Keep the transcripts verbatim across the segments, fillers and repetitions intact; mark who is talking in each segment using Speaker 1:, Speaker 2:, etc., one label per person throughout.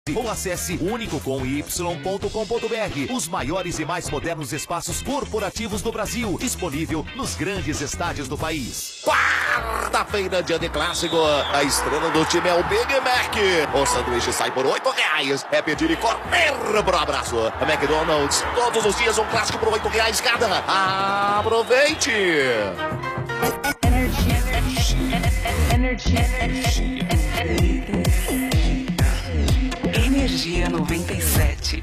Speaker 1: Ou acesse único com y ponto com ponto br. Os maiores e mais modernos espaços corporativos do Brasil, disponível nos grandes estádios do país.
Speaker 2: Quarta-feira, dia de clássico. A estrela do time é o Big Mac. O sanduíche sai por oito reais. É pedir e correr pro abraço. A McDonald's, todos os dias um clássico por oito reais cada. Aproveite!
Speaker 3: Energia noventa e sete.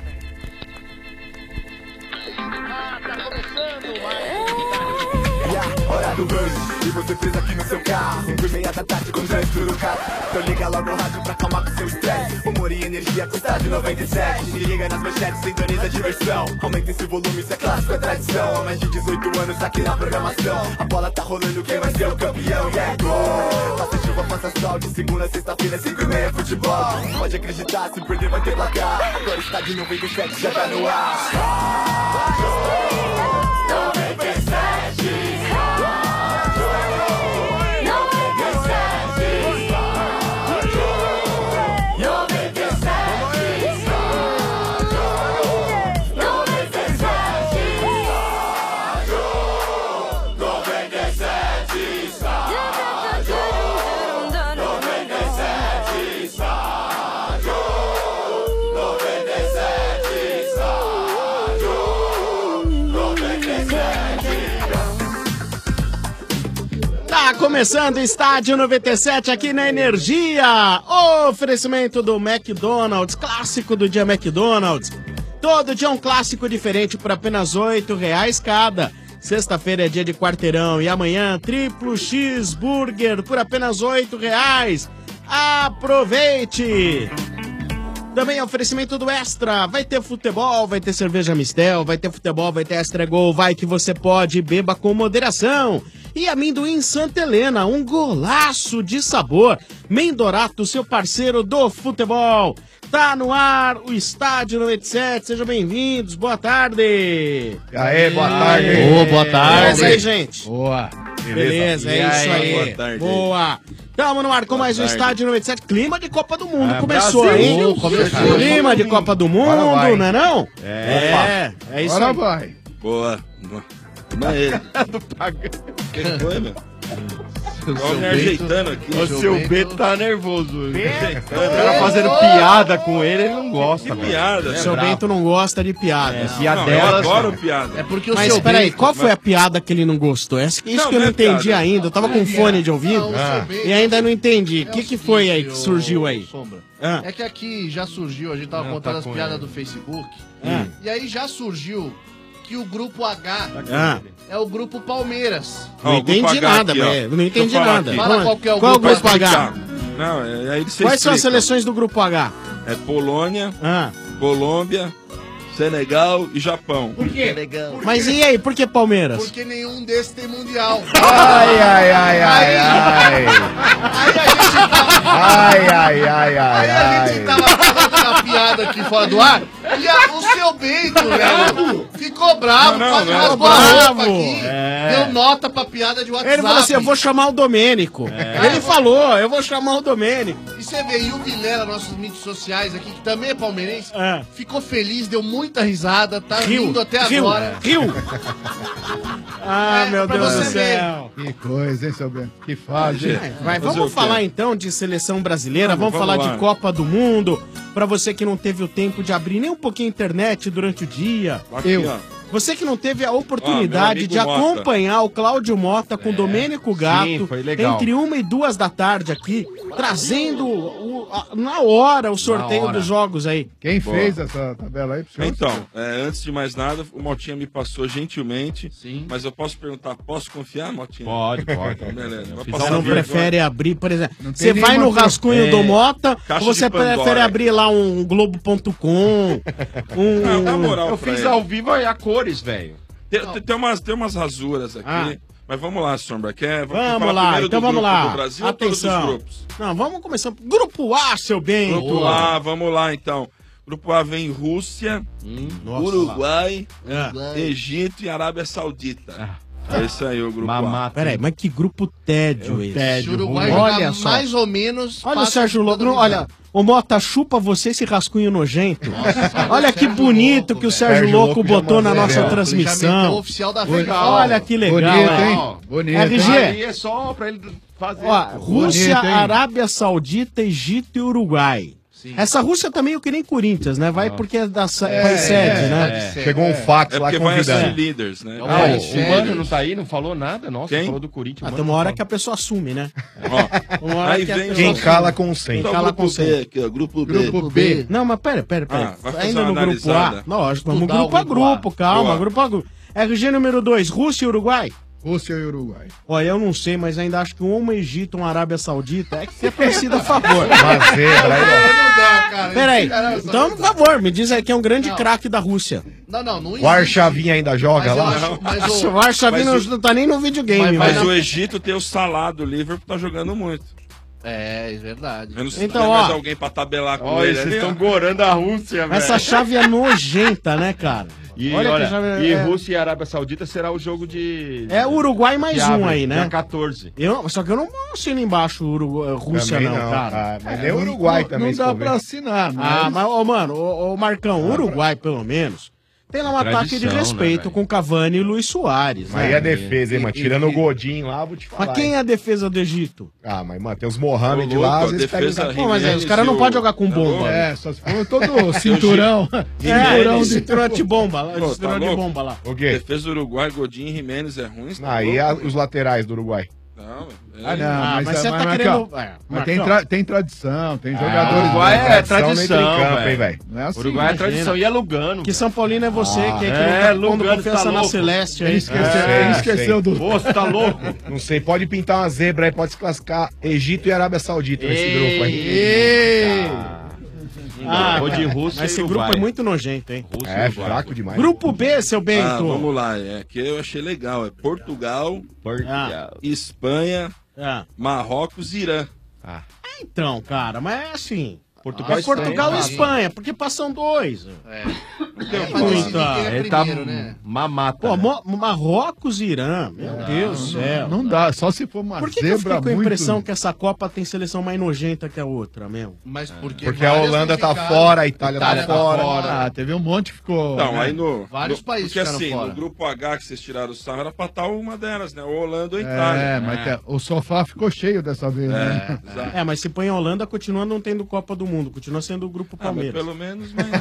Speaker 4: Ah, tá começando mais.
Speaker 5: Hora do rush, e você fez aqui no seu carro. Cinco e meia da tarde com trânsito no carro. Então liga logo o rádio pra acalmar com seu estresse. Humor e energia com estádio noventa e sete. Se liga nas manchetes, sintoniza a diversão. Aumenta esse volume, isso é clássico, é tradição. Há mais de dezoito anos aqui na programação. A bola tá rolando, quem vai ser o campeão? E é gol! Faça chuva, faça sol, de segunda a sexta-feira, cinco e meia futebol. Pode acreditar, se perder vai ter placar. Agora estádio noventa e sete já tá no ar. noventa e sete.
Speaker 6: Começando o Estádio noventa e sete aqui na Energia. Oferecimento do McDonald's, clássico do dia McDonald's. Todo dia um clássico diferente por apenas oito reais cada. Sexta-feira é dia de quarteirão e amanhã triplo cheeseburger por apenas oito reais. Aproveite! Também é oferecimento do Extra. Vai ter futebol, vai ter cerveja Mistel, vai ter futebol, vai ter Extra Gol. Vai que você pode, beba com moderação. E amendoim Santa Helena, um golaço de sabor. Mendorato, seu parceiro do futebol. Tá no ar o Estádio noventa e sete, sejam bem-vindos, boa tarde.
Speaker 7: Aê, boa tarde.
Speaker 6: Ô, boa tarde. Beleza aí, gente?
Speaker 7: Boa.
Speaker 6: Beleza, é isso aí.
Speaker 7: Boa tarde.
Speaker 6: Boa. Tamo no ar com mais um Estádio noventa e sete. Clima de Copa do Mundo
Speaker 7: É,
Speaker 6: começou,
Speaker 7: Brasil.
Speaker 6: hein?
Speaker 7: Começou.
Speaker 6: Clima de Copa do Mundo, não é não?
Speaker 7: É.
Speaker 6: É, é isso
Speaker 7: Agora
Speaker 6: aí.
Speaker 7: vai.
Speaker 8: Boa. Como é ele? Quem foi, meu? Tô me ajeitando aqui.
Speaker 7: O seu Beto tá nervoso.
Speaker 8: O
Speaker 7: O cara fazendo piada com ele, ele não gosta.
Speaker 8: Que
Speaker 7: mano.
Speaker 8: piada,
Speaker 6: O
Speaker 8: né?
Speaker 6: seu Bento não gosta de piada.
Speaker 7: É,
Speaker 8: Não, eu
Speaker 7: piadelas.
Speaker 8: adoro piada.
Speaker 7: É porque o
Speaker 6: Mas
Speaker 7: seu
Speaker 6: peraí,
Speaker 7: Bento...
Speaker 6: qual foi a piada que ele não gostou? Essa- Isso
Speaker 8: Não,
Speaker 6: que eu
Speaker 8: não
Speaker 6: não
Speaker 8: é
Speaker 6: entendi
Speaker 8: piada.
Speaker 6: ainda. Eu tava com fone de ouvido
Speaker 9: Não, o seu Bento-
Speaker 6: e ainda não entendi. O
Speaker 9: É
Speaker 6: que que foi aí que
Speaker 9: seguinte,
Speaker 6: surgiu
Speaker 9: ô,
Speaker 6: aí?
Speaker 9: Sombra.
Speaker 6: Ah.
Speaker 9: É que aqui já surgiu, a gente tava
Speaker 7: Não,
Speaker 9: contando
Speaker 7: tá
Speaker 9: as
Speaker 7: com
Speaker 9: piadas
Speaker 7: ele.
Speaker 9: do Facebook,
Speaker 6: Ah.
Speaker 9: e aí já surgiu que o grupo H
Speaker 6: Ah.
Speaker 9: é o grupo Palmeiras.
Speaker 6: Não
Speaker 8: Ó, o grupo
Speaker 6: entendi
Speaker 8: H
Speaker 6: nada,
Speaker 8: aqui, ó.
Speaker 6: velho. Não
Speaker 8: Deixa eu
Speaker 6: entendi
Speaker 8: falar
Speaker 6: nada.
Speaker 8: aqui.
Speaker 9: Fala qual que é o
Speaker 6: Qual é o
Speaker 9: grupo.
Speaker 6: grupo
Speaker 8: Vai
Speaker 6: H?
Speaker 8: explicar. Não, é, aí você
Speaker 6: Quais são as
Speaker 8: explica.
Speaker 6: seleções do grupo H?
Speaker 8: É Polônia,
Speaker 6: Ah.
Speaker 8: Colômbia, Senegal e Japão.
Speaker 6: Por quê? Mas e aí, por que Palmeiras?
Speaker 9: Porque nenhum desses tem mundial.
Speaker 7: Ai, ai, ai, ai, ai.
Speaker 9: Aí a gente tava,
Speaker 7: Ai, ai, ai, ai,
Speaker 9: aí a gente
Speaker 7: ai.
Speaker 9: tava falando uma piada aqui fora do ar, e a- o seu Bento, velho, ficou bravo,
Speaker 8: Não, não,
Speaker 9: quase
Speaker 8: não.
Speaker 9: rasgou a
Speaker 6: Bravo.
Speaker 9: roupa aqui,
Speaker 6: É.
Speaker 9: deu nota pra piada de WhatsApp.
Speaker 6: Ele falou assim, eu vou chamar o Domênico. Ele falou, eu vou chamar o Domênico.
Speaker 9: E você vê, e o Vilela, nossos mídias sociais aqui, que também é palmeirense,
Speaker 6: É.
Speaker 9: ficou feliz, deu muita risada, tá
Speaker 6: Riu,
Speaker 9: rindo até
Speaker 6: riu,
Speaker 9: agora.
Speaker 6: riu. Ah,
Speaker 9: É,
Speaker 6: meu
Speaker 9: pra
Speaker 6: Deus
Speaker 9: você
Speaker 6: do céu.
Speaker 7: Que coisa, hein, seu Bento? Que fase.
Speaker 6: Vai,
Speaker 8: Fazer o
Speaker 6: vamos
Speaker 8: quê?
Speaker 6: falar então de seleção brasileira, vamos,
Speaker 8: Vamos,
Speaker 6: falar
Speaker 8: vamos
Speaker 6: de
Speaker 8: lá.
Speaker 6: Copa do Mundo. Pra você que não teve o tempo de abrir nem um pouquinho a internet durante o dia.
Speaker 8: Aqui,
Speaker 6: Eu.
Speaker 8: ó.
Speaker 6: Você que não teve a
Speaker 8: Ó,
Speaker 6: oportunidade
Speaker 8: meu
Speaker 6: de
Speaker 8: amigo Mota.
Speaker 6: acompanhar o Cláudio Mota com o Domênico Gato
Speaker 7: sim, foi legal.
Speaker 6: entre uma e duas da tarde aqui, trazendo o- a- na hora o sorteio
Speaker 7: hora.
Speaker 6: dos jogos aí.
Speaker 7: Quem
Speaker 8: Boa.
Speaker 7: fez essa tabela aí pro senhor?
Speaker 8: Então, é, antes de mais nada, o Motinha me passou gentilmente.
Speaker 9: Sim.
Speaker 8: Mas eu posso perguntar, posso confiar, Motinha?
Speaker 7: Pode, pode.
Speaker 8: Então, beleza. Vai
Speaker 7: Fiz
Speaker 8: passar
Speaker 6: Você não
Speaker 8: o vídeo
Speaker 6: prefere abrir, por exemplo,
Speaker 7: Não tem
Speaker 6: você vai
Speaker 7: nenhuma
Speaker 6: no rascunho
Speaker 7: é,
Speaker 6: do Mota
Speaker 8: caixa
Speaker 6: ou você
Speaker 8: de Pandora.
Speaker 6: prefere abrir lá um globo ponto com, um...
Speaker 8: Não, na moral,
Speaker 7: Eu
Speaker 8: pra
Speaker 7: fiz
Speaker 8: ele.
Speaker 7: ao vivo aí a cores, velho.
Speaker 8: Tem, tem- tem umas, tem umas rasuras aqui.
Speaker 6: Ah.
Speaker 8: Mas vamos lá, Sombra. Quer,
Speaker 6: Vamos
Speaker 8: falar
Speaker 6: lá,
Speaker 8: primeiro
Speaker 6: então
Speaker 8: do
Speaker 6: vamos
Speaker 8: grupo
Speaker 6: lá.
Speaker 8: do Brasil ou todos os
Speaker 6: Atenção.
Speaker 8: grupos?
Speaker 6: Não, vamos começar. Grupo A, seu bem.
Speaker 8: Grupo A, vamos lá então. Grupo A vem Rússia,
Speaker 6: Nossa.
Speaker 8: Uruguai,
Speaker 6: É.
Speaker 8: Egito e Arábia Saudita. É isso aí, o grupo A.
Speaker 7: Mamata.
Speaker 6: Peraí, mas que grupo tédio esse?
Speaker 9: Se o Uruguai
Speaker 6: Olha
Speaker 9: jogar
Speaker 6: só.
Speaker 9: mais ou menos...
Speaker 6: Olha o
Speaker 9: passa
Speaker 6: Sérgio
Speaker 9: a
Speaker 6: Lobo,
Speaker 9: segunda
Speaker 6: olha, Ô Mota, chupa você esse rascunho nojento. Olha que bonito que o Sérgio Louco botou na nossa transmissão.
Speaker 9: Oficial da
Speaker 10: Legal.
Speaker 6: Olha que legal.
Speaker 10: Bonito,
Speaker 6: hein?
Speaker 10: hein? Bonito.
Speaker 6: R G.
Speaker 10: Aí é só pra ele fazer.
Speaker 6: Ó, Rússia,
Speaker 10: Bonito, hein?
Speaker 6: Arábia Saudita, Egito e Uruguai. Essa Rússia também é que nem Corinthians, né? Vai porque é da sa-
Speaker 10: É,
Speaker 6: vai sede,
Speaker 10: é,
Speaker 6: né?
Speaker 10: é. Chegou um fax
Speaker 11: É
Speaker 10: lá
Speaker 11: porque vai
Speaker 10: convidando.
Speaker 11: assumir líderes, né?
Speaker 10: Ah, o, o Mano não tá aí, não falou nada? Nossa,
Speaker 11: Quem?
Speaker 10: falou do Corinthians.
Speaker 6: Ah,
Speaker 10: Mano
Speaker 6: tem uma
Speaker 10: não
Speaker 6: hora
Speaker 10: falou.
Speaker 6: que a pessoa assume, né?
Speaker 11: Ó,
Speaker 6: Uma hora
Speaker 11: aí
Speaker 6: que a
Speaker 11: vem
Speaker 6: pessoa
Speaker 11: quem
Speaker 6: assume.
Speaker 11: cala
Speaker 6: Quem
Speaker 11: Então,
Speaker 6: cala
Speaker 11: grupo
Speaker 6: consente.
Speaker 11: B aqui, ó, grupo B.
Speaker 10: Grupo B.
Speaker 6: Não, mas pera, pera, pera.
Speaker 11: Ah, vai fazer
Speaker 6: Ainda
Speaker 11: uma
Speaker 6: no grupo A?
Speaker 11: analisada.
Speaker 6: Lógico, vamos
Speaker 9: Estudar
Speaker 6: grupo
Speaker 9: o
Speaker 6: a
Speaker 9: grupo A.
Speaker 6: grupo, calma,
Speaker 11: Boa.
Speaker 6: grupo a grupo. R G número dois, Rússia e Uruguai?
Speaker 10: Rússia e Uruguai.
Speaker 6: Olha, eu não sei, mas ainda acho que um Egito, uma Arábia Saudita é que tem torcida a favor.
Speaker 10: Uma zebra aí, ó.
Speaker 9: Não dá, cara.
Speaker 6: Peraí,
Speaker 9: Cara,
Speaker 6: então, por favor, me diz aí que é um grande
Speaker 9: Não.
Speaker 6: craque da Rússia.
Speaker 9: Não, não, não
Speaker 10: O
Speaker 9: existe.
Speaker 10: Archavinha ainda joga
Speaker 9: Mas eu
Speaker 10: lá?
Speaker 9: acho- mas
Speaker 6: O
Speaker 9: o-
Speaker 6: Varshavin não,
Speaker 11: mas o-
Speaker 6: não tá nem no videogame,
Speaker 9: Mas-
Speaker 11: Mas
Speaker 6: mas...
Speaker 11: o Egito tem o salado, o Liverpool tá jogando muito.
Speaker 9: É, é verdade.
Speaker 11: Eu não sei
Speaker 6: Então,
Speaker 11: se tem mais
Speaker 6: ó.
Speaker 11: alguém pra tabelar com
Speaker 10: Olha,
Speaker 11: ele
Speaker 10: vocês
Speaker 11: ali,
Speaker 10: estão
Speaker 11: ó.
Speaker 10: gorando a Rússia, velho.
Speaker 6: Essa chave é nojenta, né, cara?
Speaker 10: E,
Speaker 6: Olha
Speaker 10: olha,
Speaker 6: que chave
Speaker 10: e
Speaker 6: é-
Speaker 10: Rússia e Arábia Saudita será o jogo de...
Speaker 6: É Uruguai mais
Speaker 10: de
Speaker 6: um
Speaker 10: abre,
Speaker 6: aí, né?
Speaker 10: Dia quatorze.
Speaker 6: Eu, só que eu não assino embaixo Urugu- Rússia,
Speaker 10: Também
Speaker 6: não, cara.
Speaker 10: Ah, mas nem o Uruguai também.
Speaker 12: Não
Speaker 10: se
Speaker 12: dá
Speaker 10: for ver.
Speaker 12: pra assinar, mas...
Speaker 6: Ah, mas, ô, mano, ô, ô, Marcão, Uruguai, pelo menos, tem lá um ataque de
Speaker 10: Tradição,
Speaker 6: respeito
Speaker 10: né,
Speaker 6: com Cavani e Luiz Soares.
Speaker 10: Mas aí
Speaker 6: né?
Speaker 10: a defesa, hein, mano? Tirando o Godinho lá, vou te falar.
Speaker 6: Mas quem é a defesa do Egito?
Speaker 10: Ah, mas, mano, tem os Mohamed
Speaker 11: Ô,
Speaker 10: lá,
Speaker 11: louco,
Speaker 10: às
Speaker 11: a
Speaker 10: vezes pega...
Speaker 11: defesa
Speaker 10: os-
Speaker 6: Pô, mas
Speaker 11: Jimenez
Speaker 6: os caras não
Speaker 11: e o-
Speaker 6: podem jogar com bomba.
Speaker 12: É, só se for todo cinturão.
Speaker 6: É,
Speaker 12: cinturão
Speaker 6: ele
Speaker 12: de...
Speaker 6: cinturão de bomba lá,
Speaker 11: Pô,
Speaker 6: cinturão
Speaker 11: tá
Speaker 6: de
Speaker 11: louco?
Speaker 6: bomba lá.
Speaker 10: O quê?
Speaker 11: Defesa do Uruguai, Godinho e Jimenez é ruim. você tá
Speaker 10: Aí a-
Speaker 11: louco?
Speaker 10: os laterais do Uruguai.
Speaker 11: Não, é-
Speaker 12: Ah, não,
Speaker 6: Ah,
Speaker 12: mas,
Speaker 6: mas você
Speaker 12: é-
Speaker 6: tá
Speaker 12: mas,
Speaker 6: querendo-
Speaker 12: Marcão,
Speaker 6: é,
Speaker 12: mas tem,
Speaker 6: Marcão.
Speaker 12: tra- tem tradição, tem
Speaker 10: Ah,
Speaker 12: jogadores...
Speaker 10: Uruguai
Speaker 12: bons.
Speaker 10: é
Speaker 12: Tradição
Speaker 10: tradição,
Speaker 12: nem tem campo,
Speaker 10: velho.
Speaker 12: hein, velho? Não é assim.
Speaker 10: Uruguai é
Speaker 6: Imagina.
Speaker 10: tradição e é Lugano.
Speaker 6: Que São Paulino é você,
Speaker 10: Ah,
Speaker 6: que é que
Speaker 10: é,
Speaker 6: não tá pondo
Speaker 10: Lugano,
Speaker 6: confiança
Speaker 10: tá
Speaker 6: na
Speaker 10: louco.
Speaker 6: Celeste
Speaker 12: Ele
Speaker 6: aí.
Speaker 12: esqueceu,
Speaker 10: É,
Speaker 12: ele esqueceu do...
Speaker 10: Pô, você tá louco? Não sei, pode pintar uma zebra aí, pode se classificar Egito e Arábia Saudita nesse
Speaker 6: Ei.
Speaker 10: grupo aí.
Speaker 6: Ei. Ah,
Speaker 10: Vou de
Speaker 6: cara,
Speaker 10: Rússia
Speaker 6: mas
Speaker 10: e
Speaker 6: esse
Speaker 10: Uruguai.
Speaker 6: grupo é muito nojento, hein?
Speaker 10: Rússia e É, Uruguai. fraco demais.
Speaker 6: Grupo B, seu Bento.
Speaker 11: Ah, vamos lá, é que eu achei legal. É Portugal,
Speaker 6: Portugal.
Speaker 11: Espanha,
Speaker 6: Ah.
Speaker 11: Marrocos e Irã.
Speaker 6: Então, cara, mas é assim.
Speaker 11: Portugal
Speaker 6: é
Speaker 11: e
Speaker 6: Portugal e
Speaker 11: Espanha.
Speaker 6: Espanha, porque passam dois.
Speaker 9: É.
Speaker 6: Não tem
Speaker 9: pra decidir
Speaker 6: muita.
Speaker 9: quem é
Speaker 10: Ele tá
Speaker 9: primeiro, né?
Speaker 10: mamata.
Speaker 6: Pô, Mo- Marrocos e Irã, meu Deus do céu.
Speaker 12: Não dá, só se for uma
Speaker 6: Por que, que eu
Speaker 12: zebra
Speaker 6: fiquei com a
Speaker 12: muito...
Speaker 6: impressão que essa Copa tem seleção mais nojenta que a outra, mesmo?
Speaker 9: Mas porque,
Speaker 10: Porque a
Speaker 9: várias
Speaker 10: Holanda
Speaker 9: não
Speaker 10: tá
Speaker 9: ficaram.
Speaker 10: fora, a Itália,
Speaker 9: Itália
Speaker 10: tá
Speaker 9: tá
Speaker 10: fora.
Speaker 9: fora.
Speaker 12: Ah, teve um monte que ficou...
Speaker 11: Então,
Speaker 12: né?
Speaker 11: aí no.
Speaker 9: Vários
Speaker 11: no-
Speaker 9: países
Speaker 11: Porque
Speaker 9: ficaram
Speaker 11: assim,
Speaker 9: fora.
Speaker 11: no grupo H que vocês tiraram o sarro era pra estar uma delas, né? Ou Holanda ou Itália.
Speaker 12: É, mas te- o sofá ficou cheio dessa vez, né?
Speaker 11: Exato.
Speaker 6: É, mas se põe a Holanda, continua não tendo Copa do Mundo, continua sendo o Grupo
Speaker 11: Ah, mas
Speaker 6: Palmeiras.
Speaker 11: pelo menos, mas, né?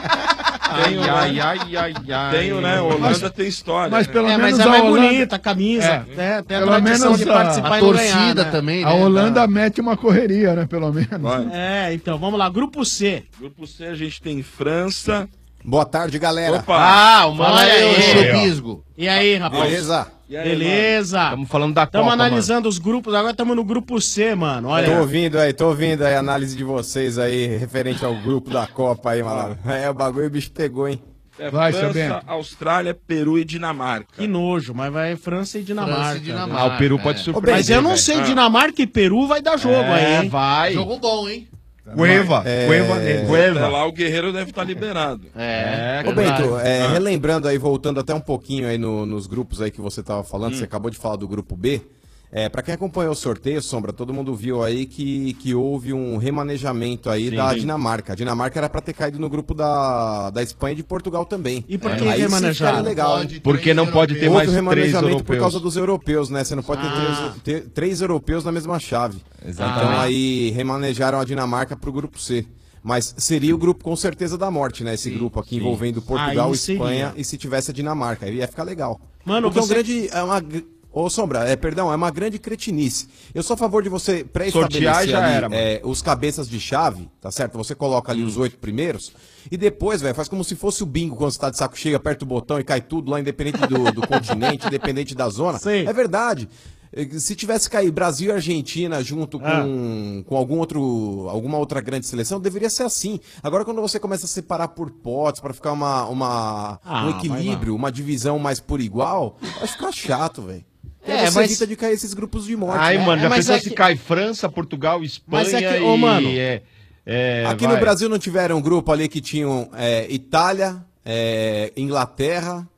Speaker 10: Ai,
Speaker 11: Tem o-
Speaker 10: ai, ai, ai, ai.
Speaker 11: Tem o, né? Holanda
Speaker 12: Mas-
Speaker 11: tem história.
Speaker 12: Mas
Speaker 11: né?
Speaker 12: pelo
Speaker 6: É,
Speaker 12: menos
Speaker 6: mas é
Speaker 12: a
Speaker 6: mais
Speaker 12: Holanda...
Speaker 6: bonita a camisa,
Speaker 12: É.
Speaker 6: né? Tem a
Speaker 12: Pelo
Speaker 6: tradição
Speaker 12: menos
Speaker 6: de
Speaker 12: a-
Speaker 6: participar
Speaker 9: A
Speaker 6: e não
Speaker 9: torcida
Speaker 6: ganhar, né?
Speaker 9: também,
Speaker 12: A
Speaker 9: né?
Speaker 12: Holanda mete uma correria, né? Pelo menos.
Speaker 11: Vai.
Speaker 6: É, então, vamos lá, Grupo C.
Speaker 11: Grupo C a gente tem França.
Speaker 13: Boa tarde, galera.
Speaker 11: Opa!
Speaker 10: Ah, o mano
Speaker 6: Fala aí,
Speaker 10: aí,
Speaker 6: ô,
Speaker 10: ó.
Speaker 9: Chubisgo.
Speaker 6: E aí, rapaz?
Speaker 13: Beleza?
Speaker 11: E aí,
Speaker 6: Beleza.
Speaker 10: Estamos falando da
Speaker 6: Estamos
Speaker 10: Copa,
Speaker 6: analisando os grupos, agora estamos no Grupo C, mano.
Speaker 13: Tô
Speaker 6: Olha.
Speaker 13: ouvindo aí, tô ouvindo aí a análise de vocês aí, referente ao grupo da Copa aí, mano. É, o bagulho o bicho pegou, hein?
Speaker 11: É
Speaker 12: Vai, seu
Speaker 11: França,
Speaker 12: Bento.
Speaker 11: Austrália, Peru e Dinamarca.
Speaker 6: Que nojo, mas vai França e Dinamarca.
Speaker 9: França e Dinamarca.
Speaker 10: Ah, o Peru pode
Speaker 9: É.
Speaker 10: surpreender.
Speaker 6: Mas eu não
Speaker 10: velho.
Speaker 6: sei,
Speaker 11: Ah.
Speaker 6: Dinamarca e Peru vai dar jogo aí,
Speaker 10: É,
Speaker 6: hein?
Speaker 10: vai.
Speaker 9: Jogo bom, hein?
Speaker 10: Cueva,
Speaker 13: É,
Speaker 10: Cueva nele.
Speaker 11: Até
Speaker 10: Cueva.
Speaker 11: lá o Guerreiro deve estar liberado.
Speaker 9: É.
Speaker 13: Ô, Bento, é,
Speaker 11: Ah.
Speaker 13: relembrando aí, voltando até um pouquinho aí no- nos grupos aí que você tava falando, você acabou de falar do grupo B. É, para quem acompanhou o sorteio, Sombra, todo mundo viu aí que, que houve um remanejamento aí
Speaker 10: Sim.
Speaker 13: da Dinamarca. A Dinamarca era para ter caído no grupo da, da Espanha e de Portugal também.
Speaker 6: E por
Speaker 13: É,
Speaker 6: que
Speaker 13: aí sim
Speaker 6: remanejaram?
Speaker 13: ficaria legal, hein?
Speaker 9: Pode
Speaker 10: Porque
Speaker 9: três
Speaker 10: não pode ter
Speaker 9: europeus.
Speaker 10: mais
Speaker 13: Houve o
Speaker 10: três
Speaker 13: remanejamento por
Speaker 10: europeus.
Speaker 13: causa dos europeus, né? Você não pode ter,
Speaker 6: Ah.
Speaker 13: três, ter três europeus na mesma chave.
Speaker 10: Exatamente.
Speaker 13: Então aí remanejaram a Dinamarca pro grupo C. Mas seria o grupo com certeza da morte, né? Esse grupo aqui envolvendo Portugal,
Speaker 6: Aí
Speaker 13: Espanha
Speaker 6: seria.
Speaker 13: e se tivesse a Dinamarca. Aí ia ficar legal.
Speaker 6: Mano,
Speaker 13: Porque é um
Speaker 6: você-
Speaker 13: grande. É uma, gr- Ô, Sombra, é, perdão, é uma grande cretinice. Eu sou a favor de você
Speaker 10: Sortear
Speaker 13: pré-estabelecer
Speaker 10: já
Speaker 13: ali,
Speaker 10: era, mano.
Speaker 13: é, os cabeças de chave, tá certo? Você coloca ali os oito primeiros e depois, velho, faz como se fosse o bingo quando você tá de saco cheio, aperta o botão e cai tudo lá, independente do, do continente, independente da zona.
Speaker 6: Sim.
Speaker 13: É verdade. Eh, Se tivesse caído Brasil e Argentina junto com,
Speaker 6: Ah.
Speaker 13: com algum outro, alguma outra grande seleção, deveria ser assim. Agora, quando você começa a separar por potes para ficar uma, uma,
Speaker 6: Ah,
Speaker 13: um
Speaker 6: vai
Speaker 13: equilíbrio, uma divisão mais por igual, vai ficar chato, velho.
Speaker 6: É,
Speaker 13: você
Speaker 6: mas-
Speaker 13: evita de cair esses grupos de morte.
Speaker 10: Ai,
Speaker 13: né?
Speaker 10: mano, já
Speaker 6: mas
Speaker 10: pensou
Speaker 6: é
Speaker 10: se
Speaker 6: que-
Speaker 10: cai França, Portugal, Espanha
Speaker 6: Mas é que-
Speaker 10: e...
Speaker 6: ô, mano,
Speaker 10: é, é,
Speaker 13: Aqui
Speaker 10: vai.
Speaker 13: no Brasil não tiveram um grupo ali que tinham é, Itália, é, Inglaterra,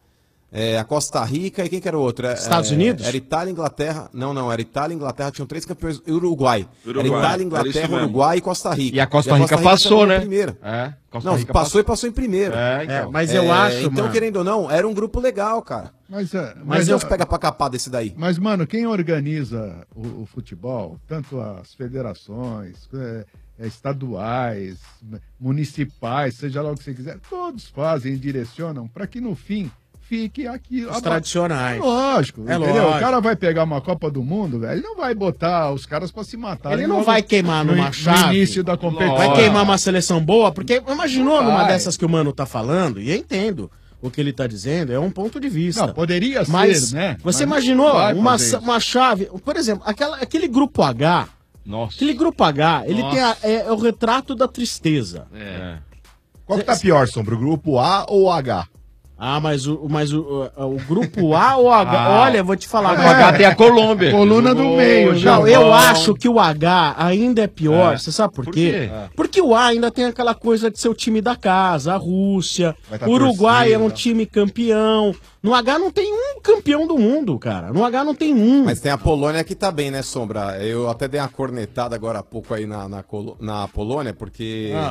Speaker 13: É, a Costa Rica e quem que era o outro? É,
Speaker 6: Estados
Speaker 13: é,
Speaker 6: Unidos?
Speaker 13: Era Itália, Inglaterra. Não, não, era Itália, Inglaterra, tinham três campeões. Uruguai.
Speaker 11: Uruguai.
Speaker 13: Era Itália,
Speaker 11: Era
Speaker 13: Inglaterra,
Speaker 11: isso mesmo.
Speaker 13: Uruguai e Costa Rica.
Speaker 7: E a Costa Rica passou,
Speaker 13: terminou
Speaker 7: né?
Speaker 13: em primeiro.
Speaker 7: É, Costa
Speaker 13: não,
Speaker 7: Rica
Speaker 13: passou,
Speaker 7: passou.
Speaker 13: e passou em primeiro.
Speaker 7: É, então.
Speaker 6: É, mas eu acho,
Speaker 13: Então,
Speaker 6: mano.
Speaker 13: querendo ou não, era um grupo legal, cara.
Speaker 12: Mas, é,
Speaker 13: Mas
Speaker 12: mas,
Speaker 13: Deus
Speaker 12: é,
Speaker 13: pega pra capar desse daí.
Speaker 12: mas, mano, quem organiza o, o futebol, tanto as federações, é, é, estaduais, municipais, seja lá o que você quiser, todos fazem e direcionam para que no fim fique aqui.
Speaker 6: Os tradicionais.
Speaker 12: É lógico,
Speaker 6: É
Speaker 12: entendeu?
Speaker 6: lógico.
Speaker 12: O cara vai pegar uma Copa do Mundo, velho, ele não vai botar os caras pra se matar.
Speaker 6: Ele não vai queimar numa chave.
Speaker 12: No início da competição.
Speaker 6: Vai queimar uma seleção boa, porque imaginou
Speaker 12: Não
Speaker 6: numa
Speaker 12: vai.
Speaker 6: dessas que o Mano tá falando, e eu entendo o que ele tá dizendo, é um ponto de vista.
Speaker 12: Não, poderia ser,
Speaker 6: Mas
Speaker 12: né?
Speaker 6: Você
Speaker 12: Mas
Speaker 6: imaginou
Speaker 12: não vai
Speaker 6: uma,
Speaker 12: fazer isso.
Speaker 6: uma chave, por exemplo, aquela, aquele grupo H,
Speaker 7: Nossa.
Speaker 6: aquele grupo H, ele
Speaker 10: Nossa.
Speaker 6: tem a- é, é o retrato da tristeza.
Speaker 7: É.
Speaker 10: Qual que tá pior, Sombra? O grupo A ou o H?
Speaker 6: Ah, mas o, mas o, o, o grupo A ou H?
Speaker 7: Ah.
Speaker 6: Olha, vou te falar.
Speaker 7: O H tem a Colômbia.
Speaker 12: Coluna do
Speaker 7: Jogou,
Speaker 12: meio.
Speaker 6: Não,
Speaker 12: Japão.
Speaker 6: eu acho que o H ainda é pior.
Speaker 7: É.
Speaker 6: Você sabe por,
Speaker 7: Por
Speaker 6: quê?
Speaker 7: quê?
Speaker 6: Porque o A ainda tem aquela coisa de ser o time da casa, a Rússia.
Speaker 10: Vai tá
Speaker 6: O Uruguai é um
Speaker 10: torcida.
Speaker 6: time campeão. No H não tem um campeão do mundo, cara. No H não tem um.
Speaker 13: Mas tem a Polônia que tá bem, né, Sombra? Eu até dei uma cornetada agora há pouco aí na, na, Colo- na Polônia, porque
Speaker 6: Ah.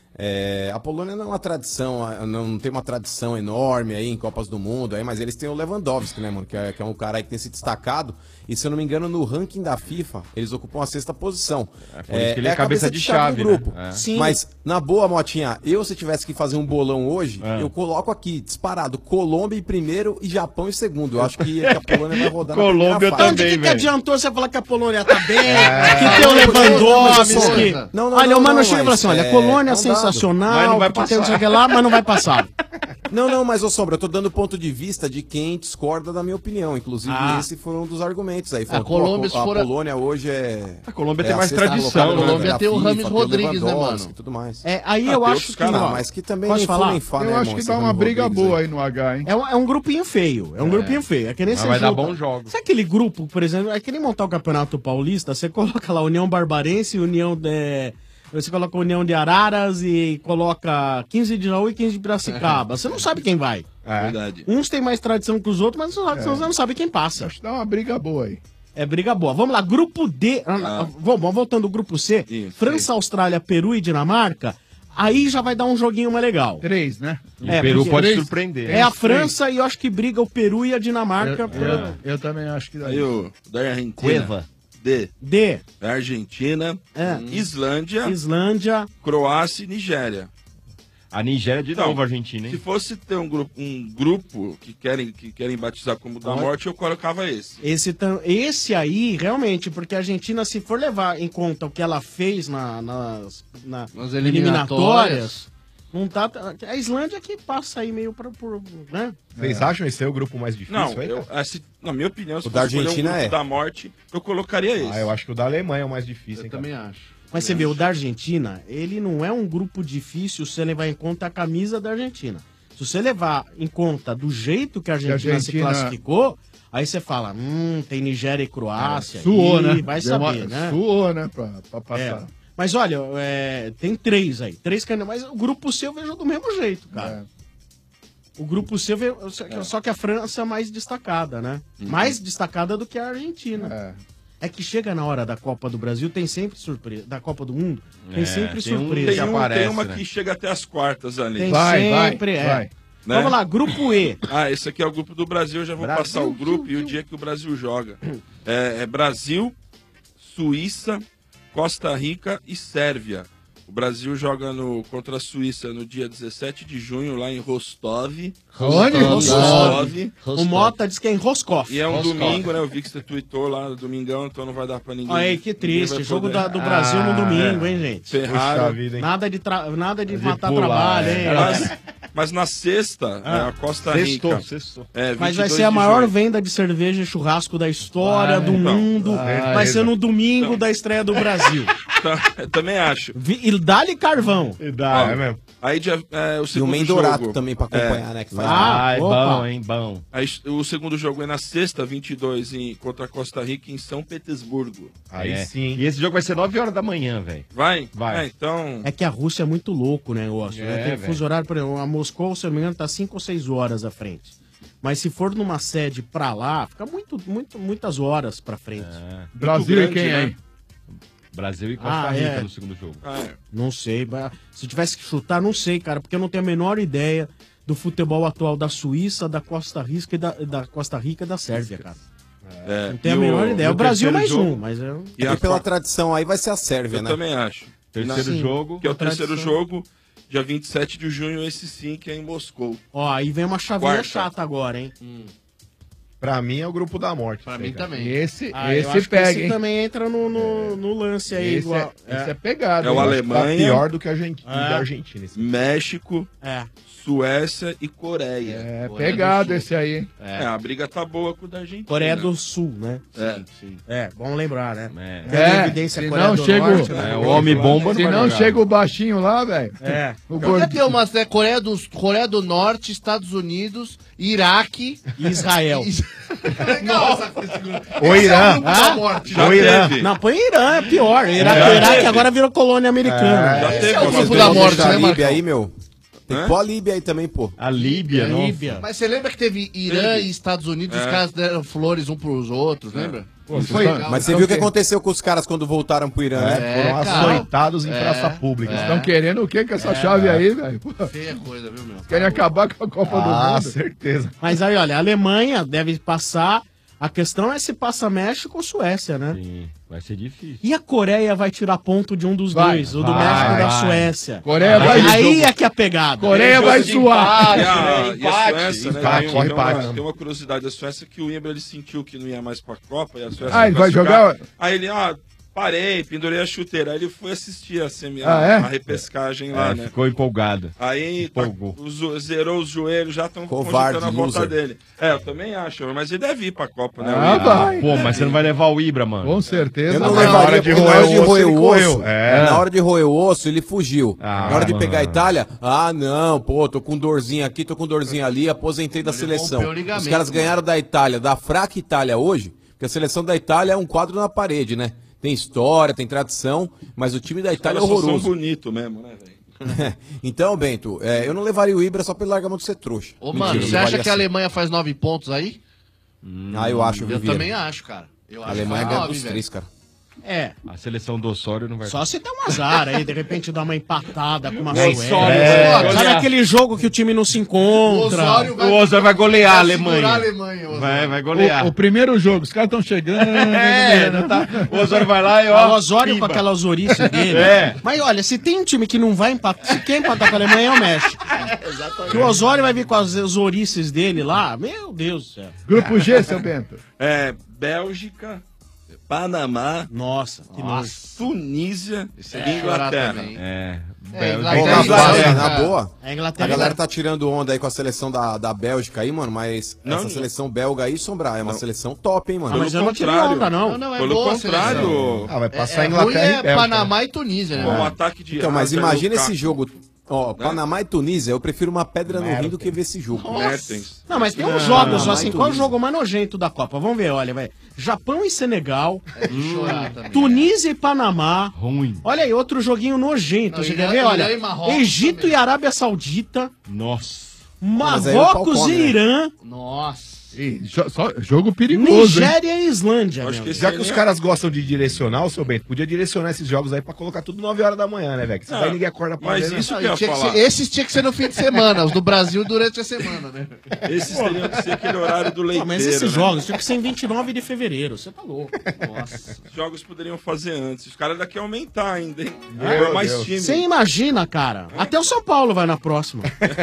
Speaker 13: é, a Polônia não é uma tradição, não tem uma tradição enorme aí em Copas do Mundo, aí, mas eles têm o Lewandowski, né, mano? Que é, que é um cara aí que tem se destacado. E se eu não me engano, no ranking da FIFA, eles ocupam a sexta posição.
Speaker 7: É, por isso que ele é cabeça de
Speaker 13: do
Speaker 7: chave,
Speaker 13: grupo.
Speaker 7: né? É.
Speaker 6: Sim.
Speaker 13: Mas, na boa, Motinha, eu se tivesse que fazer um bolão hoje,
Speaker 7: É.
Speaker 13: eu coloco aqui, disparado, Colômbia em primeiro e Japão em segundo. Eu acho que a Polônia vai rodar na
Speaker 7: Colômbia
Speaker 13: primeira
Speaker 6: Então,
Speaker 13: fase.
Speaker 6: de que, que
Speaker 7: velho.
Speaker 6: adiantou você falar que a Polônia tá bem,
Speaker 13: É.
Speaker 6: que tem o Lewandowski?
Speaker 13: Não, não,
Speaker 6: olha,
Speaker 13: não,
Speaker 6: o Mano
Speaker 13: não,
Speaker 6: chega e fala
Speaker 13: mas,
Speaker 6: assim: olha,
Speaker 13: é,
Speaker 6: a Polônia é
Speaker 13: é um dado.
Speaker 6: sensacional,
Speaker 7: Mas não vai
Speaker 6: porque tem não
Speaker 7: passar.
Speaker 6: sei o que lá, mas não vai passar.
Speaker 13: Não, não, mas ô Sombra, eu tô dando ponto de vista de quem discorda da minha opinião. Inclusive,
Speaker 6: Ah.
Speaker 13: esse foi um dos argumentos aí. Falando,
Speaker 9: Colômbia,
Speaker 13: pô,
Speaker 9: se
Speaker 13: a,
Speaker 9: for a-
Speaker 13: Polônia hoje é.
Speaker 7: A Colômbia
Speaker 13: é
Speaker 7: tem mais
Speaker 13: sexta
Speaker 7: tradição,
Speaker 13: colocada
Speaker 7: né?
Speaker 13: na
Speaker 9: Colômbia tem o
Speaker 13: FIFA,
Speaker 9: Rames
Speaker 13: tem
Speaker 9: Rodrigues, né,
Speaker 13: Lewandowski
Speaker 9: mano?
Speaker 13: e tudo mais.
Speaker 6: É, aí
Speaker 11: Ah,
Speaker 6: eu
Speaker 11: tem
Speaker 6: acho
Speaker 11: outros
Speaker 6: que.
Speaker 11: caras,
Speaker 6: ó,
Speaker 13: mas que também
Speaker 6: posso falar?
Speaker 13: nem fala,
Speaker 12: Eu
Speaker 13: né,
Speaker 12: acho
Speaker 13: irmão,
Speaker 12: que
Speaker 13: esse
Speaker 12: dá uma
Speaker 13: Rames
Speaker 12: briga
Speaker 13: Rodrigues
Speaker 12: boa
Speaker 13: aí.
Speaker 12: aí no H, hein?
Speaker 6: É um, é um grupinho feio. É um grupinho feio. É que nem
Speaker 7: Mas
Speaker 6: você
Speaker 7: vai dar
Speaker 6: junta-
Speaker 7: bons jogos.
Speaker 6: Sabe aquele grupo, por exemplo, é que nem montar o Campeonato Paulista, você coloca lá União Barbarense, União de. Você coloca União de Araras e coloca quinze de Jaú e quinze de Piracicaba. Você não sabe quem vai.
Speaker 11: É verdade.
Speaker 6: Uns têm mais tradição que os outros, mas você não sabe- você não sabe quem passa.
Speaker 12: Acho que dá uma briga boa aí.
Speaker 6: É briga boa. Vamos lá, grupo D. Ah, Vamos, vamos voltando ao grupo C.
Speaker 11: Isso,
Speaker 6: França, Austrália, Peru e Dinamarca. Aí já vai dar um joguinho mais legal.
Speaker 12: Três, né?
Speaker 7: E
Speaker 6: É,
Speaker 7: o Peru
Speaker 6: porque-
Speaker 7: pode
Speaker 12: Três-
Speaker 7: surpreender.
Speaker 6: É a
Speaker 12: três.
Speaker 6: França e eu acho que briga o Peru e a Dinamarca.
Speaker 12: Eu,
Speaker 6: por-
Speaker 12: eu- eu também acho que daí.
Speaker 11: Aí o da Argentina.
Speaker 7: Cueva.
Speaker 11: D.
Speaker 6: D.
Speaker 11: Argentina,
Speaker 6: É.
Speaker 11: Islândia,
Speaker 6: Islândia.
Speaker 11: Croácia e Nigéria.
Speaker 7: A Nigéria de
Speaker 11: Então,
Speaker 7: novo, a Argentina,
Speaker 11: Se
Speaker 7: hein?
Speaker 11: fosse ter um grupo, um grupo que, querem, que querem batizar como da
Speaker 6: Olha.
Speaker 11: morte, eu colocava esse.
Speaker 6: Esse, tam- esse aí, realmente, porque a Argentina, se for levar em conta o que ela fez na- nas, na-
Speaker 9: Nas
Speaker 6: eliminatórias,
Speaker 9: eliminatórias.
Speaker 6: não tá. A Islândia que passa aí meio por. por né?
Speaker 10: Vocês acham esse é o grupo mais difícil
Speaker 11: Não,
Speaker 10: aí?
Speaker 11: eu,
Speaker 10: cara?
Speaker 11: assim, na minha opinião, se
Speaker 13: O da
Speaker 11: fosse escolher
Speaker 13: Argentina
Speaker 11: um grupo
Speaker 13: é.
Speaker 11: da morte, eu colocaria esse.
Speaker 10: Ah, eu acho que o da Alemanha é o mais difícil,
Speaker 9: Eu
Speaker 10: hein, cara?
Speaker 9: também acho.
Speaker 6: Mas você vê, o da Argentina, ele não é um grupo difícil se você levar em conta a camisa da Argentina. Se você levar em conta do jeito que a Argentina, se
Speaker 12: Argentina-
Speaker 6: classificou, aí você fala, hum, tem Nigéria e Croácia.
Speaker 12: Suou,
Speaker 6: Ih,
Speaker 12: né?
Speaker 6: Vai
Speaker 12: Deu
Speaker 6: saber,
Speaker 12: uma-
Speaker 6: né?
Speaker 12: Suou, né? Pra, pra passar.
Speaker 6: É. Mas olha, é, tem três aí. Três candidatos. Mas o grupo C eu vejo do mesmo jeito, cara. O grupo C eu vejo, só- só que a França é mais destacada, né? Mais destacada do que a Argentina.
Speaker 12: É.
Speaker 6: É que chega na hora da Copa do Brasil, tem sempre surpresa. Da Copa do Mundo, tem
Speaker 7: É,
Speaker 6: sempre
Speaker 7: tem um-
Speaker 6: surpresa.
Speaker 11: Tem, um,
Speaker 7: aparece,
Speaker 11: tem uma
Speaker 7: né?
Speaker 11: que chega até as quartas ali.
Speaker 6: Tem
Speaker 12: Vai, vai,
Speaker 6: sempre, é.
Speaker 12: vai.
Speaker 11: Né?
Speaker 6: Vamos lá, grupo E.
Speaker 11: Ah, esse aqui é o grupo do Brasil. Eu já vou
Speaker 6: Brasil,
Speaker 11: passar o grupo e o dia que o Brasil joga. É, é Brasil, Suíça, Costa Rica e Sérvia. O Brasil joga no, contra a Suíça no dia dezessete de junho, lá em Rostov.
Speaker 12: Onde?
Speaker 11: Rostov.
Speaker 6: O Mota diz que é em Roscoff.
Speaker 11: E é um
Speaker 9: Rostov.
Speaker 11: domingo, né? Eu vi que você tweetou lá no domingão, então não vai dar pra ninguém.
Speaker 6: Olha aí, que
Speaker 11: ninguém
Speaker 6: triste.
Speaker 11: vai
Speaker 6: Jogo
Speaker 11: poder-
Speaker 6: da- do Brasil no
Speaker 7: Ah,
Speaker 6: domingo,
Speaker 11: é.
Speaker 6: hein, gente?
Speaker 11: Ferraro.
Speaker 10: Puxa vida, hein?
Speaker 6: Nada de, tra... Nada de,
Speaker 7: De
Speaker 6: matar
Speaker 7: pular,
Speaker 6: trabalho,
Speaker 7: é.
Speaker 6: hein?
Speaker 11: Mas, mas na sexta, é a Costa
Speaker 7: Sextou,
Speaker 11: Rica.
Speaker 7: sextou.
Speaker 11: É,
Speaker 6: Mas vai
Speaker 11: vinte e dois
Speaker 6: ser a
Speaker 11: de
Speaker 6: maior
Speaker 11: junho.
Speaker 6: venda de cerveja e churrasco da história
Speaker 12: Vai,
Speaker 6: do
Speaker 11: então.
Speaker 6: mundo.
Speaker 12: Vai,
Speaker 6: vai ser no domingo
Speaker 11: Então.
Speaker 6: da estreia do Brasil.
Speaker 11: Tá, eu também acho.
Speaker 6: Vi- E dá-lhe carvão.
Speaker 10: E dá,
Speaker 11: Ó,
Speaker 10: é mesmo.
Speaker 11: Aí dia, é, o
Speaker 13: E o
Speaker 11: segundo
Speaker 13: Mendorato
Speaker 11: jogo,
Speaker 13: também pra acompanhar, né? Que faz
Speaker 6: Ah,
Speaker 7: Ai,
Speaker 6: opa.
Speaker 7: bom, hein, bom.
Speaker 11: Aí, o segundo jogo é na sexta, vinte e dois, em, contra a Costa Rica, em São Petersburgo.
Speaker 10: Aí
Speaker 7: É.
Speaker 10: sim.
Speaker 7: E esse jogo vai ser nove horas da manhã, velho.
Speaker 11: Vai?
Speaker 7: Vai.
Speaker 11: É, então...
Speaker 6: É que a Rússia é muito louco o negócio.
Speaker 7: É,
Speaker 6: né? Tem
Speaker 7: velho.
Speaker 6: fuso horário, por exemplo, a Moscou, se eu não me engano, tá cinco ou seis horas à frente. Mas se for numa sede pra lá, fica muito, muito, muitas horas pra frente.
Speaker 12: É. Brasil e quem aí?
Speaker 7: Brasil e Costa
Speaker 6: Ah,
Speaker 7: Rica
Speaker 6: é.
Speaker 7: no segundo jogo.
Speaker 11: Ah, é.
Speaker 6: Não sei. mas Se eu tivesse que chutar, não sei, cara, porque eu não tenho a menor ideia do futebol atual da Suíça, da Costa Rica e da, da Costa Rica e da Sérvia, cara.
Speaker 11: É,
Speaker 6: Não tenho a
Speaker 11: e
Speaker 6: menor
Speaker 11: o-
Speaker 6: ideia.
Speaker 11: e
Speaker 6: O Brasil
Speaker 11: terceiro
Speaker 6: mais
Speaker 11: jogo-
Speaker 6: um, mas eu...
Speaker 13: E, pela tradição aí vai ser a Sérvia,
Speaker 11: Eu
Speaker 13: né?
Speaker 11: também acho.
Speaker 7: Terceiro
Speaker 11: Sim,
Speaker 7: jogo.
Speaker 11: Que é o
Speaker 6: a tradição.
Speaker 11: terceiro jogo, dia vinte e sete de junho, esse sim, que é em Moscou.
Speaker 6: Ó, aí vem uma chavinha
Speaker 11: Quarta.
Speaker 6: chata agora, hein?
Speaker 10: Pra mim é o grupo da morte.
Speaker 9: Pra
Speaker 10: isso
Speaker 9: mim
Speaker 10: aí, cara.
Speaker 9: também.
Speaker 12: Esse,
Speaker 6: Ah, eu
Speaker 12: esse
Speaker 6: acho que
Speaker 12: pega,
Speaker 6: esse
Speaker 12: hein?
Speaker 6: também entra no, no, no lance aí.
Speaker 12: Esse,
Speaker 6: igual,
Speaker 12: é, esse é pegado.
Speaker 11: É o
Speaker 12: hein?
Speaker 11: Alemanha.
Speaker 10: Tá pior do que a Argentina.
Speaker 6: É.
Speaker 10: Da Argentina esse.
Speaker 11: México,
Speaker 6: É.
Speaker 11: Suécia e Coreia.
Speaker 12: É
Speaker 9: Coreia
Speaker 12: pegado
Speaker 9: do Sul.
Speaker 12: esse aí, hein?
Speaker 11: É. a briga tá boa com o da Argentina.
Speaker 6: Coreia do Sul, né?
Speaker 11: É.
Speaker 6: É, bom lembrar, né?
Speaker 7: É.
Speaker 6: Tem
Speaker 12: É,
Speaker 6: evidência
Speaker 12: se
Speaker 6: Coreia
Speaker 12: não
Speaker 6: do
Speaker 12: chega
Speaker 6: Norte,
Speaker 12: o-
Speaker 6: né?
Speaker 7: É, o homem-bomba
Speaker 12: Se
Speaker 7: vai
Speaker 12: não
Speaker 7: jogar.
Speaker 12: chega o baixinho lá, velho.
Speaker 6: É.
Speaker 12: O
Speaker 9: Podia
Speaker 12: gordo.
Speaker 9: ter umas né, Coreia, do, Coreia do Norte, Estados Unidos, Iraque
Speaker 6: E Israel.
Speaker 9: Nossa,
Speaker 10: O Irã.
Speaker 9: da morte.
Speaker 11: Já
Speaker 10: O Irã.
Speaker 11: teve.
Speaker 6: Não, põe Irã, é pior. Iraque,
Speaker 11: É.
Speaker 6: Iraque agora virou colônia americana.
Speaker 11: Já teve
Speaker 9: é o
Speaker 11: uma
Speaker 9: grupo
Speaker 11: vez.
Speaker 9: da morte,
Speaker 13: Deixa a
Speaker 9: né,
Speaker 13: Líbia
Speaker 9: Marcão?
Speaker 13: aí, meu. Tem que
Speaker 11: Hã?
Speaker 13: pôr a Líbia aí também, pô.
Speaker 7: A Líbia, não.
Speaker 6: Líbia.
Speaker 9: Mas você lembra que teve Irã
Speaker 11: Teve.
Speaker 9: e Estados Unidos, os
Speaker 11: É.
Speaker 9: caras deram flores um pros outros, lembra?
Speaker 12: Pô,
Speaker 10: Foi-
Speaker 12: vocês
Speaker 13: Mas você
Speaker 12: tão
Speaker 13: viu o que
Speaker 12: que-
Speaker 13: aconteceu com os caras quando voltaram pro Irã, né?
Speaker 9: É,
Speaker 10: Foram
Speaker 9: cara.
Speaker 10: açoitados em
Speaker 9: É.
Speaker 10: praça pública.
Speaker 9: É.
Speaker 12: Estão querendo o que com essa chave aí, velho? Pô,
Speaker 9: Feia coisa, viu, meu?
Speaker 12: querem acabar com a Copa do
Speaker 10: Ah,
Speaker 12: Mundo.
Speaker 10: certeza.
Speaker 6: Mas aí, olha, a Alemanha deve passar. A questão é se passa México ou Suécia, né?
Speaker 7: Sim, vai ser difícil.
Speaker 6: E a Coreia vai tirar ponto de um dos
Speaker 12: Vai,
Speaker 6: dois, o do
Speaker 7: vai,
Speaker 6: México e da
Speaker 7: vai.
Speaker 6: Suécia.
Speaker 12: Coreia vai-
Speaker 6: Aí é que é a pegada.
Speaker 12: Coreia vai suar.
Speaker 11: E a,
Speaker 10: né?
Speaker 11: e a
Speaker 10: Empate,
Speaker 11: Suécia, né?
Speaker 10: empate,
Speaker 11: tem, um-
Speaker 10: corre
Speaker 11: tem uma,
Speaker 10: empate.
Speaker 11: tem uma curiosidade da Suécia que o Ibra ele sentiu que não ia mais pra Copa e a Suécia
Speaker 12: Ah, ele
Speaker 11: ia
Speaker 12: vai
Speaker 11: classificar.
Speaker 12: jogar?
Speaker 11: Aí ele, ah, parei, pendurei a chuteira. Aí ele foi assistir a, semi,
Speaker 12: Ah,
Speaker 11: a,
Speaker 12: é?
Speaker 11: a repescagem lá,
Speaker 7: É,
Speaker 11: né?
Speaker 7: ficou empolgado.
Speaker 11: Aí tá,
Speaker 7: Empolgou.
Speaker 11: os- zerou os joelhos, já estão
Speaker 13: Covarde,
Speaker 11: cogitando a volta
Speaker 13: loser.
Speaker 11: dele. É, eu também acho, mas ele deve ir pra Copa, né?
Speaker 12: Ah,
Speaker 11: o Ibra.
Speaker 12: vai.
Speaker 7: Pô, mas você não vai levar o Ibra, mano.
Speaker 12: Com certeza.
Speaker 13: Eu não
Speaker 12: vai.
Speaker 10: Na hora
Speaker 13: levaria,
Speaker 10: de
Speaker 13: porque na
Speaker 10: roer
Speaker 13: hora de
Speaker 10: o osso,
Speaker 13: roer
Speaker 10: ele
Speaker 13: o
Speaker 10: correu.
Speaker 13: osso,
Speaker 10: É.
Speaker 13: na hora de roer o osso, ele fugiu.
Speaker 7: Ah,
Speaker 13: na hora de pegar a
Speaker 7: mano.
Speaker 13: Itália, ah, não, pô, tô com dorzinha aqui, tô com dorzinha ali, aposentei da seleção.
Speaker 9: rompeu o ligamento,
Speaker 13: Os caras
Speaker 9: mano.
Speaker 13: ganharam da Itália, da fraca Itália hoje, porque a seleção da Itália é um quadro na parede, né? Tem história, tem tradição, mas o time da Itália é
Speaker 11: Os caras só são
Speaker 13: horroroso.
Speaker 11: bonitos mesmo, né, velho?
Speaker 13: Então, Bento, é, eu não levaria o Ibra só pelo largamento de ser trouxa.
Speaker 9: Ô,
Speaker 13: Mentira,
Speaker 9: mano,
Speaker 13: eu
Speaker 9: você acha
Speaker 13: levaria
Speaker 9: que a
Speaker 13: assim.
Speaker 9: Alemanha faz nove pontos aí?
Speaker 13: Ah, eu acho,
Speaker 9: Eu
Speaker 13: viu, Vieira?
Speaker 9: também acho, cara. Eu
Speaker 13: A
Speaker 9: acho
Speaker 13: Alemanha
Speaker 9: que faz
Speaker 13: ganha
Speaker 9: nove,
Speaker 13: dos
Speaker 9: velho.
Speaker 13: três, cara.
Speaker 6: É.
Speaker 7: A seleção do Osório não vai.
Speaker 6: Só se der um azar aí, de repente dá uma empatada com uma
Speaker 7: É,
Speaker 6: Suécia.
Speaker 7: Osório,
Speaker 6: É.
Speaker 7: vai
Speaker 6: Sabe
Speaker 7: golear.
Speaker 6: aquele jogo que o time não se encontra?
Speaker 9: O Osório
Speaker 7: O Osório vai golear a
Speaker 9: segurar
Speaker 7: Alemanha.
Speaker 9: a Alemanha, Osório.
Speaker 7: Vai, vai golear.
Speaker 12: O, o primeiro jogo, os caras estão chegando.
Speaker 7: É, não tá. O Osório vai lá e ó.
Speaker 6: Ah, o Osório
Speaker 7: pimba.
Speaker 6: com aquela osorice dele.
Speaker 7: É.
Speaker 6: Mas olha, se tem um time que não vai empatar, se quer empatar com a Alemanha é o México. Que o Osório vai vir com as osorices dele lá, meu Deus do céu.
Speaker 12: Grupo G, seu Bento.
Speaker 11: É, Bélgica, Panamá,
Speaker 6: Nossa, que nojo.
Speaker 11: Tunísia
Speaker 9: Esse
Speaker 11: e
Speaker 9: é chorar
Speaker 11: Inglaterra.
Speaker 9: também.
Speaker 7: É.
Speaker 9: É,
Speaker 7: Bélgica.
Speaker 9: Inglaterra,
Speaker 13: Pô, na
Speaker 9: Inglaterra,
Speaker 13: boa, na
Speaker 9: cara.
Speaker 13: boa.
Speaker 6: A
Speaker 13: A
Speaker 6: Inglaterra
Speaker 13: galera tá tirando onda aí com a seleção da, da Bélgica aí, mano, mas
Speaker 11: Não,
Speaker 13: essa
Speaker 11: não.
Speaker 13: seleção belga aí, Sombra, é uma
Speaker 11: Não.
Speaker 13: seleção top, hein, mano.
Speaker 6: Ah, mas eu não tirei
Speaker 11: contrário.
Speaker 6: onda, não.
Speaker 9: Não, não, é
Speaker 11: Pelo
Speaker 9: boa a
Speaker 11: contrário,
Speaker 9: seleção.
Speaker 10: Ah, vai passar
Speaker 9: É, é
Speaker 10: Inglaterra
Speaker 9: ruim
Speaker 10: e
Speaker 9: é
Speaker 10: Bélgica.
Speaker 9: Panamá e Tunísia, né?
Speaker 11: com o
Speaker 9: mano?
Speaker 11: ataque de
Speaker 13: Então, mas
Speaker 11: Hazard,
Speaker 13: imagina
Speaker 11: Lukaku.
Speaker 13: esse jogo. Ó, Panamá e Tunísia, eu prefiro uma pedra no rim do que ver esse jogo.
Speaker 11: Mertens.
Speaker 6: Não, mas tem uns
Speaker 13: Não,
Speaker 6: jogos
Speaker 13: não,
Speaker 6: assim,
Speaker 13: mais
Speaker 6: qual é o
Speaker 13: Tunísia.
Speaker 6: jogo mais nojento da Copa? Vamos ver, olha, velho. Japão e Senegal,
Speaker 9: É de chorar também.
Speaker 6: Tunísia e Panamá.
Speaker 7: Ruim.
Speaker 6: Olha aí, outro joguinho nojento.
Speaker 9: Não,
Speaker 6: Você
Speaker 9: Irã-
Speaker 6: quer ver?
Speaker 9: Irã
Speaker 6: Olha,
Speaker 9: e Marrocos
Speaker 6: Egito
Speaker 9: também.
Speaker 6: e Arábia Saudita,
Speaker 7: Nossa.
Speaker 13: mas aí o pau
Speaker 6: Marrocos
Speaker 13: come,
Speaker 6: e
Speaker 13: né?
Speaker 6: Irã,
Speaker 9: Nossa.
Speaker 12: Ih, jo- só jogo perigoso, hein?
Speaker 6: Nigéria e Islândia.
Speaker 11: Acho
Speaker 6: meu.
Speaker 11: que esse
Speaker 10: Já
Speaker 11: aí
Speaker 10: que os
Speaker 11: nem-
Speaker 10: caras gostam de direcionar, o seu Bento, podia direcionar esses jogos aí pra colocar tudo nove horas da manhã, né, velho? Que se
Speaker 11: Ah,
Speaker 10: vai ninguém acorda pra
Speaker 11: mas
Speaker 10: ver, né?
Speaker 11: isso
Speaker 9: Não,
Speaker 11: que eu
Speaker 9: e
Speaker 11: ia
Speaker 9: tinha que
Speaker 11: falar.
Speaker 9: ser- esses tinha que ser no fim de semana, os do Brasil durante a semana, né?
Speaker 11: Esses teriam que ser aquele horário do
Speaker 6: Não,
Speaker 11: leiteiro,
Speaker 6: mas esses
Speaker 11: né?
Speaker 6: jogos tinha que ser em vinte e nove de fevereiro. Você tá louco.
Speaker 11: Nossa, os jogos poderiam fazer antes. Os caras daqui aumentar ainda, hein?
Speaker 10: Meu
Speaker 11: Por mais
Speaker 10: Deus.
Speaker 11: time.
Speaker 6: Você imagina, cara. Até o São Paulo vai na próxima.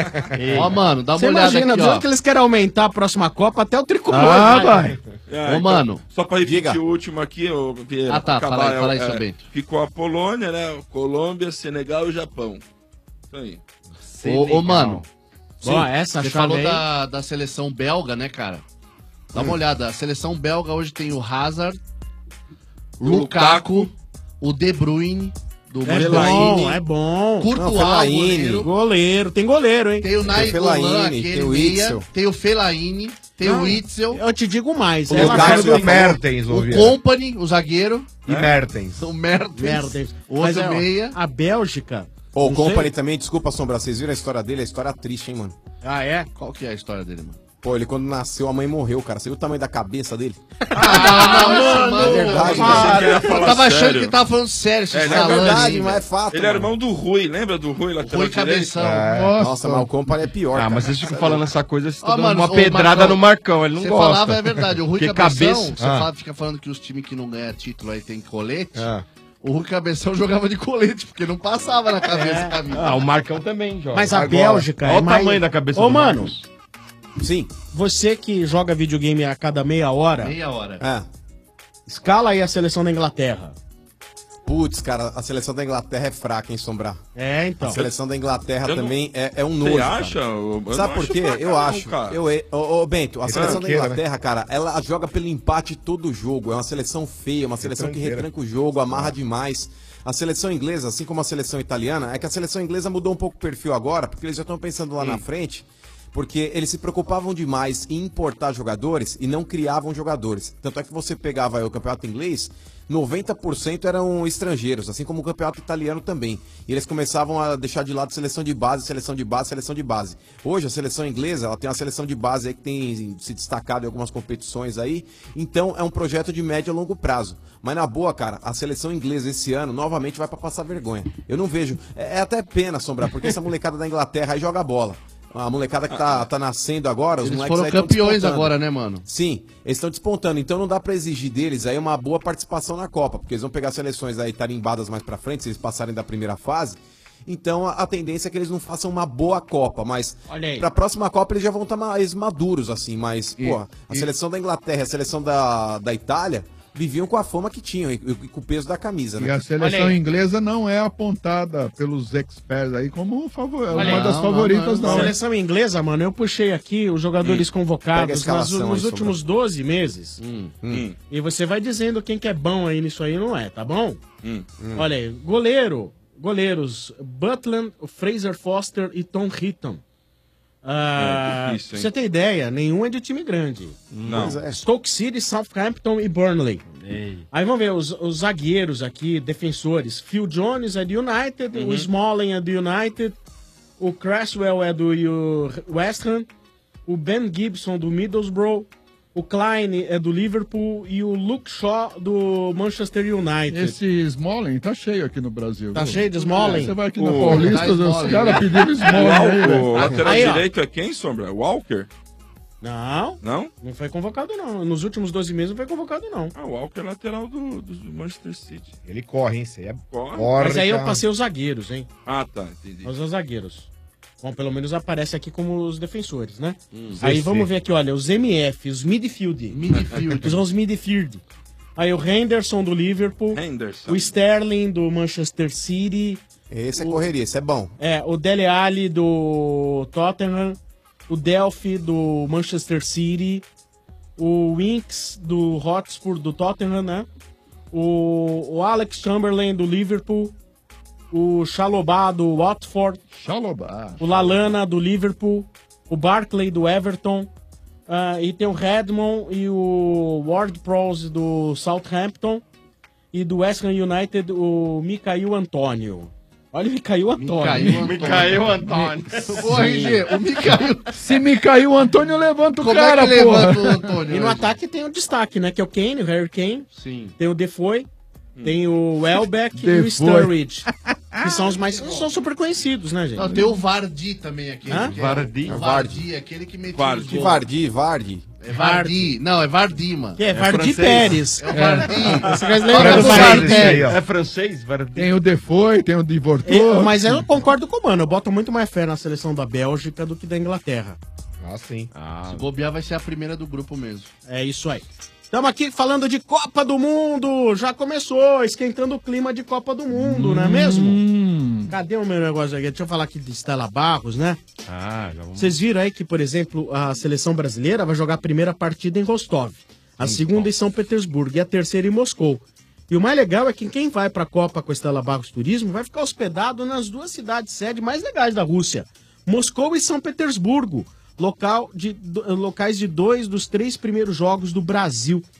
Speaker 9: Ó, mano, dá uma
Speaker 6: Você
Speaker 9: olhada
Speaker 6: imagina,
Speaker 9: aqui,
Speaker 6: do
Speaker 9: ó.
Speaker 6: jeito que eles querem aumentar a próxima Copa, até o tricolor.
Speaker 12: Ah, vai.
Speaker 11: É,
Speaker 9: Ô, mano.
Speaker 11: Só pra repetir
Speaker 13: Diga.
Speaker 11: o último aqui, ô, Vieira,
Speaker 9: Ah, tá,
Speaker 11: pra
Speaker 9: fala aí,
Speaker 11: é,
Speaker 9: fala aí,
Speaker 11: é,
Speaker 9: seu Bento.
Speaker 11: ficou a Polônia, né? Colômbia, Senegal e Japão. Isso aí.
Speaker 9: Ô, ô, mano.
Speaker 6: Bom, essa
Speaker 9: Você
Speaker 6: chave
Speaker 9: falou
Speaker 6: aí-
Speaker 9: da, da seleção belga, né, cara? Dá uma olhada. A seleção belga hoje tem o Hazard,
Speaker 11: O
Speaker 9: Lukaku, o De Bruyne, do
Speaker 6: É
Speaker 9: Manchester
Speaker 6: bom,
Speaker 9: City,
Speaker 6: é bom.
Speaker 9: Courtois,
Speaker 13: Não, Fellaini.
Speaker 9: goleiro.
Speaker 6: Goleiro, tem goleiro, hein?
Speaker 9: Tem o Nainggolan,
Speaker 13: Fellaini,
Speaker 9: aquele
Speaker 13: tem o
Speaker 9: meia.
Speaker 13: Witzel.
Speaker 9: Tem o Fellaini, tem
Speaker 6: Não,
Speaker 9: o Witzel,
Speaker 6: Eu te digo mais.
Speaker 13: O
Speaker 6: ela
Speaker 13: Lukaku
Speaker 6: faz-
Speaker 10: do Mertens, ô
Speaker 9: o
Speaker 10: Vieira.
Speaker 9: Company, o zagueiro,
Speaker 10: E Mertens.
Speaker 9: o Mertens,
Speaker 6: Merda.
Speaker 9: o
Speaker 6: Mas
Speaker 9: outro
Speaker 6: é, ó,
Speaker 9: meia.
Speaker 6: a Bélgica.
Speaker 13: Ô, o
Speaker 6: não
Speaker 13: Company
Speaker 6: sei-
Speaker 13: também, desculpa, Sombra, vocês viram a história dele? A história triste, hein, mano?
Speaker 6: Ah, é?
Speaker 9: Qual que é a história dele, mano?
Speaker 13: Pô, ele quando nasceu, a mãe morreu, cara. Você viu o tamanho da cabeça dele?
Speaker 9: Ah, mano,
Speaker 13: é verdade,
Speaker 9: para,
Speaker 13: né?
Speaker 9: eu tava achando que tava falando sério.
Speaker 11: É,
Speaker 9: É,
Speaker 11: não é
Speaker 13: verdade, mas é fato.
Speaker 11: Ele é irmão do Rui, lembra do Rui lateral
Speaker 9: Rui
Speaker 11: direito?
Speaker 9: Cabeção.
Speaker 13: É.
Speaker 9: Nossa.
Speaker 13: Nossa, mas o Company é pior.
Speaker 7: Ah, mas
Speaker 13: cara.
Speaker 7: vocês ficam falando essa coisa, vocês
Speaker 9: Ó,
Speaker 7: estão dando
Speaker 9: mano,
Speaker 7: uma
Speaker 9: ô,
Speaker 7: pedrada
Speaker 9: Marcão,
Speaker 7: no Marcão, ele não
Speaker 9: você
Speaker 7: gosta.
Speaker 9: falava, é verdade. O Rui
Speaker 7: Porque
Speaker 9: Cabeção,
Speaker 7: cabeça-
Speaker 9: você
Speaker 7: Ah.
Speaker 9: fala- fica falando que os times que não ganham título aí tem colete.
Speaker 7: Ah.
Speaker 9: O Rui Cabeção jogava de colete, porque não passava na cabeça
Speaker 6: É.
Speaker 9: a camisa.
Speaker 7: Ah, o Marcão também joga.
Speaker 6: Mas a
Speaker 7: Agora,
Speaker 6: Bélgica
Speaker 7: olha
Speaker 6: é
Speaker 7: o
Speaker 6: mais...
Speaker 7: tamanho da cabeça
Speaker 6: Ô,
Speaker 7: do
Speaker 6: mano,
Speaker 7: Marcos.
Speaker 13: Sim.
Speaker 6: você que joga videogame a cada meia hora,
Speaker 9: Meia hora.
Speaker 13: É.
Speaker 6: escala aí a seleção da Inglaterra.
Speaker 13: Putz, cara, a seleção da Inglaterra é fraca, hein, Sombrar?
Speaker 6: É, então.
Speaker 13: A seleção da Inglaterra
Speaker 11: Eu não-
Speaker 13: também é, é um
Speaker 11: Você
Speaker 13: nojo.
Speaker 11: acha?
Speaker 13: cara.
Speaker 11: Eu- eu
Speaker 13: Sabe
Speaker 11: não
Speaker 13: por
Speaker 11: acho
Speaker 13: quê?
Speaker 11: fraca
Speaker 13: Eu
Speaker 11: não,
Speaker 13: acho.
Speaker 11: cara.
Speaker 13: Eu, ô, ô, Bento, a seleção da
Speaker 10: Retranqueira,
Speaker 13: Inglaterra, cara, ela joga pelo empate todo jogo. É uma seleção feia, uma seleção que
Speaker 10: Retranqueira.
Speaker 13: retranca o jogo, amarra demais. A seleção inglesa, assim como a seleção italiana, é que a seleção inglesa mudou um pouco o perfil agora, porque eles já estão pensando lá na frente, porque eles se preocupavam demais em importar jogadores e não criavam jogadores. Tanto é que você pegava aí o campeonato inglês, noventa por cento eram estrangeiros, assim como o campeonato italiano também. E eles começavam a deixar de lado seleção de base, seleção de base, seleção de base. Hoje a seleção inglesa, ela tem uma seleção de base aí que tem se destacado em algumas competições aí. Então é um projeto de médio a longo prazo. Mas na boa, cara, a seleção inglesa esse ano novamente vai pra passar vergonha. Eu não vejo. É, é até pena, Sombra, porque essa molecada da Inglaterra aí joga bola. A molecada que tá, tá nascendo agora, os
Speaker 9: Eles
Speaker 13: moleques
Speaker 9: foram
Speaker 13: aí tão
Speaker 9: campeões
Speaker 13: despontando.
Speaker 9: agora, né, mano?
Speaker 13: Sim, eles estão despontando, então não dá pra exigir deles aí uma boa participação na Copa, porque eles vão pegar seleções aí tarimbadas mais pra frente, se eles passarem da primeira fase. Então a, a tendência é que eles não façam uma boa Copa, mas
Speaker 6: Olha aí.
Speaker 13: pra próxima Copa eles já vão estar mais maduros, assim, mas,
Speaker 12: E-
Speaker 13: pô, a
Speaker 12: e-
Speaker 13: seleção da Inglaterra e a seleção da, da Itália viviam com a fama que tinham e, e com o peso da camisa,
Speaker 12: E
Speaker 13: né?
Speaker 12: a seleção
Speaker 6: Olha aí.
Speaker 12: inglesa não é apontada pelos experts aí como favor-
Speaker 6: Olha
Speaker 12: uma
Speaker 6: aí.
Speaker 12: das
Speaker 9: Não,
Speaker 12: favoritas,
Speaker 9: não,
Speaker 6: A
Speaker 12: não. hein?
Speaker 6: seleção inglesa, mano, eu puxei aqui os jogadores
Speaker 13: Pega a
Speaker 6: convocados nas-
Speaker 13: escalação
Speaker 6: nos
Speaker 13: aí,
Speaker 6: últimos doze meses.
Speaker 11: Hum.
Speaker 6: E você vai dizendo quem que é bom aí nisso aí, não é, tá bom?
Speaker 11: Hum.
Speaker 6: Olha aí, goleiro, goleiros, Butland, Fraser Foster e Tom Hitton. Ah,
Speaker 11: É difícil, hein?
Speaker 6: pra você ter ideia, nenhum é de time grande.
Speaker 11: Não.
Speaker 13: Pois é.
Speaker 6: Stoke City, Southampton e Burnley. Aí vamos ver os, os zagueiros aqui, defensores. Phil Jones é do United, o Smalling é do United, o Cresswell é do U- West Ham, o Ben Gibson do Middlesbrough, o Klein é do Liverpool e o Luke Shaw do Manchester United.
Speaker 12: Esse Smalling tá cheio aqui no Brasil.
Speaker 6: Tá
Speaker 12: viu?
Speaker 6: cheio de Smalling?
Speaker 12: Você vai aqui na
Speaker 11: O-
Speaker 12: Paulista,
Speaker 9: Tá
Speaker 12: os
Speaker 9: Smalling.
Speaker 12: caras pediram Smalling aí,
Speaker 11: O,
Speaker 12: velho.
Speaker 11: o lateral
Speaker 6: Aí, ó.
Speaker 11: direito é quem, Sombra? Walker?
Speaker 6: Não,
Speaker 11: Não?
Speaker 6: não foi convocado não. Nos últimos doze meses não foi convocado não.
Speaker 11: Ah, o Walker é lateral do, do Manchester City.
Speaker 10: Ele corre, hein? Isso aí é
Speaker 11: Corre.
Speaker 10: corre,
Speaker 6: Mas aí eu
Speaker 10: cara.
Speaker 6: passei os zagueiros, hein?
Speaker 11: Ah, tá, entendi.
Speaker 6: Os zagueiros. Bom, pelo menos aparece aqui como os defensores, né?
Speaker 11: Hum.
Speaker 6: Aí
Speaker 10: C C.
Speaker 6: vamos ver aqui, olha, os M F, os midfield.
Speaker 9: Midfield.
Speaker 6: São os midfield. Aí o Henderson do Liverpool,
Speaker 11: Henderson.
Speaker 6: o Sterling do Manchester City,
Speaker 13: Esse é correria, esse é bom.
Speaker 6: é, o Dele Alli do Tottenham, o Delphi do Manchester City, o Winks do Hotspur do Tottenham, né? O, o Alex Chamberlain do Liverpool, o Chalobah do Watford,
Speaker 12: Chalobah.
Speaker 6: o Lallana do Liverpool, o Barkley do Everton, ah, e tem o Redmond e o Ward-Prowse do Southampton, e do West Ham United o Mikael Antônio. Olha o Mikael Antônio.
Speaker 9: Mikael
Speaker 7: Antônio.
Speaker 9: Ô, R G, o Mikael.
Speaker 12: Se me caiu o Antônio, levanta o
Speaker 9: Como
Speaker 12: cara,
Speaker 9: é que
Speaker 12: porra.
Speaker 9: levanta o Antônio?
Speaker 6: E no
Speaker 9: hoje?
Speaker 6: ataque tem o destaque, né? Que é o Kane, o Harry Kane,
Speaker 9: Sim.
Speaker 6: tem o Defoe, tem o Welbeck e o
Speaker 12: Defoe.
Speaker 6: Sturridge. Que são os mais... São super conhecidos, né, gente?
Speaker 9: Não, tem o Vardy também aqui.
Speaker 6: Hã?
Speaker 9: que é
Speaker 7: Vardy?
Speaker 9: O Vardy, aquele que meteu
Speaker 11: Vardy.
Speaker 9: os
Speaker 13: Que
Speaker 9: gols.
Speaker 13: Vardy, Vardy.
Speaker 9: É Vardy. Não, é Vardy, mano.
Speaker 6: Que é, Vardy
Speaker 7: francês.
Speaker 6: Pérez.
Speaker 9: É o Vardy.
Speaker 6: Você vai
Speaker 9: Fala
Speaker 6: lembrar do
Speaker 9: do
Speaker 6: Vardy
Speaker 9: Vardy.
Speaker 6: Pérez.
Speaker 10: ó.
Speaker 7: É francês? Vardy?
Speaker 12: Tem o Defoe, tem o Divortou.
Speaker 6: Eu- mas eu concordo com o mano, eu boto muito mais fé na seleção da Bélgica do que da Inglaterra.
Speaker 10: Ah, sim.
Speaker 9: Se bobear, vai ser a primeira do grupo mesmo.
Speaker 6: É isso aí. Estamos aqui falando de Copa do Mundo. Já começou, esquentando o clima de Copa do Mundo, não é mesmo?
Speaker 12: Hum.
Speaker 6: Cadê o meu negócio aqui? Deixa eu falar aqui de Estela Barros, né?
Speaker 7: Ah, já vamos...
Speaker 6: Vocês viram aí que, por exemplo, a seleção brasileira vai jogar a primeira partida em Rostov, a segunda em São Petersburgo e a terceira em Moscou. E o mais legal é que quem vai para a Copa com a Estela Barros Turismo vai ficar hospedado nas duas cidades sede mais legais da Rússia, Moscou e São Petersburgo, local de, do- locais de dois dos três primeiros jogos do Brasil.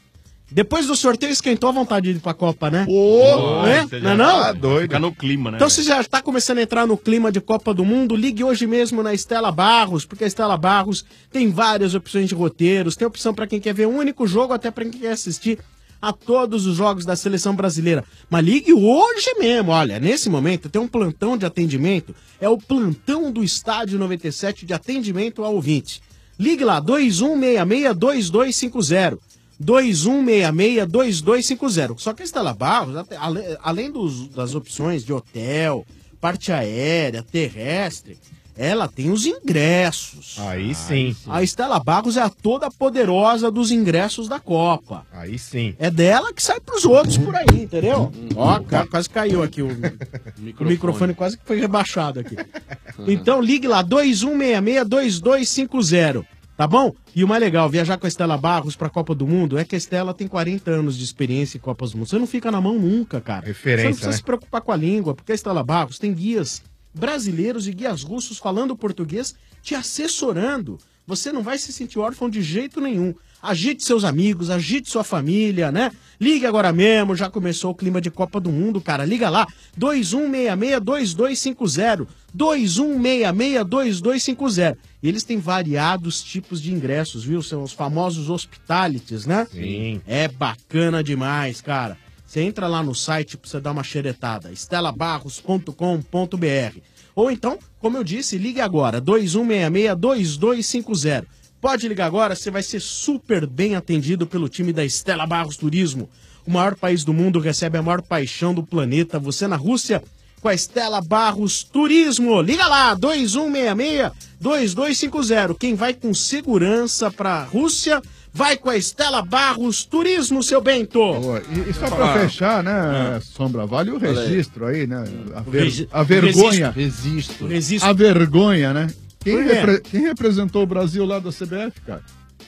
Speaker 6: Depois do sorteio esquentou a vontade de ir pra Copa, né?
Speaker 10: Ô,
Speaker 6: é?
Speaker 10: você
Speaker 6: Não é
Speaker 10: já
Speaker 6: não?
Speaker 10: tá doido.
Speaker 7: Fica no clima, né?
Speaker 6: Então você já está começando a entrar no clima de Copa do Mundo, ligue hoje mesmo na Estela Barros, porque a Estela Barros tem várias opções de roteiros, tem opção para quem quer ver um único jogo, até para quem quer assistir a todos os jogos da seleção brasileira. Mas ligue hoje mesmo, olha, nesse momento tem um plantão de atendimento, é o plantão do Estádio noventa e sete de atendimento ao ouvinte. Ligue lá, dois um seis seis, dois dois cinco zero. dois um seis seis, dois dois cinco zero. Só que a Estela Barros, ale- além dos- das opções de hotel, parte aérea, terrestre, ela tem os ingressos.
Speaker 10: Aí sim.
Speaker 6: A Estela Barros é a toda poderosa dos ingressos da Copa.
Speaker 10: Aí sim.
Speaker 6: É dela que sai pros outros por aí, entendeu? Ó, ca- quase caiu aqui o, o microfone, quase que foi rebaixado aqui. Então ligue lá, dois um seis seis, dois dois cinco zero. Tá bom? E o mais legal, viajar com a Estela Barros pra Copa do Mundo é que a Estela tem quarenta anos de experiência em Copas do Mundo. Você não fica na mão nunca, cara.
Speaker 10: Referência,
Speaker 6: Você não precisa
Speaker 10: né?
Speaker 6: se preocupar com a língua, porque a Estela Barros tem guias brasileiros e guias russos falando português, te assessorando. Você não vai se sentir órfão de jeito nenhum. Agite seus amigos, agite sua família, né? Ligue agora mesmo, já começou o clima de Copa do Mundo, cara. Liga lá, dois um seis seis, dois dois cinco zero. dois um seis seis, dois dois cinco zero. E eles têm variados tipos de ingressos, viu? São os famosos hospitalities, né?
Speaker 10: Sim.
Speaker 6: É bacana demais, cara. Você entra lá no site pra você dar uma xeretada, estela barros ponto com ponto b r. Ou então, como eu disse, ligue agora, dois um seis seis, dois dois cinco zero. Pode ligar agora, você vai ser super bem atendido pelo time da Estela Barros Turismo. O maior país do mundo recebe a maior paixão do planeta. Você na Rússia com a Estela Barros Turismo. Liga lá, dois um seis seis, dois dois cinco zero. Quem vai com segurança pra Rússia, vai com a Estela Barros Turismo, seu Bento.
Speaker 12: E, e só pra fechar, né, Sombra, vale o registro aí, né? A, ver-
Speaker 6: Regi-
Speaker 12: a vergonha.
Speaker 6: Registro. Registro.
Speaker 12: A vergonha, né? Quem,
Speaker 6: Por quê?
Speaker 12: repre- quem representou o Brasil lá da C B F, cara?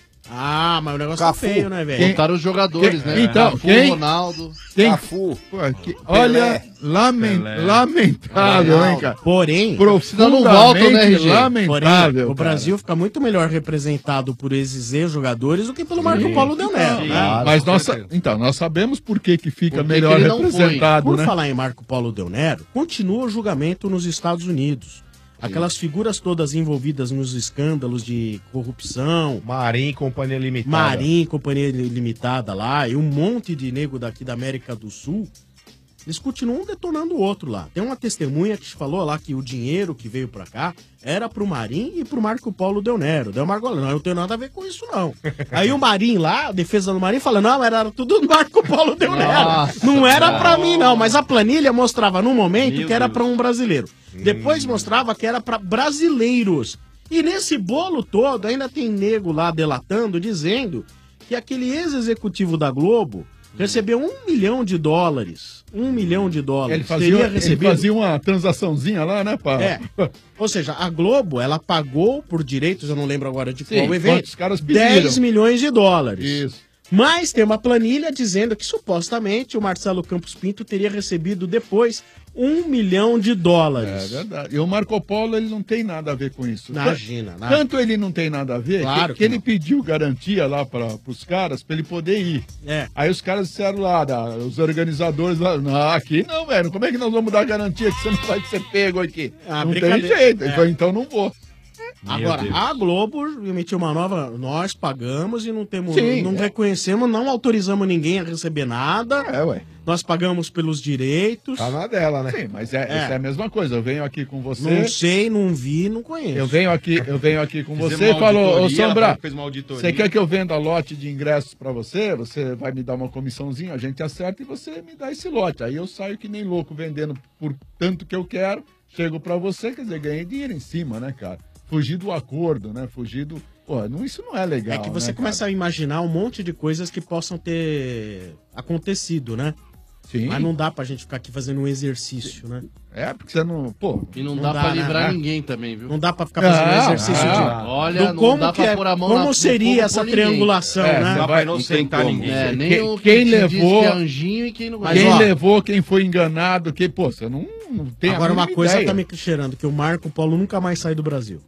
Speaker 6: Ah, mas o negócio
Speaker 12: Cafu.
Speaker 6: tá feio, né, velho?
Speaker 12: Quem-
Speaker 9: Botaram os jogadores,
Speaker 12: quem-
Speaker 9: né?
Speaker 12: Então,
Speaker 9: Cafu,
Speaker 12: quem-
Speaker 9: Ronaldo.
Speaker 12: Quem-
Speaker 9: Cafu.
Speaker 12: Pô, que- olha, lamen- lamentável, hein, cara?
Speaker 6: Porém,
Speaker 12: Profundamente
Speaker 6: não voltam, né, R G?
Speaker 12: lamentável,
Speaker 6: Porém, o Brasil fica muito melhor representado por esses ex-jogadores do que pelo Marco Paulo Del Nero,
Speaker 12: Sim,
Speaker 6: né?
Speaker 12: mas nós, então, nós sabemos por que, que fica
Speaker 6: Por que
Speaker 12: melhor
Speaker 6: que ele não
Speaker 12: representado,
Speaker 6: foi? Por
Speaker 12: né?
Speaker 6: falar em Marco Paulo Del Nero, continua o julgamento nos Estados Unidos. Aquelas figuras todas envolvidas nos escândalos de corrupção.
Speaker 10: Marim, Companhia Limitada.
Speaker 6: Marim, Companhia Limitada lá, e um monte de nego daqui da América do Sul. Eles continuam detonando o outro lá. Tem uma testemunha que falou lá que o dinheiro que veio pra cá era pro Marim e pro Marco Paulo Del Nero. Daí o Marco falou, não, eu não tenho nada a ver com isso, não. Aí o Marim lá, a defesa do Marim, fala, não, era tudo do Marco Paulo Del Nero.
Speaker 14: Nossa,
Speaker 6: não era
Speaker 14: cara.
Speaker 6: pra mim, não. Mas a planilha mostrava no momento
Speaker 14: Meu
Speaker 6: que era
Speaker 14: Deus.
Speaker 6: pra um brasileiro. Depois mostrava que era pra brasileiros. E nesse bolo todo, ainda tem nego lá delatando, dizendo que aquele ex-executivo da Globo recebeu um milhão de dólares. Um milhão de dólares.
Speaker 12: Ele fazia,
Speaker 6: Teria
Speaker 12: ele
Speaker 6: recebido.
Speaker 12: fazia uma transaçãozinha lá, né, pá?
Speaker 6: É. Ou seja, a Globo, ela pagou por direitos, eu não lembro agora de
Speaker 12: Sim,
Speaker 6: qual evento,
Speaker 12: quantos caras pediram.
Speaker 6: dez milhões de dólares.
Speaker 12: Isso.
Speaker 6: Mas tem uma planilha dizendo que supostamente o Marcelo Campos Pinto teria recebido depois um milhão de dólares.
Speaker 12: É verdade. E o Marco Polo, ele não tem nada a ver com isso.
Speaker 6: Imagina,
Speaker 12: Tan-
Speaker 6: nada.
Speaker 12: Tanto ele não tem nada a ver,
Speaker 6: Claro
Speaker 12: que,
Speaker 6: que
Speaker 12: que ele pediu garantia lá para os caras, para ele poder ir.
Speaker 6: É.
Speaker 12: Aí os caras disseram lá, da- os organizadores lá, não, aqui não, velho, como é que nós vamos dar garantia que você não vai ser pego aqui?
Speaker 6: Ah,
Speaker 12: não tem
Speaker 6: brincadeira.
Speaker 12: jeito.
Speaker 6: É.
Speaker 12: Ele falou, então não vou.
Speaker 6: Agora,
Speaker 12: Deus.
Speaker 6: a Globo emitiu uma nova. Nós pagamos e não temos.
Speaker 12: Sim,
Speaker 6: não
Speaker 12: é.
Speaker 6: reconhecemos, não autorizamos ninguém a receber nada.
Speaker 12: É, ué.
Speaker 6: Nós pagamos pelos direitos.
Speaker 12: Tá na dela, né? Sim, mas é,
Speaker 6: É.
Speaker 12: isso é a mesma coisa. Eu venho aqui com você.
Speaker 6: Não sei, não vi, não conheço.
Speaker 12: Eu venho aqui, eu venho aqui com
Speaker 6: Fizemos
Speaker 12: você e
Speaker 6: uma
Speaker 12: falo, ô
Speaker 6: auditoria, ela
Speaker 12: Sombra,
Speaker 6: fez uma auditoria.
Speaker 12: você quer que eu venda lote de ingressos pra você? Você vai me dar uma comissãozinha, a gente acerta e você me dá esse lote. Aí eu saio que nem louco vendendo por tanto que eu quero, chego pra você, quer dizer, ganhei dinheiro em cima, né, cara? Fugir do acordo, né? Fugir do... Pô, não, isso não é legal,
Speaker 6: É que você
Speaker 12: né,
Speaker 6: começa a imaginar um monte de coisas que possam ter acontecido, né?
Speaker 12: Sim.
Speaker 6: Mas não dá pra gente ficar aqui fazendo um exercício, né?
Speaker 12: É, porque você não... Pô...
Speaker 9: E não, dá, pra
Speaker 6: né?
Speaker 9: livrar
Speaker 6: É.
Speaker 9: ninguém também, viu?
Speaker 6: Não dá pra ficar fazendo um exercício de...
Speaker 9: Olha,
Speaker 6: do
Speaker 9: não
Speaker 6: como
Speaker 9: dá
Speaker 6: que
Speaker 9: pra
Speaker 6: é-
Speaker 9: pôr a mão
Speaker 6: como
Speaker 9: na- no
Speaker 6: seria
Speaker 9: fogo
Speaker 6: essa
Speaker 9: por ninguém.
Speaker 6: triangulação,
Speaker 12: É,
Speaker 6: né?
Speaker 12: você vai inocentar ninguém.
Speaker 9: É, nem
Speaker 12: Quem-
Speaker 9: o que
Speaker 12: quem
Speaker 9: te
Speaker 12: levou-
Speaker 9: diz que é anjinho e quem não
Speaker 12: Quem
Speaker 6: Mas, ó,
Speaker 12: levou, quem foi enganado, que, pô, você não, não tem a
Speaker 6: Agora uma
Speaker 12: mínima
Speaker 6: coisa
Speaker 12: ideia.
Speaker 6: tá me cheirando, que o Marco Polo nunca mais sai do Brasil.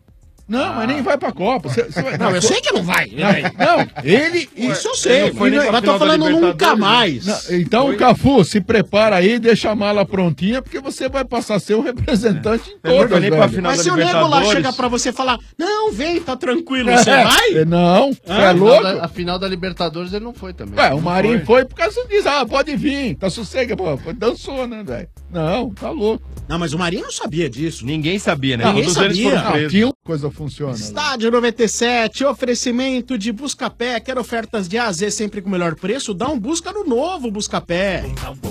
Speaker 12: Não, mas nem vai pra Copa. Você, você vai...
Speaker 6: Não, eu sei que não vai. Né?
Speaker 12: Não, ele...
Speaker 6: Isso eu sei.
Speaker 12: Foi
Speaker 6: Mas eu tô falando nunca mais.
Speaker 12: Não, então,
Speaker 6: Foi.
Speaker 12: Cafu, se prepara aí, deixa a mala prontinha, porque você vai passar a ser o representante em todas, velho.
Speaker 6: Mas se o nego lá chega pra você e falar, não, vem, tá tranquilo, você
Speaker 12: É,
Speaker 6: vai?
Speaker 12: Não, você
Speaker 9: Ah,
Speaker 12: é
Speaker 9: a final
Speaker 12: louco?
Speaker 9: da- A final da Libertadores ele não foi também.
Speaker 12: Ué, o
Speaker 9: Não
Speaker 12: Marinho foi. por causa disso. Ah, pode vir, tá sossega, pô. Foi- Dançou, né, velho? Não, tá louco.
Speaker 6: Não, mas o Marinho não sabia disso.
Speaker 7: Ninguém sabia, né?
Speaker 6: Ninguém
Speaker 7: Todos eles
Speaker 6: sabia.
Speaker 7: foram presos.
Speaker 12: Que coisa funciona.
Speaker 6: Estádio noventa e sete, oferecimento de Buscapé. Quer ofertas de A a Z sempre com o melhor preço? Dá um busca no novo Buscapé.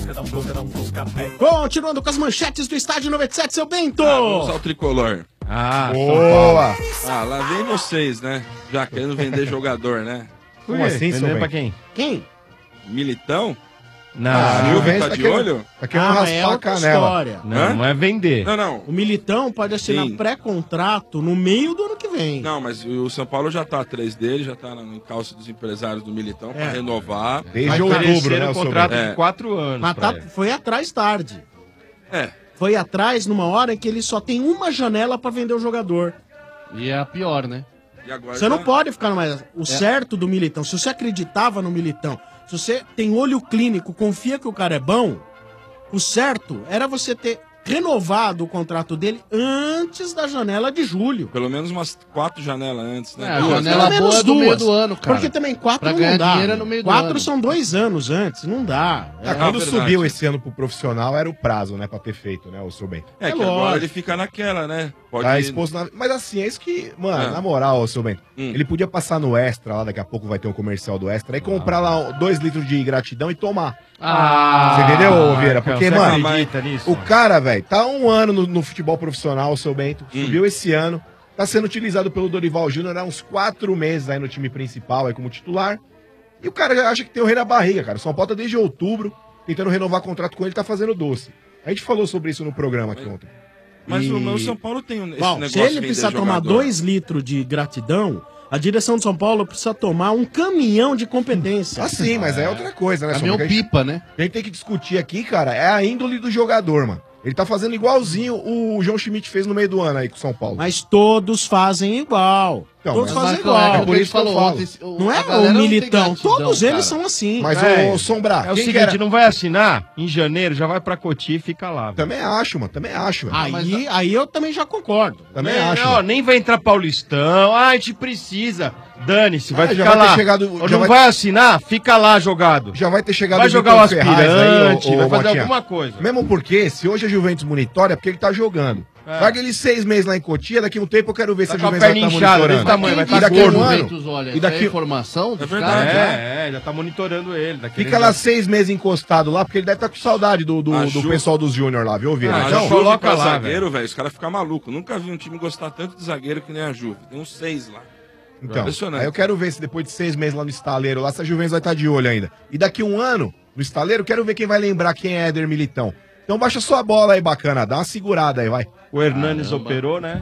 Speaker 6: Continuando com as manchetes do Estádio noventa e sete, seu Bento.
Speaker 11: Ah, vamos usar o tricolor.
Speaker 7: Ah,
Speaker 6: boa.
Speaker 11: Ah, lá vem vocês, né? Já querendo vender jogador, né?
Speaker 7: Como assim, seu Vender pra quem?
Speaker 6: Quem?
Speaker 11: Militão?
Speaker 7: Não,
Speaker 11: Ah,
Speaker 7: a
Speaker 11: Juve
Speaker 7: Juventus
Speaker 11: tá
Speaker 7: tá
Speaker 11: de
Speaker 7: querendo-
Speaker 11: olho?
Speaker 7: tá querendo
Speaker 6: Ah, mas
Speaker 7: raspar
Speaker 6: é
Speaker 7: a
Speaker 6: outra
Speaker 7: canela.
Speaker 6: história.
Speaker 7: Não, Hã? não é vender.
Speaker 11: Não, não.
Speaker 6: O Militão pode assinar
Speaker 11: Sim.
Speaker 6: pré-contrato no meio do ano que vem.
Speaker 11: Não, mas o São Paulo já tá atrás dele, já tá no encalço dos empresários do Militão pra
Speaker 6: É.
Speaker 11: renovar.
Speaker 7: Desde outubro, né, o contrato de
Speaker 11: É.
Speaker 7: quatro anos.
Speaker 6: Mas
Speaker 7: pra
Speaker 6: tá-
Speaker 7: ele.
Speaker 6: foi atrás tarde.
Speaker 11: É.
Speaker 6: Foi atrás numa hora em que ele só tem uma janela pra vender o jogador.
Speaker 9: E é a pior, né?
Speaker 11: E agora
Speaker 6: Você não
Speaker 11: já-
Speaker 6: pode ficar mais. O
Speaker 9: É.
Speaker 6: certo do Militão, se você acreditava no Militão, se você tem olho clínico, confia que o cara é bom, o certo era você ter renovado o contrato dele antes da janela de julho.
Speaker 11: Pelo menos umas quatro janelas antes, né?
Speaker 9: É, a
Speaker 11: Duas,
Speaker 9: janela
Speaker 11: né?
Speaker 9: boa é do meio do ano, cara.
Speaker 6: Porque também quatro
Speaker 9: Pra
Speaker 6: não
Speaker 9: ganhar
Speaker 6: dá.
Speaker 9: dinheiro é no meio do
Speaker 6: quatro
Speaker 9: ano.
Speaker 6: são dois anos antes, não dá.
Speaker 10: Ah, quando subiu esse ano pro profissional, era o prazo, né, pra ter feito, né, o seu bem.
Speaker 11: É, que agora ele fica naquela, né? Pode...
Speaker 10: Tá exposto na... Mas assim, é isso que, mano,
Speaker 11: Ah.
Speaker 10: na moral, ô, seu bem,
Speaker 11: Hum.
Speaker 10: ele podia passar no Extra lá, daqui a pouco vai ter um comercial do Extra, e comprar lá dois litros de gratidão e tomar.
Speaker 9: Ah,
Speaker 10: Você entendeu, ô, Vieira?
Speaker 7: Marcão,
Speaker 10: Porque,
Speaker 7: você
Speaker 10: mano,
Speaker 7: acredita nisso,
Speaker 10: o
Speaker 7: mano?
Speaker 10: cara, velho, tá um ano no, no futebol profissional, o seu Bento,
Speaker 11: Hum.
Speaker 10: subiu esse ano, tá sendo utilizado pelo Dorival Júnior há uns quatro meses aí no time principal, aí como titular, e o cara já acha que tem o rei na barriga, cara. O São Paulo tá desde outubro, tentando renovar contrato com ele, tá fazendo doce. A gente falou sobre isso no programa aqui ontem.
Speaker 11: Mas
Speaker 10: E-
Speaker 11: o meu São Paulo tem esse
Speaker 6: Bom,
Speaker 11: negócio
Speaker 6: se ele
Speaker 11: de vender
Speaker 6: precisar tomar
Speaker 11: jogador.
Speaker 6: dois litros de gratidão, a direção de São Paulo precisa tomar um caminhão de competência.
Speaker 10: Ah, sim, mas é outra coisa, né?
Speaker 6: Caminhão
Speaker 10: Sombra? Que a gente-
Speaker 9: pipa, né?
Speaker 10: A gente tem que discutir aqui, cara, é a índole do jogador, mano. Ele tá fazendo igualzinho o João Schmidt fez no meio do ano aí com o São Paulo.
Speaker 6: Mas todos fazem igual.
Speaker 10: Então,
Speaker 6: todos
Speaker 10: mas-
Speaker 6: fazem
Speaker 10: Marcão,
Speaker 6: igual.
Speaker 10: é por isso que eu falo.
Speaker 6: Não é
Speaker 9: a galera
Speaker 6: o
Speaker 9: não tem
Speaker 6: Militão.
Speaker 9: gratidão,
Speaker 6: Todos
Speaker 9: cara.
Speaker 6: eles são assim.
Speaker 10: Mas,
Speaker 7: É,
Speaker 10: ô, Sombra,
Speaker 7: é o
Speaker 10: quem que
Speaker 7: seguinte,
Speaker 10: era-
Speaker 7: não vai assinar em janeiro, já vai pra Cotia e fica lá. velho.
Speaker 10: Também acho, mano, também acho. velho.
Speaker 6: Aí, aí eu também já concordo.
Speaker 10: Também
Speaker 7: nem,
Speaker 10: acho.
Speaker 7: Não, nem vai entrar Paulistão. Ah, a gente precisa. Dane-se, vai
Speaker 10: Ah, já
Speaker 7: ficar
Speaker 10: vai ter
Speaker 7: lá.
Speaker 10: chegado-
Speaker 7: Ou
Speaker 10: já
Speaker 7: não
Speaker 10: vai-
Speaker 7: vai... assinar? Fica lá jogado.
Speaker 10: Já vai ter chegado
Speaker 7: Vai
Speaker 10: o
Speaker 7: jogar o
Speaker 10: Vitor Ferraz
Speaker 7: aspirante,
Speaker 10: aí, ô, ô,
Speaker 7: vai fazer
Speaker 10: Motinha.
Speaker 7: alguma coisa.
Speaker 10: Mesmo porque, se hoje a Juventus monitora, é porque ele tá jogando.
Speaker 7: É.
Speaker 10: Larga ele seis meses lá em Cotia, daqui a um tempo eu quero ver
Speaker 7: Tá
Speaker 10: se a
Speaker 7: com a
Speaker 10: Juventus vai
Speaker 7: perna
Speaker 10: estar
Speaker 7: inchada,
Speaker 10: monitorando.
Speaker 7: desse tamanho, vai
Speaker 10: E
Speaker 7: tá
Speaker 10: daqui a um
Speaker 7: gordo.
Speaker 10: ano...
Speaker 9: Juventus, olha,
Speaker 10: E
Speaker 9: isso é
Speaker 10: daqui...
Speaker 9: informação dos
Speaker 11: É verdade,
Speaker 9: caras?
Speaker 7: É, é, já tá monitorando ele. tá
Speaker 10: Fica
Speaker 7: querendo-
Speaker 10: lá seis meses encostado lá, porque ele deve estar com saudade do, do,
Speaker 11: A
Speaker 10: do
Speaker 11: Ju-
Speaker 10: pessoal dos Júnior lá, viu, Vieira?
Speaker 11: Ah,
Speaker 10: Então,
Speaker 11: a Juve
Speaker 7: coloca
Speaker 11: pra
Speaker 7: lá,
Speaker 11: zagueiro, velho, os caras ficam malucos. Nunca vi um time gostar tanto de zagueiro que nem a Juve. Tem uns seis lá.
Speaker 10: Então,
Speaker 11: Impressionante.
Speaker 10: aí eu quero ver se depois de seis meses lá no estaleiro, lá se a Juventus vai estar de olho ainda. E daqui um ano, no estaleiro, quero ver quem vai lembrar quem é Éder Militão. Então baixa sua bola aí, bacana. Dá uma segurada aí, vai.
Speaker 7: O Hernanes
Speaker 9: Caramba.
Speaker 7: operou, né?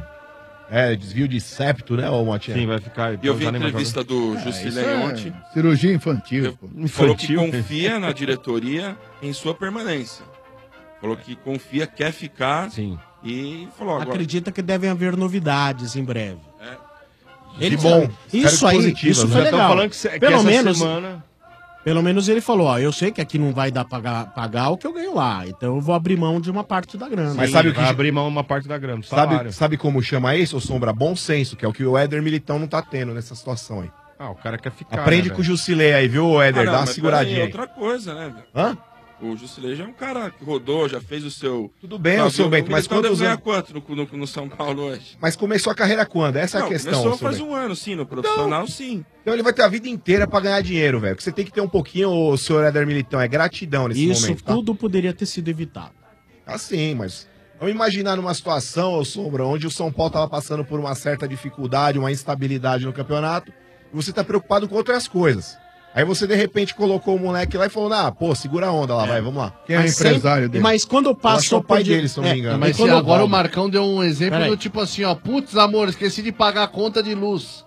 Speaker 10: É, desvio de septo, né, ô Motinha?
Speaker 7: Sim, vai ficar.
Speaker 11: E eu vi a
Speaker 7: não vai
Speaker 11: entrevista do Jusilei
Speaker 12: Isso é
Speaker 11: ontem.
Speaker 12: cirurgia infantil. pô.
Speaker 11: Falou que
Speaker 7: Infantil.
Speaker 11: confia na diretoria em sua permanência. Falou que confia, quer ficar.
Speaker 7: Sim.
Speaker 11: E falou agora.
Speaker 6: Acredita que devem haver novidades em breve.
Speaker 11: É.
Speaker 6: Ele
Speaker 10: Que bom.
Speaker 6: Isso
Speaker 10: Espero que
Speaker 6: aí,
Speaker 10: positivas,
Speaker 6: isso
Speaker 10: né?
Speaker 6: foi
Speaker 7: Já tão
Speaker 6: legal.
Speaker 7: falando que se- que
Speaker 6: pelo
Speaker 7: essa
Speaker 6: menos,
Speaker 7: semana-
Speaker 6: pelo menos ele falou, ó, eu sei que aqui não vai dar pra pagar, pagar o que eu ganho lá, então eu vou abrir mão de uma parte da grana.
Speaker 10: Mas
Speaker 7: Sim,
Speaker 10: sabe o que-
Speaker 7: vai abrir mão uma parte da grana, do salário.
Speaker 10: Sabe, sabe como chama isso, ô Sombra? Bom senso, que é o que o Éder Militão não tá tendo nessa situação aí.
Speaker 7: Ah, o cara quer ficar.
Speaker 10: Aprende
Speaker 7: né,
Speaker 10: com o
Speaker 7: velho?
Speaker 10: Jusilei aí, viu, Éder?
Speaker 11: Ah, não,
Speaker 10: Dá uma
Speaker 11: mas
Speaker 10: seguradinha
Speaker 11: peraí,
Speaker 10: aí.
Speaker 11: outra coisa, né, velho?
Speaker 10: Hã?
Speaker 11: O Jusilei já é um cara que rodou, já fez o seu.
Speaker 10: Tudo bem,
Speaker 11: Ah,
Speaker 10: ô seu
Speaker 11: o
Speaker 10: Bento, mas
Speaker 11: Militão deve
Speaker 10: quantos
Speaker 11: ganhar
Speaker 10: anos...
Speaker 11: quanto no, no, no São Paulo hoje?
Speaker 10: Mas começou a carreira quando? Essa é a
Speaker 11: Não,
Speaker 10: questão,
Speaker 11: começou
Speaker 10: ô, seu
Speaker 11: faz
Speaker 10: Bento.
Speaker 11: um ano, sim, no profissional, sim.
Speaker 10: Então ele vai ter a vida inteira pra ganhar dinheiro, velho. O que você tem que ter um pouquinho, ô senhor Éder Militão, é gratidão nesse
Speaker 6: Isso
Speaker 10: momento, tá?
Speaker 6: tudo poderia ter sido evitado.
Speaker 10: Assim, mas vamos imaginar numa situação, ô Sombra, onde o São Paulo tava passando por uma certa dificuldade, uma instabilidade no campeonato, e você tá preocupado com outras coisas. Aí você, de repente, colocou o moleque lá e falou, ah, pô, segura a onda lá, vai, vamos lá.
Speaker 12: Quem é o
Speaker 6: Mas
Speaker 12: empresário
Speaker 6: sempre-
Speaker 12: dele?
Speaker 6: Mas quando
Speaker 10: Eu acho que é
Speaker 6: passou
Speaker 10: o pai
Speaker 6: por di-
Speaker 10: dele, se eu não me
Speaker 6: É,
Speaker 10: engano.
Speaker 9: Mas
Speaker 6: quando
Speaker 9: se agora o
Speaker 6: Mar...
Speaker 9: Marcão deu um exemplo
Speaker 6: Peraí.
Speaker 9: do tipo assim, ó, putz, amor, esqueci de pagar a conta de luz.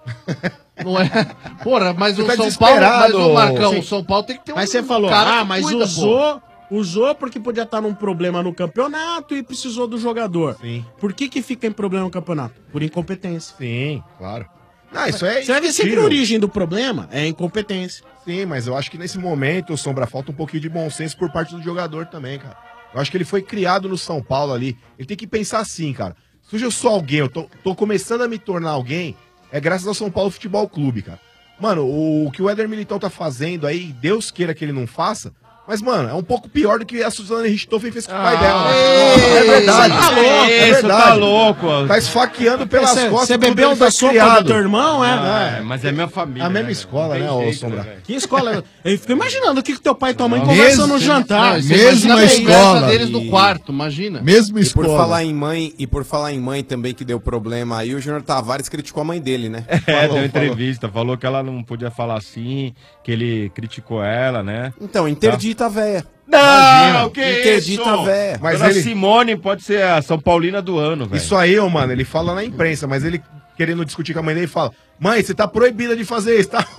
Speaker 9: Não é? Porra, mas
Speaker 10: Você
Speaker 9: o
Speaker 10: tá
Speaker 9: São Paulo, mas
Speaker 10: desesperado,
Speaker 9: o Marcão,
Speaker 10: sim.
Speaker 9: o São Paulo tem que ter um
Speaker 6: Mas você falou,
Speaker 9: cara
Speaker 6: ah,
Speaker 9: que
Speaker 6: mas
Speaker 9: cuida, pô.
Speaker 6: usou Usou porque podia estar num problema no campeonato e precisou do jogador.
Speaker 10: Sim.
Speaker 6: Por que que fica em problema no campeonato? Por incompetência.
Speaker 10: Sim, claro. Não, isso é
Speaker 6: Você vai ver sempre a origem do problema, é a incompetência.
Speaker 10: Sim, mas eu acho que nesse momento, Sombra, falta um pouquinho de bom senso por parte do jogador também, cara. Eu acho que ele foi criado no São Paulo ali. Ele tem que pensar assim, cara. Se hoje eu sou alguém, eu tô, tô começando a me tornar alguém, é graças ao São Paulo Futebol Clube, cara. Mano, o, o que o Éder Militão tá fazendo aí, Deus queira que ele não faça, mas, mano, é um pouco pior do que a Suzana Richthofen fez com o pai dela. É verdade.
Speaker 6: Tá louco,
Speaker 10: é
Speaker 7: isso,
Speaker 10: verdade.
Speaker 7: tá louco.
Speaker 10: Tá esfaqueando pelas
Speaker 6: Cê-
Speaker 10: costas.
Speaker 6: cê
Speaker 10: tudo
Speaker 6: bebeu
Speaker 10: ele
Speaker 6: da
Speaker 10: foi
Speaker 6: sopa
Speaker 10: criado.
Speaker 6: do teu irmão, é?
Speaker 10: Ah,
Speaker 7: É, mas é minha família.
Speaker 10: A mesma
Speaker 7: né,
Speaker 10: escola,
Speaker 7: velho?
Speaker 10: né,
Speaker 7: Não tem
Speaker 10: ô
Speaker 7: jeito,
Speaker 10: Sombra?
Speaker 7: né, velho?
Speaker 6: Que escola? Eu fico imaginando o que, que teu pai e tua mãe
Speaker 12: Não,
Speaker 6: conversam
Speaker 12: mesmo-
Speaker 6: no jantar.
Speaker 12: não,
Speaker 9: Você
Speaker 12: Mesma
Speaker 9: imagina a
Speaker 12: escola.
Speaker 9: conversa deles no quarto, imagina.
Speaker 12: Mesma
Speaker 13: E por
Speaker 12: escola.
Speaker 13: falar em mãe, e por falar em mãe também que deu problema aí, o Júnior Tavares criticou a mãe dele, né?
Speaker 7: É, deu entrevista, falou que ela não podia falar assim, que ele criticou ela, né?
Speaker 13: Então, interdita a véia.
Speaker 7: Não,
Speaker 13: Imagina.
Speaker 7: que
Speaker 13: Interdita
Speaker 7: isso?
Speaker 13: a véia.
Speaker 10: Mas
Speaker 7: Dona
Speaker 10: ele-
Speaker 7: Simone pode ser a São Paulina do ano, velho.
Speaker 10: Isso aí, ô, mano, ele fala na imprensa, mas ele querendo discutir com a mãe dele, fala: mãe, você tá proibida de fazer isso, tá?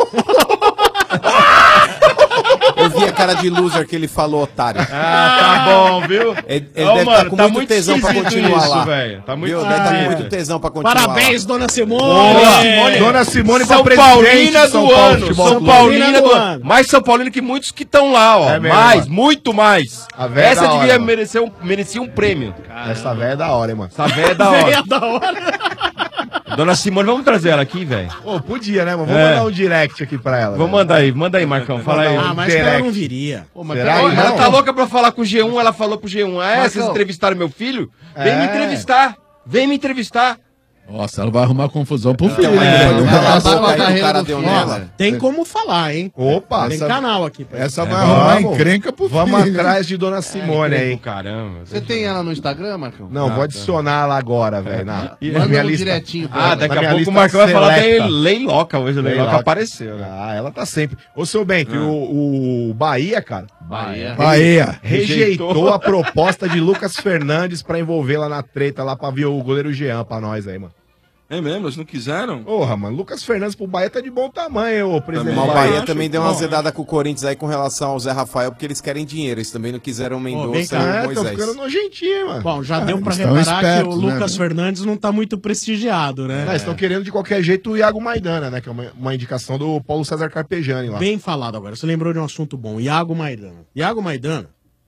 Speaker 13: Eu vi a cara de loser que ele falou, otário.
Speaker 7: Ah, tá bom, viu?
Speaker 13: Ele, ele
Speaker 7: Ô,
Speaker 13: deve
Speaker 7: mano,
Speaker 13: estar com
Speaker 7: tá
Speaker 13: muito
Speaker 7: muito
Speaker 13: tesão pra
Speaker 7: esquisito
Speaker 13: continuar
Speaker 7: isso,
Speaker 13: lá.
Speaker 7: velho. Tá muito
Speaker 13: Viu? Deve estar com
Speaker 7: esquisito.
Speaker 13: muito tesão pra continuar
Speaker 6: Parabéns,
Speaker 13: lá.
Speaker 6: dona Simone!
Speaker 7: Dona Simone,
Speaker 10: Dona Simone pra
Speaker 7: São
Speaker 10: presidente
Speaker 7: Paulina
Speaker 10: de São
Speaker 7: do
Speaker 10: Paulo
Speaker 7: ano,
Speaker 10: Futebol
Speaker 7: São
Speaker 10: Clube.
Speaker 7: Paulina do
Speaker 6: do
Speaker 7: ano.
Speaker 6: ano.
Speaker 7: Mais São Paulino que muitos que estão lá, ó.
Speaker 10: É mesmo,
Speaker 7: mais,
Speaker 10: mano.
Speaker 7: muito mais.
Speaker 10: A véia
Speaker 7: Essa
Speaker 10: é da
Speaker 7: devia
Speaker 10: hora,
Speaker 7: merecer um, merecia um prêmio.
Speaker 10: Essa velha é da hora, hein, mano.
Speaker 7: Essa véia é da
Speaker 6: Véia
Speaker 7: hora.
Speaker 6: da hora.
Speaker 7: Dona Simone, vamos trazer ela aqui, velho?
Speaker 10: Pô, podia, né, mano? Vamos
Speaker 7: É.
Speaker 10: mandar um direct aqui pra ela.
Speaker 7: Vamos
Speaker 10: velho.
Speaker 7: mandar aí, manda aí, Marcão. Fala aí.
Speaker 6: Ah, mas ela não viria.
Speaker 9: Pô, mas
Speaker 10: Será?
Speaker 9: peraí,
Speaker 10: Aí,
Speaker 7: Ela
Speaker 10: não?
Speaker 7: tá louca pra falar com o G um, ela falou pro G um. Ah, é,
Speaker 9: Marcão.
Speaker 7: vocês entrevistaram meu filho? Vem
Speaker 10: É.
Speaker 7: me entrevistar. Vem me entrevistar.
Speaker 12: Nossa, ela vai arrumar confusão pro filho.
Speaker 13: Então, mas
Speaker 12: né?
Speaker 13: depois do
Speaker 9: Ela
Speaker 13: cala-boca
Speaker 9: tá com a
Speaker 13: aí que o
Speaker 9: carreira
Speaker 13: cara
Speaker 9: do
Speaker 13: deu
Speaker 9: filho,
Speaker 13: nela.
Speaker 9: velho.
Speaker 6: Tem como falar, hein?
Speaker 10: Opa,
Speaker 6: Tem
Speaker 10: essa,
Speaker 6: canal aqui. pra
Speaker 12: Essa
Speaker 6: isso.
Speaker 12: vai arrumar
Speaker 10: vamos.
Speaker 12: encrenca pro filho.
Speaker 10: vamos atrás de Dona Simone aí.
Speaker 7: Caramba.
Speaker 9: Você tem ela no Instagram, Marcão?
Speaker 10: Não, vou adicionar ela agora, velho. na-
Speaker 7: E-
Speaker 10: na
Speaker 9: Manda
Speaker 10: minha
Speaker 9: um
Speaker 10: lista.
Speaker 9: diretinho pra
Speaker 7: Ah,
Speaker 9: ela.
Speaker 7: daqui
Speaker 10: Na
Speaker 7: a
Speaker 10: minha
Speaker 7: pouco
Speaker 10: lista
Speaker 7: o Marcão vai falar
Speaker 10: seleta.
Speaker 7: até Leiloca hoje. O Leiloca
Speaker 10: Leiloca.
Speaker 7: apareceu, né?
Speaker 10: Ah, ela tá sempre. Ô, seu Bento, e o, o Bahia, cara,
Speaker 9: Bahia.
Speaker 12: Bahia.
Speaker 10: rejeitou
Speaker 7: Rejeitou.
Speaker 10: a proposta de Lucas Fernandes pra envolver lá na treta, lá pra ver o goleiro Jean pra nós aí, mano.
Speaker 11: É mesmo? Eles não quiseram?
Speaker 10: Porra, mano, Lucas Fernandes pro Bahia tá de bom tamanho, ô presidente.
Speaker 13: Mas o
Speaker 10: do
Speaker 13: Bahia
Speaker 10: Bahia.
Speaker 13: também deu uma
Speaker 10: Bom,
Speaker 13: azedada com o Corinthians aí com relação ao Zé Rafael, porque eles querem dinheiro. Eles também não quiseram o
Speaker 6: vem
Speaker 13: Mendonça
Speaker 6: cá.
Speaker 13: e o
Speaker 10: É, tô
Speaker 13: Moisés.
Speaker 10: ficando nojentinho, mano.
Speaker 6: Bom, já deu pra
Speaker 12: eles tão
Speaker 6: reparar que
Speaker 12: espertos,
Speaker 6: o
Speaker 12: né,
Speaker 6: Lucas
Speaker 12: velho?
Speaker 6: Fernandes não tá muito prestigiado, né?
Speaker 10: Eles estão querendo de qualquer jeito o Iago Maidana, né? Que é uma, uma indicação do Paulo César Carpegiani lá.
Speaker 6: Bem falado agora. Você lembrou de um assunto bom. Iago Maidana. Iago Maidana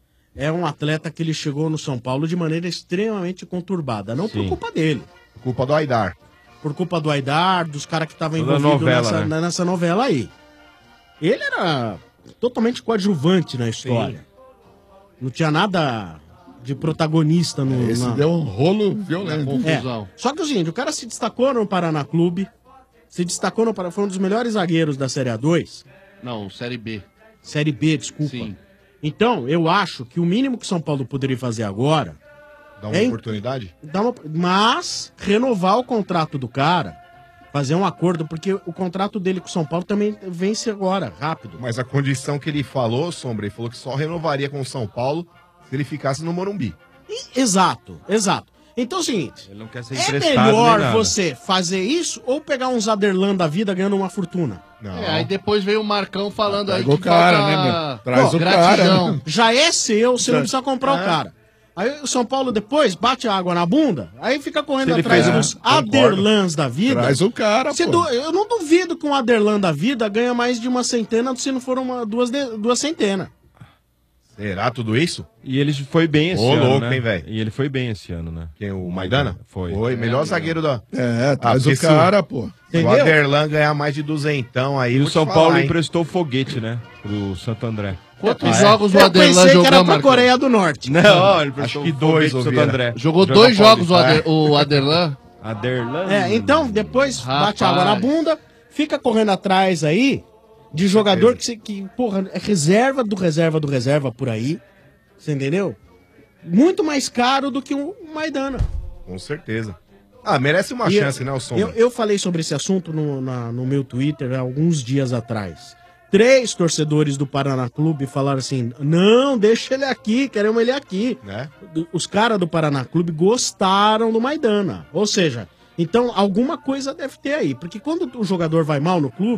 Speaker 6: é um atleta que ele chegou no São Paulo de maneira extremamente conturbada. Não por
Speaker 7: Sim.
Speaker 6: culpa dele.
Speaker 10: Culpa do Aidar.
Speaker 6: Por culpa do Aidar, dos caras que estavam
Speaker 7: Toda
Speaker 6: envolvidos
Speaker 7: novela,
Speaker 6: nessa,
Speaker 7: né?
Speaker 6: nessa novela aí. Ele era totalmente coadjuvante na história. Não tinha nada de protagonista no.
Speaker 12: Esse
Speaker 6: na-
Speaker 12: deu um rolo violento.
Speaker 6: É.
Speaker 9: Confusão.
Speaker 6: Só que é o seguinte, o cara se destacou no Paraná Clube, se destacou no Paraná, foi um dos melhores zagueiros da Série A dois,
Speaker 9: Não, Série B.
Speaker 6: Série B, desculpa.
Speaker 9: Sim.
Speaker 6: Então, eu acho que o mínimo que São Paulo poderia fazer agora,
Speaker 10: Dá uma
Speaker 6: É,
Speaker 10: oportunidade?
Speaker 6: dá uma- mas renovar o contrato do cara, fazer um acordo, porque o contrato dele com o São Paulo também vence agora, rápido.
Speaker 10: Mas a condição que ele falou, Sombra, ele falou que só renovaria com o São Paulo se ele ficasse no Morumbi.
Speaker 6: E- exato, exato. Então é o seguinte,
Speaker 7: Ele não quer ser
Speaker 6: é
Speaker 7: emprestado
Speaker 6: melhor
Speaker 7: nem nada.
Speaker 6: você fazer isso ou pegar um Zaderlan da vida ganhando uma fortuna?
Speaker 10: Não.
Speaker 9: É, aí depois veio o Marcão falando aí
Speaker 12: Pega o
Speaker 9: que
Speaker 12: cara,
Speaker 9: falta
Speaker 12: né, meu? Traz
Speaker 6: Pô,
Speaker 12: o
Speaker 9: gratidão.
Speaker 12: cara. né?
Speaker 6: Já é seu, você não precisa comprar
Speaker 10: É.
Speaker 6: o cara. Aí o São Paulo depois bate a água na bunda, aí fica correndo
Speaker 7: Se ele
Speaker 6: atrás
Speaker 7: fez-
Speaker 6: dos
Speaker 10: é, concordo.
Speaker 6: Aderlans da vida.
Speaker 12: Traz o cara,
Speaker 6: Se
Speaker 12: pô.
Speaker 6: du- Eu não duvido que um Aderlan da vida ganha mais de uma centena, se não for uma, duas, de- duas centenas.
Speaker 10: Será tudo isso?
Speaker 7: E ele foi bem esse
Speaker 10: Ô,
Speaker 7: ano,
Speaker 10: louco,
Speaker 7: né?
Speaker 10: hein, velho?
Speaker 7: E ele foi bem esse ano, né?
Speaker 10: Quem, o Maidana?
Speaker 7: Foi.
Speaker 10: Foi, melhor zagueiro da...
Speaker 12: É, traz
Speaker 10: porque
Speaker 12: o
Speaker 10: se
Speaker 12: cara, pô.
Speaker 10: Se o
Speaker 6: Entendeu?
Speaker 10: Aderlan ganhar mais de duzentão aí,
Speaker 7: E
Speaker 10: eu
Speaker 7: o
Speaker 10: vou te
Speaker 7: São
Speaker 10: falar,
Speaker 7: Paulo
Speaker 10: hein?
Speaker 7: emprestou o foguete, né? Pro Santo André.
Speaker 9: Quantos
Speaker 10: Ah, é?
Speaker 9: jogos o
Speaker 6: Eu
Speaker 9: Aderlan
Speaker 6: pensei que
Speaker 9: jogou,
Speaker 6: era pra
Speaker 9: Marcão?
Speaker 6: Coreia do Norte.
Speaker 7: Não, ele emprestou
Speaker 10: Acho que
Speaker 7: o
Speaker 10: dois,
Speaker 7: foguete pro
Speaker 10: ô,
Speaker 7: Santo
Speaker 10: Vieira.
Speaker 7: André.
Speaker 9: Jogou
Speaker 7: Jogar
Speaker 9: dois jogos o,
Speaker 7: Paulista.
Speaker 9: Ader, o Aderlan.
Speaker 7: Aderlan.
Speaker 6: É, então depois bate a água na
Speaker 9: Rapaz.
Speaker 6: bunda, fica correndo atrás aí de jogador que, se- que, porra, é reserva do reserva do reserva por aí. Você entendeu? Muito mais caro do que o Maidana.
Speaker 10: Com certeza. Ah, merece uma
Speaker 6: E
Speaker 10: chance,
Speaker 6: eu,
Speaker 10: né, o Sombra?
Speaker 6: Eu, eu falei sobre esse assunto no, na- no meu Twitter há alguns dias atrás. Três torcedores do Paraná Clube falaram assim: não, deixa ele aqui, queremos ele aqui.
Speaker 10: Né?
Speaker 6: Os caras do Paraná Clube gostaram do Maidana. Ou seja, então alguma coisa deve ter aí. Porque quando o jogador vai mal no clube,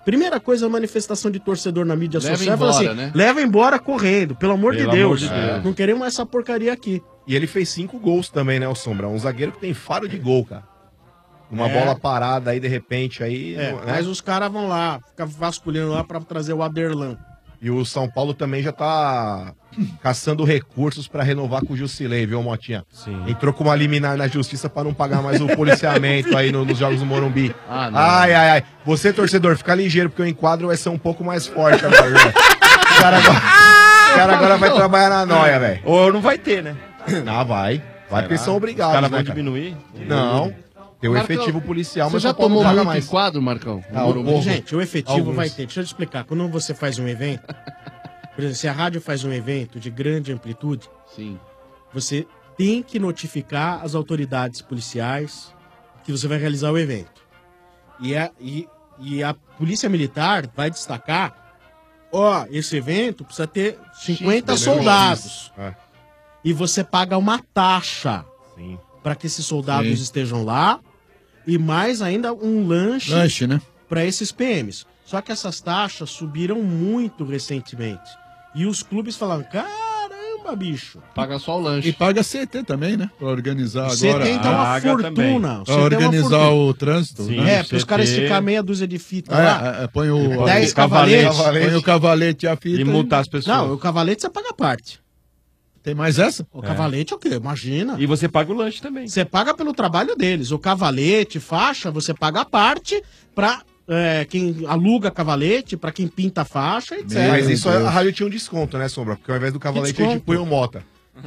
Speaker 6: Primeira coisa, a manifestação de torcedor na mídia
Speaker 9: Leva
Speaker 6: social, fala
Speaker 9: embora,
Speaker 6: assim,
Speaker 9: né?
Speaker 6: leva embora correndo, pelo amor
Speaker 10: Pelo
Speaker 6: de
Speaker 10: amor
Speaker 6: Deus.
Speaker 10: de Deus.
Speaker 6: Não queremos essa porcaria aqui.
Speaker 10: E ele fez cinco gols também, né, o Sombra? Um zagueiro que tem faro de gol, cara. Uma
Speaker 6: É.
Speaker 10: bola parada aí, de repente, aí...
Speaker 6: É,
Speaker 10: né?
Speaker 6: mas os caras vão lá, ficam vasculhando lá pra trazer o Aderlan.
Speaker 10: E o São Paulo também já tá caçando recursos pra renovar com o Jusilei, viu, Motinha?
Speaker 7: Sim.
Speaker 10: Entrou com uma liminar na justiça pra não pagar mais o policiamento aí no- nos jogos do Morumbi.
Speaker 9: Ah, não.
Speaker 10: ai, ai, ai. Você, torcedor, fica ligeiro, porque o enquadro vai ser um pouco mais forte agora, viu? O cara agora, o cara agora vai trabalhar na noia, velho.
Speaker 7: Ou não vai ter, né?
Speaker 10: Ah, vai. Vai, porque
Speaker 7: Será?
Speaker 10: são obrigados,
Speaker 7: Os caras
Speaker 10: né,
Speaker 7: vão
Speaker 10: cara?
Speaker 7: diminuir?
Speaker 10: Não. Tem o
Speaker 9: Marcão,
Speaker 10: efetivo policial,
Speaker 9: Você
Speaker 10: mas
Speaker 9: já
Speaker 10: São Paulo
Speaker 9: tomou
Speaker 10: não paga
Speaker 9: muito
Speaker 10: mais.
Speaker 9: enquadro, Marcão?
Speaker 10: Ah,
Speaker 9: No Morumbi?
Speaker 10: o-
Speaker 6: Gente, o efetivo
Speaker 10: Alguns.
Speaker 6: vai ter. Deixa eu te explicar. Quando você faz um evento, por exemplo, se a rádio faz um evento de grande amplitude,
Speaker 9: Sim.
Speaker 6: você tem que notificar as autoridades policiais que você vai realizar o evento. E a, e, e a Polícia Militar vai destacar: ó, esse evento precisa ter cinquenta
Speaker 10: X,
Speaker 6: soldados.
Speaker 10: É.
Speaker 6: E você paga uma taxa
Speaker 10: Sim.
Speaker 6: para que esses soldados
Speaker 12: Sim.
Speaker 6: estejam lá. E mais ainda um lanche,
Speaker 12: Lanche, né?
Speaker 6: para esses P Ms. Só que essas taxas subiram muito recentemente. E os clubes falaram: caramba, bicho.
Speaker 9: Paga só o lanche.
Speaker 12: E paga C T também, né? Pra organizar
Speaker 6: O C T
Speaker 12: agora.
Speaker 6: então é uma
Speaker 7: Paga
Speaker 6: fortuna.
Speaker 7: também.
Speaker 6: O C T é uma
Speaker 12: Pra organizar
Speaker 6: fortuna.
Speaker 12: o trânsito,
Speaker 7: Sim.
Speaker 12: né?
Speaker 6: É, para os caras
Speaker 7: C T.
Speaker 6: esticar meia dúzia de fita lá.
Speaker 12: É, é, põe o,
Speaker 6: dez
Speaker 12: o
Speaker 6: cavaletes.
Speaker 12: cavalete, põe o cavalete e a fita.
Speaker 7: E multar as pessoas.
Speaker 6: Não, o cavalete você paga a parte.
Speaker 12: Tem mais essa?
Speaker 6: O cavalete é o quê? Imagina.
Speaker 7: E você paga o lanche também.
Speaker 6: Você paga pelo trabalho deles. O cavalete, faixa, você paga a parte pra é, quem aluga cavalete, pra quem pinta a faixa, etcétera.
Speaker 10: Mas isso
Speaker 12: Deus.
Speaker 10: a rádio tinha um desconto, né, Sombra? Porque ao invés do cavalete a gente
Speaker 6: desconto?
Speaker 10: põe o Mota.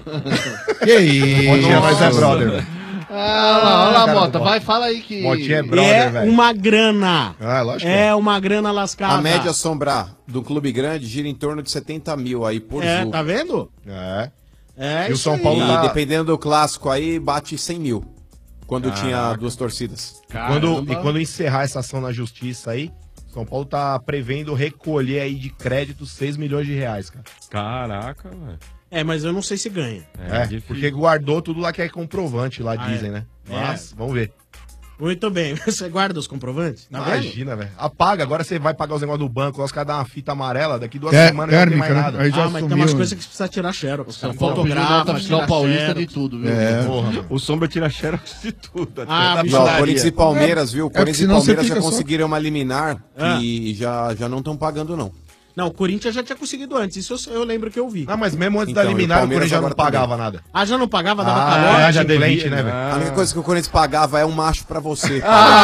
Speaker 12: Que isso?
Speaker 10: Motinha, nós é brother, velho.
Speaker 9: Ah, olha lá, olha lá,
Speaker 10: cara,
Speaker 9: Mota.
Speaker 10: do
Speaker 9: Vai, fala aí que...
Speaker 10: Motinha é
Speaker 6: E
Speaker 10: brother,
Speaker 6: é
Speaker 10: velho.
Speaker 6: uma grana.
Speaker 10: Ah, lógico.
Speaker 6: É uma grana lascada.
Speaker 13: A média sombra do clube grande gira em torno de setenta mil aí por
Speaker 6: É,
Speaker 13: jogo.
Speaker 6: tá vendo?
Speaker 10: É.
Speaker 6: É
Speaker 10: E o
Speaker 6: isso
Speaker 10: São
Speaker 6: aí.
Speaker 10: Paulo
Speaker 13: E
Speaker 10: tá-
Speaker 13: dependendo do clássico aí, bate cem mil. Quando
Speaker 10: Caraca.
Speaker 13: tinha duas torcidas.
Speaker 10: Quando,
Speaker 9: Caramba.
Speaker 10: e quando encerrar essa ação na justiça aí, São Paulo tá prevendo recolher aí de crédito seis milhões de reais, cara.
Speaker 7: Caraca, velho.
Speaker 6: É, mas eu não sei se ganha.
Speaker 10: É,
Speaker 7: difícil.
Speaker 10: porque guardou tudo lá que é comprovante lá,
Speaker 6: Ah,
Speaker 10: dizem,
Speaker 6: é.
Speaker 10: né?
Speaker 6: É.
Speaker 10: Mas, vamos ver.
Speaker 6: Muito bem. Você guarda os comprovantes? Tá vendo?
Speaker 10: Imagina, velho. Apaga, agora você vai pagar os negócios do banco, lá os caras dão uma fita amarela, daqui duas
Speaker 12: É,
Speaker 10: semanas já não tem
Speaker 12: térmica,
Speaker 10: mais
Speaker 12: né?
Speaker 10: nada.
Speaker 12: Aí já
Speaker 6: Ah, mas tem
Speaker 12: sumiu,
Speaker 6: umas
Speaker 12: né?
Speaker 6: coisas que você precisa tirar xerox.
Speaker 9: São
Speaker 6: Cara.
Speaker 9: Paulo pediu nota
Speaker 6: Fotografa,
Speaker 9: fiscal
Speaker 6: tira
Speaker 9: paulista
Speaker 6: xerox.
Speaker 9: de tudo, viu?
Speaker 12: É.
Speaker 10: Porra, mano.
Speaker 7: O Sombra tira xerox de tudo. até
Speaker 6: Ah,
Speaker 7: da
Speaker 6: bicho,
Speaker 13: Não,
Speaker 7: padaria.
Speaker 13: Corinthians e Palmeiras, viu?
Speaker 12: É, porque
Speaker 13: Corinthians e
Speaker 12: senão você
Speaker 13: Palmeiras já
Speaker 12: fica só-
Speaker 13: conseguiram uma liminar
Speaker 6: Ah.
Speaker 13: e já, já não estão pagando, não.
Speaker 6: Não, o Corinthians já tinha conseguido antes. Isso eu, eu lembro que eu vi.
Speaker 10: Não, mas mesmo antes
Speaker 13: Então,
Speaker 10: da
Speaker 13: e o
Speaker 10: liminar, o
Speaker 13: Palmeiras
Speaker 10: Corinthians já não
Speaker 13: agora também.
Speaker 10: pagava nada.
Speaker 6: Ah, já não pagava, dava
Speaker 10: Ah,
Speaker 6: calor?
Speaker 10: já
Speaker 7: já
Speaker 10: devia,
Speaker 7: devia,
Speaker 10: né, velho?
Speaker 13: A única coisa que o Corinthians pagava é um macho pra você.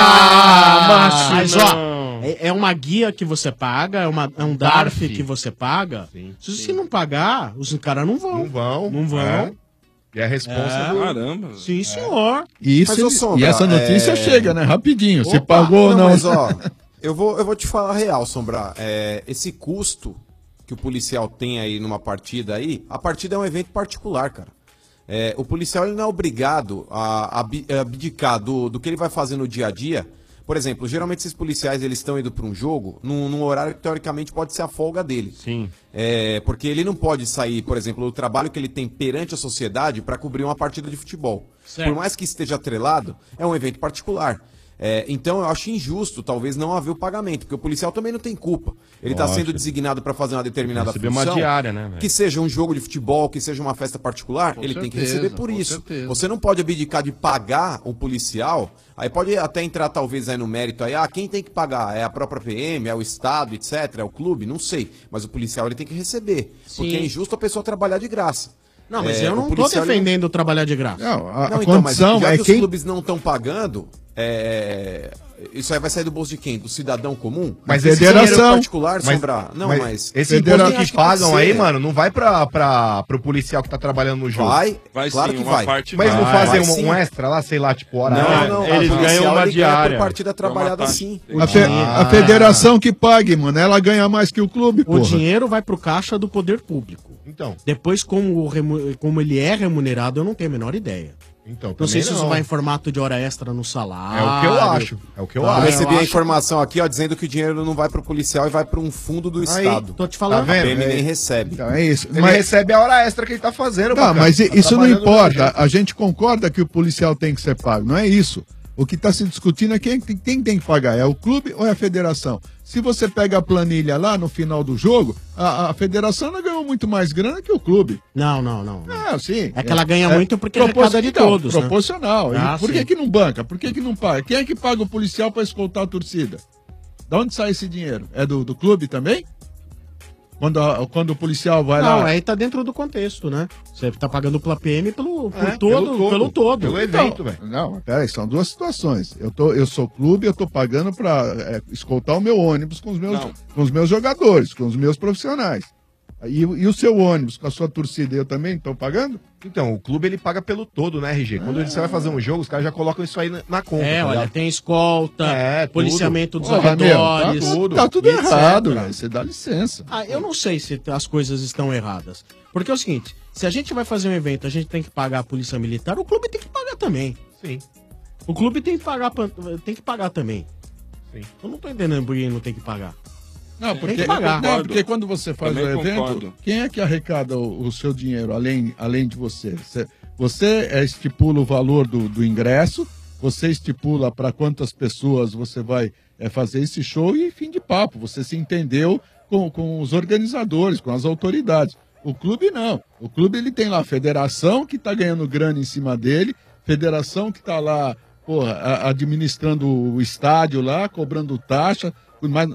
Speaker 6: Ah,
Speaker 7: macho,
Speaker 6: mas
Speaker 7: não.
Speaker 6: ó, é, é uma guia que você paga, é, uma, é um D A R F
Speaker 9: Darf.
Speaker 6: que você paga.
Speaker 10: Sim,
Speaker 6: Se você não pagar, os caras não vão.
Speaker 10: Não vão.
Speaker 6: Não vão.
Speaker 10: É. E a responsa
Speaker 6: É.
Speaker 10: do...
Speaker 11: Caramba.
Speaker 6: Sim, senhor.
Speaker 12: E, isso,
Speaker 13: Mas, ô, Sombra,
Speaker 12: e essa notícia
Speaker 13: é-
Speaker 12: chega, né? Rapidinho. Se
Speaker 6: Opa,
Speaker 12: pagou ou
Speaker 13: Não,
Speaker 12: não.
Speaker 13: mas ó, eu vou, eu vou te falar a real, Sombra. É, esse custo que o policial tem aí numa partida aí, a partida é um evento particular, cara. É, o policial ele não é obrigado a, a abi- a abdicar do, do que ele vai fazer no dia a dia. Por exemplo, geralmente esses policiais eles estão indo para um jogo num, num horário que teoricamente pode ser a folga dele.
Speaker 7: Sim.
Speaker 13: É, porque ele não pode sair, por exemplo, do trabalho que ele tem perante a sociedade para cobrir uma partida de futebol.
Speaker 6: Certo.
Speaker 13: Por mais que esteja atrelado, é um evento particular. É, então eu acho injusto, talvez, não haver o pagamento, porque o policial também não tem culpa. Ele está
Speaker 7: Lógico.
Speaker 13: sendo designado para fazer uma determinada
Speaker 7: Receber
Speaker 13: função.
Speaker 7: uma diária, né, velho?
Speaker 13: Que seja um jogo de futebol, que seja uma festa particular,
Speaker 9: Com
Speaker 13: ele tem que
Speaker 9: certeza,
Speaker 13: receber por
Speaker 9: com
Speaker 13: isso.
Speaker 9: certeza.
Speaker 13: Você não pode abdicar de pagar um policial. Aí pode até entrar, talvez, aí no mérito aí, ah, quem tem que pagar? É a própria P M, é o Estado, etcétera, é o clube? Não sei. Mas o policial ele tem que receber.
Speaker 6: Sim.
Speaker 13: Porque é injusto a pessoa trabalhar de graça.
Speaker 6: Não, mas
Speaker 13: É,
Speaker 6: eu
Speaker 13: o
Speaker 6: não tô
Speaker 13: policial, ele
Speaker 6: defendendo trabalhar de graça.
Speaker 12: Não, a, a
Speaker 13: Não, então, mas
Speaker 12: condição
Speaker 13: já
Speaker 12: é
Speaker 13: que
Speaker 12: quem.
Speaker 13: os clubes não estão pagando, é, isso aí vai sair do bolso de quem? Do cidadão comum?
Speaker 10: Mas
Speaker 13: esse
Speaker 10: esse
Speaker 13: dinheiro
Speaker 12: federação-
Speaker 13: particular,
Speaker 10: Mas-
Speaker 13: Sombra, não,
Speaker 10: mas
Speaker 13: mas...
Speaker 10: esse
Speaker 12: Federa-
Speaker 10: imposto que
Speaker 13: Acho que pode
Speaker 10: pagam
Speaker 13: ser.
Speaker 10: aí, mano, não vai pra, pra, pro policial que tá trabalhando no jogo.
Speaker 13: Vai,
Speaker 11: Vai
Speaker 13: claro
Speaker 11: sim,
Speaker 13: que
Speaker 11: uma
Speaker 13: vai.
Speaker 11: parte
Speaker 10: Mas não
Speaker 11: vai.
Speaker 10: fazem
Speaker 13: vai
Speaker 10: um,
Speaker 13: sim.
Speaker 10: um extra lá, sei lá, tipo, hora
Speaker 13: Não,
Speaker 10: extra?
Speaker 13: não,
Speaker 7: eles
Speaker 13: o
Speaker 7: ganham
Speaker 13: policial,
Speaker 7: uma
Speaker 13: ele ganha
Speaker 7: diária.
Speaker 13: por partida trabalhada
Speaker 11: taxa.
Speaker 13: sim.
Speaker 12: A, fe- a federação que pague, mano. Ela ganha mais que o clube,
Speaker 6: O
Speaker 12: porra.
Speaker 6: dinheiro vai pro caixa do poder público.
Speaker 10: Então,
Speaker 6: Depois, como, o remu- como ele é remunerado, eu não tenho a menor ideia.
Speaker 10: então
Speaker 6: Não sei
Speaker 10: também
Speaker 6: se isso vai em formato de hora extra no salário.
Speaker 10: É o que eu acho. É o que eu
Speaker 13: Eu
Speaker 10: acho.
Speaker 13: recebi
Speaker 6: eu
Speaker 13: a
Speaker 6: acho-
Speaker 13: informação aqui, ó, dizendo que o dinheiro não vai pro policial e vai para um fundo do
Speaker 10: Aí,
Speaker 13: Estado.
Speaker 6: Tô te
Speaker 10: Tá
Speaker 6: falando.
Speaker 10: vendo?
Speaker 13: A P M
Speaker 10: É.
Speaker 13: nem recebe.
Speaker 12: Então, é isso.
Speaker 10: Ele
Speaker 12: Mas,
Speaker 10: recebe a hora extra que ele tá fazendo,
Speaker 12: tá,
Speaker 10: bacana.
Speaker 12: mas
Speaker 10: Tá
Speaker 12: isso não
Speaker 10: trabalhando do
Speaker 12: importa.
Speaker 10: mesmo jeito.
Speaker 12: A gente concorda que o policial tem que ser pago. Não é isso. O que está se discutindo é quem, quem tem que pagar, é o clube ou é a federação? Se você pega a planilha lá no final do jogo, a, a federação não ganhou muito mais grana que o clube.
Speaker 6: Não, não, não.
Speaker 12: Ah, sim.
Speaker 6: É que ela ganha muito porque é
Speaker 12: propor-
Speaker 6: arrecada de
Speaker 12: então,
Speaker 6: todos, né?
Speaker 12: Proporcional.
Speaker 6: Ah,
Speaker 12: E por que
Speaker 6: sim.
Speaker 12: que não banca? Por que que não paga? Quem é que paga o policial para escoltar a torcida? Da onde sai esse dinheiro? É do, do clube também? Quando, a- quando o policial vai
Speaker 6: Não,
Speaker 12: lá...
Speaker 6: aí tá dentro do contexto, né? Você tá pagando pela P M pelo, por
Speaker 12: É,
Speaker 6: todo, pelo todo.
Speaker 12: Então, Não, peraí, são duas situações. Eu, tô, eu sou clube, eu tô pagando pra é, escoltar o meu ônibus com os meus, com os meus jogadores, com os meus profissionais. E, e o seu ônibus com a sua torcida, eu também estou pagando?
Speaker 10: Então, o clube ele paga pelo todo, né, R G? Quando você vai fazer um jogo, os caras já colocam isso aí na, na conta.
Speaker 6: É,
Speaker 10: tá
Speaker 6: olha,
Speaker 10: ligado?
Speaker 6: tem escolta,
Speaker 10: É, tudo.
Speaker 6: policiamento dos
Speaker 12: Porra, meu,
Speaker 6: arredores.
Speaker 12: tá tudo- tá tudo
Speaker 6: e etcétera.
Speaker 12: errado, velho. Você dá licença.
Speaker 6: Ah, eu não sei se as coisas estão erradas. Porque é o seguinte, se a gente vai fazer um evento, a gente tem que pagar a polícia militar, o clube tem que pagar também.
Speaker 10: Sim.
Speaker 6: O clube tem que pagar, pan- tem que pagar também.
Speaker 10: Sim.
Speaker 6: Eu não tô entendendo por que não tem que pagar.
Speaker 12: Não, porque,
Speaker 6: tem que pagar.
Speaker 12: não, porque quando você faz
Speaker 6: Também
Speaker 12: o evento,
Speaker 6: concordo.
Speaker 12: quem é que arrecada o, o seu dinheiro além, além de você? Você, você é, estipula o valor do, do ingresso, você estipula para quantas pessoas você vai é, fazer esse show e fim de papo. Você se entendeu com, com os organizadores, com as autoridades. O clube não. O clube ele tem lá a federação que está ganhando grana em cima dele, federação que está lá porra, a- administrando o estádio lá, cobrando taxa. Mas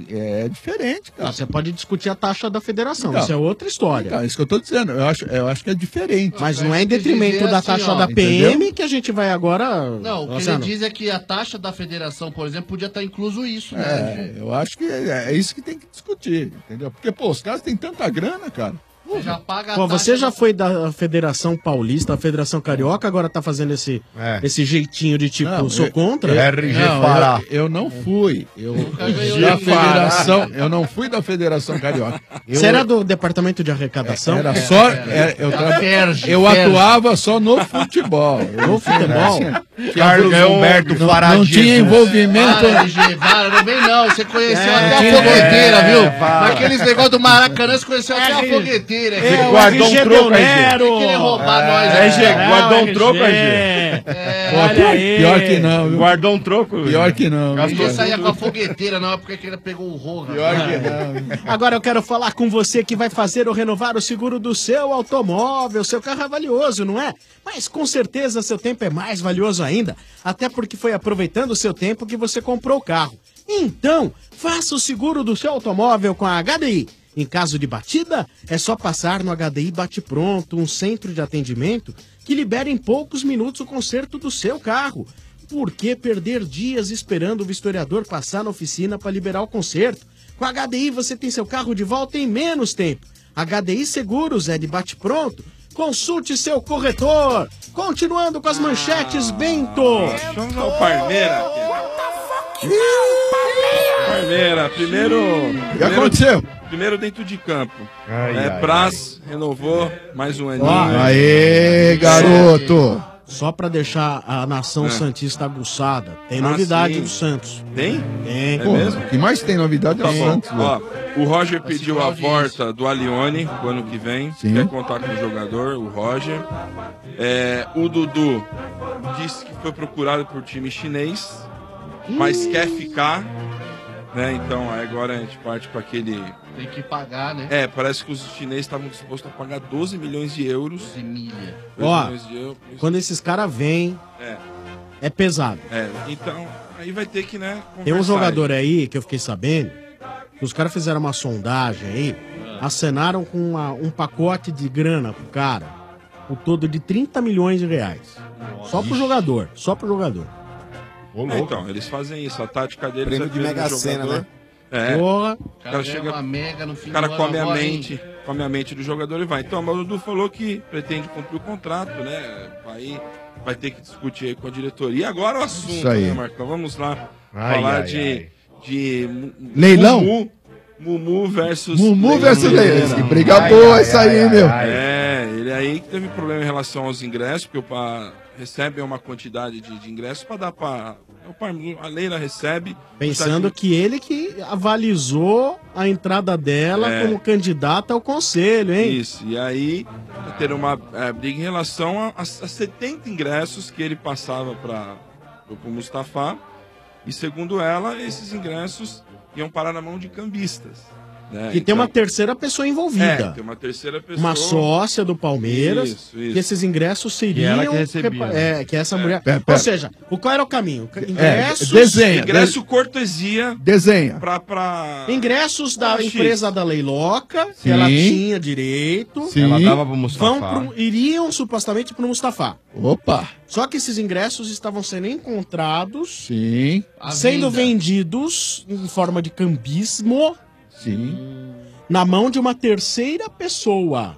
Speaker 12: é diferente, cara.
Speaker 6: Ah, você pode discutir a taxa da federação,
Speaker 12: Então,
Speaker 6: isso é outra história.
Speaker 12: Então, é isso que eu tô dizendo. Eu acho, eu acho que é diferente.
Speaker 6: Mas não é em detrimento da taxa da P M que a gente vai agora.
Speaker 9: Não, o que
Speaker 6: Luciano.
Speaker 9: ele diz é que a taxa da federação, por exemplo, podia estar incluso isso, né?
Speaker 12: É, eu acho que é, é isso que tem que discutir, entendeu? Porque, pô, os caras têm tanta grana, cara.
Speaker 9: Você já paga a
Speaker 6: Pô,
Speaker 9: taxa
Speaker 6: você já foi da Federação Paulista, a Federação Carioca, agora tá fazendo esse, esse jeitinho de tipo,
Speaker 12: Não,
Speaker 6: sou
Speaker 12: eu-
Speaker 6: contra?
Speaker 12: eu- não, Eu, eu não fui. Eu, da federação, eu não fui da Federação Carioca. Eu,
Speaker 6: Você era do Departamento de Arrecadação?
Speaker 12: Era só. é, eu tra-
Speaker 6: Ferge,
Speaker 12: eu
Speaker 6: Ferge.
Speaker 12: atuava só no futebol.
Speaker 6: No futebol?
Speaker 12: Carlos Humberto
Speaker 9: não,
Speaker 12: Fará
Speaker 9: não
Speaker 12: Jesus.
Speaker 9: tinha envolvimento.
Speaker 12: Para,
Speaker 9: Para, G, para, não vem não. Você conheceu
Speaker 12: É,
Speaker 9: até a
Speaker 12: tinha-
Speaker 9: fogueteira,
Speaker 12: é,
Speaker 9: viu?
Speaker 12: para.
Speaker 9: Naqueles negócios do Maracanã, você conheceu até a
Speaker 6: É,
Speaker 9: fogueteira.
Speaker 6: é,
Speaker 9: Você
Speaker 6: o
Speaker 9: guardou
Speaker 6: R G
Speaker 9: um troco,
Speaker 6: Del
Speaker 9: R G.
Speaker 6: Nero.
Speaker 9: Tem que querer roubar
Speaker 6: É,
Speaker 9: nós,
Speaker 6: R G,
Speaker 9: né?
Speaker 6: guardou um
Speaker 9: É,
Speaker 6: troco,
Speaker 9: R G.
Speaker 6: R G.
Speaker 9: É,
Speaker 12: Pô,
Speaker 9: olha
Speaker 12: pior,
Speaker 9: aí.
Speaker 12: pior que não, viu?
Speaker 7: Guardou um troco?
Speaker 12: Pior que não.
Speaker 9: R G saía com a fogueteira, não é porque ele pegou o Roga.
Speaker 12: Pior que não.
Speaker 6: Agora eu quero falar com você que vai fazer ou renovar o seguro do seu automóvel. Seu carro é valioso, não é? Mas com certeza seu tempo é mais valioso ainda. Até porque foi aproveitando o seu tempo que você comprou o carro. Então, faça o seguro do seu automóvel com a H D I. Em caso de batida, é só passar no H D I Bate Pronto, um centro de atendimento que libera em poucos minutos o conserto do seu carro. Por que perder dias esperando o vistoriador passar na oficina para liberar o conserto? Com a H D I você tem seu carro de volta em menos tempo. H D I Seguros é de Bate Pronto. Consulte seu corretor. Continuando com as manchetes, Bento.
Speaker 11: Vamos ao Parmeira. Parmeira, primeiro.
Speaker 12: O que aconteceu?
Speaker 11: Primeiro dentro de campo.
Speaker 12: Ai,
Speaker 11: é,
Speaker 12: ai,
Speaker 11: Praz renovou mais um aninho.
Speaker 12: Aê, garoto!
Speaker 6: Só pra deixar a nação
Speaker 11: É.
Speaker 6: santista aguçada, tem
Speaker 11: Ah,
Speaker 6: novidade
Speaker 11: sim.
Speaker 6: do Santos.
Speaker 11: Tem?
Speaker 6: Tem.
Speaker 11: É mesmo?
Speaker 12: O que mais tem novidade é
Speaker 11: Tá
Speaker 12: o
Speaker 11: bom.
Speaker 12: Santos.
Speaker 11: Ó,
Speaker 12: velho.
Speaker 11: o Roger pediu a volta do Alione pro ano que vem.
Speaker 12: Sim.
Speaker 11: Quer contar com o jogador, o Roger. É, o Dudu disse que foi procurado por time chinês, mas quer ficar. Né? Então aí agora a gente parte com aquele.
Speaker 9: Tem que pagar, né?
Speaker 11: É, parece que os chineses estavam dispostos a pagar doze milhões de euros.
Speaker 9: De milha.
Speaker 6: Ó,
Speaker 11: milhões de euros.
Speaker 6: quando esses caras vêm,
Speaker 11: É,
Speaker 6: é pesado.
Speaker 11: é. Então, aí vai ter que, né?
Speaker 6: Tem um
Speaker 11: conversar
Speaker 6: jogador aí que eu fiquei sabendo, que os caras fizeram uma sondagem aí,
Speaker 11: Ah.
Speaker 6: acenaram com uma- um pacote de grana pro cara, o todo de trinta milhões de reais. Só pro jogador, só pro jogador.
Speaker 11: É, então, eles fazem isso. A tática deles
Speaker 13: Prêmio
Speaker 11: é
Speaker 13: de
Speaker 11: ver
Speaker 13: Mega
Speaker 11: no
Speaker 13: Sena,
Speaker 11: jogador.
Speaker 13: né?
Speaker 11: É.
Speaker 6: Porra.
Speaker 11: O cara chega,
Speaker 9: uma mega no fim
Speaker 11: o cara
Speaker 9: do ano
Speaker 11: come a
Speaker 9: agora, hein?
Speaker 11: mente, come a mente do jogador e vai. Então, mas o Dudu falou que pretende cumprir o contrato, né? Aí vai ter que discutir aí com a diretoria. E agora o assunto,
Speaker 12: Isso aí.
Speaker 11: né, Marcão? Vamos lá
Speaker 12: Ai,
Speaker 11: falar
Speaker 12: ai,
Speaker 11: de,
Speaker 12: ai.
Speaker 11: de Mu-
Speaker 12: Leilão?
Speaker 11: Mumu, Mumu versus
Speaker 12: Mumu versus
Speaker 11: Leilão.
Speaker 12: Leilão. Que briga boa essa aí, hein, meu?
Speaker 11: É, ele aí que teve problema em relação aos ingressos, porque o pa recebe uma quantidade de, de ingressos para dar para a Leila recebe.
Speaker 6: Pensando que ele que avalizou a entrada dela
Speaker 11: É.
Speaker 6: como candidata ao conselho, hein?
Speaker 11: Isso, e aí ter uma é, briga em relação a, a, a setenta ingressos que ele passava para foi pro Mustafa. E segundo ela, esses ingressos iam parar na mão de cambistas. Né?
Speaker 6: E tem uma terceira pessoa envolvida.
Speaker 11: É, tem uma terceira pessoa.
Speaker 6: Uma sócia do Palmeiras.
Speaker 11: Isso, isso.
Speaker 6: Que esses ingressos
Speaker 7: Que
Speaker 6: seriam.
Speaker 7: ela que recebia,
Speaker 6: repa-
Speaker 7: né?
Speaker 6: É, que essa mulher.
Speaker 12: Pera, pera.
Speaker 6: Ou seja, o qual era o caminho? Ingressos.
Speaker 12: desenha.
Speaker 11: Ingresso cortesia
Speaker 12: Desenha.
Speaker 11: pra. pra...
Speaker 6: Ingressos da
Speaker 11: Ah,
Speaker 6: empresa
Speaker 11: X.
Speaker 6: da Leiloca, que
Speaker 12: Sim.
Speaker 6: ela tinha direito.
Speaker 12: Sim.
Speaker 7: Ela dava pro Mustafa.
Speaker 6: Vão pro, iriam supostamente pro Mustafa.
Speaker 12: Opa.
Speaker 6: Só que esses ingressos estavam sendo encontrados,
Speaker 12: Sim.
Speaker 6: sendo vendidos em forma de cambismo
Speaker 12: Sim.
Speaker 6: na mão de uma terceira pessoa.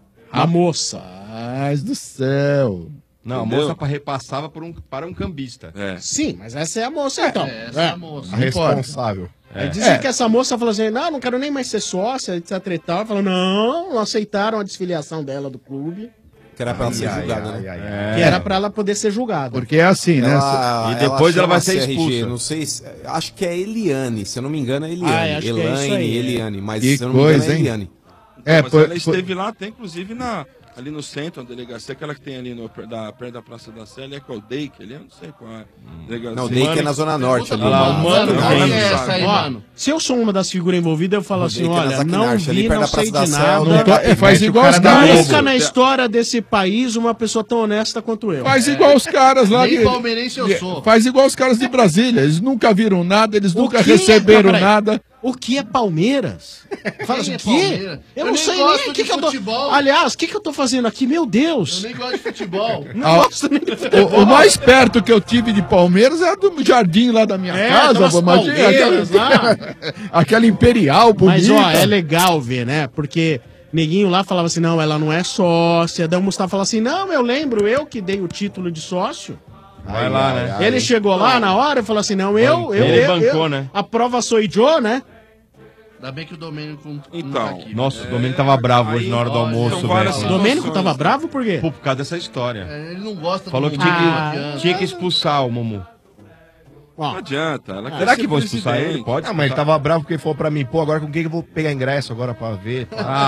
Speaker 6: A moça.
Speaker 12: Paz do céu.
Speaker 7: Não,
Speaker 11: Entendeu?
Speaker 7: a moça pa- repassava por um, para um cambista.
Speaker 11: É.
Speaker 6: Sim, mas essa é a moça então.
Speaker 9: É, essa é a moça.
Speaker 10: A responsável.
Speaker 6: Aí dizem
Speaker 12: É.
Speaker 6: que essa moça falou assim: não, não quero nem mais ser sócia, etc e tal. Ela falou: não, não aceitaram a desfiliação dela do clube.
Speaker 13: Que era pra ela ser
Speaker 10: Ai,
Speaker 13: julgada,
Speaker 10: ai,
Speaker 13: né?
Speaker 10: ai, ai.
Speaker 6: Que era pra ela poder ser julgada.
Speaker 12: Porque é assim, né?
Speaker 13: Ela-
Speaker 7: E depois ela
Speaker 13: chama
Speaker 7: vai ser
Speaker 13: C R G,
Speaker 7: expulsa.
Speaker 13: Não sei se, acho que é Eliane, se eu não me engano é Eliane.
Speaker 6: Ah, acho que é isso
Speaker 13: Elaine,
Speaker 6: aí, é.
Speaker 13: Eliane, mas
Speaker 12: Que
Speaker 13: se eu não me engano
Speaker 12: coisa,
Speaker 13: é
Speaker 12: hein?
Speaker 13: Eliane.
Speaker 12: É,
Speaker 11: Mas
Speaker 12: por-
Speaker 11: ela
Speaker 12: por-
Speaker 11: esteve lá, até inclusive na, ali no centro, a delegacia, aquela que tem ali no, da, perto da Praça da Sé, ali é que é o Dake, ali eu não sei qual é. Delegacia.
Speaker 13: Não, o Dake é na Zona Norte. Ali,
Speaker 7: Olha lá, o Mano
Speaker 11: Não,
Speaker 9: Qual
Speaker 11: não,
Speaker 9: que é
Speaker 11: não,
Speaker 9: essa aí,
Speaker 6: Ó,
Speaker 9: mano?
Speaker 6: se eu sou uma das figuras envolvidas, eu falo
Speaker 13: O
Speaker 6: assim:
Speaker 13: Dake é na
Speaker 6: olha,
Speaker 13: Zac
Speaker 6: não
Speaker 13: Narchi, ali
Speaker 6: vi,
Speaker 13: perto
Speaker 6: não
Speaker 13: da Praça
Speaker 6: sei
Speaker 13: da
Speaker 6: de
Speaker 13: Sé,
Speaker 6: nada.
Speaker 12: Não tô-
Speaker 10: Mete
Speaker 12: faz
Speaker 10: o
Speaker 12: igual
Speaker 10: cara
Speaker 12: os
Speaker 10: na
Speaker 12: caras.
Speaker 6: Nunca na história desse país uma pessoa tão honesta quanto eu.
Speaker 12: Faz igual os caras lá
Speaker 9: Nem
Speaker 12: de.
Speaker 9: palmeirense eu
Speaker 12: de-
Speaker 9: sou.
Speaker 12: Faz igual os caras de Brasília. Eles nunca viram nada, eles
Speaker 6: O
Speaker 12: nunca
Speaker 6: que é-
Speaker 12: receberam
Speaker 6: Não, peraí.
Speaker 12: nada.
Speaker 6: O que é Palmeiras? Fala assim,
Speaker 9: Quem é
Speaker 6: o quê?
Speaker 9: Palmeiras?
Speaker 6: Eu,
Speaker 9: Eu
Speaker 6: não
Speaker 9: nem
Speaker 6: sei
Speaker 9: gosto
Speaker 6: nem o
Speaker 9: de
Speaker 6: que, que eu tô.
Speaker 9: futebol.
Speaker 6: Aliás, o que, que eu tô fazendo aqui? Meu
Speaker 9: Eu
Speaker 6: Deus!
Speaker 9: nem gosto de futebol.
Speaker 6: Não
Speaker 12: Ah,
Speaker 6: gosto nem de futebol.
Speaker 12: O, o mais perto que eu tive de Palmeiras é a do jardim lá da minha
Speaker 6: É,
Speaker 12: casa.
Speaker 6: aquelas
Speaker 12: pô, mas tinha
Speaker 6: palmeiras
Speaker 12: aquela, aquela imperial bonita.
Speaker 6: Mas ó, é legal ver, né? Porque neguinho lá falava assim: não, ela não é sócia. Daí o Mustafa falava assim: não, eu lembro, eu que dei o título de sócio.
Speaker 7: Vai lá, né?
Speaker 6: Ele chegou lá na hora e falou assim: não, eu. eu
Speaker 7: Ele
Speaker 6: eu,
Speaker 7: bancou,
Speaker 6: eu-
Speaker 7: né?
Speaker 6: A prova sou Joe, né?
Speaker 9: Ainda bem que o Domênico não
Speaker 11: Então,
Speaker 9: tá aqui.
Speaker 7: Nossa, o Domênico tava bravo hoje
Speaker 11: Aí,
Speaker 7: na hora do
Speaker 11: olha,
Speaker 7: almoço,
Speaker 11: são várias
Speaker 7: velho.
Speaker 11: situações.
Speaker 6: Domênico tava bravo por quê?
Speaker 7: Pô, por causa dessa história.
Speaker 9: É, ele não gosta
Speaker 7: Falou
Speaker 9: do
Speaker 7: que tinha que,
Speaker 9: Mumu, não adianta.
Speaker 7: tinha que expulsar o Mumu.
Speaker 11: Não adianta. Ela quer
Speaker 7: Será
Speaker 11: ser
Speaker 7: que vão expulsar
Speaker 11: presidente.
Speaker 7: ele? Pode
Speaker 10: Ah, mas ele
Speaker 7: expulsar?
Speaker 10: tava bravo porque ele falou pra mim, pô, agora com quem que eu vou pegar ingresso agora pra ver?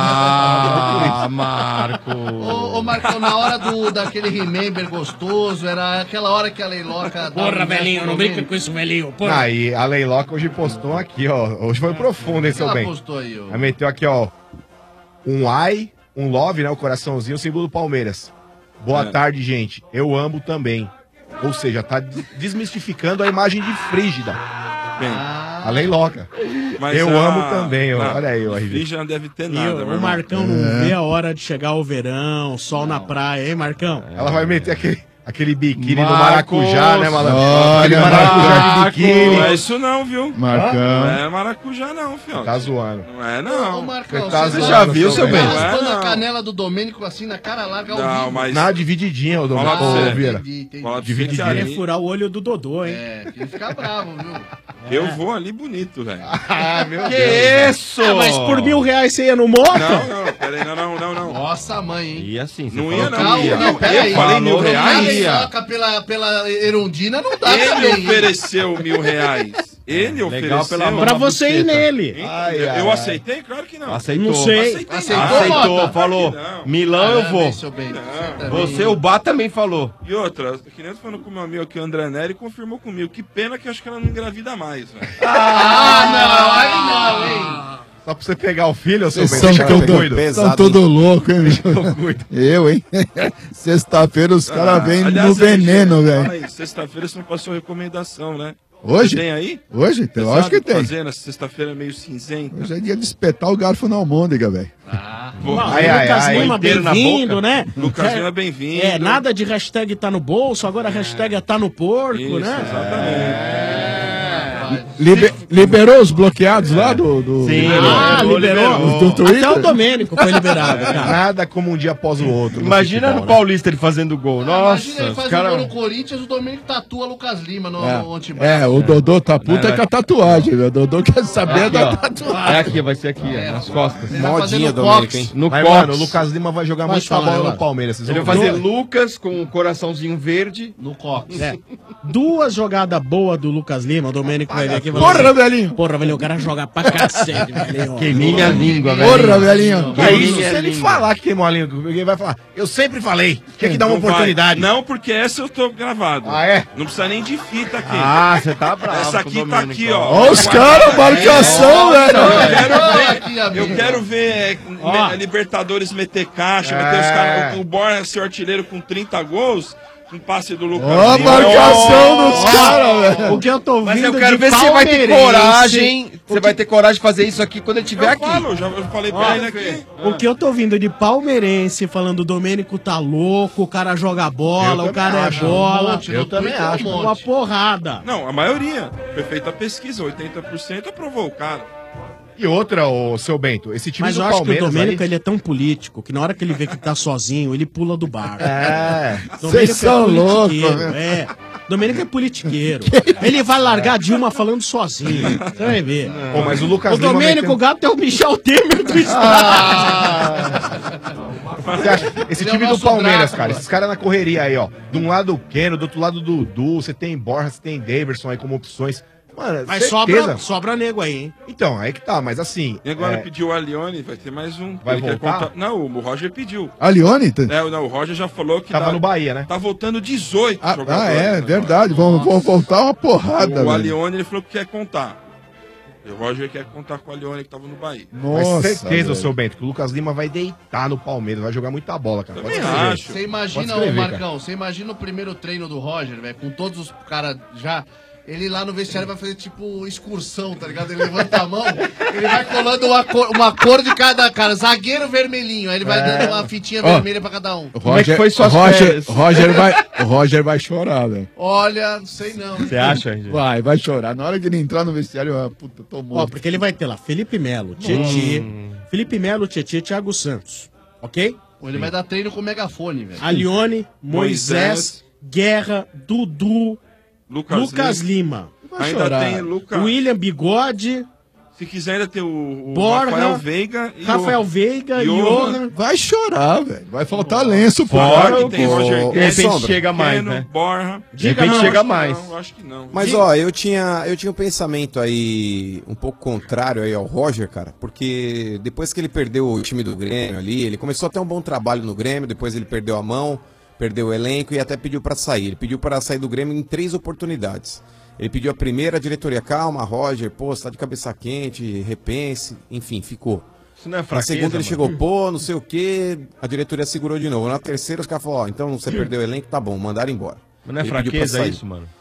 Speaker 7: Ah, Marco.
Speaker 9: Ô, ô Marcão, na hora do, daquele remember gostoso, era aquela hora que a Leiloca... dava
Speaker 6: Porra,
Speaker 9: ingresso
Speaker 6: velhinho,
Speaker 9: pro
Speaker 6: não brinca
Speaker 9: Domênico.
Speaker 6: com isso, velhinho. Porra.
Speaker 10: Ah, e a Leiloca hoje postou aqui, ó. Hoje foi profundo, hein, seu
Speaker 9: Ela
Speaker 10: bem?
Speaker 9: postou aí, ó.
Speaker 10: Aí meteu aqui, ó. Um ai, um love, né? O coraçãozinho, o símbolo do Palmeiras. Boa
Speaker 11: É.
Speaker 10: tarde, gente. Eu amo também. Ou seja, tá des- desmistificando a imagem de Frígida.
Speaker 11: Quem?
Speaker 10: A Leiloca.
Speaker 11: Mas
Speaker 10: Eu
Speaker 11: a-
Speaker 10: amo também, ó.
Speaker 11: Não,
Speaker 10: Olha aí, ó. R V.
Speaker 11: Frígia não deve ter
Speaker 6: E
Speaker 11: nada,
Speaker 6: o-
Speaker 11: meu
Speaker 6: o
Speaker 11: irmão.
Speaker 6: Marcão não vê a hora de chegar o verão, sol na praia, hein, Marcão?
Speaker 10: Ela vai meter aquele, aquele biquíni do
Speaker 7: Marcos.
Speaker 10: maracujá, né, malandro?
Speaker 12: Olha,
Speaker 10: Aquele maracujá de
Speaker 7: Marcos.
Speaker 10: biquíni.
Speaker 11: Não é isso não, viu?
Speaker 12: Marcão.
Speaker 11: Não é maracujá não, filho.
Speaker 10: Tá zoando.
Speaker 11: Não é
Speaker 9: Ô,
Speaker 11: não.
Speaker 9: Marcão,
Speaker 10: Você tá
Speaker 9: você
Speaker 10: zoando,
Speaker 7: já viu, seu
Speaker 10: bem?
Speaker 7: bem?
Speaker 11: Não é,
Speaker 9: raspando a
Speaker 11: não.
Speaker 9: canela do Domênico assim na cara larga ao
Speaker 11: Não,
Speaker 9: vivo.
Speaker 11: mas...
Speaker 10: Nada divididinha, ô,
Speaker 11: Fala pra
Speaker 10: ô,
Speaker 11: você.
Speaker 10: Vieira.
Speaker 9: Entendi, entendi.
Speaker 11: Fala pra você
Speaker 10: Divide
Speaker 11: que
Speaker 10: dinheiro.
Speaker 11: ali-
Speaker 6: Queria furar o olho do Dodô, hein?
Speaker 9: É, ele fica bravo, viu?
Speaker 11: Eu vou ali bonito, velho.
Speaker 10: Ah, meu
Speaker 7: Que
Speaker 10: Deus.
Speaker 7: isso?
Speaker 6: Ah, mas por mil reais você ia no moto?
Speaker 11: Não, não, peraí, não, não, não, não.
Speaker 9: Nossa, mãe, hein?
Speaker 7: E assim, você
Speaker 11: Não
Speaker 7: falou
Speaker 11: ia,
Speaker 7: que
Speaker 11: não.
Speaker 9: Calma,
Speaker 11: ia.
Speaker 9: não, pera aí.
Speaker 11: Eu falei mil
Speaker 7: Falou que
Speaker 11: reais.
Speaker 7: ia.
Speaker 9: Leiloca pela, pela Erundina não dá
Speaker 11: Ele
Speaker 9: também. hein?
Speaker 11: ofereceu mil reais. Ele
Speaker 7: Legal
Speaker 11: ofereceu.
Speaker 7: pela mão.
Speaker 6: Pra
Speaker 7: Uma
Speaker 6: você ir
Speaker 7: buceta.
Speaker 6: nele.
Speaker 10: Ai, ai,
Speaker 11: eu
Speaker 10: ai.
Speaker 11: aceitei? Claro que não.
Speaker 7: Aceitou.
Speaker 6: Não sei.
Speaker 11: Aceitei
Speaker 9: Aceitou,
Speaker 11: não.
Speaker 7: Aceitou,
Speaker 9: Mota?
Speaker 7: falou.
Speaker 11: Não.
Speaker 7: Milão eu
Speaker 9: Caramba,
Speaker 7: vou.
Speaker 9: hein, seu bem? Você também.
Speaker 7: Você, o Bá também falou.
Speaker 11: E outra, que nem eu tô falando com o meu amigo aqui, o André Neri, confirmou comigo. Que pena que eu acho que ela não engravida mais, velho.
Speaker 9: Ah, não, aí não, hein?
Speaker 10: Só pra você pegar o filho, seu
Speaker 12: Vocês
Speaker 10: bem.
Speaker 12: são
Speaker 10: Deixa que eu
Speaker 12: tudo,
Speaker 10: cuido.
Speaker 13: Pesado,
Speaker 12: são tudo
Speaker 13: hein?
Speaker 12: louco, hein, bicho? Eu, hein? Sexta-feira os caras vêm
Speaker 11: Aliás,
Speaker 12: no veneno,
Speaker 11: aí,
Speaker 12: velho.
Speaker 11: fala aí, Sexta-feira você não passou recomendação, né?
Speaker 12: Hoje?
Speaker 11: Você tem aí?
Speaker 12: Hoje?
Speaker 11: Você
Speaker 12: Eu acho
Speaker 11: sabe
Speaker 12: que tem.
Speaker 11: fazer nessa sexta-feira meio cinzenta.
Speaker 12: Hoje é dia de espetar o garfo na almôndega, velho.
Speaker 11: Pô,
Speaker 10: Ai, ai,
Speaker 6: Lucas
Speaker 10: ai,
Speaker 6: Lima,
Speaker 7: inteiro na
Speaker 6: bem-vindo,
Speaker 7: boca.
Speaker 6: né?
Speaker 11: Lucas
Speaker 6: É,
Speaker 11: Lima, bem-vindo.
Speaker 6: É, nada de hashtag tá no bolso, agora a hashtag é tá no porco,
Speaker 11: Isso,
Speaker 6: né?
Speaker 11: exatamente.
Speaker 12: Liber- liberou os bloqueados lá do. do
Speaker 7: Sim.
Speaker 6: Ah,
Speaker 7: Liberou,
Speaker 6: liberou.
Speaker 7: liberou.
Speaker 12: do Twitter?
Speaker 6: Até o Domênico foi liberado, cara.
Speaker 10: Nada como um dia após o outro. no
Speaker 7: Imagina
Speaker 10: futebol,
Speaker 7: no
Speaker 10: né?
Speaker 7: Paulista ele fazendo gol. Nossa,
Speaker 9: Imagina ele
Speaker 7: os
Speaker 9: fazendo
Speaker 7: caras.
Speaker 9: gol no Corinthians, o Domênico tatua Lucas Lima no,
Speaker 12: É,
Speaker 9: no antebraço.
Speaker 12: é, o Dodô tá puta
Speaker 7: É,
Speaker 12: com a tatuagem, velho. O Dodô quer saber
Speaker 7: Aqui,
Speaker 12: da
Speaker 7: ó.
Speaker 12: tatuagem.
Speaker 7: É aqui, vai ser aqui, ó, nas costas.
Speaker 9: Ele vai
Speaker 13: Modinha,
Speaker 9: fazendo
Speaker 13: Domênico,
Speaker 9: cox.
Speaker 13: hein?
Speaker 7: No
Speaker 10: Mas,
Speaker 7: cox.
Speaker 10: mano, o Lucas Lima vai jogar
Speaker 6: Pode
Speaker 10: muito
Speaker 6: falar,
Speaker 10: bola
Speaker 6: vai lá.
Speaker 10: no Palmeiras. Vocês
Speaker 7: Ele
Speaker 10: vão
Speaker 7: vai
Speaker 10: ver.
Speaker 7: fazer Lucas com um coraçãozinho verde.
Speaker 9: No cox.
Speaker 6: É. Duas jogadas boas do Lucas Lima, o Domênico vai vai vir aqui e falar
Speaker 12: Porra,
Speaker 6: assim,
Speaker 12: velhinho.
Speaker 6: Porra, velhinho, o cara joga pra cacete, velhinho.
Speaker 7: Queimei minha língua, velho.
Speaker 12: Porra, velhinho.
Speaker 10: É isso, se ele falar que queimou a língua, ninguém vai falar. Eu sempre falei. Tinha que dar uma
Speaker 11: Não vai.
Speaker 10: oportunidade.
Speaker 11: Não, porque essa eu tô gravado.
Speaker 10: Ah, é?
Speaker 11: Não precisa nem de fita aqui.
Speaker 7: Ah, você tá bravo.
Speaker 11: Essa
Speaker 7: com o
Speaker 11: aqui tá
Speaker 7: Domênico.
Speaker 11: aqui, ó.
Speaker 12: Ó, os caras, marcação, velho.
Speaker 11: Eu quero ver, eu quero ver é,
Speaker 6: Ó.
Speaker 11: me- Libertadores meter caixa,
Speaker 10: É.
Speaker 11: meter os caras. O Borja ser artilheiro com trinta gols, um passe do Lucas.
Speaker 12: Ó, a
Speaker 11: Lima.
Speaker 12: marcação dos caras, velho.
Speaker 6: O que eu tô
Speaker 7: Mas
Speaker 6: vindo
Speaker 7: eu quero
Speaker 6: de
Speaker 7: ver se você vai ter
Speaker 6: palmeirense-
Speaker 7: coragem. Você vai ter coragem de fazer isso aqui quando ele estiver
Speaker 11: Eu
Speaker 7: aqui.
Speaker 11: falo, já eu falei pra ele aqui.
Speaker 6: O que eu tô vindo de palmeirense falando o Domênico tá louco, o cara joga bola,
Speaker 10: Eu
Speaker 6: o cara
Speaker 10: também
Speaker 6: é
Speaker 10: acho.
Speaker 6: bola.
Speaker 9: Um monte,
Speaker 10: Eu
Speaker 9: no
Speaker 10: também
Speaker 9: Twitter, um
Speaker 10: acho.
Speaker 9: monte.
Speaker 6: Uma porrada.
Speaker 11: Não, a maioria. Foi feita a pesquisa, oitenta por cento aprovou o cara.
Speaker 10: E outra, ô, seu Bento, esse time
Speaker 6: Mas
Speaker 10: do
Speaker 6: eu acho que o
Speaker 10: Palmeiras
Speaker 6: Domênico
Speaker 10: aí...
Speaker 6: ele é tão político que na hora que ele vê que tá sozinho, ele pula do bar.
Speaker 10: É.
Speaker 6: Domênico
Speaker 12: Vocês são loucos,
Speaker 6: politiqueiro,
Speaker 12: velho.
Speaker 6: é. Domênico é politiqueiro. Ele vai largar a Dilma falando sozinho. Você vai ver.
Speaker 10: Pô, mas o Lucas
Speaker 6: O
Speaker 10: Lima
Speaker 6: Domênico
Speaker 10: metendo-
Speaker 6: Gato é o Michel Temer do Estado.
Speaker 10: Você acha? Esse
Speaker 9: Ele é o
Speaker 10: time do
Speaker 9: nosso
Speaker 10: Palmeiras,
Speaker 9: Drácula.
Speaker 10: cara, esses caras na correria aí, ó. De um lado o Keno, do outro lado o Dudu, você tem Borja, você tem Daverson aí como opções. Mano,
Speaker 6: Mas
Speaker 10: certeza.
Speaker 6: sobra, sobra nego aí, hein?
Speaker 10: Então, aí que tá, mas assim...
Speaker 11: E agora
Speaker 10: é,
Speaker 11: pediu o Alione, vai ter mais um.
Speaker 10: Vai
Speaker 11: Ele quer
Speaker 10: voltar?
Speaker 11: contar- Não, o Roger pediu.
Speaker 12: A Lione? tá-
Speaker 11: É, não, o Roger já falou que
Speaker 10: Tava
Speaker 11: dá-
Speaker 10: no Bahia, né?
Speaker 11: tá voltando dezoito
Speaker 12: Ah,
Speaker 11: jogadores.
Speaker 12: ah, é,
Speaker 11: né?
Speaker 12: verdade. Vamos, vamos voltar uma porrada,
Speaker 11: O
Speaker 12: velho.
Speaker 11: Alione ele falou que quer contar. E o Roger quer contar com o Alione que tava no Bahia.
Speaker 10: Mas
Speaker 12: Nossa,
Speaker 10: certeza,
Speaker 12: velho.
Speaker 10: seu Bento, que o Lucas Lima vai deitar no Palmeiras, vai jogar muita bola, cara. Pode
Speaker 11: Também
Speaker 10: escrever.
Speaker 11: acho.
Speaker 9: Você imagina,
Speaker 10: Pode escrever,
Speaker 9: ô Marcão, você imagina o primeiro treino do Roger, velho, com todos os caras já. Ele lá no vestiário vai fazer tipo excursão, tá ligado? Ele levanta a mão, ele vai colando uma cor, uma cor de cada cara. Zagueiro vermelhinho, aí ele vai dando uma fitinha
Speaker 12: Ó,
Speaker 9: vermelha pra cada um.
Speaker 12: O
Speaker 7: Como é que foi suas
Speaker 12: Roger,
Speaker 7: férias?
Speaker 12: Roger vai, o Roger vai chorar, velho.
Speaker 9: Olha, não sei não.
Speaker 7: Você acha, R G?
Speaker 12: Vai, vai chorar. Na hora que ele entrar no vestiário, ah, puta, tô
Speaker 6: Ó,
Speaker 12: morto.
Speaker 6: porque ele vai ter lá Felipe Melo, Tietê,
Speaker 7: Hum.
Speaker 6: Felipe Melo, Tietê, Thiago Santos. Ok?
Speaker 9: Ou ele vai dar treino com megafone, velho.
Speaker 6: Alione, Moisés,
Speaker 11: Moisés,
Speaker 6: Guerra, Dudu,
Speaker 11: Lucas,
Speaker 6: Lucas
Speaker 11: Lima.
Speaker 6: Lima,
Speaker 11: Ainda
Speaker 12: chorar.
Speaker 11: tem Lucas.
Speaker 6: William Bigode,
Speaker 11: Se quiser ainda tem o, o
Speaker 6: Borja,
Speaker 11: Rafael Veiga e
Speaker 6: Rafael
Speaker 11: o...
Speaker 6: Veiga,
Speaker 11: Johan.
Speaker 6: Johan.
Speaker 12: Vai chorar, velho. Vai faltar lenço pro
Speaker 7: Fora
Speaker 12: cara.
Speaker 11: que tem
Speaker 13: Ô,
Speaker 11: Roger
Speaker 13: ô,
Speaker 7: De repente
Speaker 13: Sombra.
Speaker 7: chega mais,
Speaker 11: Keno,
Speaker 7: né?
Speaker 11: Borja.
Speaker 7: De repente
Speaker 11: Não,
Speaker 7: chega
Speaker 11: acho que
Speaker 7: mais.
Speaker 11: Não, acho que não.
Speaker 13: Mas ó, eu tinha, eu tinha um pensamento aí um pouco contrário aí ao Roger, cara, porque depois que ele perdeu o time do Grêmio ali, ele começou a ter um bom trabalho no Grêmio, depois ele perdeu a mão, perdeu o elenco e até pediu pra sair. Ele pediu para sair do Grêmio em três oportunidades. Ele pediu a primeira, a diretoria, calma, Roger, pô, você tá de cabeça quente, repense, enfim, ficou.
Speaker 7: Isso não é
Speaker 13: Na
Speaker 7: fraqueza,
Speaker 13: segunda ele
Speaker 7: mano.
Speaker 13: chegou, pô, não sei o quê, a diretoria segurou de novo. Na terceira os caras falaram, ó, então você perdeu o elenco, tá bom, mandaram embora.
Speaker 7: Mas não é
Speaker 13: Ele pediu pra
Speaker 7: fraqueza
Speaker 13: sair.
Speaker 7: isso, mano?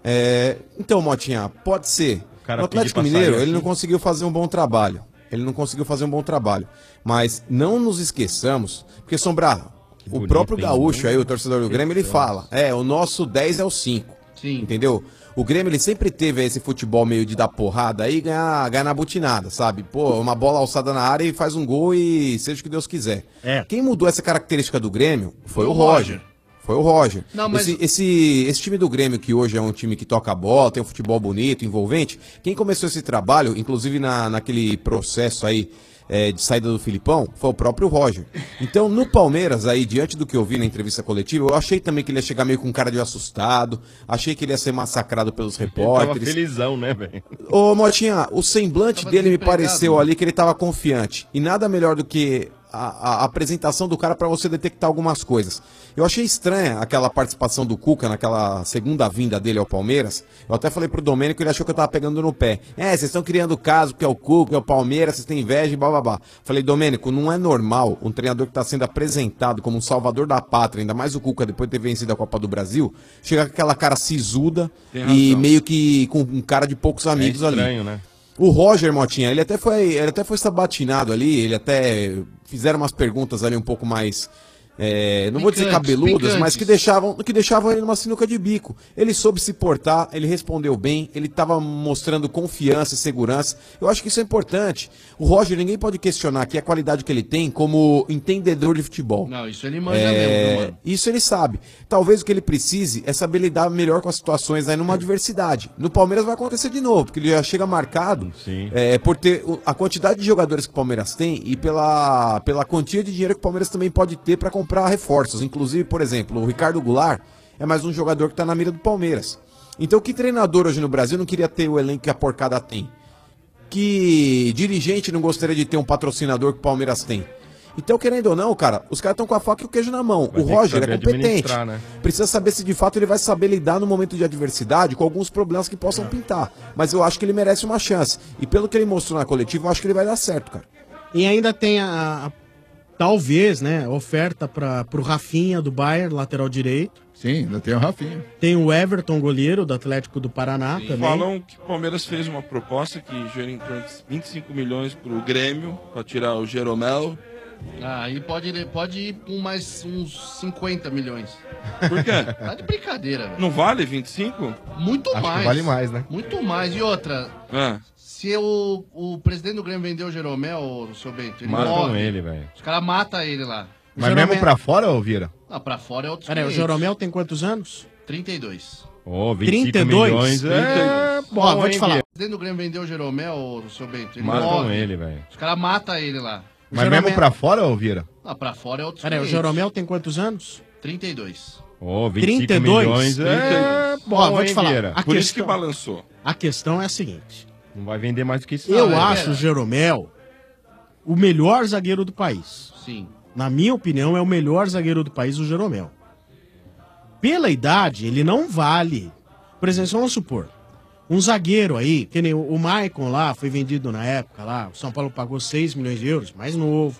Speaker 13: É, então, Motinha, pode ser.
Speaker 7: cara
Speaker 13: No Atlético
Speaker 7: pedir pra
Speaker 13: Mineiro,
Speaker 7: sair
Speaker 13: ele não
Speaker 7: assim?
Speaker 13: conseguiu fazer um bom trabalho. Ele não conseguiu fazer um bom trabalho. Mas não nos esqueçamos, porque Sombra, o
Speaker 7: bonito,
Speaker 13: próprio
Speaker 7: hein?
Speaker 13: Gaúcho aí, o torcedor do Grêmio, ele fala, é, o nosso dez é o cinco.
Speaker 9: Sim.
Speaker 13: Entendeu? O Grêmio, ele sempre teve esse futebol meio de dar porrada aí e ganhar, ganhar na butinada, sabe? Pô, uma bola alçada na área e faz um gol e seja o que Deus quiser.
Speaker 6: É.
Speaker 13: Quem mudou essa característica do Grêmio foi o
Speaker 9: o
Speaker 13: Roger.
Speaker 9: Roger.
Speaker 13: Foi o Roger.
Speaker 9: Não, mas-
Speaker 13: esse, esse, esse time do Grêmio, que hoje é um time que toca a bola, tem um futebol bonito, envolvente, quem começou esse trabalho, inclusive na, naquele processo aí é, de saída do Filipão, foi o próprio Roger. Então, no Palmeiras, aí, diante do que eu vi na entrevista coletiva, eu achei também que ele ia chegar meio com cara de assustado, achei que ele ia ser massacrado pelos
Speaker 7: Ele tava
Speaker 13: repórteres.
Speaker 7: felizão, né, velho?
Speaker 13: Ô, Motinha, o semblante
Speaker 9: Tava
Speaker 13: dele me
Speaker 9: desempregado,
Speaker 13: pareceu
Speaker 9: né?
Speaker 13: ali que ele tava confiante. E nada melhor do que a, a apresentação do cara pra você detectar algumas coisas. Eu achei estranha aquela participação do Cuca naquela segunda vinda dele ao Palmeiras. Eu até falei pro Domênico, ele achou que eu tava pegando no pé. É, vocês estão criando caso porque é o Cuca, é o Palmeiras, vocês têm inveja e bababá. Falei, Domênico, não é normal um treinador que tá sendo apresentado como um salvador da pátria, ainda mais o Cuca depois de ter vencido a Copa do Brasil, chegar com aquela cara sisuda
Speaker 11: Tem
Speaker 13: e
Speaker 11: razão.
Speaker 13: meio que com um cara de poucos amigos
Speaker 7: é
Speaker 13: ali.
Speaker 7: estranho, né?
Speaker 13: O Roger Motinha, ele até foi, ele até foi sabatinado ali, ele até fizeram umas perguntas ali um pouco mais, é, não vou dizer
Speaker 9: Picantes,
Speaker 13: cabeludas,
Speaker 9: picantes.
Speaker 13: mas que deixavam, que deixavam ele numa sinuca de bico. Ele soube se portar, ele respondeu bem, ele estava mostrando confiança e segurança. Eu acho que isso é importante. O Roger, ninguém pode questionar aqui a qualidade que ele tem como entendedor de futebol.
Speaker 9: Não, isso ele manja
Speaker 13: É,
Speaker 9: mesmo, viu, mano.
Speaker 13: isso ele sabe. Talvez o que ele precise é saber lidar melhor com as situações aí numa adversidade. No Palmeiras vai acontecer de novo, porque ele já chega marcado
Speaker 7: Sim.
Speaker 13: é, por ter o- a quantidade de jogadores que o Palmeiras tem e pela, pela quantia de dinheiro que o Palmeiras também pode ter para comprar reforços. Inclusive, por exemplo, o Ricardo Goulart é mais um jogador que está na mira do Palmeiras. Então que treinador hoje no Brasil não queria ter o elenco que a porcada tem? Que dirigente não gostaria de ter um patrocinador que o Palmeiras tem? Então, querendo ou não, cara, os caras estão com a faca e o queijo na mão.
Speaker 7: Vai
Speaker 13: o
Speaker 7: ter que
Speaker 13: Roger é
Speaker 7: saber
Speaker 13: competente.
Speaker 7: administrar, né?
Speaker 13: Precisa saber se de fato ele vai saber lidar no momento de adversidade com alguns problemas que possam pintar. Mas eu acho que ele merece uma chance. E pelo que ele mostrou na coletiva, eu acho que ele vai dar certo, cara.
Speaker 6: E ainda tem a, a talvez, né, oferta para pro Rafinha do Bayern, lateral direito.
Speaker 12: Sim, ainda tem o Rafinha.
Speaker 6: Tem o Everton, goleiro do Atlético do Paraná também.
Speaker 11: Falam que o Palmeiras fez uma proposta que gira em torno de vinte e cinco milhões pro Grêmio, pra tirar o Jeromel.
Speaker 9: Ah, aí pode, pode ir com mais uns cinquenta milhões.
Speaker 11: Por quê?
Speaker 9: Tá de brincadeira, velho.
Speaker 11: Não vale vinte e cinco?
Speaker 9: Muito
Speaker 10: Acho que
Speaker 9: mais.
Speaker 10: vale mais, né?
Speaker 9: Muito mais. E outra,
Speaker 11: Ah,
Speaker 9: se o, o presidente do Grêmio vendeu o Jeromel, o seu Bento, ele
Speaker 7: Matam
Speaker 9: morre.
Speaker 7: ele, velho.
Speaker 9: Os caras matam ele lá.
Speaker 10: Mas
Speaker 6: Jeromel-
Speaker 10: mesmo pra fora, ô Vieira?
Speaker 9: Não, pra fora é outros
Speaker 6: Peraí, o
Speaker 9: quinhentos.
Speaker 6: Jeromel tem quantos anos?
Speaker 9: trinta e dois.
Speaker 7: Ô, vinte e cinco
Speaker 6: trinta e dois?
Speaker 7: milhões é
Speaker 6: Ó, vou
Speaker 7: bom,
Speaker 6: te
Speaker 7: hein,
Speaker 6: falar.
Speaker 9: O presidente do Grêmio vendeu o Jeromel, o seu Bento, ele
Speaker 7: Matam
Speaker 9: morre.
Speaker 7: ele, velho.
Speaker 9: Os caras matam ele lá.
Speaker 10: Mas
Speaker 6: Jeromel-
Speaker 10: mesmo pra fora, ô Vieira?
Speaker 9: Não, pra fora é outros
Speaker 6: Peraí, o
Speaker 9: quinhentos.
Speaker 6: Jeromel tem quantos anos?
Speaker 9: trinta e dois.
Speaker 7: Ô, vinte e cinco
Speaker 6: trinta e dois?
Speaker 7: milhões é bom,
Speaker 6: Ó, vou
Speaker 7: hein,
Speaker 6: te falar.
Speaker 7: Vieira?
Speaker 6: A
Speaker 11: por isso que
Speaker 6: questão,
Speaker 11: balançou.
Speaker 6: a questão é a seguinte.
Speaker 7: Não vai vender mais do que isso.
Speaker 6: Eu
Speaker 7: não, né?
Speaker 6: acho o Jeromel o melhor zagueiro do país.
Speaker 9: Sim.
Speaker 6: Na minha opinião, é o melhor zagueiro do país, o Jeromel. Pela idade, ele não vale. Por exemplo, vamos supor, um zagueiro aí, que nem o o Maicon lá, foi vendido na época lá, o São Paulo pagou seis milhões de euros, mais novo.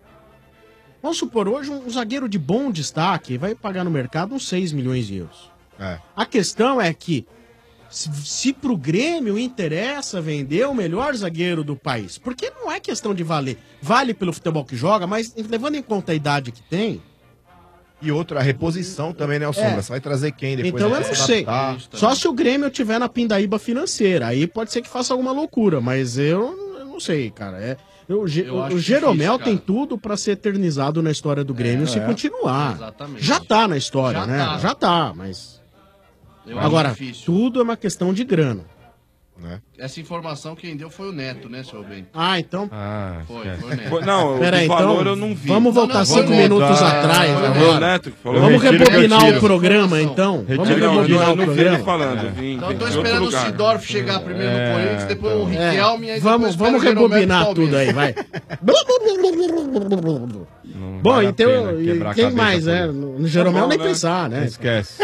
Speaker 6: Vamos supor, hoje um zagueiro de bom destaque vai pagar no mercado uns seis milhões de euros.
Speaker 10: É.
Speaker 6: A questão é que, se, se pro Grêmio interessa vender o melhor zagueiro do país, porque não é questão de valer. Vale pelo futebol que joga, mas levando em conta a idade que tem.
Speaker 10: E outra, a reposição também, né, o Sombra?
Speaker 6: É.
Speaker 10: Você vai trazer quem depois?
Speaker 6: Então
Speaker 10: né,
Speaker 6: eu
Speaker 10: pra
Speaker 6: não
Speaker 10: se
Speaker 6: sei.
Speaker 10: adaptar?
Speaker 6: Só se o Grêmio tiver na pindaíba financeira. Aí pode ser que faça alguma loucura, mas eu, eu não sei, cara. É, eu, o Ge-
Speaker 9: Eu
Speaker 6: o,
Speaker 9: acho
Speaker 6: o Jeromel
Speaker 9: difícil,
Speaker 6: tem
Speaker 9: cara.
Speaker 6: tudo pra ser eternizado na história do Grêmio se
Speaker 10: é.
Speaker 6: continuar.
Speaker 9: Exatamente.
Speaker 6: Já tá na história,
Speaker 9: Já
Speaker 6: né?
Speaker 9: tá.
Speaker 6: Já tá, mas.
Speaker 9: Eu acho
Speaker 6: Agora,
Speaker 9: difícil.
Speaker 6: tudo é uma questão de grana.
Speaker 10: Né?
Speaker 9: Essa informação quem deu foi o Neto, né, seu Bento?
Speaker 6: Ah, então.
Speaker 7: Ah,
Speaker 9: Foi,
Speaker 7: esquece.
Speaker 9: foi o Neto.
Speaker 11: Pô, Não,
Speaker 6: Pera
Speaker 11: o
Speaker 6: aí,
Speaker 11: valor
Speaker 6: então,
Speaker 11: eu não vi.
Speaker 6: vamos voltar
Speaker 9: Não, não,
Speaker 6: cinco
Speaker 9: vamos
Speaker 6: minutos
Speaker 11: voltar.
Speaker 6: atrás
Speaker 11: Foi o
Speaker 6: agora.
Speaker 11: Neto que falou.
Speaker 6: Vamos
Speaker 7: Retiro que eu
Speaker 6: rebobinar
Speaker 7: tiro.
Speaker 6: o programa, então.
Speaker 9: Informação.
Speaker 6: Vamos
Speaker 11: Eu não, eu
Speaker 6: rebobinar
Speaker 11: não,
Speaker 6: o
Speaker 11: eu não vi ele
Speaker 6: programa.
Speaker 11: falando. Vim,
Speaker 9: Então eu
Speaker 11: vim
Speaker 9: tô
Speaker 11: de outro
Speaker 9: esperando o
Speaker 11: lugar.
Speaker 9: Sidorf chegar primeiro no
Speaker 7: É,
Speaker 9: Corinthians, depois o
Speaker 7: então.
Speaker 9: Riquelme, aí
Speaker 6: Vamos,
Speaker 9: depois
Speaker 6: vamos
Speaker 9: espera o Jeromel
Speaker 6: rebobinar
Speaker 9: do
Speaker 6: tudo aí,
Speaker 9: Palmeiras.
Speaker 6: vai.
Speaker 7: Não
Speaker 6: Bom,
Speaker 7: vale a
Speaker 6: então,
Speaker 7: pena
Speaker 6: e
Speaker 7: quebrar a
Speaker 6: quem
Speaker 7: cabeça
Speaker 6: mais,
Speaker 7: por
Speaker 6: né?
Speaker 7: isso.
Speaker 6: No Jeromel
Speaker 11: Tá bom,
Speaker 6: nem
Speaker 11: né?
Speaker 6: pensar, né?
Speaker 7: Esquece.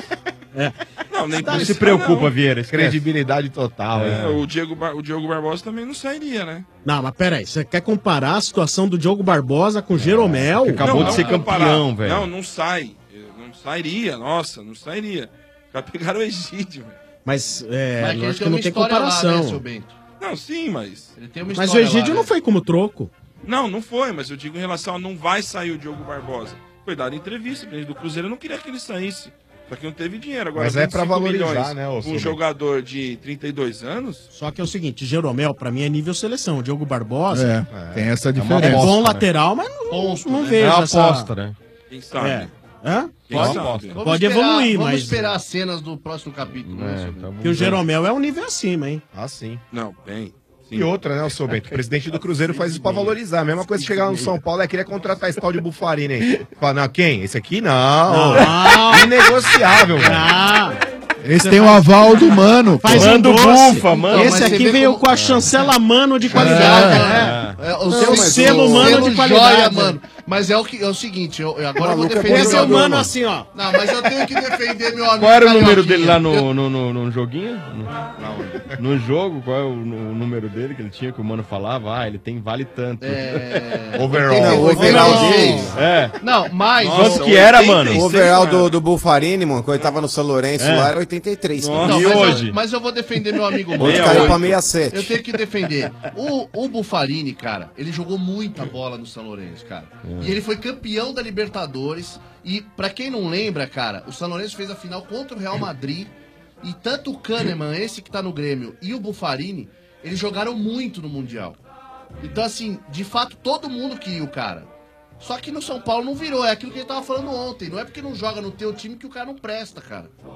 Speaker 11: Não, nem
Speaker 7: Não se
Speaker 11: precisa,
Speaker 7: preocupa,
Speaker 11: não.
Speaker 7: Vieira. Esquece.
Speaker 10: Credibilidade total,
Speaker 11: É,
Speaker 10: hein?
Speaker 11: o, Diego Bar- o Diogo Barbosa também não sairia, né?
Speaker 6: Não, mas peraí, você quer comparar a situação do Diogo Barbosa com o Jeromel?
Speaker 7: que acabou
Speaker 11: não,
Speaker 7: de
Speaker 11: não
Speaker 7: ser
Speaker 11: comparar.
Speaker 7: campeão, velho.
Speaker 11: Não, não sai. Não sairia, nossa, não sairia. Já pegaram o Egídio, velho.
Speaker 6: Mas, é,
Speaker 9: Mas
Speaker 6: eu
Speaker 9: ele
Speaker 6: acho que
Speaker 9: uma
Speaker 6: não tem
Speaker 9: história lá,
Speaker 6: comparação.
Speaker 9: né, seu Bento?
Speaker 11: Não, sim, mas.
Speaker 9: Ele tem uma
Speaker 6: Mas o
Speaker 9: história
Speaker 6: Egídio
Speaker 9: lá,
Speaker 6: não
Speaker 9: né?
Speaker 6: foi como troco.
Speaker 11: Não, não foi, mas eu digo em relação a não vai sair o Diogo Barbosa. Foi dada entrevista, o presidente do Cruzeiro não queria que ele saísse. Só que não teve dinheiro. Agora,
Speaker 10: Mas é pra
Speaker 11: vinte e cinco
Speaker 10: valorizar,
Speaker 11: milhões,
Speaker 10: né, ô,
Speaker 11: Um
Speaker 10: Sombra?
Speaker 11: jogador de trinta e dois anos.
Speaker 6: Só que é o seguinte, Jeromel, pra mim, é nível seleção. O Diogo Barbosa
Speaker 12: É, tem essa
Speaker 6: é,
Speaker 12: diferença.
Speaker 6: bom
Speaker 7: né?
Speaker 6: lateral, mas não,
Speaker 9: Ponto,
Speaker 6: não
Speaker 9: né?
Speaker 6: vejo
Speaker 7: É uma
Speaker 6: essa...
Speaker 7: aposta, né?
Speaker 11: Quem sabe?
Speaker 6: É. Hã?
Speaker 11: Quem
Speaker 7: Pode-
Speaker 11: sabe?
Speaker 9: Vamos
Speaker 6: Pode
Speaker 9: esperar-
Speaker 6: evoluir,
Speaker 9: vamos
Speaker 6: mas-
Speaker 9: esperar as cenas do próximo capítulo, né,
Speaker 7: É,
Speaker 9: seu
Speaker 7: tá
Speaker 9: Bento?
Speaker 7: bom.
Speaker 6: Porque o Jeromel é um nível acima, hein?
Speaker 10: Ah, sim.
Speaker 11: Não, bem. Sim.
Speaker 10: E outra, né, o seu Bento? O presidente do Cruzeiro faz isso pra valorizar. A mesma coisa que chegar no São Paulo é querer contratar esse tal de Bufarini aí. Fala, não, quem? Esse aqui não.
Speaker 6: Não.
Speaker 10: Inegociável, velho.
Speaker 6: Ah,
Speaker 12: Esse tem o aval do Mano. pô.
Speaker 6: faz um
Speaker 7: Manda o
Speaker 6: doce.
Speaker 7: bufa, mano.
Speaker 9: Não,
Speaker 6: Esse
Speaker 9: mas você
Speaker 6: aqui
Speaker 9: vê
Speaker 6: veio
Speaker 9: como-
Speaker 6: com a chancela mano de qualidade, né?
Speaker 9: É, o
Speaker 6: Tem
Speaker 9: seu
Speaker 6: um selo mano de qualidade.
Speaker 9: Joia, mano. Mas é o, que, é o seguinte, eu, eu agora eu vou
Speaker 13: Maluco é
Speaker 9: defender
Speaker 6: Esse
Speaker 9: meu
Speaker 6: é o
Speaker 9: amigo.
Speaker 6: mano assim, ó.
Speaker 9: Não, mas eu tenho que defender meu amigo.
Speaker 7: Qual era o número
Speaker 9: Carioquinha.
Speaker 7: dele lá no,
Speaker 9: Eu-
Speaker 7: no, no, no joguinho? No, no jogo, qual é o, no- o número dele que ele tinha, que o mano falava? Ah, ele tem vale tanto.
Speaker 9: É...
Speaker 10: Overall.
Speaker 9: oitenta e
Speaker 13: Não,
Speaker 9: oito,
Speaker 13: overall
Speaker 9: oitenta e
Speaker 13: dele.
Speaker 9: seis.
Speaker 7: É.
Speaker 9: Não, mas...
Speaker 7: Quanto que era, mano?
Speaker 13: O overall do, do Bufarini, mano, quando ele tava no São Lourenço
Speaker 7: É.
Speaker 13: lá, era oitenta e três. cara.
Speaker 9: Não,
Speaker 7: E
Speaker 9: mas,
Speaker 7: hoje?
Speaker 9: Eu, mas eu vou defender meu amigo
Speaker 13: Hoje
Speaker 9: Mano.
Speaker 13: caiu pra
Speaker 9: Eu
Speaker 13: sessenta e sete.
Speaker 9: tenho que defender. O, o Bufarini, cara, ele jogou muita bola no São Lourenço, cara.
Speaker 7: É.
Speaker 9: E ele foi campeão da Libertadores. E pra quem não lembra, cara, o São Lourenço fez a final contra o Real Madrid. E tanto o Kahneman, esse que tá no Grêmio, e o Bufarini, eles jogaram muito no Mundial. Então, assim, de fato, todo mundo queria o cara. Só que no São Paulo não virou. É aquilo que a gente tava falando ontem. Não é porque não joga no teu time que o cara não presta, cara.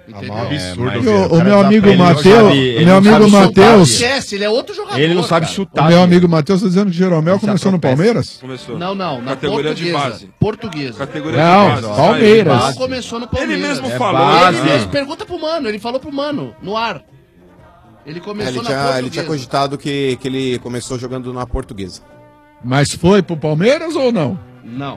Speaker 9: Entendeu?
Speaker 7: É um absurdo.
Speaker 12: E
Speaker 7: velho.
Speaker 12: o, o
Speaker 7: cara
Speaker 12: meu
Speaker 7: tá-
Speaker 12: amigo
Speaker 7: ele não
Speaker 12: Matheus,
Speaker 7: sabe- ele
Speaker 12: meu
Speaker 7: não
Speaker 12: amigo
Speaker 7: sabe chutar,
Speaker 12: Matheus,
Speaker 9: Esquece, ele é outro jogador.
Speaker 7: Ele não sabe
Speaker 9: cara.
Speaker 7: chutar.
Speaker 12: o meu
Speaker 7: filho.
Speaker 12: amigo Matheus tá dizendo que Jeromel
Speaker 7: Ele se
Speaker 12: começou no
Speaker 7: atropela.
Speaker 12: Palmeiras?
Speaker 11: Começou.
Speaker 9: Não, não, na
Speaker 11: Categoria de
Speaker 9: portuguesa.
Speaker 11: base.
Speaker 9: Portuguesa.
Speaker 11: Categoria
Speaker 12: Não,
Speaker 11: de base.
Speaker 12: Palmeiras.
Speaker 9: Não começou no Palmeiras.
Speaker 11: Ele mesmo
Speaker 7: É
Speaker 11: falou.
Speaker 7: base.
Speaker 9: Ele mesmo, pergunta pro Mano, ele falou pro Mano, no ar. Ele
Speaker 13: É,
Speaker 9: começou
Speaker 13: ele,
Speaker 9: na
Speaker 13: tinha,
Speaker 9: portuguesa.
Speaker 13: ele tinha cogitado que, que ele começou jogando na portuguesa.
Speaker 12: Mas foi pro Palmeiras ou não?
Speaker 9: Não.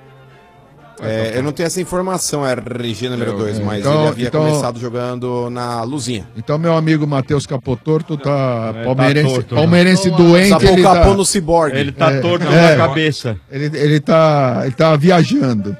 Speaker 13: É, eu não tenho essa informação, é R G número dois, mas
Speaker 12: Então-
Speaker 13: ele havia
Speaker 12: então-
Speaker 13: começado jogando na Luzinha.
Speaker 12: Então meu amigo Matheus Capotorto tá
Speaker 7: É, tá
Speaker 12: palmeirense,
Speaker 7: torto, né?
Speaker 12: palmeirense
Speaker 9: Então,
Speaker 12: doente,
Speaker 13: Sapou
Speaker 12: ele
Speaker 13: o capô
Speaker 12: tá,
Speaker 13: no ciborgue.
Speaker 7: Ele tá
Speaker 12: É,
Speaker 7: torto
Speaker 12: é.
Speaker 7: na cabeça.
Speaker 12: ele, ele tá, ele tá viajando.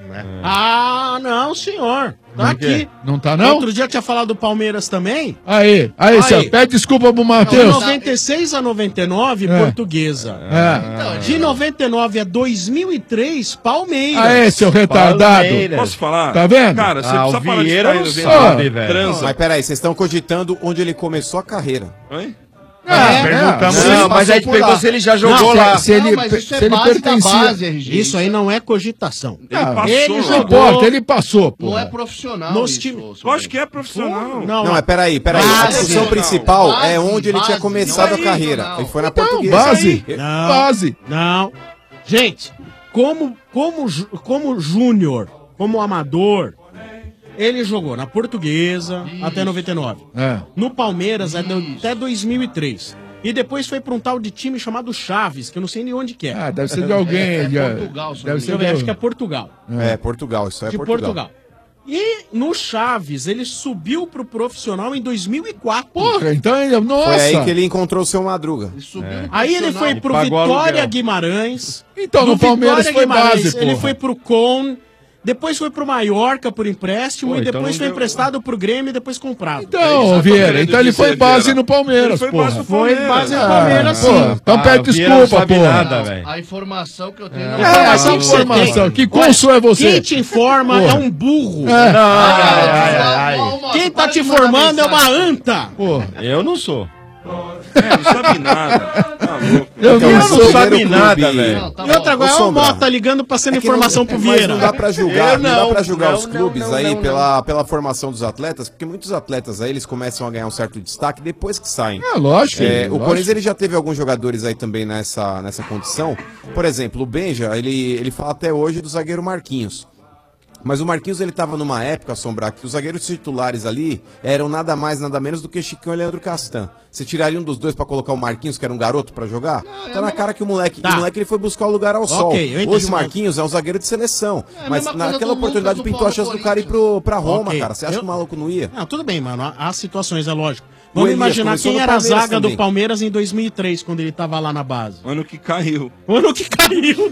Speaker 6: Ah, não, senhor. Tá
Speaker 7: Por quê?
Speaker 6: aqui.
Speaker 12: Não tá não?
Speaker 6: Outro dia eu tinha falado do Palmeiras também.
Speaker 12: Aí, aí,
Speaker 6: Aí.
Speaker 12: Cê, pede desculpa pro
Speaker 6: De
Speaker 12: Matheus.
Speaker 6: noventa e seis a noventa e nove,
Speaker 12: É.
Speaker 6: portuguesa.
Speaker 12: É.
Speaker 6: De noventa e nove a dois mil e três, Palmeiras.
Speaker 12: Aí, seu retardado.
Speaker 7: Palmeiras.
Speaker 11: Posso falar?
Speaker 12: Tá vendo?
Speaker 11: Cara, você
Speaker 7: Ah,
Speaker 11: precisa
Speaker 7: o
Speaker 11: parar de
Speaker 7: Vieira
Speaker 11: ficar
Speaker 7: não
Speaker 11: indo vendo
Speaker 7: sabe,
Speaker 11: lá.
Speaker 7: velho.
Speaker 11: Transa.
Speaker 13: Mas peraí, vocês estão cogitando onde ele começou a carreira.
Speaker 11: Oi?
Speaker 12: É,
Speaker 7: Perguntamos.
Speaker 12: é,
Speaker 7: Não,
Speaker 12: se
Speaker 7: mas
Speaker 12: ele
Speaker 7: aí
Speaker 12: passou
Speaker 7: perguntou
Speaker 12: por
Speaker 7: se ele já jogou
Speaker 12: Não,
Speaker 7: lá.
Speaker 12: Se, se ele,
Speaker 9: Não, mas isso é
Speaker 12: se ele
Speaker 9: base da
Speaker 12: pertencia.
Speaker 9: base, R G.
Speaker 6: Isso aí não é cogitação.
Speaker 11: Ele
Speaker 12: Ah,
Speaker 11: passou.
Speaker 6: ele
Speaker 11: lá.
Speaker 12: Não
Speaker 6: jogou.
Speaker 12: importa, ele passou, pô.
Speaker 9: Não é profissional
Speaker 6: Nos
Speaker 9: isso,
Speaker 6: times-
Speaker 9: seu
Speaker 11: Lógico que é profissional.
Speaker 6: Não,
Speaker 13: Não, mas peraí, peraí. a
Speaker 6: Base.
Speaker 13: função
Speaker 9: Não,
Speaker 13: principal
Speaker 9: base,
Speaker 13: é onde ele tinha
Speaker 9: base,
Speaker 13: começado
Speaker 9: não
Speaker 13: a
Speaker 9: é
Speaker 13: carreira.
Speaker 9: isso,
Speaker 13: Ele foi na
Speaker 12: Então,
Speaker 13: portuguesa.
Speaker 12: base.
Speaker 6: Não.
Speaker 12: Base.
Speaker 6: Não. Gente, como, como, ju- como júnior, como amador, ele jogou na Portuguesa até noventa e nove.
Speaker 12: É.
Speaker 6: No Palmeiras até, até dois mil e três. E depois foi pra um tal de time chamado Chaves, que eu não sei nem onde que é.
Speaker 12: Ah, deve ser de alguém.
Speaker 9: É
Speaker 12: de-
Speaker 9: Portugal, se não
Speaker 12: deve
Speaker 9: me
Speaker 12: ser
Speaker 6: Deixa eu
Speaker 12: de...
Speaker 6: ver, acho que é Portugal.
Speaker 13: É, Portugal, isso é
Speaker 6: de
Speaker 13: Portugal.
Speaker 6: Portugal. E no Chaves, ele subiu pro profissional em dois mil e quatro.
Speaker 12: Porra, então ele... Nossa.
Speaker 13: Foi aí que ele encontrou o seu Madruga.
Speaker 9: Ele subiu no
Speaker 6: Aí ele foi
Speaker 9: profissional.
Speaker 6: pro
Speaker 7: pagou
Speaker 6: Vitória
Speaker 7: aluguel.
Speaker 6: Guimarães.
Speaker 12: Então,
Speaker 6: Do
Speaker 12: no Palmeiras
Speaker 6: Vitória
Speaker 12: foi
Speaker 6: Guimarães,
Speaker 12: base,
Speaker 6: Ele
Speaker 12: porra.
Speaker 6: foi pro Con, depois foi pro Mallorca por empréstimo
Speaker 7: Pô,
Speaker 6: e
Speaker 7: então
Speaker 6: depois
Speaker 7: não
Speaker 6: foi
Speaker 7: deu-
Speaker 6: emprestado pro Grêmio e depois comprado.
Speaker 12: Então,
Speaker 11: É isso que eu tô
Speaker 12: Vieira,
Speaker 11: querendo
Speaker 12: então ele
Speaker 11: dizer,
Speaker 12: foi base
Speaker 11: Vieira.
Speaker 12: no Palmeiras,
Speaker 11: Ele foi
Speaker 12: porra.
Speaker 11: base no
Speaker 6: Foi
Speaker 11: Palmeiras.
Speaker 6: base no
Speaker 12: Ah,
Speaker 6: Palmeiras,
Speaker 12: pô,
Speaker 6: sim.
Speaker 12: então
Speaker 7: Ah,
Speaker 12: pede
Speaker 7: o Vieira não
Speaker 12: desculpa,
Speaker 7: sabe
Speaker 12: porra.
Speaker 7: nada,
Speaker 9: Não,
Speaker 7: velho.
Speaker 9: a informação que eu tenho não
Speaker 12: É,
Speaker 6: É,
Speaker 12: essa
Speaker 6: não, você
Speaker 12: informação.
Speaker 6: tem.
Speaker 12: Que conso é você?
Speaker 6: Quem te informa
Speaker 12: Porra.
Speaker 6: é um burro.
Speaker 12: É.
Speaker 7: Ai, ai, ai, ai.
Speaker 6: Quem tá te formando é uma anta.
Speaker 12: Porra.
Speaker 7: Eu não sou.
Speaker 11: É, não sabe nada. Tá louco.
Speaker 12: Eu
Speaker 13: Então,
Speaker 12: não
Speaker 13: mas
Speaker 12: sou.
Speaker 13: o
Speaker 7: não sabe
Speaker 13: primeiro
Speaker 7: nada,
Speaker 13: clube-
Speaker 7: velho.
Speaker 9: Não, tá
Speaker 6: E outra
Speaker 9: bom.
Speaker 6: coisa, é
Speaker 13: Ô,
Speaker 6: o
Speaker 13: Sombra.
Speaker 6: Mota ligando passando
Speaker 13: É que
Speaker 6: informação
Speaker 13: não,
Speaker 6: pro
Speaker 13: mas
Speaker 6: Vieira.
Speaker 13: não dá pra julgar,
Speaker 7: Eu
Speaker 13: não,
Speaker 7: não,
Speaker 13: dá pra julgar
Speaker 7: não,
Speaker 13: os
Speaker 7: não,
Speaker 13: clubes
Speaker 7: não,
Speaker 13: aí
Speaker 7: não,
Speaker 13: pela, pela formação dos atletas, porque muitos atletas aí eles começam a ganhar um certo destaque depois que saem.
Speaker 12: É, lógico.
Speaker 13: É,
Speaker 12: filho,
Speaker 13: o
Speaker 12: lógico.
Speaker 13: Corinthians ele já teve alguns jogadores aí também nessa, nessa condição. Por exemplo, o Benja, ele, ele fala até hoje do zagueiro Marquinhos. Mas o Marquinhos ele tava numa época, Sombra, que os zagueiros titulares ali eram nada mais, nada menos do que Chicão e Leandro Castan. Você tiraria um dos dois pra colocar o Marquinhos, que era um garoto, pra jogar? Tá na cara que o moleque,
Speaker 6: Tá.
Speaker 13: o moleque ele foi buscar o lugar ao sol.
Speaker 6: eu entendo
Speaker 13: Hoje
Speaker 6: isso,
Speaker 13: o Marquinhos é um zagueiro de seleção.
Speaker 9: É a
Speaker 13: mas
Speaker 9: mesma coisa
Speaker 13: naquela
Speaker 9: do
Speaker 13: oportunidade
Speaker 9: Lucas do
Speaker 13: pintou a chance
Speaker 9: Paulo
Speaker 13: do cara ir pro, pra Roma,
Speaker 6: Ok.
Speaker 13: cara. Você acha
Speaker 6: Eu-
Speaker 13: que o maluco não ia?
Speaker 6: Não, tudo bem, mano. Há, há situações, é lógico.
Speaker 13: O
Speaker 6: Vamos
Speaker 13: Elias
Speaker 6: imaginar
Speaker 13: começou
Speaker 6: quem
Speaker 13: no
Speaker 6: era a
Speaker 13: Palmeiras
Speaker 6: zaga
Speaker 13: também.
Speaker 6: do Palmeiras em dois mil e três, quando ele tava lá na base.
Speaker 11: O ano que caiu.
Speaker 6: O ano que caiu.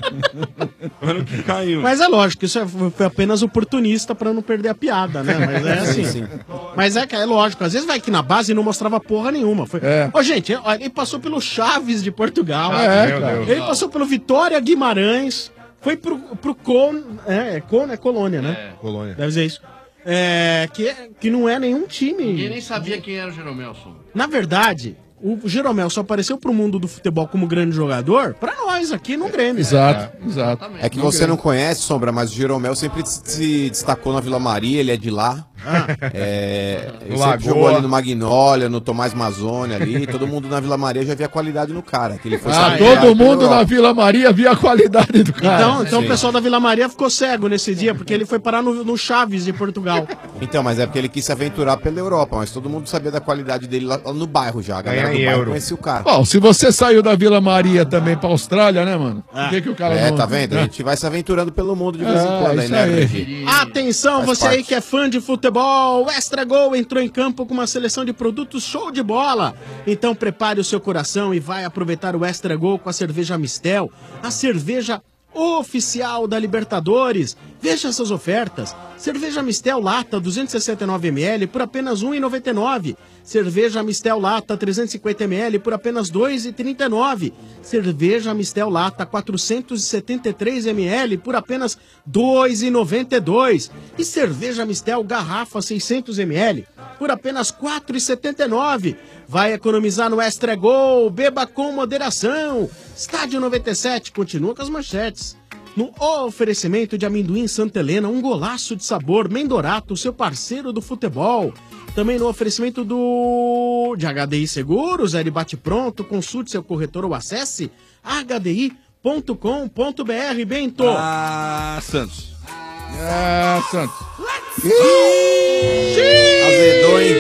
Speaker 11: O ano que caiu.
Speaker 6: Mas é lógico, isso é- foi apenas oportunista pra não perder a piada, né? Mas é assim.
Speaker 13: sim.
Speaker 6: Mas é que é lógico, às vezes vai aqui na base e não mostrava porra nenhuma. Foi...
Speaker 12: É.
Speaker 6: Ô, gente, ó, ele passou pelo Chaves de Portugal.
Speaker 12: É,
Speaker 7: Meu
Speaker 12: cara.
Speaker 7: Deus.
Speaker 6: Ele passou pelo Vitória Guimarães. Foi pro, pro Con. É, é Con é Colônia, né?
Speaker 10: Colônia.
Speaker 6: Deve ser isso. É, que, é- que não é nenhum time.
Speaker 9: Ninguém nem sabia quem era o Jeromelson.
Speaker 6: Na verdade, o Jeromel só apareceu pro mundo do futebol como grande jogador pra nós aqui no Grêmio.
Speaker 12: Exato, exato.
Speaker 13: É que você não conhece, Sombra, mas o Jeromel sempre se destacou na Vila Maria, ele é de lá. É, ele sempre
Speaker 7: Lagoa.
Speaker 13: jogou ali no Magnólia, no Tomás Mazzoni ali. Todo mundo na Vila Maria já via qualidade no cara. Que ele foi
Speaker 12: Ah,
Speaker 13: saber
Speaker 12: todo
Speaker 13: pela
Speaker 12: mundo
Speaker 13: Europa.
Speaker 12: na Vila Maria via a qualidade do cara.
Speaker 6: Então, então o
Speaker 13: sim.
Speaker 6: pessoal da Vila Maria ficou cego nesse dia, porque ele foi parar no, no Chaves de Portugal.
Speaker 13: Então, mas é porque ele quis se aventurar pela Europa, mas todo mundo sabia da qualidade dele lá, lá no bairro já. A galera
Speaker 7: Ganha
Speaker 13: do
Speaker 7: em
Speaker 13: bairro
Speaker 7: euro.
Speaker 13: conhecia o cara.
Speaker 12: Bom, se você saiu da Vila Maria também pra Austrália, né, mano? Por que, que o cara
Speaker 13: É,
Speaker 12: não...
Speaker 13: tá vendo? A gente vai se aventurando pelo mundo de vez em
Speaker 12: Ah,
Speaker 13: quando aí,
Speaker 12: isso
Speaker 13: né,
Speaker 12: aí.
Speaker 13: Regi?
Speaker 6: Atenção,
Speaker 13: Faz
Speaker 6: você aí
Speaker 13: parte.
Speaker 6: que é fã de futebol, o Extra Gol entrou em campo com uma seleção de produtos show de bola. Então prepare o seu coração e vai aproveitar o Extra Gol com a cerveja Mistel, a cerveja oficial da Libertadores. Veja essas ofertas. Cerveja Mistel Lata duzentos e sessenta e nove mililitros por apenas um real e noventa e nove centavos. Cerveja Mistel Lata trezentos e cinquenta mililitros por apenas dois reais e trinta e nove centavos. Cerveja Mistel Lata quatrocentos e setenta e três mililitros por apenas dois reais e noventa e dois centavos. E cerveja Mistel Garrafa seiscentos mililitros por apenas quatro reais e setenta e nove centavos. Vai economizar no Extra Gol, beba com moderação. Estádio noventa e sete continua com as manchetes. no oferecimento de amendoim Santa Helena, um golaço de sabor, Mendorato, seu parceiro do futebol. Também no oferecimento do de H D I Seguros, ele bate pronto, consulte seu corretor ou acesse h d i ponto com ponto b r. Bento.
Speaker 11: Ah, Santos.
Speaker 12: Ah, Santos.
Speaker 13: Azedou, hein?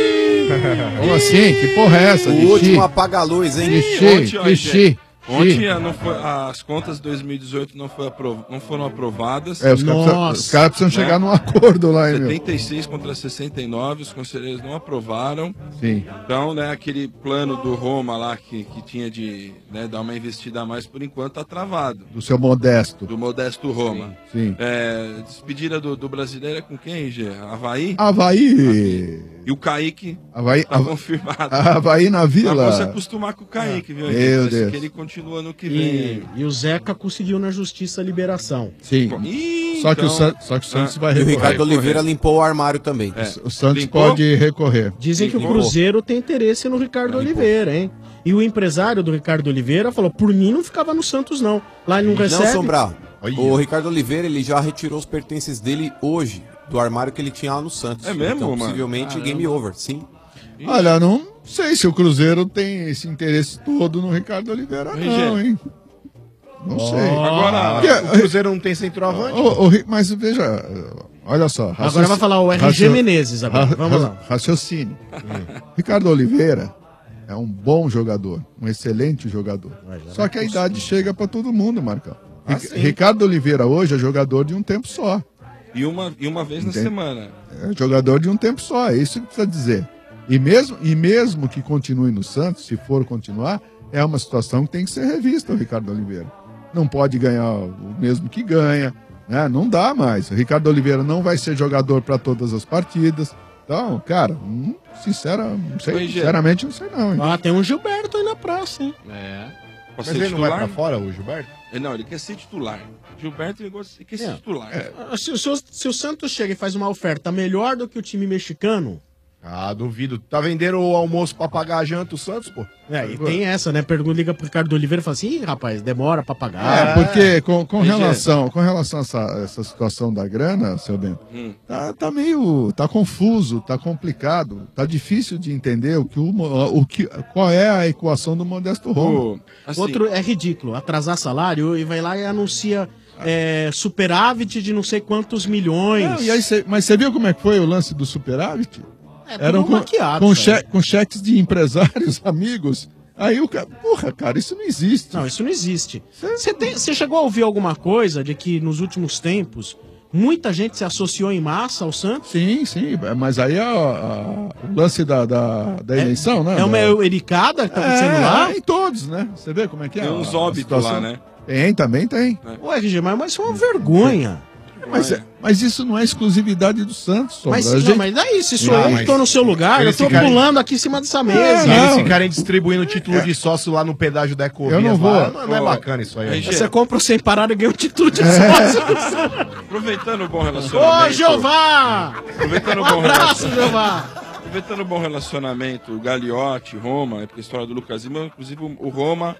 Speaker 12: Como assim? Que porra é essa?
Speaker 13: O
Speaker 12: de
Speaker 13: último
Speaker 12: chi?
Speaker 13: apaga-luz, hein?
Speaker 12: De chi,
Speaker 11: Ontem, ó,
Speaker 12: de
Speaker 11: gente,
Speaker 12: chi.
Speaker 11: Ontem
Speaker 12: chi.
Speaker 11: ah, não foi- as contas de dois mil e dezoito não, foi aprov- não foram aprovadas.
Speaker 12: É, os caras precisam- os caras precisam chegar num acordo lá, hein, meu?
Speaker 11: setenta e seis contra sessenta e nove, os conselheiros não aprovaram.
Speaker 12: Sim.
Speaker 11: Então, né, aquele plano do Roma lá que, que tinha de né, dar uma investida a mais, por enquanto tá travado.
Speaker 12: Do seu modesto.
Speaker 11: Do modesto Roma.
Speaker 12: Sim.
Speaker 11: É, despedida do, do brasileiro é com quem, Gê? Havaí?
Speaker 12: Havaí.
Speaker 11: E o Kaique
Speaker 12: Havaí,
Speaker 11: tá
Speaker 12: Hava-
Speaker 11: confirmado.
Speaker 12: Havaí na Vila.
Speaker 11: Mas você acostumar com o Kaique, viu?
Speaker 12: Meu
Speaker 11: gente? Parece
Speaker 12: Deus.
Speaker 11: que ele continua no que vem.
Speaker 6: E, e o Zeca conseguiu na justiça a liberação.
Speaker 12: Sim.
Speaker 11: Ih,
Speaker 12: Só que o
Speaker 11: então-
Speaker 12: San- só que o Santos
Speaker 11: Ah.
Speaker 12: vai
Speaker 13: E o
Speaker 12: recorrer.
Speaker 13: Ricardo Oliveira limpou o armário também.
Speaker 11: É.
Speaker 12: O Santos
Speaker 11: Limpou?
Speaker 12: pode recorrer.
Speaker 6: Dizem que o
Speaker 13: Limpou.
Speaker 6: Cruzeiro tem interesse no Ricardo Oliveira, hein? E o empresário do Ricardo Oliveira falou, por mim não ficava no Santos, não. Lá ele não recebe.
Speaker 13: Não, Sombrar.
Speaker 10: Olha.
Speaker 13: O Ricardo Oliveira, ele já retirou os pertences dele hoje, do armário que ele tinha lá no Santos.
Speaker 11: É mesmo,
Speaker 13: Então,
Speaker 11: mano?
Speaker 13: possivelmente,
Speaker 11: Caramba.
Speaker 13: game over, sim.
Speaker 12: Olha, não sei se o Cruzeiro tem esse interesse todo no Ricardo Oliveira, não, hein? Não sei.
Speaker 11: Agora,
Speaker 12: Porque,
Speaker 10: O Cruzeiro não tem centroavante.
Speaker 12: Ô, ô, Ri- mas veja, olha só.
Speaker 6: Agora
Speaker 12: raciocínio-
Speaker 6: vai falar o R G
Speaker 12: racio-
Speaker 6: Menezes agora.
Speaker 12: ra-
Speaker 6: Vamos
Speaker 12: ra-
Speaker 6: lá.
Speaker 12: Raciocínio. Ricardo Oliveira é um bom jogador, um excelente jogador. Só que a idade chega pra todo mundo, Marcão.
Speaker 10: Ah,
Speaker 12: Ri- Ricardo Oliveira hoje é jogador de um tempo só.
Speaker 11: e uma, e uma vez na
Speaker 12: Entende?
Speaker 11: semana.
Speaker 12: É jogador de um tempo só, é isso que precisa dizer. E mesmo, e mesmo que continue no Santos, se for continuar, é uma situação que tem que ser revista, o Ricardo Oliveira. Não pode ganhar o mesmo que ganha, né? Não dá mais. O Ricardo Oliveira não vai ser jogador para todas as partidas. Então, cara, hum, sincera, não sei,
Speaker 11: Oi, Gê.
Speaker 12: sinceramente não sei não. Hein?
Speaker 6: Ah, tem um Gilberto aí na praça, hein?
Speaker 11: É. Pra
Speaker 10: Mas
Speaker 11: ser
Speaker 10: ele não vai
Speaker 11: titular?
Speaker 10: pra fora, o Gilberto?
Speaker 11: É, Não, ele quer ser titular. Gilberto ele gosta- ele quer ser
Speaker 6: É.
Speaker 11: titular.
Speaker 6: Ah, Se, se o- se o Santos chega e faz uma oferta melhor do que o time mexicano,
Speaker 10: Ah, duvido. Tá vendendo o almoço pra pagar a janta o Santos, pô?
Speaker 6: é, e tem essa, né? Pergunta, liga pro Ricardo Oliveira e fala assim, ih, rapaz, demora pra pagar.
Speaker 12: É, porque com, com
Speaker 11: Aí,
Speaker 12: relação, com relação a essa, essa situação da grana, seu Bento,
Speaker 11: Hum.
Speaker 12: tá, tá meio, tá confuso, tá complicado, tá difícil de entender o que o, mo- o que, qual é a equação do Modesto Roma.
Speaker 11: O- assim,
Speaker 6: Outro é ridículo, atrasar salário e vai lá e anuncia é, superávit de não sei quantos milhões.
Speaker 12: Não, e aí cê- mas você viu como é que foi o lance do superávit?
Speaker 6: É tudo
Speaker 12: Eram com,
Speaker 6: maquiado,
Speaker 12: com,
Speaker 6: isso aí.
Speaker 12: che- com cheques de empresários, amigos. Aí o cara, porra, cara, isso não existe.
Speaker 6: Não, isso não existe. Você tem- você chegou a ouvir alguma coisa de que nos últimos tempos muita gente se associou em massa ao Santos?
Speaker 12: Sim, sim, mas aí a- a- o lance da, da, da eleição, né?
Speaker 6: É uma
Speaker 12: Da-
Speaker 6: ericada que tá
Speaker 12: É,
Speaker 6: acontecendo lá?
Speaker 12: em todos, né? Você vê como é que é?
Speaker 11: Tem
Speaker 12: a-
Speaker 11: uns
Speaker 12: a
Speaker 11: óbitos
Speaker 12: situação?
Speaker 11: lá, né?
Speaker 12: Tem, também tem.
Speaker 6: Ô, R G, mas, mas isso é uma vergonha.
Speaker 12: Mas, mas isso não é exclusividade do Santos, Sombra.
Speaker 6: Mas,
Speaker 12: A
Speaker 6: não,
Speaker 12: gente-
Speaker 6: mas daí, se sou
Speaker 10: Não,
Speaker 6: eu que
Speaker 10: mas
Speaker 6: tô no seu lugar, eu
Speaker 10: eles
Speaker 6: tô
Speaker 10: ficarem-
Speaker 6: pulando aqui em cima dessa mesa.
Speaker 10: Se
Speaker 12: não.
Speaker 10: eles ficarem distribuindo título de sócio lá no pedágio da Ecovias,
Speaker 12: Eu não vou.
Speaker 10: lá, não, não é
Speaker 11: Ô,
Speaker 10: bacana isso aí.
Speaker 11: aí,
Speaker 10: né?
Speaker 11: Gê,
Speaker 6: Você compra sem parar e ganha um título de sócio.
Speaker 11: Aproveitando o bom
Speaker 6: Ô,
Speaker 11: relacionamento.
Speaker 6: Jeová!
Speaker 11: Aproveitando o
Speaker 6: Um
Speaker 11: bom
Speaker 6: abraço,
Speaker 11: relacionamento.
Speaker 6: Jeová!
Speaker 11: Aproveitando o bom relacionamento, o Gagliotti, Roma, é porque a história do Lucas Lima, inclusive o Roma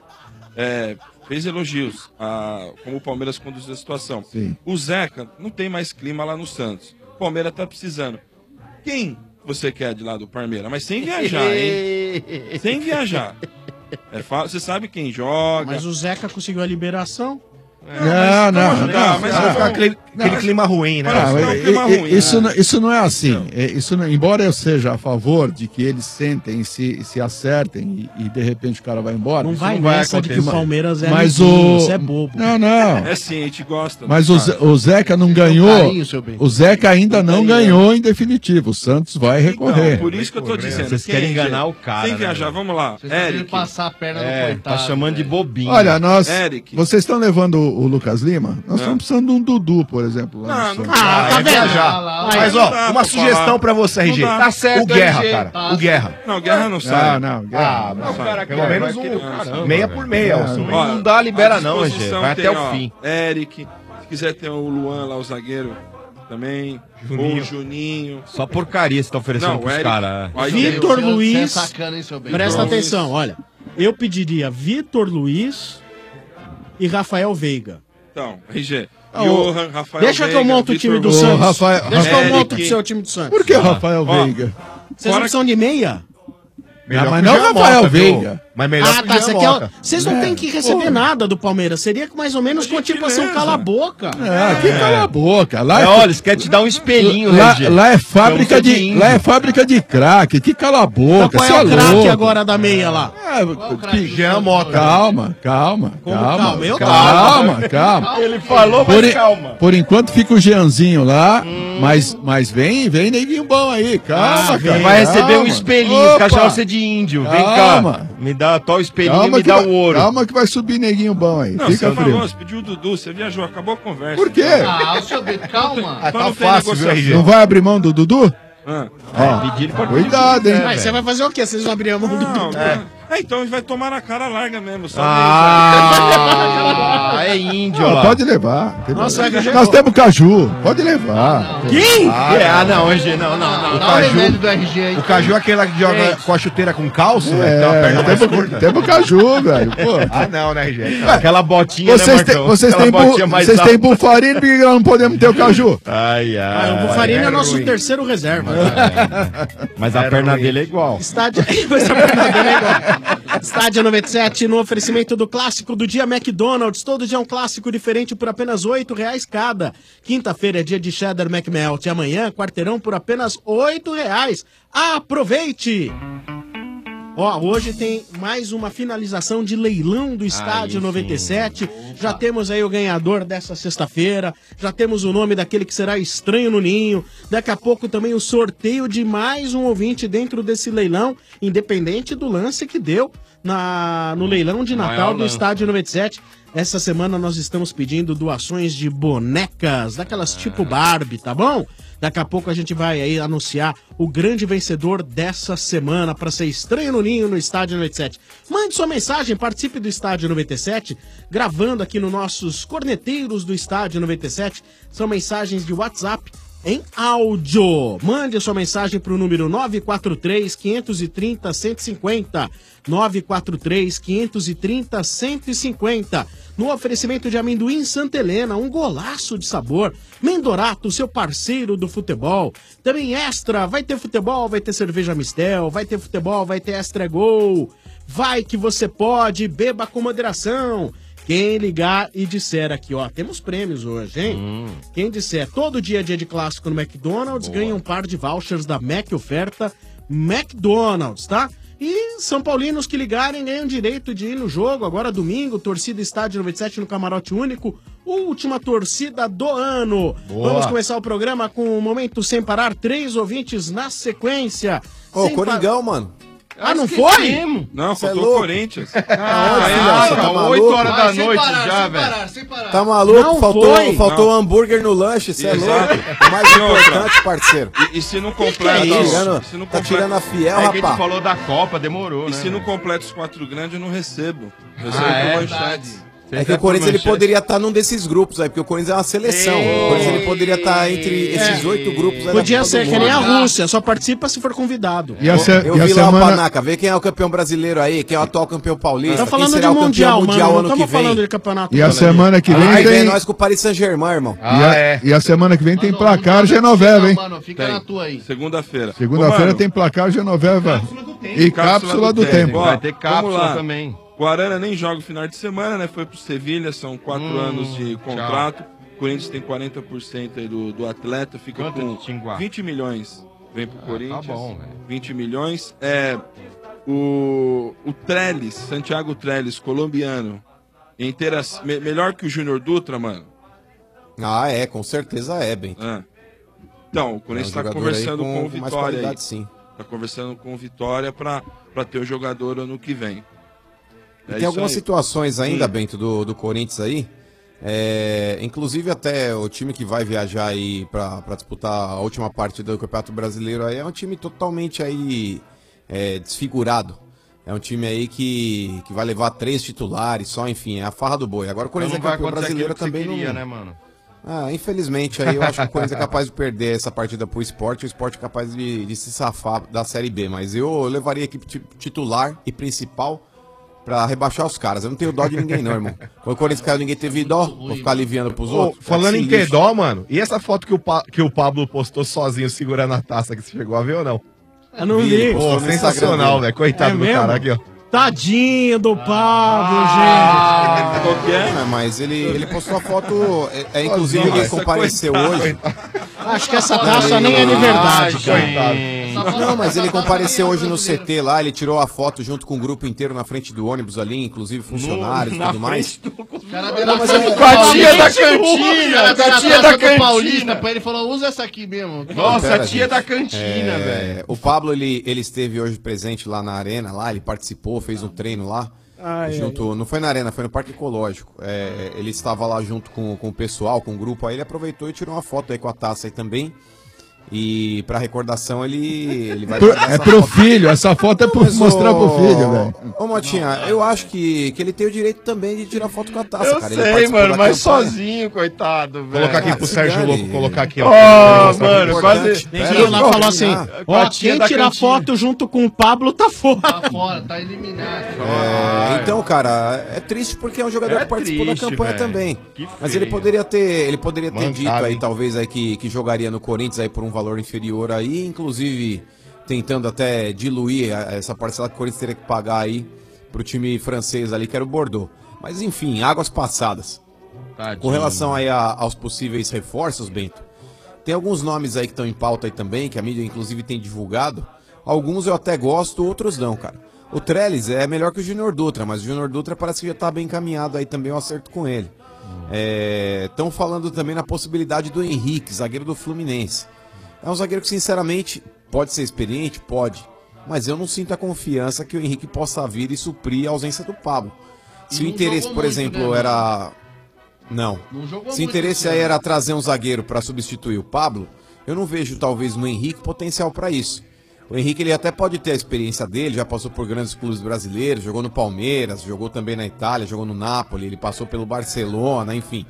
Speaker 11: é, fez elogios a como o Palmeiras conduziu a situação.
Speaker 12: Sim.
Speaker 11: O Zeca não tem mais clima lá no Santos. O Palmeiras tá precisando. Quem você quer de lá do Palmeiras? Mas sem viajar, hein? Sem viajar. É, fa- você sabe quem joga.
Speaker 6: Mas o Zeca conseguiu a liberação?
Speaker 12: Não, não,
Speaker 11: ajudar,
Speaker 12: não.
Speaker 11: mas
Speaker 10: Vai
Speaker 11: não-
Speaker 10: ficar aquele, aquele
Speaker 11: não,
Speaker 10: clima ruim, né?
Speaker 11: Não,
Speaker 12: Ah,
Speaker 11: mas
Speaker 12: mas
Speaker 11: é um
Speaker 12: i-
Speaker 11: clima
Speaker 12: i-
Speaker 11: ruim,
Speaker 12: isso,
Speaker 11: né?
Speaker 12: não, isso não é assim. É, isso não- embora eu seja a favor de que eles sentem, se, se acertem e, e, de repente o cara vai embora.
Speaker 6: Não
Speaker 12: isso
Speaker 6: vai
Speaker 12: vai
Speaker 6: nessa de que o
Speaker 12: acontecer.
Speaker 6: Palmeiras é
Speaker 12: Mas
Speaker 6: amiguinho,
Speaker 12: o
Speaker 6: você é bobo.
Speaker 12: Não, não.
Speaker 11: É sim, a gente gosta.
Speaker 12: Mas
Speaker 11: não
Speaker 12: o,
Speaker 11: sabe?
Speaker 12: Ze- o Zeca não ganhou.
Speaker 9: carinho, seu bem.
Speaker 12: O Zeca ainda
Speaker 11: Não
Speaker 12: não
Speaker 11: tem,
Speaker 12: ganhou em definitivo. O Santos vai recorrer.
Speaker 11: Então, por isso que eu tô dizendo.
Speaker 7: Vocês
Speaker 11: quem,
Speaker 7: querem
Speaker 11: gente?
Speaker 7: enganar o cara,
Speaker 11: Sem
Speaker 7: né,
Speaker 11: viajar,
Speaker 7: velho?
Speaker 11: vamos lá.
Speaker 9: Vocês estão querendo
Speaker 11: Eric.
Speaker 9: passar a perna
Speaker 7: É,
Speaker 9: no coitado.
Speaker 7: tá chamando de
Speaker 9: velho.
Speaker 7: bobinho.
Speaker 12: Olha, nós.
Speaker 11: Eric.
Speaker 12: Vocês estão levando o, o Lucas Lima? Nós
Speaker 11: É.
Speaker 12: estamos precisando de um Dudu, por exemplo. Lá
Speaker 11: Não,
Speaker 12: no
Speaker 11: não
Speaker 12: Santos.
Speaker 6: Ah, tá
Speaker 10: é
Speaker 6: vendo?
Speaker 10: viajar.
Speaker 9: Lá, lá,
Speaker 10: Mas,
Speaker 11: não
Speaker 10: ó,
Speaker 11: dá
Speaker 10: uma
Speaker 11: pra
Speaker 10: sugestão
Speaker 11: falar.
Speaker 10: pra você,
Speaker 11: Não
Speaker 10: R G.
Speaker 11: dá.
Speaker 9: Tá certo,
Speaker 10: o Guerra,
Speaker 9: R G,
Speaker 10: cara.
Speaker 9: tá.
Speaker 10: O Guerra.
Speaker 11: Não, Guerra não
Speaker 12: Não,
Speaker 11: sai.
Speaker 12: não.
Speaker 10: Ah,
Speaker 11: Não
Speaker 10: mas
Speaker 11: sai.
Speaker 10: pelo menos um
Speaker 11: Caramba,
Speaker 10: meia por meia. ó, seu bem.
Speaker 11: Ó,
Speaker 7: Não dá, libera
Speaker 11: à
Speaker 7: não, G.
Speaker 11: disposição
Speaker 7: Vai
Speaker 11: tem,
Speaker 7: até o
Speaker 11: ó,
Speaker 7: fim.
Speaker 11: Eric, se quiser ter o Luan lá, o zagueiro também. Ou o Juninho.
Speaker 7: Só porcaria você tá oferecendo
Speaker 11: Não, o
Speaker 7: pros
Speaker 11: Eric.
Speaker 7: caras.
Speaker 11: Aí
Speaker 6: Vitor
Speaker 9: Você é
Speaker 6: Luiz.
Speaker 9: sacana, hein, seu bem?
Speaker 6: Presta
Speaker 11: Vitor
Speaker 6: atenção, olha. Eu pediria Vitor Luiz e Rafael Veiga.
Speaker 11: Então, R G.
Speaker 6: Ah,
Speaker 11: Johan, Rafael
Speaker 6: Deixa que eu
Speaker 11: Veiga,
Speaker 6: monto o time
Speaker 11: Vitor
Speaker 6: do
Speaker 11: Hugo,
Speaker 6: Santos.
Speaker 12: Rafael-
Speaker 6: Deixa que eu
Speaker 11: Eric.
Speaker 6: monto o seu time do Santos.
Speaker 12: Por que
Speaker 11: Ah,
Speaker 12: Rafael
Speaker 11: ó,
Speaker 12: Veiga?
Speaker 6: Vocês não precisam de meia?
Speaker 10: Melhor
Speaker 12: Ah, mas
Speaker 10: que
Speaker 12: não
Speaker 10: o Jean
Speaker 12: Rafael
Speaker 10: Mota, viu?
Speaker 12: Veiga.
Speaker 10: Mas melhor
Speaker 6: Ah,
Speaker 10: que
Speaker 6: tá.
Speaker 10: o Jean
Speaker 6: Você quer...
Speaker 10: Mota.
Speaker 6: Vocês não
Speaker 12: É.
Speaker 6: têm que receber nada do Palmeiras. Seria mais ou menos com tipo assim, um cala a boca.
Speaker 12: Ah, que cala a boca. Lá
Speaker 7: É, olha, eles querem te dar um espelhinho,
Speaker 12: lá,
Speaker 7: R G.
Speaker 12: lá é fábrica
Speaker 7: Pra você
Speaker 12: de,
Speaker 7: de índio.
Speaker 12: lá é fábrica de craque. Que cala a
Speaker 6: Então
Speaker 12: boca.
Speaker 6: qual
Speaker 12: cê
Speaker 6: é o craque
Speaker 12: louco.
Speaker 6: agora da meia lá?
Speaker 12: Que-
Speaker 10: Jean Mota.
Speaker 12: Calma, calma,
Speaker 6: Como
Speaker 12: calma.
Speaker 6: calma? Eu
Speaker 12: calma, calma.
Speaker 7: Ele falou,
Speaker 12: Por,
Speaker 7: mas
Speaker 12: en-
Speaker 7: calma.
Speaker 12: por enquanto fica o Jeanzinho lá, mas, mas vem, vem neguinho bom aí. Calma,
Speaker 7: Ah,
Speaker 12: cara.
Speaker 7: vai receber um
Speaker 12: calma.
Speaker 7: espelhinho,
Speaker 12: Opa.
Speaker 7: cachorro de índio. Vem
Speaker 12: Calma.
Speaker 7: cá. Me dá tó o espelhinho
Speaker 12: Calma
Speaker 7: e me
Speaker 12: que
Speaker 7: dá
Speaker 12: vai-
Speaker 7: o ouro.
Speaker 12: Calma que vai subir neguinho bom aí.
Speaker 11: Não,
Speaker 12: Fica
Speaker 11: você
Speaker 12: frio.
Speaker 11: falou, você pediu o Dudu, você viajou, acabou a conversa.
Speaker 12: Por quê?
Speaker 9: Ah, o seu Beto, calma.
Speaker 10: Ah,
Speaker 11: Então
Speaker 10: tá
Speaker 11: não tem
Speaker 10: fácil, viu,
Speaker 11: negociação.
Speaker 10: R G?
Speaker 12: Não vai abrir mão do Dudu?
Speaker 11: Ah.
Speaker 12: Ó,
Speaker 7: Pedir, ele pode
Speaker 12: cuidado, hein?
Speaker 6: Mas você vai fazer o quê? Vocês vão abrir a mão do
Speaker 11: Não,
Speaker 6: Dudu?
Speaker 11: é. É, então ele vai tomar na cara larga mesmo. Só
Speaker 7: Ah, é índio
Speaker 12: Ah,
Speaker 7: lá.
Speaker 12: pode levar. tem
Speaker 6: Nossa,
Speaker 12: problema.
Speaker 6: é que
Speaker 12: Nós
Speaker 6: chegou.
Speaker 12: temos caju. Pode levar.
Speaker 6: Quem?
Speaker 7: Ah, é, ah, não, R G, não, não, não.
Speaker 9: Dá o remédio do R G aí.
Speaker 10: O Caju é aquele lá que joga
Speaker 9: Gente.
Speaker 10: com a chuteira com calço, né? Tem uma perna
Speaker 12: É,
Speaker 10: mais
Speaker 12: temos,
Speaker 10: curta.
Speaker 12: temos caju, velho. Pô.
Speaker 10: Ah, não, né, R G?
Speaker 7: Aquela botinha,
Speaker 12: Vocês,
Speaker 7: né,
Speaker 12: têm,
Speaker 7: Marcão?
Speaker 12: vocês, têm,
Speaker 7: Aquela
Speaker 12: bu,
Speaker 7: botinha mais
Speaker 12: vocês
Speaker 7: alta.
Speaker 12: têm bufarina, por que nós não podemos ter o caju?
Speaker 7: Ai, ai.
Speaker 6: Ah, o Bufarini é,
Speaker 10: é
Speaker 6: nosso
Speaker 10: ruim.
Speaker 6: terceiro reserva.
Speaker 7: Mas a perna dele é igual.
Speaker 6: Estádio... Mas a perna dele é igual. Estádio noventa e sete, no oferecimento do clássico do dia McDonald's. Todo dia é um clássico diferente por apenas oito reais cada. Quinta-feira é dia de cheddar McMelt. E amanhã, quarteirão por apenas oito reais. Aproveite! Ó, hoje tem mais uma finalização de leilão do Estádio
Speaker 7: Aí
Speaker 6: noventa e
Speaker 7: sim.
Speaker 6: sete. Já temos aí o ganhador dessa sexta-feira. Já temos o nome daquele que será estranho no ninho. Daqui a pouco também o sorteio de mais um ouvinte dentro desse leilão, independente do lance que deu na, no leilão de Natal
Speaker 7: Maior
Speaker 6: do
Speaker 7: lance.
Speaker 6: Estádio noventa e sete. Essa semana nós estamos pedindo doações de bonecas, daquelas tipo Barbie, tá bom? Daqui a pouco a gente vai aí anunciar o grande vencedor dessa semana para ser estranho no ninho no Estádio noventa e sete. Mande sua mensagem, participe do Estádio noventa e sete, gravando aqui nos nossos corneteiros do Estádio noventa e sete. São mensagens de WhatsApp em áudio. Mande a sua mensagem para o número nove quatro três, quinhentos e trinta, cento e cinquenta. nove quatro três, quinhentos e trinta, cento e cinquenta. No oferecimento de amendoim Santa Helena, um golaço de sabor. Mendorato, seu parceiro do futebol. Também Extra, vai ter futebol, vai ter cerveja Mistel, vai ter futebol, vai ter Extra Gol. Vai que você pode, beba com moderação. Quem ligar e disser aqui, ó, temos prêmios hoje, hein?
Speaker 7: Hum.
Speaker 6: Quem disser todo dia é dia de clássico no McDonald's, ganha um par de vouchers da Mac Oferta McDonald's, tá? E São Paulinos que ligarem ganham direito de ir no jogo, agora domingo, torcida Estádio noventa e sete no Camarote Único, última torcida do ano.
Speaker 10: Boa.
Speaker 6: Vamos começar o programa com um momento sem parar, três ouvintes na sequência.
Speaker 13: Ô,
Speaker 6: Sem
Speaker 13: Coringão,
Speaker 6: pa-
Speaker 13: mano.
Speaker 6: Ah, não foi?
Speaker 11: Não,
Speaker 13: Cê é
Speaker 11: faltou o
Speaker 13: louco?
Speaker 11: Corinthians.
Speaker 13: Ah,
Speaker 7: Ah,
Speaker 13: filhão, você tá
Speaker 7: oito
Speaker 13: maluco?
Speaker 7: horas da
Speaker 9: Vai, sem
Speaker 7: noite
Speaker 9: parar,
Speaker 7: já,
Speaker 9: sem
Speaker 7: velho.
Speaker 9: parar, sem parar.
Speaker 13: Tá maluco?
Speaker 6: Não
Speaker 13: faltou
Speaker 6: foi.
Speaker 13: faltou
Speaker 11: Não.
Speaker 13: hambúrguer no lanche, você é louco.
Speaker 11: Exato.
Speaker 13: O mais
Speaker 11: E outra?
Speaker 13: importante, parceiro.
Speaker 11: E, e se não
Speaker 13: Tá
Speaker 11: completa...
Speaker 13: tirando,
Speaker 11: e se não
Speaker 13: tá
Speaker 11: completa-
Speaker 13: tirando a fiel,
Speaker 7: É que a gente
Speaker 13: rapaz.
Speaker 7: falou da Copa, demorou,
Speaker 11: E
Speaker 7: né?
Speaker 11: se não completa os quatro grandes, eu não recebo. Recebo
Speaker 7: Ah, é?
Speaker 11: por manchete.
Speaker 13: É que o Corinthians ele poderia estar num desses grupos aí, porque o Corinthians é uma seleção. O Corinthians ele poderia estar entre esses oito grupos aí da
Speaker 6: Podia
Speaker 13: Copa
Speaker 6: ser
Speaker 13: do
Speaker 6: que nem a
Speaker 13: Mundo.
Speaker 6: Rússia, só participa se for convidado.
Speaker 12: E a, se,
Speaker 13: Eu
Speaker 12: e a
Speaker 13: vi lá o
Speaker 12: semana...
Speaker 13: Panaca, vê quem é o campeão brasileiro aí, quem é o atual campeão paulista,
Speaker 6: Tá
Speaker 13: quem
Speaker 6: falando de
Speaker 13: será o campeão
Speaker 6: mundial,
Speaker 13: mundial
Speaker 6: mano, não
Speaker 13: ano que
Speaker 6: estamos
Speaker 13: vem.
Speaker 6: falando de campeonato.
Speaker 12: E a
Speaker 6: brasileiro.
Speaker 12: semana que vem
Speaker 13: Aí vem
Speaker 12: tem...
Speaker 13: nós com o Paris Saint-Germain, irmão.
Speaker 12: E a,
Speaker 10: é.
Speaker 12: e a semana que vem tem
Speaker 9: Mano,
Speaker 12: placar
Speaker 9: não,
Speaker 12: Genoveva,
Speaker 9: não,
Speaker 12: hein?
Speaker 9: Mano, fica
Speaker 11: Tem.
Speaker 9: na tua aí.
Speaker 11: Segunda-feira. Ô,
Speaker 12: Segunda-feira
Speaker 11: mano,
Speaker 12: tem placar Genoveva. E cápsula do tempo.
Speaker 11: Ó,
Speaker 7: Vai ter
Speaker 11: vamos
Speaker 7: cápsula
Speaker 11: lá.
Speaker 7: também.
Speaker 11: O Arana nem joga o final de semana, né? Foi pro Sevilha, são quatro
Speaker 7: Hum,
Speaker 11: anos de contrato. O Corinthians tem quarenta por cento aí do, do atleta, fica
Speaker 7: Quanto
Speaker 11: com
Speaker 7: de Tinguá?
Speaker 11: vinte milhões. Vem pro
Speaker 7: Ah,
Speaker 11: Corinthians.
Speaker 7: tá bom, velho.
Speaker 11: vinte milhões. É, o, o Trellis, Santiago Trellis, colombiano. Inteira, me- melhor que o Júnior Dutra, mano.
Speaker 13: Ah, é, com certeza é, bem.
Speaker 11: Ah. Então, o
Speaker 13: É um
Speaker 11: Corinthians tá
Speaker 13: jogador
Speaker 11: conversando
Speaker 13: aí
Speaker 11: com,
Speaker 13: com-
Speaker 11: o
Speaker 13: com mais
Speaker 11: Vitória aí.
Speaker 13: qualidade, sim.
Speaker 11: Tá conversando com o Vitória pra, pra ter o jogador ano que vem.
Speaker 13: E
Speaker 11: É
Speaker 13: tem
Speaker 11: isso
Speaker 13: algumas
Speaker 11: aí.
Speaker 13: situações ainda,
Speaker 11: Hum.
Speaker 13: Bento, do, do Corinthians aí. É, inclusive até o time que vai viajar aí pra, pra disputar a última parte do Campeonato Brasileiro aí é um time totalmente aí é, desfigurado. É um time aí que, que vai levar três titulares só, enfim, é a farra do boi. Agora o
Speaker 7: Então
Speaker 13: Corinthians
Speaker 7: não
Speaker 13: é
Speaker 7: vai
Speaker 13: campeão
Speaker 7: acontecer
Speaker 13: brasileiro
Speaker 7: aquilo que você
Speaker 13: também
Speaker 7: queria,
Speaker 13: não...
Speaker 7: né, mano?
Speaker 13: Ah, infelizmente aí eu acho que o Corinthians é capaz de perder essa partida pro esporte, o esporte é capaz de, de se safar da Série B, mas eu levaria a equipe ti- titular e principal pra rebaixar os caras. Eu não tenho dó de ninguém, não, irmão. Quando o Corinthians caiu, ninguém teve dó. Vou ficar aliviando pros
Speaker 10: Ô,
Speaker 13: outros.
Speaker 10: falando
Speaker 13: É
Speaker 10: em
Speaker 13: que se
Speaker 10: ter
Speaker 13: lixe.
Speaker 10: dó, mano, e essa foto que o, Pa- que o Pablo postou sozinho segurando a taça, que você chegou a ver ou não?
Speaker 6: Eu não
Speaker 13: Vi,
Speaker 6: vi.
Speaker 13: ele postou
Speaker 10: Pô,
Speaker 13: no
Speaker 10: sensacional,
Speaker 13: Instagram
Speaker 10: velho. Coitado
Speaker 6: É
Speaker 10: do
Speaker 6: mesmo?
Speaker 10: cara aqui, ó.
Speaker 6: Tadinho do Pablo,
Speaker 13: Ah, é, mas ele, ele postou a foto. É, é, inclusive, ele
Speaker 10: Nossa,
Speaker 13: compareceu
Speaker 10: coitado,
Speaker 13: hoje.
Speaker 6: gente. Acho que essa taça nem é de verdade, cara.
Speaker 10: Coitado.
Speaker 13: Não, mas ele compareceu hoje no C T lá, ele tirou a foto junto com o grupo inteiro na frente do ônibus ali, inclusive funcionários e
Speaker 7: na
Speaker 13: tudo mais.
Speaker 9: Cara,
Speaker 13: Não, mas é-
Speaker 7: Com a tia da
Speaker 9: O cara
Speaker 7: cantina,
Speaker 9: deu
Speaker 7: com a
Speaker 9: a
Speaker 7: tia
Speaker 9: taça
Speaker 7: da
Speaker 9: do Paulista
Speaker 7: cantina.
Speaker 9: pra ele e falou, usa essa aqui mesmo.
Speaker 7: Nossa,
Speaker 13: Pera,
Speaker 7: a tia
Speaker 13: gente.
Speaker 7: da cantina,
Speaker 13: É,
Speaker 7: velho.
Speaker 13: O Pablo, ele, ele esteve hoje presente lá na arena, lá, ele participou, fez um treino lá.
Speaker 6: Ai,
Speaker 13: junto, não foi na arena, foi no Parque Ecológico. É, ele estava lá junto com, com o pessoal, com o grupo, aí ele aproveitou e tirou uma foto aí com a taça aí também. E pra recordação ele, ele vai
Speaker 12: Pro-
Speaker 13: guardar
Speaker 12: é
Speaker 13: essa
Speaker 12: pro
Speaker 13: foto.
Speaker 12: filho, essa foto é pra
Speaker 13: Mas,
Speaker 12: mostrar
Speaker 13: ô,
Speaker 12: pro filho, velho.
Speaker 13: Ô, Motinha, eu acho que, que ele tem o direito também de tirar foto com a taça,
Speaker 7: Eu
Speaker 13: cara. Ele
Speaker 7: sei,
Speaker 13: participou
Speaker 7: mano,
Speaker 13: da
Speaker 7: mas
Speaker 13: campanha.
Speaker 7: sozinho, coitado, velho.
Speaker 10: Colocar aqui pro
Speaker 13: se
Speaker 10: Sérgio
Speaker 13: dane.
Speaker 10: Louco, colocar aqui, ó.
Speaker 7: Ó,
Speaker 10: Mostrar
Speaker 7: mano,
Speaker 10: aqui.
Speaker 7: quase.
Speaker 13: Importante.
Speaker 6: Neguinho
Speaker 13: Pera,
Speaker 6: lá
Speaker 13: não,
Speaker 6: falou assim:
Speaker 13: terminar.
Speaker 7: Com a
Speaker 6: ó,
Speaker 7: tia
Speaker 6: quem
Speaker 7: da
Speaker 6: tirar
Speaker 7: cantina.
Speaker 6: foto junto com o Pablo tá fora.
Speaker 9: Tá fora, tá eliminado.
Speaker 13: É, então, cara, é triste porque é um jogador
Speaker 7: É
Speaker 13: que participou
Speaker 7: triste,
Speaker 13: da campanha
Speaker 7: velho.
Speaker 13: também.
Speaker 7: Que
Speaker 13: Mas ele
Speaker 7: feio.
Speaker 13: poderia ter, ele poderia ter
Speaker 10: Mancada,
Speaker 13: dito aí,
Speaker 10: hein?
Speaker 13: talvez, aí, que, que jogaria no Corinthians aí por um valor inferior aí, inclusive tentando até diluir a- essa parcela que o Corinthians teria que pagar aí pro time francês ali, que era o Bordeaux. Mas enfim, águas passadas.
Speaker 7: Tadinho.
Speaker 13: Com relação aí a- aos possíveis reforços, Bento, tem alguns nomes aí que estão em pauta aí também, que a mídia inclusive tem divulgado. Alguns eu até gosto, outros não, cara. O Trellis é melhor que o Júnior Dutra, mas o Júnior Dutra parece que já tá bem encaminhado aí também, eu acerto com ele. Estão falando também na possibilidade do Henrique, zagueiro do Fluminense. É um zagueiro que, sinceramente, pode ser experiente? Pode. Mas eu não sinto a confiança que o Henrique possa vir e suprir a ausência do Pablo.
Speaker 9: E
Speaker 13: Se o
Speaker 9: não
Speaker 13: interesse,
Speaker 9: jogou
Speaker 13: por
Speaker 9: muito,
Speaker 13: exemplo,
Speaker 9: né,
Speaker 13: era... Não.
Speaker 9: Não jogou
Speaker 13: Se o
Speaker 9: muito
Speaker 13: interesse
Speaker 9: esse
Speaker 13: aí
Speaker 9: ano.
Speaker 13: era trazer um zagueiro para substituir o Pablo, eu não vejo talvez no Henrique potencial para isso. O Henrique ele até pode ter a experiência dele, já passou por grandes clubes brasileiros, jogou no Palmeiras, jogou também na Itália, jogou no Napoli, ele passou pelo Barcelona, enfim.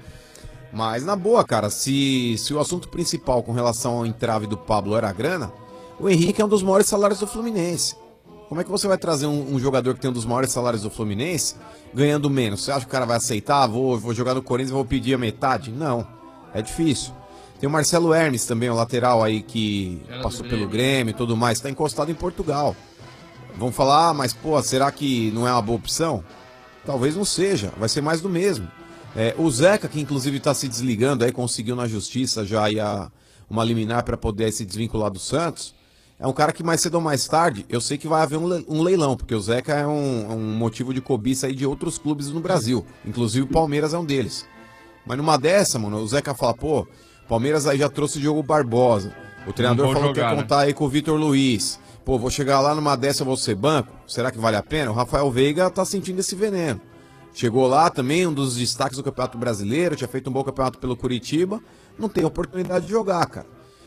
Speaker 13: Mas na boa, cara, se, se o assunto principal com relação ao entrave do Pablo era a grana, o Henrique é um dos maiores salários do Fluminense. Como é que você vai trazer um, um jogador que tem um dos maiores salários do Fluminense ganhando menos? Você acha que o cara vai aceitar? Vou, vou jogar no Corinthians e vou pedir a metade? Não, é difícil. Tem o Marcelo Hermes também, o lateral aí que
Speaker 9: Era do
Speaker 13: passou
Speaker 9: Grêmio.
Speaker 13: pelo Grêmio e tudo mais, tá encostado em Portugal. Vão falar, ah, mas pô, será que não é uma boa opção? Talvez não seja, vai ser mais do mesmo. É, o Zeca, que inclusive está se desligando aí, conseguiu na justiça já aí a, uma liminar para poder aí se desvincular do Santos. É um cara que mais cedo ou mais tarde, eu sei que vai haver um le- um leilão, porque o Zeca é um, é um motivo de cobiça aí de outros clubes no Brasil. Inclusive o Palmeiras é um deles. Mas numa dessa, mano, o Zeca fala, pô, Palmeiras aí já trouxe o Diogo Barbosa. O treinador
Speaker 7: vão
Speaker 13: falou que
Speaker 7: jogar,
Speaker 13: ia
Speaker 7: né?
Speaker 13: contar aí com o Vitor Luiz. Pô, vou chegar lá numa dessa, eu vou ser banco? Será que vale a pena? O Rafael Veiga tá sentindo esse veneno. Chegou lá também, um dos destaques do Campeonato Brasileiro, tinha feito um bom campeonato pelo Curitiba, não tem oportunidade de jogar, cara.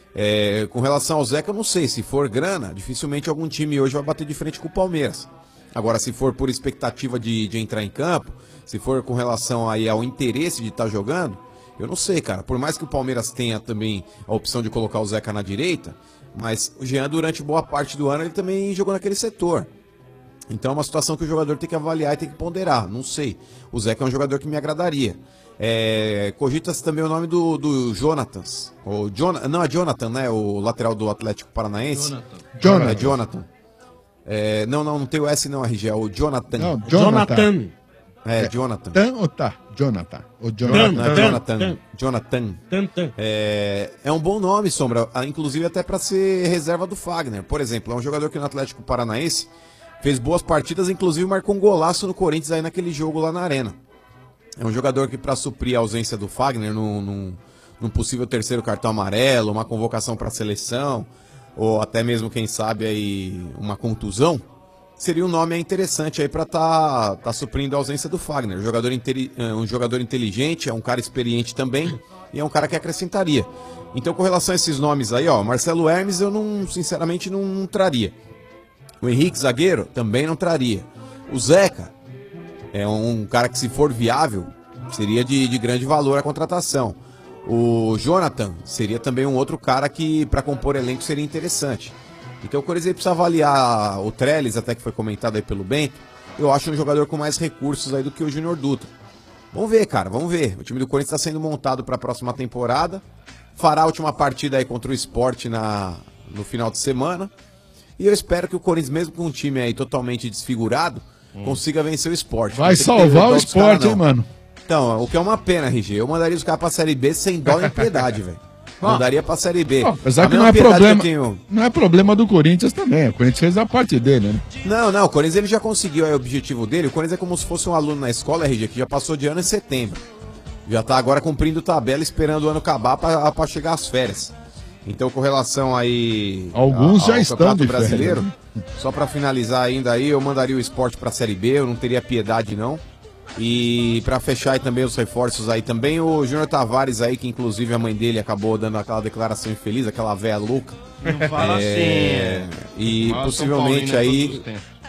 Speaker 13: É, com relação ao Zeca, eu não sei, se for grana, dificilmente algum time hoje vai bater de frente com o Palmeiras. Agora, se for por expectativa de, de entrar em campo, se for com relação aí ao interesse de estar jogando, eu não sei, cara. Por mais que o Palmeiras tenha também a opção de colocar o Zeca na direita, mas o Jean, durante boa parte do ano, ele também jogou naquele setor. Então é uma situação que o jogador tem que avaliar e tem que ponderar. Não sei. O Zeca é um jogador que me agradaria. É, cogita-se também o nome do, do Jonatas. O Jon- não, é Jonathan, né? O lateral do Atlético Paranaense.
Speaker 9: Jonathan.
Speaker 12: Jonathan.
Speaker 13: É Jonathan. É, não, não, não tem o S não, R G. É o Jonathan.
Speaker 12: Não, Jonathan.
Speaker 13: É, Jonathan.
Speaker 12: Tan ou tá? Jonathan. O
Speaker 13: Não,
Speaker 12: Jonathan.
Speaker 13: é Jonathan. Jonathan.
Speaker 6: Tan, tan.
Speaker 13: É, é um bom nome, Sombra. ah, Inclusive até para ser reserva do Fagner. Por exemplo, é um jogador que no Atlético Paranaense fez boas partidas, inclusive marcou um golaço no Corinthians aí naquele jogo lá na Arena. É um jogador que, para suprir a ausência do Fagner num, num, num possível terceiro cartão amarelo, uma convocação para a seleção, ou até mesmo, quem sabe, aí uma contusão, seria um nome interessante aí para tá, tá suprindo a ausência do Fagner. Um jogador, interi- é, um jogador inteligente, é um cara experiente também, e é um cara que acrescentaria. Então, com relação a esses nomes aí, ó, Marcelo Hermes eu não, sinceramente, não, não traria. O Henrique, zagueiro, também não traria. O Zeca é um cara que, se for viável, seria de, de grande valor a contratação. O Jonathan seria também um outro cara que, para compor elenco, seria interessante. Então o Corinthians precisa avaliar o Trellis, até que foi comentado aí pelo Bento, eu acho um jogador com mais recursos aí do que o Júnior Dutra. Vamos ver, cara, vamos ver. O time do Corinthians está sendo montado para a próxima temporada. Fará a última partida aí contra o Sport na, no final de semana. E eu espero que o Corinthians, mesmo com um time aí totalmente desfigurado, hum. consiga vencer o Sport.
Speaker 12: Vai salvar o Sport, hein, mano?
Speaker 13: Então, o que é uma pena, R G. Eu mandaria os caras pra Série B sem dó nem piedade, velho. Mandaria pra Série B.
Speaker 12: Oh, apesar que não é, problema, que tenho... não é problema do Corinthians também. O Corinthians fez a parte dele, né?
Speaker 13: Não, não. O Corinthians ele já conseguiu aí o objetivo dele. O Corinthians é como se fosse um aluno na escola, R G, que já passou de ano em setembro. Já tá agora cumprindo tabela, esperando o ano acabar pra, pra chegar às férias. Então, com relação aí...
Speaker 12: Alguns
Speaker 13: ao,
Speaker 12: já
Speaker 13: ao
Speaker 12: estão de
Speaker 13: brasileiro,
Speaker 12: férias.
Speaker 13: Só pra finalizar ainda aí, eu mandaria o Sport pra Série B. Eu não teria piedade, não. E pra fechar aí também os reforços aí também, o Júnior Tavares aí, que inclusive a mãe dele acabou dando aquela declaração infeliz, aquela véia louca.
Speaker 7: Não fala
Speaker 13: é,
Speaker 7: assim.
Speaker 13: E
Speaker 7: Nossa,
Speaker 13: possivelmente
Speaker 7: São
Speaker 13: aí,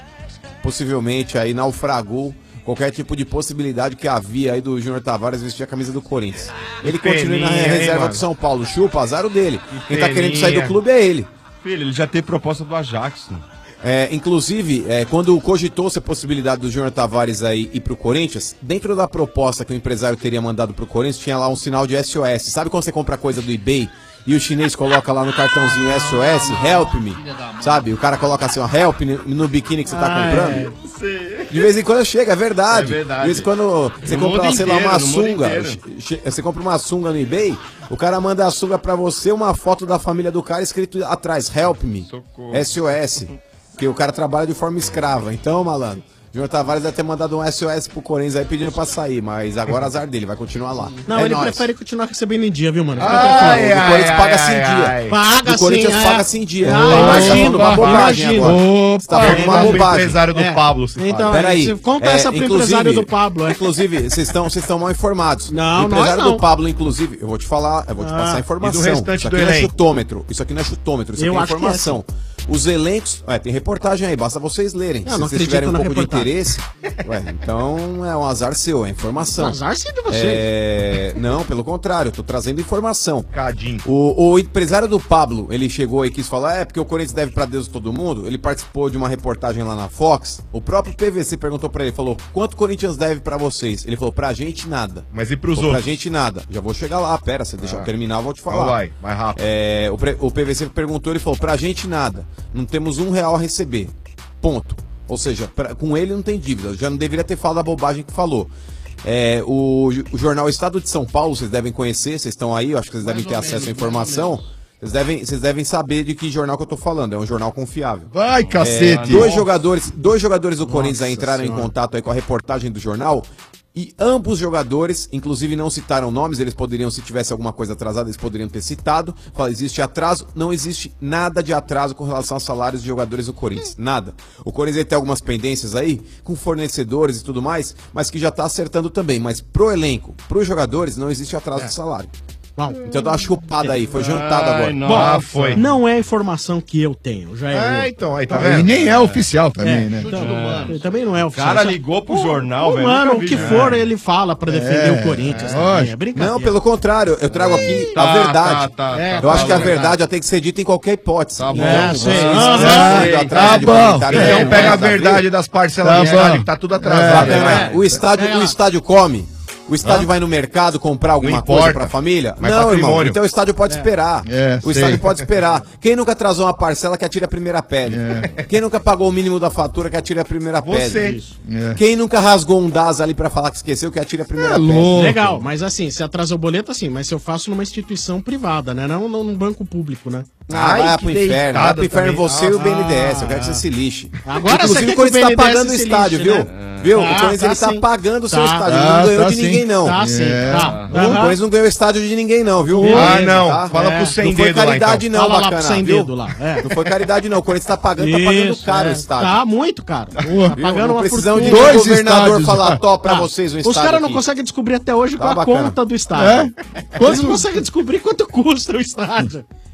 Speaker 13: possivelmente aí naufragou qualquer tipo de possibilidade que havia aí do Júnior Tavares vestir a camisa do Corinthians. Ele continua na reserva
Speaker 7: hein,
Speaker 13: do São Paulo, chupa, azar o dele.
Speaker 7: Que
Speaker 13: Quem tá
Speaker 7: peninha.
Speaker 13: querendo sair do clube é ele.
Speaker 7: Filho, ele já teve proposta do Ajax.
Speaker 13: É, inclusive, é, quando cogitou-se a possibilidade do Júnior Tavares aí ir pro Corinthians, dentro da proposta que o empresário teria mandado pro Corinthians, tinha lá um sinal de S O S. Sabe quando você compra coisa do eBay e o chinês coloca lá no cartãozinho S O S, help me, sabe? O cara coloca assim, ó, help no, no biquíni que você tá comprando. De vez em quando chega, é verdade.
Speaker 7: É verdade.
Speaker 13: De vez em quando você
Speaker 7: No
Speaker 13: compra,
Speaker 7: mundo
Speaker 13: sei lá,
Speaker 7: inteiro,
Speaker 13: uma
Speaker 7: no mundo
Speaker 13: sunga,
Speaker 7: inteiro.
Speaker 13: che- você compra uma sunga no eBay, o cara manda a sunga pra você, uma foto da família do cara escrito atrás, help me,
Speaker 7: Socorro.
Speaker 13: S O S. Porque o cara trabalha de forma escrava. Então, malandro, o Júnior Tavares deve ter mandado um S O S pro Corinthians aí pedindo pra sair, mas agora azar dele, vai continuar lá.
Speaker 6: Não,
Speaker 13: é
Speaker 6: ele
Speaker 13: nóis.
Speaker 6: prefere continuar recebendo em dia, viu, mano? Fica
Speaker 13: Ai,
Speaker 6: tranquilo.
Speaker 13: o Corinthians paga-se em dia.
Speaker 6: Paga
Speaker 13: O Corinthians
Speaker 6: sim, é.
Speaker 13: paga-se em dia.
Speaker 6: Ah,
Speaker 13: Você tá
Speaker 6: imagino,
Speaker 13: falando uma bobagem
Speaker 6: imagino.
Speaker 13: agora. Você tá falando uma
Speaker 6: Opa,
Speaker 13: bobagem.
Speaker 10: empresário do
Speaker 6: É.
Speaker 10: Pablo, se
Speaker 6: Então,
Speaker 13: Peraí.
Speaker 6: você conta essa pro
Speaker 13: inclusive-
Speaker 6: empresário do Pablo. É.
Speaker 13: Inclusive, vocês estão vocês estão mal informados.
Speaker 6: Não,
Speaker 13: o empresário
Speaker 6: nós não.
Speaker 13: do Pablo, inclusive, eu vou te falar, eu vou te
Speaker 6: Ah,
Speaker 13: passar a
Speaker 10: e
Speaker 13: informação.
Speaker 10: do restante
Speaker 13: isso
Speaker 10: do
Speaker 13: aqui não é
Speaker 10: elenco?
Speaker 13: chutômetro. Isso aqui não é chutômetro, isso
Speaker 6: Eu
Speaker 13: aqui é
Speaker 6: acho que é,
Speaker 13: informação. Os elencos. Ué, tem reportagem aí, basta vocês lerem.
Speaker 6: Eu
Speaker 13: Se
Speaker 6: não
Speaker 13: vocês
Speaker 6: acredito
Speaker 13: tiverem um
Speaker 6: na
Speaker 13: pouco de
Speaker 6: reportagem.
Speaker 13: interesse, ué, então é um azar seu, é informação.
Speaker 6: Azar sim de vocês.
Speaker 13: É, não, pelo contrário, eu tô trazendo informação.
Speaker 10: Cadinho.
Speaker 13: O, o empresário do Pablo, ele chegou aí e quis falar, é porque o Corinthians deve pra Deus todo mundo. Ele participou de uma reportagem lá na Fox. O próprio P V C perguntou pra ele, falou, quanto o Corinthians deve pra vocês? Ele falou, pra gente nada.
Speaker 10: Mas e pros
Speaker 13: Falou,
Speaker 10: outros?
Speaker 13: Pra gente nada. Já vou chegar lá, pera, você deixa
Speaker 10: Ah.
Speaker 13: eu terminar, eu vou te
Speaker 10: Então
Speaker 13: falar.
Speaker 10: vai, mais rápido.
Speaker 13: É, o, pre- o P V C perguntou, ele falou, pra gente nada. Não temos um real a receber. Ponto. Ou seja, pra- com ele não tem dívida. Já não deveria ter falado a bobagem que falou. É, o, o jornal Estado de São Paulo, vocês devem conhecer, vocês estão aí, eu acho que vocês devem ter acesso à informação. Vocês devem, vocês devem saber de que jornal que eu tô falando, é um jornal confiável.
Speaker 12: Vai, cacete.
Speaker 13: É, dois jogadores, dois jogadores do Corinthians aí
Speaker 6: Nossa
Speaker 13: entraram
Speaker 6: Senhora.
Speaker 13: em contato aí com a reportagem do jornal e ambos jogadores, inclusive não citaram nomes, eles poderiam, se tivesse alguma coisa atrasada, eles poderiam ter citado. Fala, existe atraso? Não existe nada de atraso com relação aos salários de jogadores do Corinthians. Nada. O Corinthians aí tem algumas pendências aí, com fornecedores e tudo mais, mas que já tá acertando também. Mas pro elenco, pros jogadores, não existe atraso de salário.
Speaker 6: Bom,
Speaker 13: Então dá uma chupada aí, foi jantado agora.
Speaker 6: Bom,
Speaker 10: foi.
Speaker 6: não é a informação que eu tenho, já é.
Speaker 10: É,
Speaker 6: outra.
Speaker 10: então, aí tá
Speaker 12: E
Speaker 10: vendo?
Speaker 12: nem é oficial também,
Speaker 6: É,
Speaker 12: né?
Speaker 6: então, também não é
Speaker 7: O
Speaker 6: oficial.
Speaker 7: cara
Speaker 6: Só-
Speaker 7: ligou pro
Speaker 6: Pô,
Speaker 7: jornal,
Speaker 6: o
Speaker 7: velho.
Speaker 6: Mano,
Speaker 7: nunca
Speaker 6: o
Speaker 7: vi,
Speaker 6: que
Speaker 7: né?
Speaker 6: for, ele fala pra defender
Speaker 12: É,
Speaker 6: o Corinthians
Speaker 12: é,
Speaker 6: também. É
Speaker 12: lógico.
Speaker 6: brincadeira.
Speaker 13: Não, pelo contrário, eu trago aqui
Speaker 7: Tá,
Speaker 13: a verdade.
Speaker 7: tá, tá,
Speaker 6: É,
Speaker 13: Eu acho que a
Speaker 6: tá,
Speaker 13: verdade já tem que ser dita em qualquer hipótese.
Speaker 7: Tá bom.
Speaker 6: É,
Speaker 13: Vocês-
Speaker 6: sei.
Speaker 13: vocês
Speaker 6: Aham.
Speaker 13: estão indo
Speaker 12: Tá
Speaker 13: atrás de
Speaker 12: bom.
Speaker 13: comentário
Speaker 10: Então
Speaker 13: que não
Speaker 10: pega
Speaker 13: tem
Speaker 10: a
Speaker 13: nada ver.
Speaker 10: verdade das parcelas
Speaker 12: Tá
Speaker 10: do estádio,
Speaker 12: bom.
Speaker 10: que tá tudo
Speaker 13: Tá
Speaker 10: atrasado.
Speaker 13: vendo,
Speaker 10: né?
Speaker 13: né? O estádio,
Speaker 6: É.
Speaker 13: o estádio come. O estádio vai no mercado comprar alguma
Speaker 10: Não
Speaker 13: coisa
Speaker 10: importa.
Speaker 13: pra família?
Speaker 10: Mas
Speaker 13: Não, irmão.
Speaker 10: patrimônio.
Speaker 13: Então o estádio pode esperar.
Speaker 12: É,
Speaker 13: o
Speaker 12: sei.
Speaker 13: estádio pode esperar. Quem nunca atrasou uma parcela que atire a primeira pedra? Quem nunca pagou o mínimo da fatura que atire a primeira pedra?
Speaker 10: Você.
Speaker 12: É.
Speaker 13: Quem nunca rasgou um D A S ali pra falar que esqueceu que atire a primeira
Speaker 12: É
Speaker 13: pedra?
Speaker 12: louco.
Speaker 6: Legal, mas assim, se atrasa o boleto, assim, mas se eu faço numa instituição privada, né? Não num banco público, né?
Speaker 13: Ah,
Speaker 10: Ai,
Speaker 13: vai
Speaker 10: que
Speaker 13: pro inferno, vai
Speaker 10: deitada
Speaker 13: pro inferno
Speaker 10: também.
Speaker 13: você e o
Speaker 6: Ah,
Speaker 13: B N D E S, eu quero que você se lixe.
Speaker 6: Agora você
Speaker 13: Inclusive
Speaker 6: quer
Speaker 13: o Corinthians
Speaker 6: que o
Speaker 13: tá
Speaker 6: B N D E S
Speaker 13: pagando o
Speaker 6: se
Speaker 13: estádio,
Speaker 6: lixe,
Speaker 13: viu?
Speaker 6: né?
Speaker 13: Viu?
Speaker 6: Tá,
Speaker 13: o Corinthians
Speaker 6: tá
Speaker 13: ele tá
Speaker 6: sim.
Speaker 13: pagando o seu
Speaker 6: Tá,
Speaker 13: estádio,
Speaker 12: tá,
Speaker 13: ele não ganhou
Speaker 12: tá
Speaker 13: de
Speaker 12: sim.
Speaker 13: ninguém não.
Speaker 6: Tá sim,
Speaker 12: É.
Speaker 6: tá.
Speaker 13: O
Speaker 6: Aham.
Speaker 13: Corinthians não ganhou o estádio de ninguém não, viu?
Speaker 10: Ah, não.
Speaker 6: Tá.
Speaker 10: Fala
Speaker 6: É.
Speaker 10: pro sem
Speaker 13: Não foi
Speaker 10: dedo lá,
Speaker 13: caridade
Speaker 10: então.
Speaker 13: não,
Speaker 6: Fala lá
Speaker 13: bacana,
Speaker 6: pro sem
Speaker 13: viu?
Speaker 6: dedo lá, é.
Speaker 13: Não foi caridade não, o Corinthians tá pagando, tá pagando
Speaker 6: Isso,
Speaker 13: caro
Speaker 6: é.
Speaker 13: o estádio.
Speaker 6: Tá muito caro. Tá
Speaker 13: Viu?
Speaker 6: pagando
Speaker 13: Não
Speaker 6: uma
Speaker 13: precisamos de
Speaker 6: fortuna.
Speaker 12: Dois
Speaker 13: um governador
Speaker 12: estádios.
Speaker 13: falar top pra
Speaker 6: Tá.
Speaker 13: vocês o
Speaker 6: Os
Speaker 13: estádio
Speaker 6: caras não
Speaker 13: aqui.
Speaker 6: conseguem descobrir até hoje
Speaker 13: Tá
Speaker 6: qual a
Speaker 13: bacana.
Speaker 6: conta do estádio. Eles não conseguem descobrir quanto custa o estádio.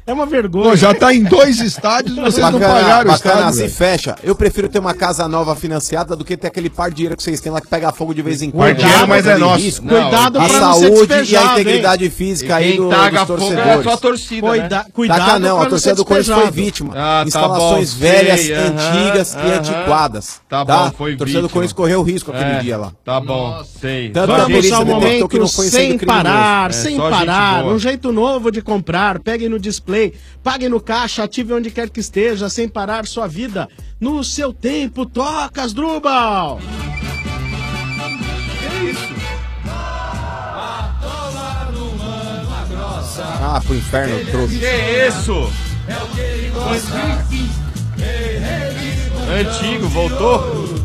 Speaker 6: É uma vergonha.
Speaker 12: Pô, já tá em dois estádios e vocês não pagaram o
Speaker 13: bacana,
Speaker 12: estádio.
Speaker 13: se
Speaker 12: velho.
Speaker 13: fecha. Eu prefiro ter uma casa nova financiada do que ter aquele par de dinheiro que vocês têm lá que pega fogo de vez em quando.
Speaker 10: Cuidado, mas é nosso.
Speaker 13: Risco.
Speaker 6: Cuidado
Speaker 13: a
Speaker 6: pra não ser
Speaker 13: saúde e a
Speaker 6: despejado,
Speaker 13: integridade
Speaker 6: hein?
Speaker 13: física
Speaker 7: E
Speaker 13: aí
Speaker 7: quem
Speaker 13: do,
Speaker 7: taga
Speaker 13: dos
Speaker 7: fogo é
Speaker 13: torcedores.
Speaker 7: só a torcida,
Speaker 6: Cuida-
Speaker 7: né?
Speaker 6: Cuidado
Speaker 13: Taca não,
Speaker 6: pra
Speaker 13: a torcida
Speaker 6: ser
Speaker 13: do Corinthians foi
Speaker 6: despejado.
Speaker 13: vítima.
Speaker 7: Ah, tá
Speaker 13: Instalações
Speaker 7: bom,
Speaker 13: velhas,
Speaker 7: sei, aham,
Speaker 13: antigas e
Speaker 7: aham.
Speaker 13: antiquadas.
Speaker 7: Tá bom, foi
Speaker 13: A torcida do
Speaker 7: vítima.
Speaker 13: Corinthians correu risco aquele
Speaker 7: É,
Speaker 13: dia lá.
Speaker 7: Tá bom, sei.
Speaker 13: Tanto que a
Speaker 6: Vamos
Speaker 13: polícia
Speaker 6: ao
Speaker 13: detectou que
Speaker 6: momento
Speaker 13: não foi
Speaker 6: sem
Speaker 13: incêndio criminoso.
Speaker 6: parar,
Speaker 7: É,
Speaker 6: sem
Speaker 7: só gente
Speaker 6: parar,
Speaker 7: boa.
Speaker 6: um jeito novo de comprar, pegue no display, pague no caixa, ative onde quer que esteja, sem parar sua vida, no seu tempo, toca Asdrubal!
Speaker 13: Ah, pro inferno, trouxe.
Speaker 7: Que isso? Antigo, voltou?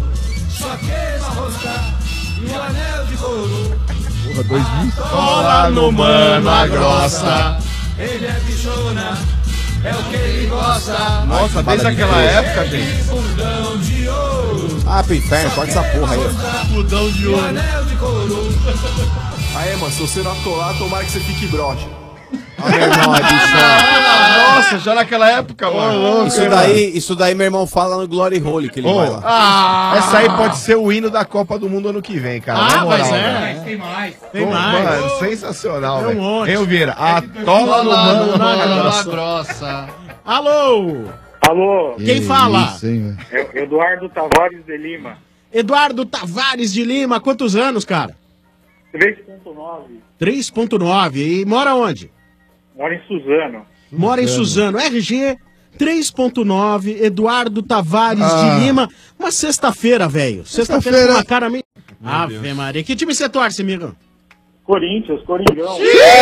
Speaker 12: Porra, dois mil.
Speaker 6: Cola no mano a grossa.
Speaker 5: Ele é bichona, é o que ele gosta.
Speaker 7: Nossa, desde aquela época, gente.
Speaker 5: Fundão de ouro.
Speaker 13: Ah, pro inferno, corta essa porra aí.
Speaker 9: Fudão de ouro.
Speaker 5: Anel de couro.
Speaker 14: Aí, mano, se você não atolar, tomara que você fique broxa.
Speaker 13: Ah, meu irmão, é bichona.
Speaker 7: Nossa, já naquela época, mano.
Speaker 13: Isso daí, isso daí meu irmão fala no Glory Hole que ele
Speaker 10: Ô,
Speaker 13: vai lá.
Speaker 10: ah, essa aí pode ser o hino da Copa do Mundo ano que vem, cara.
Speaker 6: Ah,
Speaker 10: Na moral,
Speaker 6: mas é.
Speaker 10: velho.
Speaker 9: Tem mais.
Speaker 6: Tem
Speaker 10: Pô,
Speaker 6: mais.
Speaker 10: Mano, sensacional,
Speaker 6: Tem um
Speaker 10: velho.
Speaker 6: monte.
Speaker 10: Eu vira, a
Speaker 9: Cola
Speaker 10: tola no mano
Speaker 9: na
Speaker 10: na
Speaker 9: grossa.
Speaker 10: grossa.
Speaker 9: grossa.
Speaker 6: Alô?
Speaker 15: Alô,
Speaker 6: Quem fala?
Speaker 12: Isso, hein, velho.
Speaker 15: é Eduardo Tavares de Lima,
Speaker 6: Eduardo Tavares de Lima, quantos anos, cara?
Speaker 15: três ponto nove,
Speaker 6: três ponto nove. E mora onde?
Speaker 15: mora em Suzano.
Speaker 6: Mora em Suzano. R G três ponto nove, Eduardo Tavares
Speaker 12: Ah.
Speaker 6: de Lima. Uma sexta-feira, velho. Sexta-feira
Speaker 12: Sexta-feira.
Speaker 6: com uma cara meio... Ave Maria. Que time você torce, amigo?
Speaker 15: Corinthians, Coringão.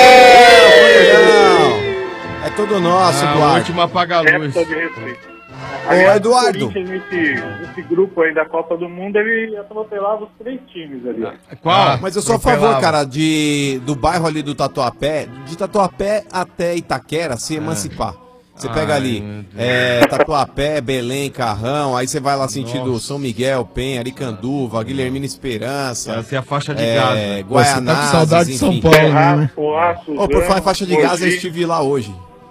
Speaker 13: É todo nosso,
Speaker 7: Ah, o
Speaker 13: Eduardo.
Speaker 7: último apaga a luz.
Speaker 15: Época de respeito.
Speaker 13: Ô, Eduardo.
Speaker 15: O Corinthians, nesse, nesse grupo aí da Copa do Mundo, ele atropelava os três times ali.
Speaker 7: Qual?
Speaker 13: Mas eu sou a favor, cara, de, do bairro ali do Tatuapé, de Tatuapé até Itaquera, se emancipar. Você pega
Speaker 7: Ai,
Speaker 13: ali,
Speaker 7: meu Deus.
Speaker 13: é, Tatuapé, Belém, Carrão, aí você vai lá sentido São Miguel, Penha, Aricanduva, Guilhermina Esperança.
Speaker 7: Essa é a faixa de
Speaker 13: é,
Speaker 7: gás, né?
Speaker 12: Pô, você tá com
Speaker 13: Guaianazes,
Speaker 12: saudade de São
Speaker 13: enfim.
Speaker 12: Paulo, né?
Speaker 13: Ô, por falar em faixa de gás, eu estive lá hoje.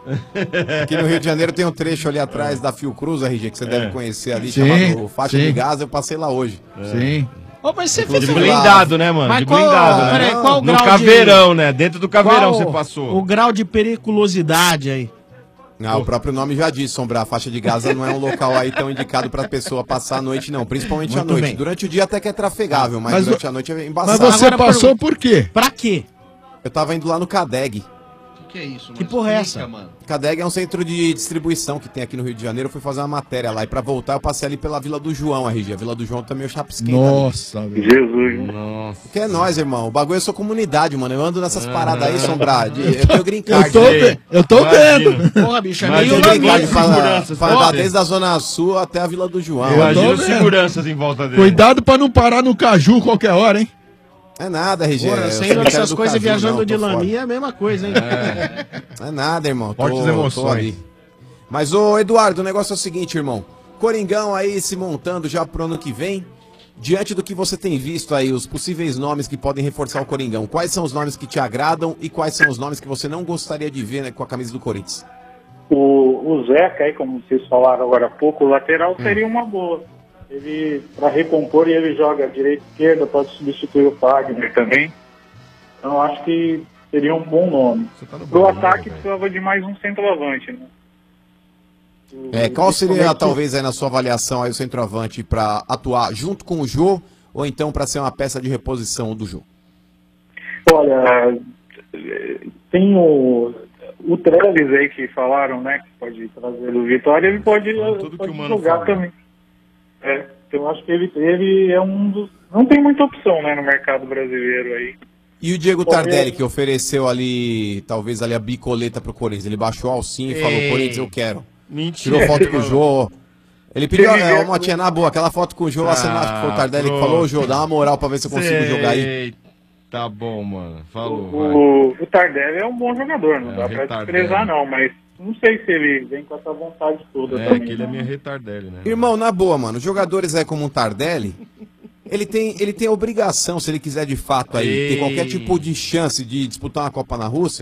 Speaker 13: Aqui no Rio de Janeiro tem um trecho ali atrás da Fiocruz, R G, que você deve conhecer ali,
Speaker 12: Sim,
Speaker 13: chamado Faixa
Speaker 12: sim.
Speaker 13: de Gás, eu passei lá hoje.
Speaker 12: Sim.
Speaker 6: Ô, mas você
Speaker 13: Inclusive,
Speaker 6: fez...
Speaker 7: De blindado, né, mano?
Speaker 6: Mas
Speaker 7: De
Speaker 6: qual-
Speaker 7: blindado, né?
Speaker 6: peraí, qual o
Speaker 7: No
Speaker 6: grau de-
Speaker 7: caveirão, né? Dentro do caveirão
Speaker 6: Qual
Speaker 7: você passou.
Speaker 6: o grau de periculosidade aí?
Speaker 13: Ah, o próprio nome já diz, Sombra, a faixa de Gaza não é um local aí tão indicado pra pessoa passar a noite, não. Principalmente à
Speaker 6: Muito
Speaker 13: noite.
Speaker 6: bem.
Speaker 13: Durante o dia até que é trafegável, mas,
Speaker 12: Mas
Speaker 13: durante
Speaker 12: vo-
Speaker 13: a noite é
Speaker 12: Mas
Speaker 13: embaçado.
Speaker 12: você
Speaker 6: Agora,
Speaker 12: passou
Speaker 6: pergunta.
Speaker 12: por quê?
Speaker 6: Pra quê?
Speaker 13: Eu tava indo lá no Cadeg.
Speaker 9: O que é isso,
Speaker 6: Que
Speaker 9: mano?
Speaker 6: porra é
Speaker 9: Explica,
Speaker 6: essa?
Speaker 9: mano.
Speaker 13: Cadeg é um centro de distribuição que tem aqui no Rio de Janeiro. Eu fui fazer uma matéria lá e pra voltar eu passei ali pela Vila do João, R G. A Vila do João também é o chapisquenta.
Speaker 12: Nossa, velho.
Speaker 15: Jesus.
Speaker 7: Nossa.
Speaker 13: Que é nós, irmão. O bagulho é sua comunidade, mano. Eu ando nessas paradas aí, Sombra. de- Eu tenho green card.
Speaker 12: Eu tô, ve- eu tô vendo.
Speaker 6: Porra, bicho, é
Speaker 13: Eu
Speaker 6: meio
Speaker 13: tenho green card
Speaker 6: lamento.
Speaker 13: pra,
Speaker 7: seguranças,
Speaker 13: pra
Speaker 7: pode
Speaker 13: andar
Speaker 7: ser.
Speaker 13: desde a Zona Sul até a Vila do João.
Speaker 12: Eu
Speaker 7: Imagina
Speaker 12: tô
Speaker 7: os
Speaker 12: vendo.
Speaker 7: seguranças em volta dele.
Speaker 12: Cuidado pra não parar no caju qualquer hora, hein?
Speaker 13: É nada, R G.
Speaker 6: Porra,
Speaker 13: Eu
Speaker 6: você
Speaker 13: sou
Speaker 6: indo
Speaker 13: cara
Speaker 6: nessas
Speaker 13: do
Speaker 6: coisas
Speaker 13: Caju,
Speaker 6: viajando
Speaker 13: não,
Speaker 6: de
Speaker 13: tô fora.
Speaker 6: laminha é a mesma coisa, hein?
Speaker 13: É nada, irmão. Tô,
Speaker 10: Fortes
Speaker 13: tô
Speaker 10: emoções.
Speaker 13: ali. Mas, ô Eduardo, o negócio é o seguinte, irmão. Coringão aí se montando já pro ano que vem. Diante do que você tem visto aí, os possíveis nomes que podem reforçar o Coringão, quais são os nomes que te agradam e quais são os nomes que você não gostaria de ver, né, com a camisa do Corinthians?
Speaker 15: O, o Zeca, aí, como vocês falaram agora há pouco, o lateral seria uma boa. Ele, para recompor, e ele joga direita e esquerda, pode substituir o Fagner também. Então, eu acho que seria um bom nome. Pro ataque, precisava de mais um centroavante, né?
Speaker 13: É, qual seria,
Speaker 15: Principalmente-
Speaker 13: talvez, aí na sua avaliação, aí, o centroavante para atuar junto com o Jô ou então para ser uma peça de reposição do Jô?
Speaker 15: Olha, tem o, o Treves aí que falaram, né, que pode trazer do Vitória, ele pode,
Speaker 7: tudo
Speaker 15: pode
Speaker 7: que o Mano
Speaker 15: jogar
Speaker 7: falou.
Speaker 15: também. É, então eu acho que ele, ele é um dos... Não tem muita opção, né, no mercado brasileiro aí.
Speaker 13: E o Diego
Speaker 15: Talvez-
Speaker 13: Tardelli, que ofereceu ali, talvez ali a bicoleta pro Corinthians. Ele baixou o alcinho e falou,
Speaker 7: Ei.
Speaker 13: Corinthians, eu quero.
Speaker 7: Mentira.
Speaker 13: Tirou foto com o Jô. Ele pediu
Speaker 15: Ele
Speaker 13: é,
Speaker 15: viu-
Speaker 13: uma tia na boa, aquela foto com o Jô,
Speaker 7: Ah,
Speaker 13: acho que foi o Tardelli que
Speaker 7: pronto.
Speaker 13: falou, ô Jô, dá uma moral pra ver se eu consigo
Speaker 7: Sei.
Speaker 13: jogar aí.
Speaker 7: Tá bom, mano. Falou, vai.
Speaker 15: O, o Tardelli é um bom jogador, não
Speaker 7: É,
Speaker 15: dá pra
Speaker 7: retardelli.
Speaker 15: desprezar não, mas não sei se ele vem com essa vontade toda
Speaker 7: É,
Speaker 15: também.
Speaker 7: que ele é
Speaker 15: não.
Speaker 7: meio retardelli, né?
Speaker 13: Irmão, na boa, mano, jogadores aí como o Tardelli, ele tem, ele tem a obrigação, se ele quiser de fato aí, ter
Speaker 7: Ei.
Speaker 13: qualquer tipo de chance de disputar uma Copa na Rússia,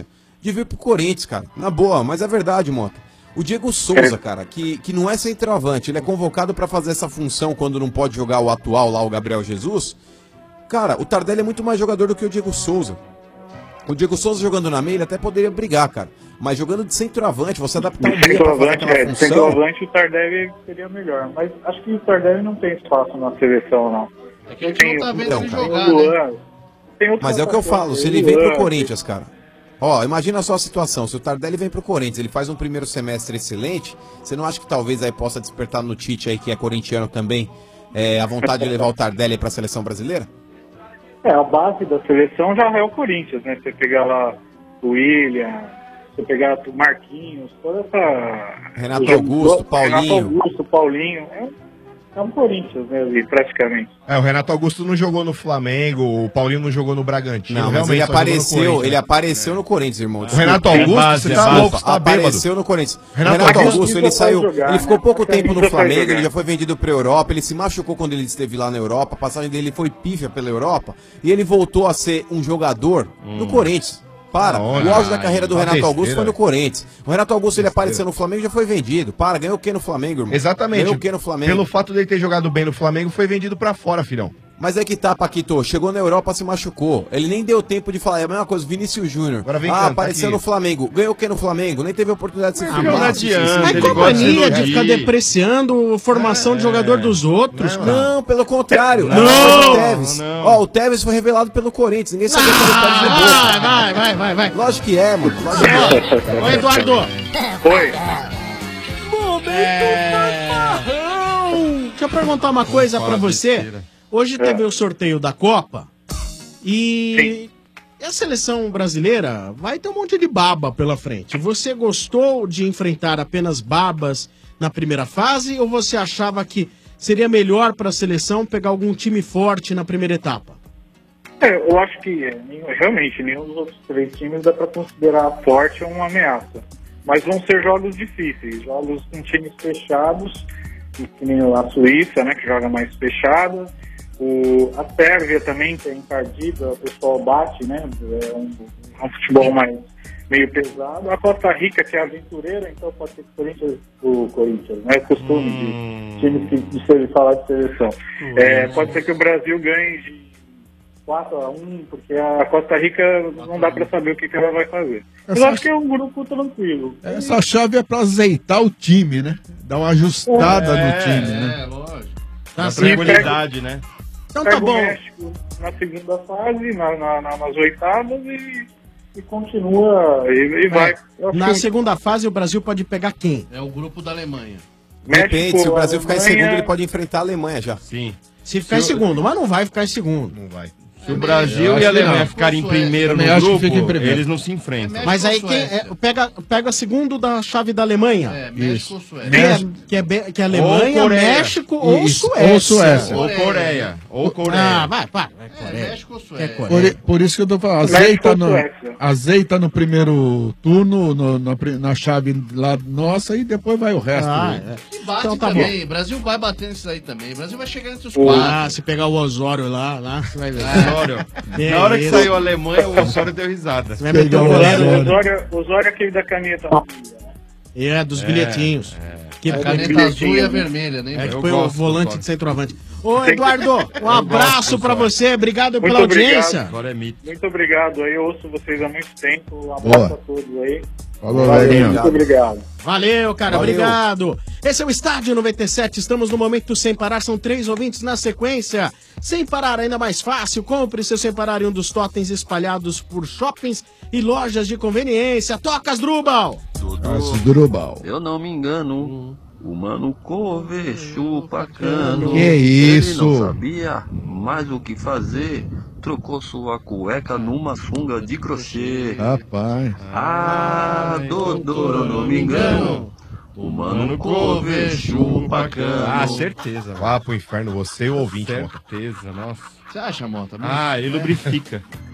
Speaker 13: devia ir pro Corinthians, cara. Na boa, mas é verdade, Mota. O Diego Souza, cara, que, que não é centroavante, ele é convocado pra fazer essa função quando não pode jogar o atual lá, o Gabriel Jesus. Cara, o Tardelli é muito mais jogador do que o Diego Souza. O Diego Souza jogando na meia, ele até poderia brigar, cara. Mas jogando de centroavante, você adaptar um meia pra fazer aquela
Speaker 15: é,
Speaker 13: função...
Speaker 15: centroavante o Tardelli seria melhor. Mas acho que o Tardelli não tem espaço na seleção, não.
Speaker 9: É que a gente não tá vendo ele jogar, né?
Speaker 13: Mas é o que eu falo, se ele vem pro Corinthians, cara. Ó, imagina só a situação, se o Tardelli vem pro Corinthians, ele faz um primeiro semestre excelente, você não acha que talvez aí possa despertar no Tite aí, que é corintiano também, é, a vontade de levar o Tardelli pra seleção brasileira?
Speaker 15: É, a base da seleção já é o Corinthians, né? Você pegar lá o William, você pegar o Marquinhos, toda essa...
Speaker 13: Renato Augusto, Paulinho.
Speaker 15: Renato Augusto, Paulinho, é, é um Corinthians, né, ali, praticamente.
Speaker 10: É, o Renato Augusto não jogou no Flamengo, o Paulinho não jogou no Bragantino.
Speaker 13: Não, mas ele apareceu, ele apareceu no Corinthians, irmão.
Speaker 10: O Renato Augusto, você tá louco, você tá bêbado.
Speaker 13: Apareceu no Corinthians. O
Speaker 10: Renato
Speaker 13: Renato
Speaker 10: Augusto
Speaker 13: Augusto, ele saiu,
Speaker 15: jogar,
Speaker 13: ele ficou
Speaker 15: né?
Speaker 13: pouco tempo no
Speaker 15: Precisa
Speaker 13: Flamengo,
Speaker 15: jogar.
Speaker 13: ele já foi vendido pra Europa, ele se machucou quando ele esteve lá na Europa, a passagem dele foi pífia pela Europa, e ele voltou a ser um jogador no Corinthians. Para,
Speaker 10: Olha,
Speaker 13: o auge da carreira do
Speaker 10: uma
Speaker 13: Renato
Speaker 10: besteira.
Speaker 13: Augusto foi no Corinthians. O Renato Augusto, ele apareceu no Flamengo e já foi vendido. Para, ganhou o que no Flamengo, irmão?
Speaker 10: Exatamente.
Speaker 13: Ganhou o que no Flamengo?
Speaker 10: Pelo fato dele ter jogado bem no Flamengo, foi vendido pra fora, filhão.
Speaker 13: Mas é que tá, Paquito, chegou na Europa, se machucou. Ele nem deu tempo de falar, é a mesma coisa, Vinícius Júnior.
Speaker 10: Agora vem
Speaker 13: Ah,
Speaker 10: cantar
Speaker 13: apareceu
Speaker 10: aqui.
Speaker 13: no Flamengo. Ganhou o que no Flamengo? Nem teve oportunidade de se
Speaker 6: Ah,
Speaker 13: firmar.
Speaker 6: não
Speaker 7: adianta,
Speaker 6: Mas
Speaker 7: ele
Speaker 6: com a
Speaker 7: gosta de
Speaker 6: mania de
Speaker 7: elogio.
Speaker 6: ficar depreciando a formação de jogador dos outros, cara.
Speaker 13: Não, pelo contrário.
Speaker 6: Não,
Speaker 13: É a mesma coisa do
Speaker 6: não,
Speaker 13: Tevez.
Speaker 7: não.
Speaker 13: Ó, o Tevez foi revelado pelo Corinthians. Ninguém sabia que ele estava de boa.
Speaker 6: Vai, vai, vai, vai, vai.
Speaker 13: Lógico que é, mano. Lógico que é.
Speaker 6: Ô, Eduardo.
Speaker 15: Oi.
Speaker 6: É... Deixa eu perguntar uma coisa pra você. Hoje teve o sorteio da Copa e a seleção brasileira vai ter um monte de baba pela frente. Você gostou de enfrentar apenas babas na primeira fase ou você achava que seria melhor para a seleção pegar algum time forte na primeira etapa?
Speaker 15: É, eu acho que é, nenhum- realmente nenhum dos outros três times dá para considerar forte ou uma ameaça. Mas vão ser jogos difíceis, jogos com times fechados, que nem a Suíça, né, que joga mais fechada. O, a Sérvia também, que é encardida, o pessoal bate, né? É um, é um futebol mais meio pesado. A Costa Rica, que é aventureira, então pode ser que o Corinthians, o Corinthians, não é costume de times que de se falar de seleção. É, pode ser que o Brasil ganhe de quatro a um, porque a Costa Rica não dá para saber o que, que ela vai fazer. Mas eu acho que é um grupo tranquilo.
Speaker 12: Essa chave é pra azeitar o time, né? Dar uma ajustada
Speaker 15: É,
Speaker 12: no time, né?
Speaker 9: É, lógico.
Speaker 6: Tá
Speaker 7: Na
Speaker 6: certo.
Speaker 7: tranquilidade, né?
Speaker 6: Então
Speaker 15: Pega
Speaker 6: tá
Speaker 15: o
Speaker 6: bom.
Speaker 15: México na segunda fase, na, na- na- nas oitavas e, e continua e, e vai. Eu acho
Speaker 6: Na
Speaker 15: que
Speaker 6: segunda fase o Brasil pode pegar quem?
Speaker 9: É o grupo da Alemanha.
Speaker 13: Depende, se o Brasil ficar em
Speaker 15: Alemanha-
Speaker 13: segundo, ele pode enfrentar a Alemanha já.
Speaker 7: Sim.
Speaker 6: Se ficar em segundo, mas não vai ficar em segundo.
Speaker 10: Não vai.
Speaker 7: Se o Brasil e a Alemanha ficarem em primeiro no
Speaker 12: Também acho que
Speaker 7: grupo,
Speaker 12: fica em primeiro.
Speaker 7: eles não se enfrentam.
Speaker 6: Mas aí quem é, pega, pega segundo da chave da Alemanha.
Speaker 9: É, México ou Suécia.
Speaker 6: Que é, que é, be- que é Alemanha,
Speaker 7: Ou Coreia.
Speaker 6: México ou
Speaker 12: Isso,
Speaker 6: Suécia.
Speaker 12: ou Suécia.
Speaker 7: Ou Coreia. Ou Coreia.
Speaker 6: Ah, vai, vai. vai
Speaker 9: É,
Speaker 6: Coreia.
Speaker 9: México ou
Speaker 6: Que é
Speaker 9: Suécia.
Speaker 6: Coreia.
Speaker 12: Por, por isso que eu tô falando,
Speaker 15: México
Speaker 12: azeita
Speaker 15: ou
Speaker 12: no,
Speaker 15: Suécia?
Speaker 12: azeita no primeiro turno, no- na, pri- na chave lá nossa, e depois vai o resto.
Speaker 6: Ah,
Speaker 12: né?
Speaker 6: é.
Speaker 9: E bate
Speaker 6: Então tá
Speaker 9: também. O Brasil vai bater nisso aí também. O Brasil vai chegar entre os
Speaker 6: Ah,
Speaker 9: quatro.
Speaker 6: se pegar o Osório lá, lá, você vai ver.
Speaker 7: Osório.
Speaker 6: Beleza.
Speaker 7: Na hora que saiu a Alemanha, o Osório deu risada.
Speaker 6: Você vai meter o
Speaker 12: Pegou o
Speaker 6: goleiro.
Speaker 12: Osório.
Speaker 15: O Osório, o Osório é aquele da caneta.
Speaker 6: É, dos bilhetinhos. Que
Speaker 9: A
Speaker 6: é,
Speaker 9: caneta azul e a vermelha, né?
Speaker 6: é que
Speaker 7: Eu
Speaker 6: foi o
Speaker 7: gosto,
Speaker 6: volante
Speaker 7: gosto.
Speaker 6: de centroavante. Ô, Eduardo, um abraço
Speaker 7: gosto,
Speaker 6: pra
Speaker 7: Osório.
Speaker 6: você. Obrigado
Speaker 15: Muito
Speaker 6: pela
Speaker 15: obrigado.
Speaker 6: audiência.
Speaker 7: Agora é mito.
Speaker 15: Muito obrigado aí, eu ouço vocês há muito tempo. Um abraço
Speaker 12: Boa.
Speaker 15: a todos aí.
Speaker 12: Falou,
Speaker 15: Valeu,
Speaker 12: velhinho.
Speaker 15: muito obrigado.
Speaker 6: Valeu, cara,
Speaker 13: Valeu.
Speaker 6: obrigado. Esse é o Estádio noventa e sete, estamos no momento Sem Parar, são três ouvintes na sequência. Sem Parar, ainda mais fácil, compre seu Sem Parar em um dos totens espalhados por shoppings e lojas de conveniência. Toca, Asdrubal!
Speaker 12: Nossa, Durubal.
Speaker 16: Eu não me engano, o mano Couve chupa cano.
Speaker 12: Que isso?
Speaker 16: Ele não sabia mais o que fazer, trocou sua cueca numa sunga de crochê.
Speaker 12: Rapaz.
Speaker 16: Ah, doutor, eu não me engano, o mano Couve chupa cano.
Speaker 7: Ah, certeza.
Speaker 10: Vá pro inferno, você e o ouvinte, mano.
Speaker 7: Certeza, nossa.
Speaker 9: Você acha, Mota?
Speaker 7: Ah, ele lubrifica.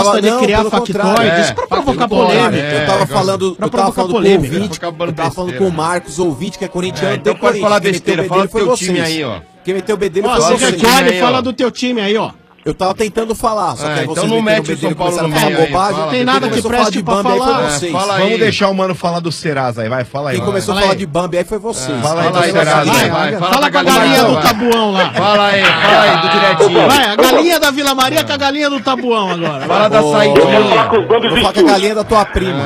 Speaker 6: gosta de
Speaker 13: não,
Speaker 6: criar
Speaker 13: pelo
Speaker 6: factoides
Speaker 13: contrário.
Speaker 6: pra provocar
Speaker 13: Factoide,
Speaker 6: polêmica.
Speaker 13: é, eu tava falando,
Speaker 6: Pra
Speaker 13: eu tava
Speaker 6: provocar
Speaker 13: falando com o
Speaker 6: polêmica.
Speaker 13: ouvinte, eu tava falando com o Marcos, ouvinte, que é corintiano.
Speaker 7: É, então
Speaker 13: tem
Speaker 7: pode falar
Speaker 13: Corinthians. Quem
Speaker 7: besteira,
Speaker 13: meteu o
Speaker 7: fala
Speaker 13: bedelho
Speaker 7: do
Speaker 13: foi
Speaker 7: teu time
Speaker 13: vocês.
Speaker 7: aí, ó.
Speaker 13: Quem meteu o bedelho
Speaker 6: Ó,
Speaker 13: foi
Speaker 6: você
Speaker 13: vocês.
Speaker 6: já que olha e fala do teu time aí, ó.
Speaker 13: Eu tava tentando falar, só que
Speaker 7: É,
Speaker 13: aí
Speaker 7: então
Speaker 13: vocês
Speaker 7: não
Speaker 13: meteram
Speaker 7: mete o
Speaker 13: bedelho
Speaker 7: São
Speaker 13: e
Speaker 7: Paulo
Speaker 13: começaram
Speaker 7: no
Speaker 13: a falar
Speaker 7: meio aí,
Speaker 13: bobagem.
Speaker 7: fala.
Speaker 6: Não tem nada que
Speaker 13: Começou a
Speaker 6: preste
Speaker 13: falar de
Speaker 6: pra
Speaker 13: Bambi, aí
Speaker 6: falar.
Speaker 13: foi vocês.
Speaker 7: fala aí.
Speaker 10: Vamos deixar o mano falar do Serasa aí, vai, fala aí.
Speaker 13: Quem começou a
Speaker 6: Fala
Speaker 13: falar
Speaker 6: aí.
Speaker 13: de Bambi aí foi vocês.
Speaker 10: Fala aí,
Speaker 7: Fala aí,
Speaker 10: então,
Speaker 7: Serasa,
Speaker 10: Serasa.
Speaker 7: vai, vai.
Speaker 6: Fala,
Speaker 7: Fala
Speaker 6: com a
Speaker 7: da
Speaker 6: galinha
Speaker 7: galinha
Speaker 6: do
Speaker 7: lá.
Speaker 6: tabuão lá.
Speaker 7: Fala aí, fala aí, do direitinho.
Speaker 6: Vai, a galinha da Vila Maria com a galinha do tabuão agora.
Speaker 7: Fala da
Speaker 13: Ô,
Speaker 7: saidinha.
Speaker 13: Vamos falar com a galinha da tua prima.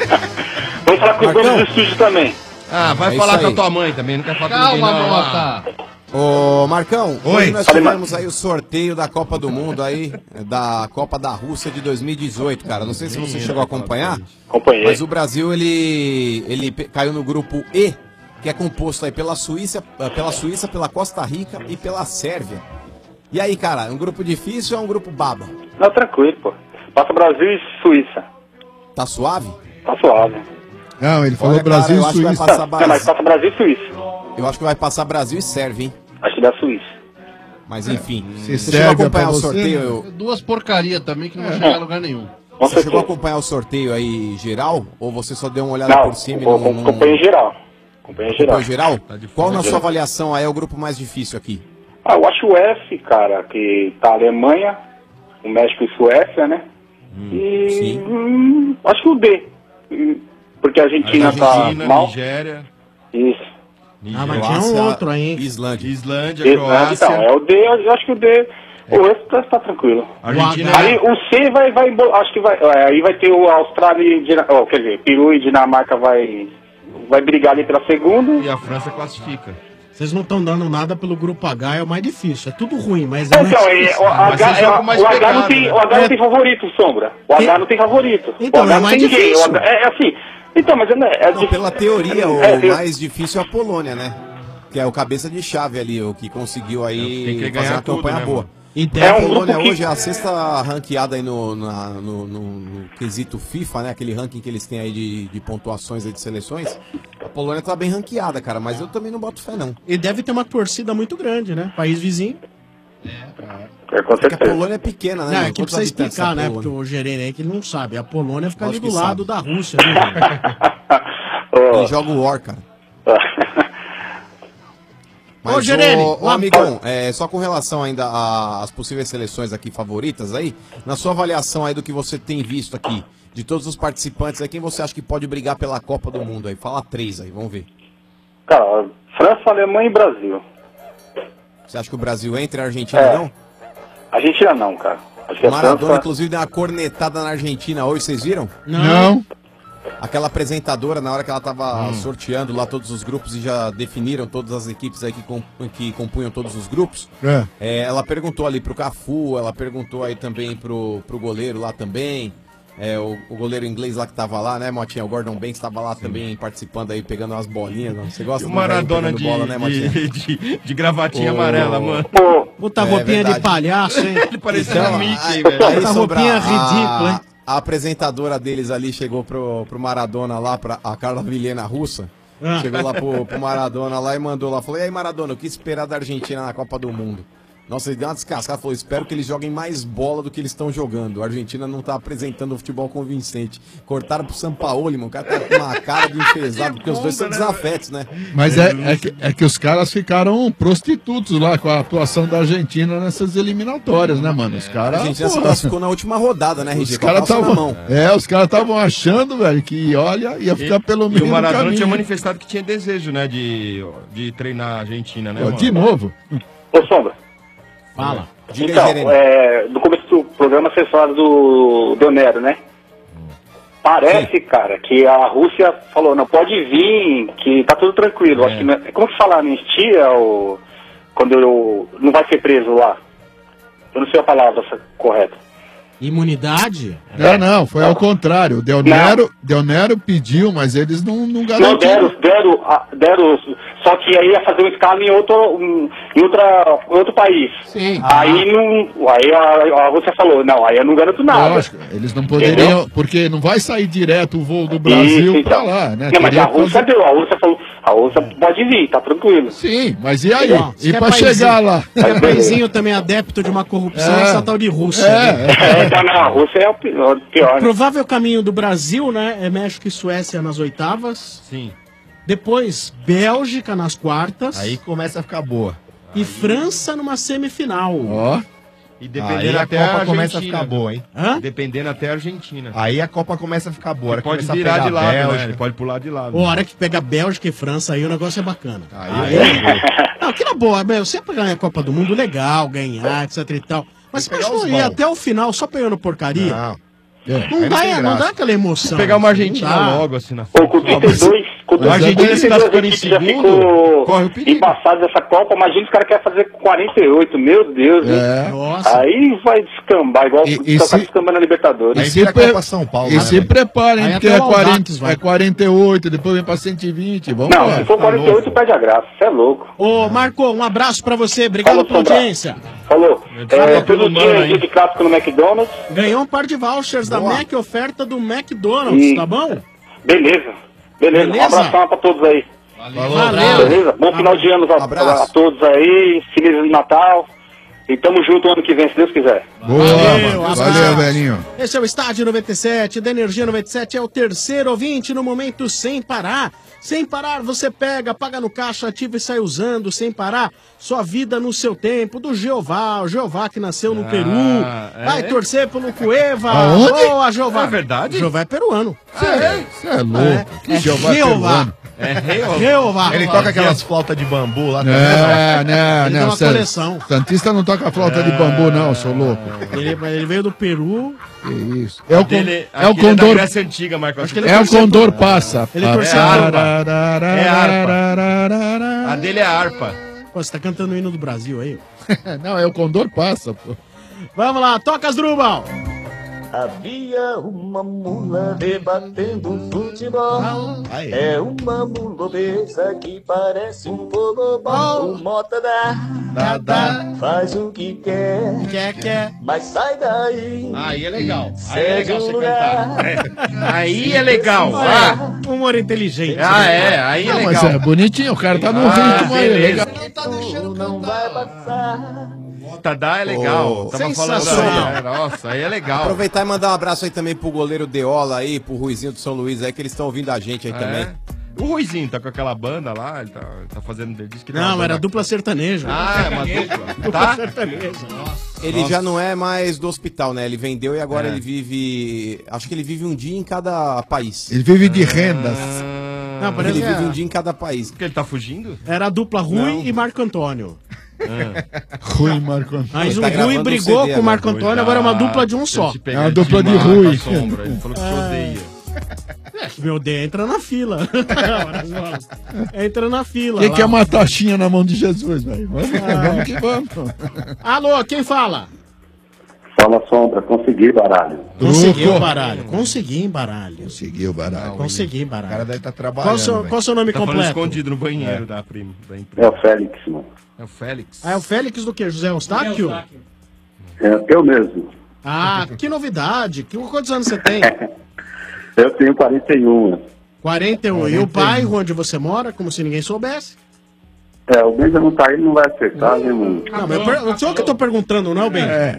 Speaker 17: Vamos falar com os
Speaker 13: Marcão.
Speaker 17: donos do estúdio também.
Speaker 7: Ah, vai
Speaker 13: É
Speaker 7: falar
Speaker 13: isso
Speaker 7: com a
Speaker 13: aí.
Speaker 7: tua mãe também, não quer falar com
Speaker 9: Calma,
Speaker 7: ninguém não.
Speaker 9: Mota.
Speaker 13: Ô, Marcão,
Speaker 10: Oi.
Speaker 13: hoje nós
Speaker 17: Fala,
Speaker 13: tivemos aí o sorteio da Copa do Mundo aí, da Copa da Rússia de dois mil e dezoito, cara. Não sei se você chegou a acompanhar,
Speaker 17: Acompanhei.
Speaker 13: mas o Brasil, ele, ele pe- caiu no grupo E, que é composto aí pela Suíça, pela Suíça, pela Costa Rica e pela Sérvia. E aí, cara, é um grupo difícil ou é um grupo baba?
Speaker 17: Não, tranquilo, pô. Passa Brasil e Suíça.
Speaker 13: Tá suave?
Speaker 17: Tá suave.
Speaker 12: Não, ele falou
Speaker 13: Olha,
Speaker 12: Brasil
Speaker 13: cara, eu
Speaker 12: e
Speaker 13: acho que vai
Speaker 12: Suíça.
Speaker 13: passar
Speaker 17: Não, mas
Speaker 13: Brasil.
Speaker 17: passa Brasil e Suíça.
Speaker 13: Eu acho que vai passar Brasil e Sérvia, hein?
Speaker 17: Acho que dá Suíça.
Speaker 13: Mas enfim,
Speaker 12: Se
Speaker 13: você chegou a
Speaker 12: Sérvia
Speaker 13: acompanhar
Speaker 12: pra
Speaker 13: o
Speaker 12: você,
Speaker 13: sorteio?
Speaker 12: né?
Speaker 13: eu-
Speaker 9: Duas porcaria também que não vão chegar a lugar nenhum.
Speaker 17: Com
Speaker 13: Você chegou a
Speaker 17: certeza.
Speaker 13: acompanhar o sorteio aí geral? Ou você só deu uma olhada
Speaker 17: Não,
Speaker 13: por cima e
Speaker 17: com-
Speaker 13: não...
Speaker 17: com-
Speaker 13: não...
Speaker 17: acompanhei em geral. Acompanhei em geral.
Speaker 13: Acompanhou geral?
Speaker 7: Tá
Speaker 13: Qual na
Speaker 17: geral.
Speaker 13: sua avaliação aí é o grupo mais difícil aqui?
Speaker 17: Ah, eu acho o F, cara, que tá a Alemanha, o México e Suécia, né? e
Speaker 13: sim.
Speaker 17: hum, acho que o D. Hum, Porque a Argentina,
Speaker 7: Argentina,
Speaker 17: tá mal.
Speaker 7: Nigéria,
Speaker 17: Isso.
Speaker 6: Ah, mas tinha
Speaker 13: Croácia,
Speaker 6: um outro aí, hein?
Speaker 13: Islândia.
Speaker 7: Islândia,
Speaker 17: Isso, né?
Speaker 7: Croácia.
Speaker 17: Então, é o D, eu acho que o D. O resto tá, tá tranquilo.
Speaker 7: Argentina.
Speaker 17: Aí o C vai, vai embo- acho que vai, é, aí vai ter o Austrália e Dina- oh, quer dizer, Peru e Dinamarca vai, vai brigar ali pela segunda.
Speaker 7: E a França classifica.
Speaker 6: Vocês não estão dando nada pelo grupo H, é o mais difícil. É tudo ruim, mas é mais
Speaker 17: Então, é,
Speaker 6: difícil.
Speaker 17: o, H,
Speaker 7: esse
Speaker 17: é,
Speaker 7: jogo mais
Speaker 17: o H
Speaker 7: pegado,
Speaker 17: não tem,
Speaker 7: né?
Speaker 17: o H não tem favorito, Sombra. O H não tem favorito.
Speaker 6: Então,
Speaker 17: o H
Speaker 6: é
Speaker 17: não
Speaker 6: mais
Speaker 17: tem ninguém. O
Speaker 6: difícil.
Speaker 17: H, é, é assim. Então, mas é, é
Speaker 13: Não,
Speaker 17: difícil.
Speaker 13: pela teoria, o
Speaker 17: É, eu-
Speaker 13: mais difícil é a Polônia, né? Que é o cabeça de chave ali, o que conseguiu aí
Speaker 7: Tem que
Speaker 13: fazer
Speaker 7: ganhar
Speaker 13: uma
Speaker 7: tudo,
Speaker 13: campanha
Speaker 7: né,
Speaker 13: boa.
Speaker 7: mano?
Speaker 6: E
Speaker 13: É,
Speaker 6: tem-
Speaker 17: É
Speaker 13: a
Speaker 17: um
Speaker 13: Polônia
Speaker 17: grupo que-
Speaker 13: hoje é a sexta ranqueada aí no, na- no, no- no quesito FIFA, né? Aquele ranking que eles têm aí de, de pontuações aí de seleções. A Polônia tá bem ranqueada, cara, mas eu também não boto fé, não.
Speaker 6: E deve ter uma torcida muito grande, né? País vizinho.
Speaker 17: É, com
Speaker 13: Porque a
Speaker 17: certeza.
Speaker 13: Polônia é pequena, né?
Speaker 6: Não,
Speaker 13: mano?
Speaker 6: é que
Speaker 13: Quantos
Speaker 6: precisa
Speaker 13: habitantes
Speaker 6: explicar,
Speaker 13: tem a
Speaker 6: né? Porque
Speaker 13: Polônia?
Speaker 6: o Gerene aí que ele não sabe. A Polônia fica ali
Speaker 13: Lógico
Speaker 6: do
Speaker 13: que
Speaker 6: lado
Speaker 13: sabe.
Speaker 6: da Rússia, né?
Speaker 13: Ele joga o War, cara. Mas,
Speaker 6: Ô, Gerene,
Speaker 13: ô, ô,
Speaker 6: lá-
Speaker 13: amigão, é, só com relação ainda a- às possíveis seleções aqui favoritas aí, na sua avaliação aí do que você tem visto aqui, de todos os participantes aí, quem você acha que pode brigar pela Copa do Mundo aí? Fala três aí, vamos ver.
Speaker 17: Cara, França, Alemanha e Brasil.
Speaker 13: Você acha que o Brasil entra e a Argentina
Speaker 17: É.
Speaker 13: não?
Speaker 17: Argentina não, cara. Acho que
Speaker 13: O
Speaker 17: a
Speaker 13: Maradona,
Speaker 17: França...
Speaker 13: inclusive, deu uma cornetada na Argentina hoje, vocês viram?
Speaker 12: Não.
Speaker 13: Aquela apresentadora, na hora que ela tava sorteando lá todos os grupos e já definiram todas as equipes aí que, comp- que compunham todos os grupos,
Speaker 12: É.
Speaker 13: é, ela perguntou ali pro Cafu, ela perguntou aí também pro, pro goleiro lá também, é, o, o goleiro inglês lá que tava lá, né, Motinha? O Gordon Banks tava lá também participando aí, pegando umas bolinhas. Não? Você gosta
Speaker 7: E o
Speaker 13: do velho
Speaker 7: Maradona
Speaker 13: pegando
Speaker 7: de,
Speaker 13: bola, né, Motinha?
Speaker 7: de, de, de gravatinha
Speaker 13: Ô,
Speaker 7: amarela, mano.
Speaker 6: Puta
Speaker 13: É
Speaker 6: roupinha
Speaker 13: verdade.
Speaker 6: de palhaço, hein?
Speaker 7: Ele parecia
Speaker 13: Então,
Speaker 7: um Mickey,
Speaker 13: aí-
Speaker 7: velho.
Speaker 13: aí,
Speaker 6: Essa
Speaker 13: Sombra,
Speaker 6: roupinha
Speaker 13: a-
Speaker 6: ridícula, hein?
Speaker 13: A apresentadora deles ali chegou pro, pro Maradona lá, pra, a Carla Vilhena russa.
Speaker 6: Ah.
Speaker 13: Chegou lá pro, pro Maradona lá e mandou lá. Falou, e aí Maradona, o que esperar da Argentina na Copa do Mundo? Nossa, ele deu uma descascada, falou, espero que eles joguem mais bola do que eles estão jogando. A Argentina não tá apresentando um futebol convincente. Cortaram pro Sampaoli, mano. O cara tá com uma cara de enfesado, porque os dois são desafetos, né?
Speaker 12: Mas é, é, que, é que os caras ficaram prostitutos lá com a atuação da Argentina nessas eliminatórias, né, mano? Os
Speaker 13: A
Speaker 12: caras.
Speaker 13: Argentina se
Speaker 12: porra,
Speaker 13: classificou na última rodada, né, R G?
Speaker 12: Os
Speaker 13: Com a
Speaker 12: caras
Speaker 13: calça na
Speaker 12: estavam.
Speaker 13: mão.
Speaker 12: É, os caras estavam achando, velho, que olha, ia ficar pelo
Speaker 7: E
Speaker 12: menos.
Speaker 7: o Maradona tinha manifestado que tinha desejo, né, de, de treinar a Argentina, né, mano?
Speaker 12: De novo.
Speaker 17: Ô, Sombra.
Speaker 6: Fala.
Speaker 13: Diga aí,
Speaker 17: Então,
Speaker 13: Gerene.
Speaker 17: é, no começo do programa vocês falaram do Donero, né? Parece, cara, que a Rússia falou, não, pode vir, que tá tudo tranquilo. Acho que não é- como que fala anistia ou quando eu não vai ser preso lá? Eu não sei a palavra correta.
Speaker 6: Imunidade?
Speaker 12: É, não, foi ao contrário. O Del Nero, Del Nero pediu, mas eles não, não
Speaker 17: Não,
Speaker 12: garantiram.
Speaker 17: deram, deram, ah, deram, só que aí ia fazer um escalo em outro, um, em outra, em outro país.
Speaker 12: Sim.
Speaker 17: Aí, não, aí a, a Rússia falou, não, aí eu não garanto nada.
Speaker 12: Lógico, eles não poderiam,
Speaker 17: Entendeu?
Speaker 12: porque não vai sair direto o voo do Brasil
Speaker 17: Isso,
Speaker 12: pra
Speaker 17: então.
Speaker 12: lá, né?
Speaker 17: Não, mas
Speaker 12: Teria
Speaker 17: a
Speaker 12: que
Speaker 17: Rússia
Speaker 12: fazer-
Speaker 17: deu, a Rússia falou, a Rússia pode vir, tá tranquilo.
Speaker 12: Sim, mas e aí?
Speaker 6: Não,
Speaker 12: E
Speaker 6: quer
Speaker 12: pra
Speaker 6: paizinho-
Speaker 12: chegar lá?
Speaker 6: quer paizinho também adepto de uma corrupção,
Speaker 12: É.
Speaker 6: essa tal de Rússia.
Speaker 12: É,
Speaker 6: né?
Speaker 17: É, tá, não, a Rússia é o pior, pior né?
Speaker 6: Provável caminho do Brasil, né? É México e Suécia nas oitavas.
Speaker 7: Sim.
Speaker 6: Depois, Bélgica nas quartas.
Speaker 10: Aí começa a ficar boa.
Speaker 6: E França numa semifinal.
Speaker 12: Ó.
Speaker 7: E dependendo
Speaker 10: Aí a
Speaker 7: até
Speaker 10: Copa
Speaker 7: Argentina,
Speaker 10: começa a ficar boa, hein?
Speaker 6: Hã?
Speaker 7: Dependendo até a Argentina.
Speaker 10: Aí a Copa começa a ficar boa.
Speaker 7: Ele
Speaker 10: Ele
Speaker 7: pode
Speaker 10: começa a
Speaker 7: virar
Speaker 10: pegar
Speaker 7: de lado,
Speaker 10: Bélgica.
Speaker 7: né? Ele pode pular de lado.
Speaker 6: A hora que pega Bélgica e França aí, o negócio é bacana.
Speaker 10: Aí,
Speaker 6: Não, que na boa, meu, você pra ganhar a Copa do Mundo, legal, ganhar, etc e tal. Mas você imagina ir até o final só pegando porcaria?
Speaker 10: Não.
Speaker 6: Não,
Speaker 7: Aí não
Speaker 6: dá,
Speaker 7: tem
Speaker 6: não
Speaker 7: graça.
Speaker 6: dá aquela emoção.
Speaker 7: Pegar uma Argentina
Speaker 6: Não dá.
Speaker 7: logo, assim, na
Speaker 17: Pô, com trinta e dois, com
Speaker 7: A Argentina se tá ficando em
Speaker 17: já
Speaker 7: segundo,
Speaker 17: ficou
Speaker 7: corre o perigo.
Speaker 17: embaçado dessa Copa, imagina os caras querem fazer com quarenta e oito, meu Deus. hein?
Speaker 12: É.
Speaker 6: Nossa.
Speaker 17: Aí vai descambar, igual
Speaker 12: E-
Speaker 17: tá,
Speaker 12: e
Speaker 17: tá
Speaker 12: se-
Speaker 17: descambando na Libertadores.
Speaker 12: E se, pre... e se preparem,
Speaker 6: Aí
Speaker 12: porque
Speaker 6: até
Speaker 12: é
Speaker 6: o
Speaker 12: quarenta,
Speaker 6: Aldax vai.
Speaker 12: é quarenta e oito, depois vem pra cento e vinte. Vamos
Speaker 17: Não,
Speaker 12: lá.
Speaker 17: se for quarenta e oito, perde a graça, você é louco.
Speaker 6: Ô, Marco, um abraço pra você, obrigado
Speaker 17: Falou,
Speaker 6: pela
Speaker 17: Sombra.
Speaker 6: audiência.
Speaker 17: Falou. É,
Speaker 6: pelo
Speaker 17: todo dia
Speaker 6: mano
Speaker 17: é
Speaker 6: aí.
Speaker 17: dia de clássico no McDonald's.
Speaker 6: Ganhou um par de vouchers da
Speaker 17: Boa.
Speaker 6: Mac, oferta do McDonald's,
Speaker 17: E-
Speaker 6: tá bom?
Speaker 17: Beleza. Beleza.
Speaker 6: Beleza?
Speaker 17: Um abração pra todos aí.
Speaker 6: Valeu.
Speaker 17: Beleza? Bom final de ano a, a, a todos aí. Feliz Natal. E tamo junto ano que vem, se Deus quiser.
Speaker 12: Boa,
Speaker 6: Valeu,
Speaker 12: mano.
Speaker 6: abraço.
Speaker 12: Valeu, velhinho.
Speaker 6: Esse é o Estádio noventa e sete, da Energia noventa e sete, é o terceiro ouvinte no momento sem parar. Sem parar, você pega, paga no caixa, ativa e sai usando, sem parar. Sua vida no seu tempo, do Jeová, o Jeová que nasceu no
Speaker 7: Ah,
Speaker 6: Peru.
Speaker 7: é?
Speaker 6: Vai torcer pelo Cueva.
Speaker 12: Aonde?
Speaker 6: Boa, Jeová.
Speaker 7: É verdade?
Speaker 6: Jeová é peruano.
Speaker 12: Você é louco.
Speaker 6: É,
Speaker 12: Que
Speaker 6: é
Speaker 12: Jeová
Speaker 6: Jeová.
Speaker 12: peruano.
Speaker 7: É
Speaker 6: Jeová.
Speaker 10: Ele toca aquelas flautas de bambu lá também.
Speaker 12: Não, não,
Speaker 6: Ele tem
Speaker 12: não.
Speaker 6: uma
Speaker 12: San-
Speaker 6: coleção.
Speaker 12: Santista não toca flauta de bambu, não, sou louco.
Speaker 6: Ele, ele veio do Peru.
Speaker 12: Que isso. É o, con-
Speaker 7: Dele-
Speaker 12: é o
Speaker 7: aquele da
Speaker 12: condor.
Speaker 7: Grécia Antiga, Marco.
Speaker 6: Acho que ele
Speaker 12: É o
Speaker 6: torceu
Speaker 12: condor
Speaker 6: por-
Speaker 12: passa.
Speaker 6: Ele
Speaker 12: Ah,
Speaker 6: torceu
Speaker 7: É a
Speaker 6: por-
Speaker 7: harpa. É a harpa. A dele é a harpa.
Speaker 6: Pô, você tá cantando o hino do Brasil aí?
Speaker 12: Não, é o condor passa, pô.
Speaker 6: Vamos lá, toca as Drubal.
Speaker 18: Havia uma mula debatendo futebol. É uma mula obesa que parece um pogobol. O Mota dá,
Speaker 6: Dá, dá.
Speaker 18: faz o que quer,
Speaker 6: Quer, quer.
Speaker 18: mas sai daí.
Speaker 7: Aí é legal. Aí é
Speaker 18: Segue
Speaker 7: legal
Speaker 18: um
Speaker 7: você
Speaker 18: lugar.
Speaker 7: cantar. É. Aí é legal. Ah,
Speaker 6: Humor inteligente.
Speaker 7: ah é. Aí é
Speaker 12: Não, mas
Speaker 7: legal.
Speaker 12: é bonitinho, o cara tá no
Speaker 7: Ah,
Speaker 12: ritmo aí,
Speaker 7: beleza.
Speaker 12: legal.
Speaker 18: Não vai passar.
Speaker 7: Tadá é legal.
Speaker 10: Oh,
Speaker 7: Tava falando
Speaker 6: sensacional.
Speaker 7: aí. É, nossa, aí é legal.
Speaker 13: Aproveitar e mandar um abraço aí também pro goleiro Deola aí, pro Ruizinho do São Luís aí, que eles estão ouvindo a gente aí
Speaker 7: É.
Speaker 13: também.
Speaker 7: O Ruizinho tá com aquela banda lá, ele tá, tá fazendo. Ele disse que tem uma
Speaker 6: Não,
Speaker 7: banda-
Speaker 6: era dupla sertaneja.
Speaker 7: Ah, é uma dupla.
Speaker 6: Dupla
Speaker 7: Tá?
Speaker 6: sertaneja.
Speaker 13: Ele
Speaker 7: Nossa.
Speaker 13: já não é mais do hospital, né? Ele vendeu e agora
Speaker 7: É.
Speaker 13: ele vive. Acho que ele vive um dia em cada país.
Speaker 12: Ele vive de rendas.
Speaker 6: Não,
Speaker 13: Ele
Speaker 6: parece que
Speaker 13: vive um
Speaker 6: é-
Speaker 13: dia em cada país.
Speaker 7: Porque ele tá fugindo?
Speaker 6: era a dupla Rui
Speaker 13: Não.
Speaker 6: e Marco Antônio.
Speaker 12: Rui Marco Antônio.
Speaker 6: Mas
Speaker 13: Ele
Speaker 6: o
Speaker 13: tá
Speaker 6: Rui
Speaker 13: gravando um
Speaker 6: brigou
Speaker 13: C D
Speaker 6: com o Marco
Speaker 7: agora.
Speaker 6: Antônio, agora é uma dupla de um só.
Speaker 7: Ele te pega
Speaker 12: É uma
Speaker 7: de
Speaker 12: dupla de
Speaker 7: mata,
Speaker 12: Rui.
Speaker 7: Sombra. Ele falou que te odeia.
Speaker 6: Meu Deus, entra na fila. entra na fila.
Speaker 12: Quem
Speaker 6: lá.
Speaker 12: quer uma taxinha na mão de Jesus, velho? Vamos, vamos que vamos.
Speaker 6: Alô, quem fala?
Speaker 17: Fala, Sombra, consegui, baralho.
Speaker 6: Conseguiu
Speaker 12: Truco.
Speaker 6: o baralho. Consegui em baralho.
Speaker 12: Conseguiu, baralho.
Speaker 6: Consegui em
Speaker 10: O cara
Speaker 6: baralho.
Speaker 10: deve estar
Speaker 6: Qual
Speaker 10: trabalhando.
Speaker 6: o seu,
Speaker 10: velho.
Speaker 6: qual o seu nome
Speaker 7: Tá falando
Speaker 6: completo?
Speaker 7: escondido no banheiro da prima. Da
Speaker 17: É
Speaker 7: empresa.
Speaker 17: o Félix, mano.
Speaker 7: É o Félix.
Speaker 6: Ah, é o Félix do quê? José Eustáquio?
Speaker 17: É eu mesmo.
Speaker 6: Ah, que novidade. Que, quantos anos você tem?
Speaker 17: Eu tenho quarenta e um.
Speaker 6: quarenta e um. E o bairro onde você mora, como se ninguém soubesse?
Speaker 17: É, o Benjamin tá aí, não vai acertar, né, mano?
Speaker 6: Não, mas eu per... não sou eu que tô perguntando, não, Ben?
Speaker 12: É.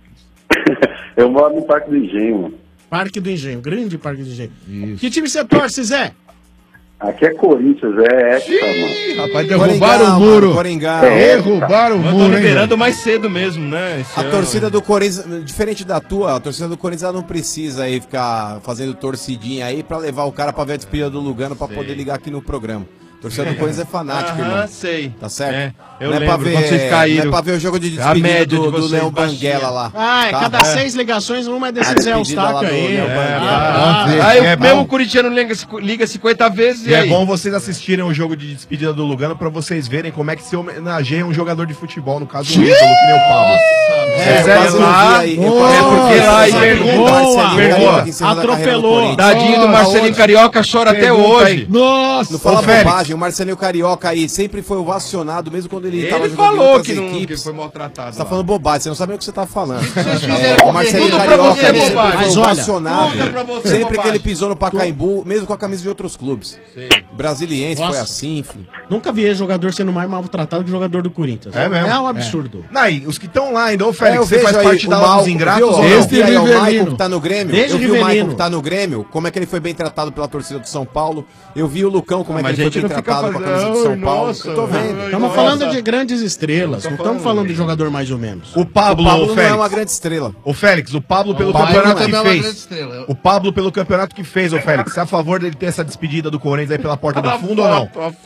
Speaker 17: Eu moro no Parque do Engenho, mano.
Speaker 6: Parque do Engenho, grande Parque do Engenho. Que time você torce, Zé?
Speaker 17: Aqui é Corinthians, é Hexa, mano.
Speaker 12: Rapaz, derrubaram o
Speaker 13: mano,
Speaker 12: muro.
Speaker 13: Coringá.
Speaker 12: Derrubaram o
Speaker 7: Mas
Speaker 12: muro,
Speaker 7: tô
Speaker 12: hein?
Speaker 7: liberando mais cedo mesmo, né? esse
Speaker 13: A
Speaker 7: ano.
Speaker 13: torcida do Corinthians, diferente da tua, a torcida do Corinthians ela não precisa aí ficar fazendo torcidinha aí pra levar o cara pra ver a despedida do Lugano pra poder ligar aqui no programa. A torcida do Corinthians é fanática,
Speaker 7: Aham,
Speaker 13: irmão.
Speaker 7: sei.
Speaker 13: Tá certo?
Speaker 7: É, eu
Speaker 13: não, é
Speaker 7: lembro,
Speaker 13: pra ver,
Speaker 7: quando vocês caíram.
Speaker 13: não é pra ver o jogo de
Speaker 7: A
Speaker 13: despedida
Speaker 7: média
Speaker 13: do,
Speaker 7: de
Speaker 13: do
Speaker 7: vocês
Speaker 13: Leão
Speaker 7: baixinha.
Speaker 13: Banguela lá.
Speaker 6: Ah, é
Speaker 13: tá?
Speaker 6: cada seis ligações, uma é desse
Speaker 13: A
Speaker 6: Zé
Speaker 13: despedida lá
Speaker 6: Eustáquio
Speaker 13: do
Speaker 6: aí.
Speaker 13: Léo
Speaker 6: É,
Speaker 13: Banguela.
Speaker 6: ah,
Speaker 12: Vamos ver.
Speaker 7: Aí
Speaker 12: É
Speaker 7: o mesmo
Speaker 12: bom.
Speaker 7: corintiano liga, liga cinquenta vezes
Speaker 10: E
Speaker 7: e
Speaker 10: é
Speaker 7: aí?
Speaker 10: bom vocês assistirem o jogo de despedida do Lugano pra vocês verem como é que se homenageia um jogador de futebol, no caso o ídolo, que nem o Pablo.
Speaker 13: É, eu
Speaker 7: Zé,
Speaker 13: quase não
Speaker 7: lá,
Speaker 13: vi aí. Eu
Speaker 7: é
Speaker 13: quase não
Speaker 7: porque
Speaker 13: vi
Speaker 7: lá
Speaker 13: essa
Speaker 7: aí
Speaker 13: pergunta,
Speaker 7: pergunta,
Speaker 13: Marcelinho
Speaker 7: pergunta,
Speaker 13: Carioca encerrando a carreira do
Speaker 6: atropelou.
Speaker 13: Corinthians.
Speaker 7: Tadinho do
Speaker 12: Ah,
Speaker 7: Marcelinho
Speaker 12: outra.
Speaker 7: Carioca chora até
Speaker 10: Pergunta
Speaker 7: hoje.
Speaker 10: aí.
Speaker 12: Nossa,
Speaker 13: Não fala
Speaker 10: Ô, Félix.
Speaker 13: bobagem, o Marcelinho Carioca aí sempre foi ovacionado, mesmo quando ele, tava
Speaker 7: Ele
Speaker 13: jogando em
Speaker 7: falou
Speaker 13: outras
Speaker 7: que, não, que
Speaker 13: equipes.
Speaker 7: foi maltratado.
Speaker 13: Você tá
Speaker 7: lá.
Speaker 13: falando bobagem, você não sabe nem o que você tá falando.
Speaker 7: fizeram
Speaker 13: O Marcelinho
Speaker 7: tudo pra
Speaker 13: Carioca
Speaker 7: você é
Speaker 13: ele sempre
Speaker 7: bobagem.
Speaker 13: foi
Speaker 6: Mas olha,
Speaker 13: ovacionado.
Speaker 7: tudo pra você é
Speaker 13: Sempre que
Speaker 7: bobagem.
Speaker 13: ele pisou no Pacaembu, mesmo com a camisa de outros clubes. Brasiliense foi
Speaker 6: Nossa.
Speaker 13: assim, filho.
Speaker 6: Nunca vi esse jogador sendo mais maltratado que o jogador do Corinthians.
Speaker 10: É mesmo?
Speaker 6: É um absurdo.
Speaker 10: Não, e os que estão lá ainda, ô Félix, Félix,
Speaker 13: eu
Speaker 10: você
Speaker 13: vejo
Speaker 10: faz
Speaker 13: aí
Speaker 10: parte
Speaker 13: o
Speaker 10: da
Speaker 13: Mal-
Speaker 10: Lava dos Ingratos
Speaker 13: viu?
Speaker 10: ou não?
Speaker 13: Eu vi aí o
Speaker 10: Rivelino.
Speaker 13: Maicon que tá no Grêmio.
Speaker 10: Desde
Speaker 13: eu vi o
Speaker 10: Rivelino.
Speaker 13: Maicon que tá no Grêmio, como é que ele foi bem tratado pela torcida do São Paulo. Eu vi o Lucão, como é que
Speaker 6: Mas
Speaker 13: ele
Speaker 6: a
Speaker 13: foi
Speaker 6: gente
Speaker 13: bem
Speaker 6: não fica
Speaker 13: tratado com a
Speaker 6: fazendo-
Speaker 13: camisa do São
Speaker 6: Ai,
Speaker 13: Paulo.
Speaker 6: nossa,
Speaker 13: eu tô vendo.
Speaker 6: Estamos
Speaker 13: Nossa.
Speaker 6: falando de grandes estrelas, não estamos falando de jogador mais ou menos.
Speaker 10: O Pablo,
Speaker 13: O Pablo não
Speaker 10: Félix.
Speaker 13: é uma grande estrela.
Speaker 10: O Félix, o Pablo pelo
Speaker 9: O Pablo
Speaker 10: campeonato
Speaker 9: também
Speaker 10: que
Speaker 9: é uma
Speaker 10: fez.
Speaker 9: grande estrela.
Speaker 10: O Pablo pelo campeonato que fez, ô Félix. Você é a favor dele ter essa despedida do Corinthians aí pela porta do fundo ou não?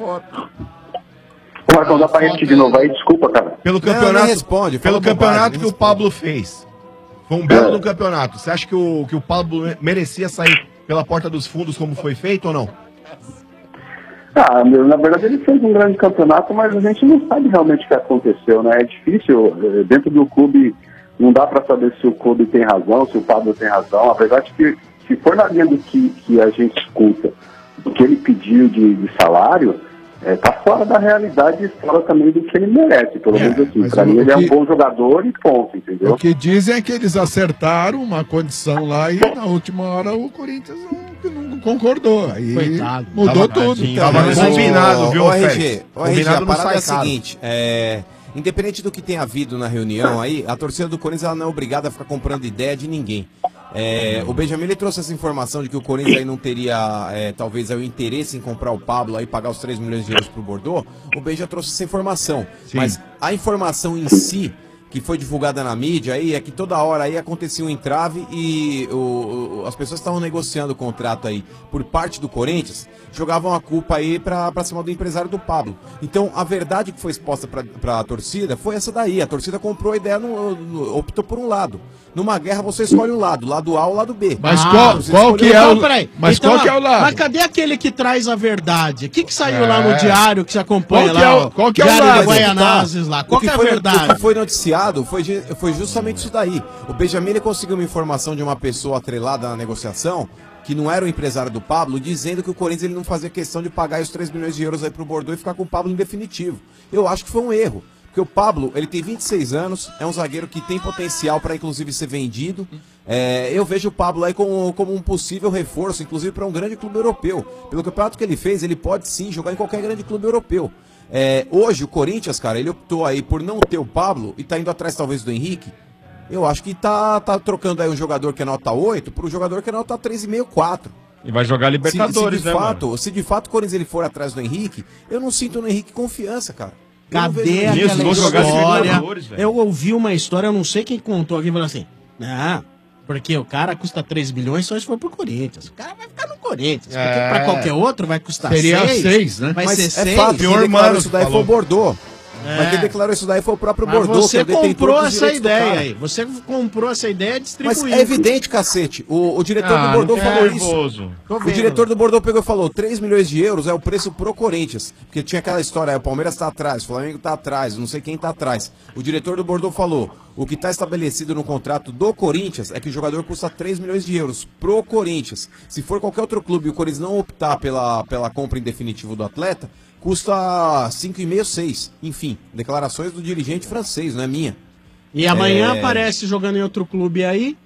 Speaker 17: Ô, Marcão, dá pra repetir de novo aí? Desculpa, cara.
Speaker 10: Pelo
Speaker 17: Não,
Speaker 10: campeonato,
Speaker 17: nem responde,
Speaker 10: pelo
Speaker 17: fala
Speaker 10: campeonato
Speaker 17: bobagem,
Speaker 10: que
Speaker 17: nem
Speaker 10: o Pablo fez. Foi um belo
Speaker 17: É.
Speaker 10: do campeonato. Você acha que o, que o Pablo merecia sair pela porta dos fundos como foi feito ou não?
Speaker 17: Ah, meu, na verdade ele fez um grande campeonato, mas a gente não sabe realmente o que aconteceu, né? É difícil, eh, dentro do clube, não dá pra saber se o clube tem razão, se o Pablo tem razão. A verdade é que, se for na linha do que, que a gente escuta, do que ele pediu de, de salário, é, tá fora da realidade e fora também do que ele merece, pelo menos assim.
Speaker 12: mas
Speaker 17: Pra
Speaker 12: o-
Speaker 17: mim
Speaker 12: o
Speaker 17: ele é um
Speaker 12: que-
Speaker 17: bom jogador e ponto, entendeu?
Speaker 12: O que dizem é que eles acertaram uma condição lá e na última hora o Corinthians não, não concordou. Aí
Speaker 13: Coitado.
Speaker 12: mudou
Speaker 13: Tava-
Speaker 12: tudo.
Speaker 13: Então, mas
Speaker 10: combinado,
Speaker 13: o-
Speaker 10: viu,
Speaker 13: o R G,
Speaker 10: Félix?
Speaker 13: o R G,
Speaker 10: Combinado
Speaker 13: a
Speaker 10: não
Speaker 13: parada é a
Speaker 10: sai caro.
Speaker 13: seguinte, é, independente do que tenha havido na reunião aí, a torcida do Corinthians ela não é obrigada a ficar comprando ideia de ninguém. É, o Benjamin ele trouxe essa informação de que o Corinthians aí não teria, é, talvez, aí, o interesse em comprar o Pablo aí, pagar os três milhões de euros pro Bordeaux. O Ben já trouxe essa informação. Mas a informação em si, que foi divulgada na mídia aí, é que toda hora aí acontecia um entrave e o, o- as pessoas estavam negociando o contrato aí por parte do Corinthians, jogavam a culpa aí pra, pra cima do empresário do Pablo. Então a verdade que foi exposta pra, pra torcida foi essa daí. A torcida comprou a ideia, no, no- optou por um lado. Numa guerra você escolhe um lado, lado A ou lado B.
Speaker 12: Mas
Speaker 13: Ah,
Speaker 12: qual,
Speaker 13: você
Speaker 12: qual
Speaker 13: escolheu
Speaker 12: que é
Speaker 13: um
Speaker 12: o...
Speaker 13: lado.
Speaker 6: Peraí.
Speaker 12: Mas
Speaker 6: Então,
Speaker 12: qual que é o lado?
Speaker 6: Mas cadê aquele que traz a verdade? O que, que saiu
Speaker 12: É.
Speaker 6: lá no diário que você acompanha
Speaker 12: Qual que
Speaker 6: lá?
Speaker 12: é o-
Speaker 6: ó?
Speaker 12: qual que é o
Speaker 6: Diário
Speaker 12: lado?
Speaker 6: de Guaianazes lá. Qual
Speaker 13: O
Speaker 6: que é a
Speaker 13: foi-
Speaker 6: verdade?
Speaker 13: O que foi noticiado foi, ju- foi justamente isso daí. O Benjamin ele conseguiu uma informação de uma pessoa atrelada na negociação, que não era o empresário do Pablo, dizendo que o Corinthians ele não fazia questão de pagar os três milhões de euros aí pro Bordeaux e ficar com o Pablo em definitivo. Eu acho que foi um erro. Porque o Pablo, ele tem vinte e seis anos, é um zagueiro que tem potencial para inclusive ser vendido. É, eu vejo o Pablo aí como, como um possível reforço, inclusive para um grande clube europeu. Pelo campeonato que ele fez, ele pode sim jogar em qualquer grande clube europeu. É, hoje o Corinthians, cara, ele optou aí por não ter o Pablo e tá indo atrás talvez do Henrique. Eu acho que tá, tá trocando aí um jogador que é nota oito por um jogador que é nota três e meio, quatro.
Speaker 7: E vai jogar Libertadores,
Speaker 13: se, se
Speaker 7: né,
Speaker 13: de
Speaker 7: mano?
Speaker 13: fato, Se de fato o Corinthians ele for atrás do Henrique, eu não sinto no Henrique confiança, cara. Eu não
Speaker 6: Cadê
Speaker 13: vejo
Speaker 6: aquela
Speaker 13: isso. Vou jogar
Speaker 6: história?
Speaker 13: Libertadores, velho.
Speaker 6: Eu ouvi uma história, eu não sei quem contou aqui, falou assim, ah, porque o cara custa três milhões só se for pro Corinthians. O cara vai ficar no Corinthians. Porque
Speaker 12: É.
Speaker 6: pra qualquer outro vai custar
Speaker 12: Seria
Speaker 6: seis.
Speaker 12: seis, né?
Speaker 6: Vai
Speaker 13: Mas
Speaker 6: ser
Speaker 13: é
Speaker 6: seis.
Speaker 13: fato, quem declarou isso daí foi o Bordeaux.
Speaker 6: É.
Speaker 13: Mas quem declarou isso daí foi o próprio
Speaker 6: Mas
Speaker 13: Bordeaux,
Speaker 6: você
Speaker 13: que é o detentor
Speaker 6: comprou
Speaker 13: dos
Speaker 6: essa
Speaker 13: direitos do
Speaker 6: ideia
Speaker 13: cara.
Speaker 6: aí. Você comprou essa ideia e
Speaker 13: Mas
Speaker 6: distribuiu.
Speaker 13: é evidente, cacete. O, o diretor
Speaker 6: Ah,
Speaker 13: do Bordeaux
Speaker 6: não
Speaker 13: falou
Speaker 6: é nervoso.
Speaker 13: isso.
Speaker 6: Tô
Speaker 13: O
Speaker 6: vendo.
Speaker 13: diretor do Bordeaux pegou e falou: três milhões de euros é o preço pro Corinthians. Porque tinha aquela história, aí, o Palmeiras tá atrás, o Flamengo tá atrás, não sei quem tá atrás. O diretor do Bordeaux falou: o que tá estabelecido no contrato do Corinthians é que o jogador custa três milhões de euros pro Corinthians. Se for qualquer outro clube e o Corinthians não optar pela, pela compra em definitivo do atleta, custa cinco e meio, seis. Enfim, declarações do dirigente francês, não é minha.
Speaker 6: E amanhã
Speaker 13: É,
Speaker 6: aparece jogando em outro clube aí.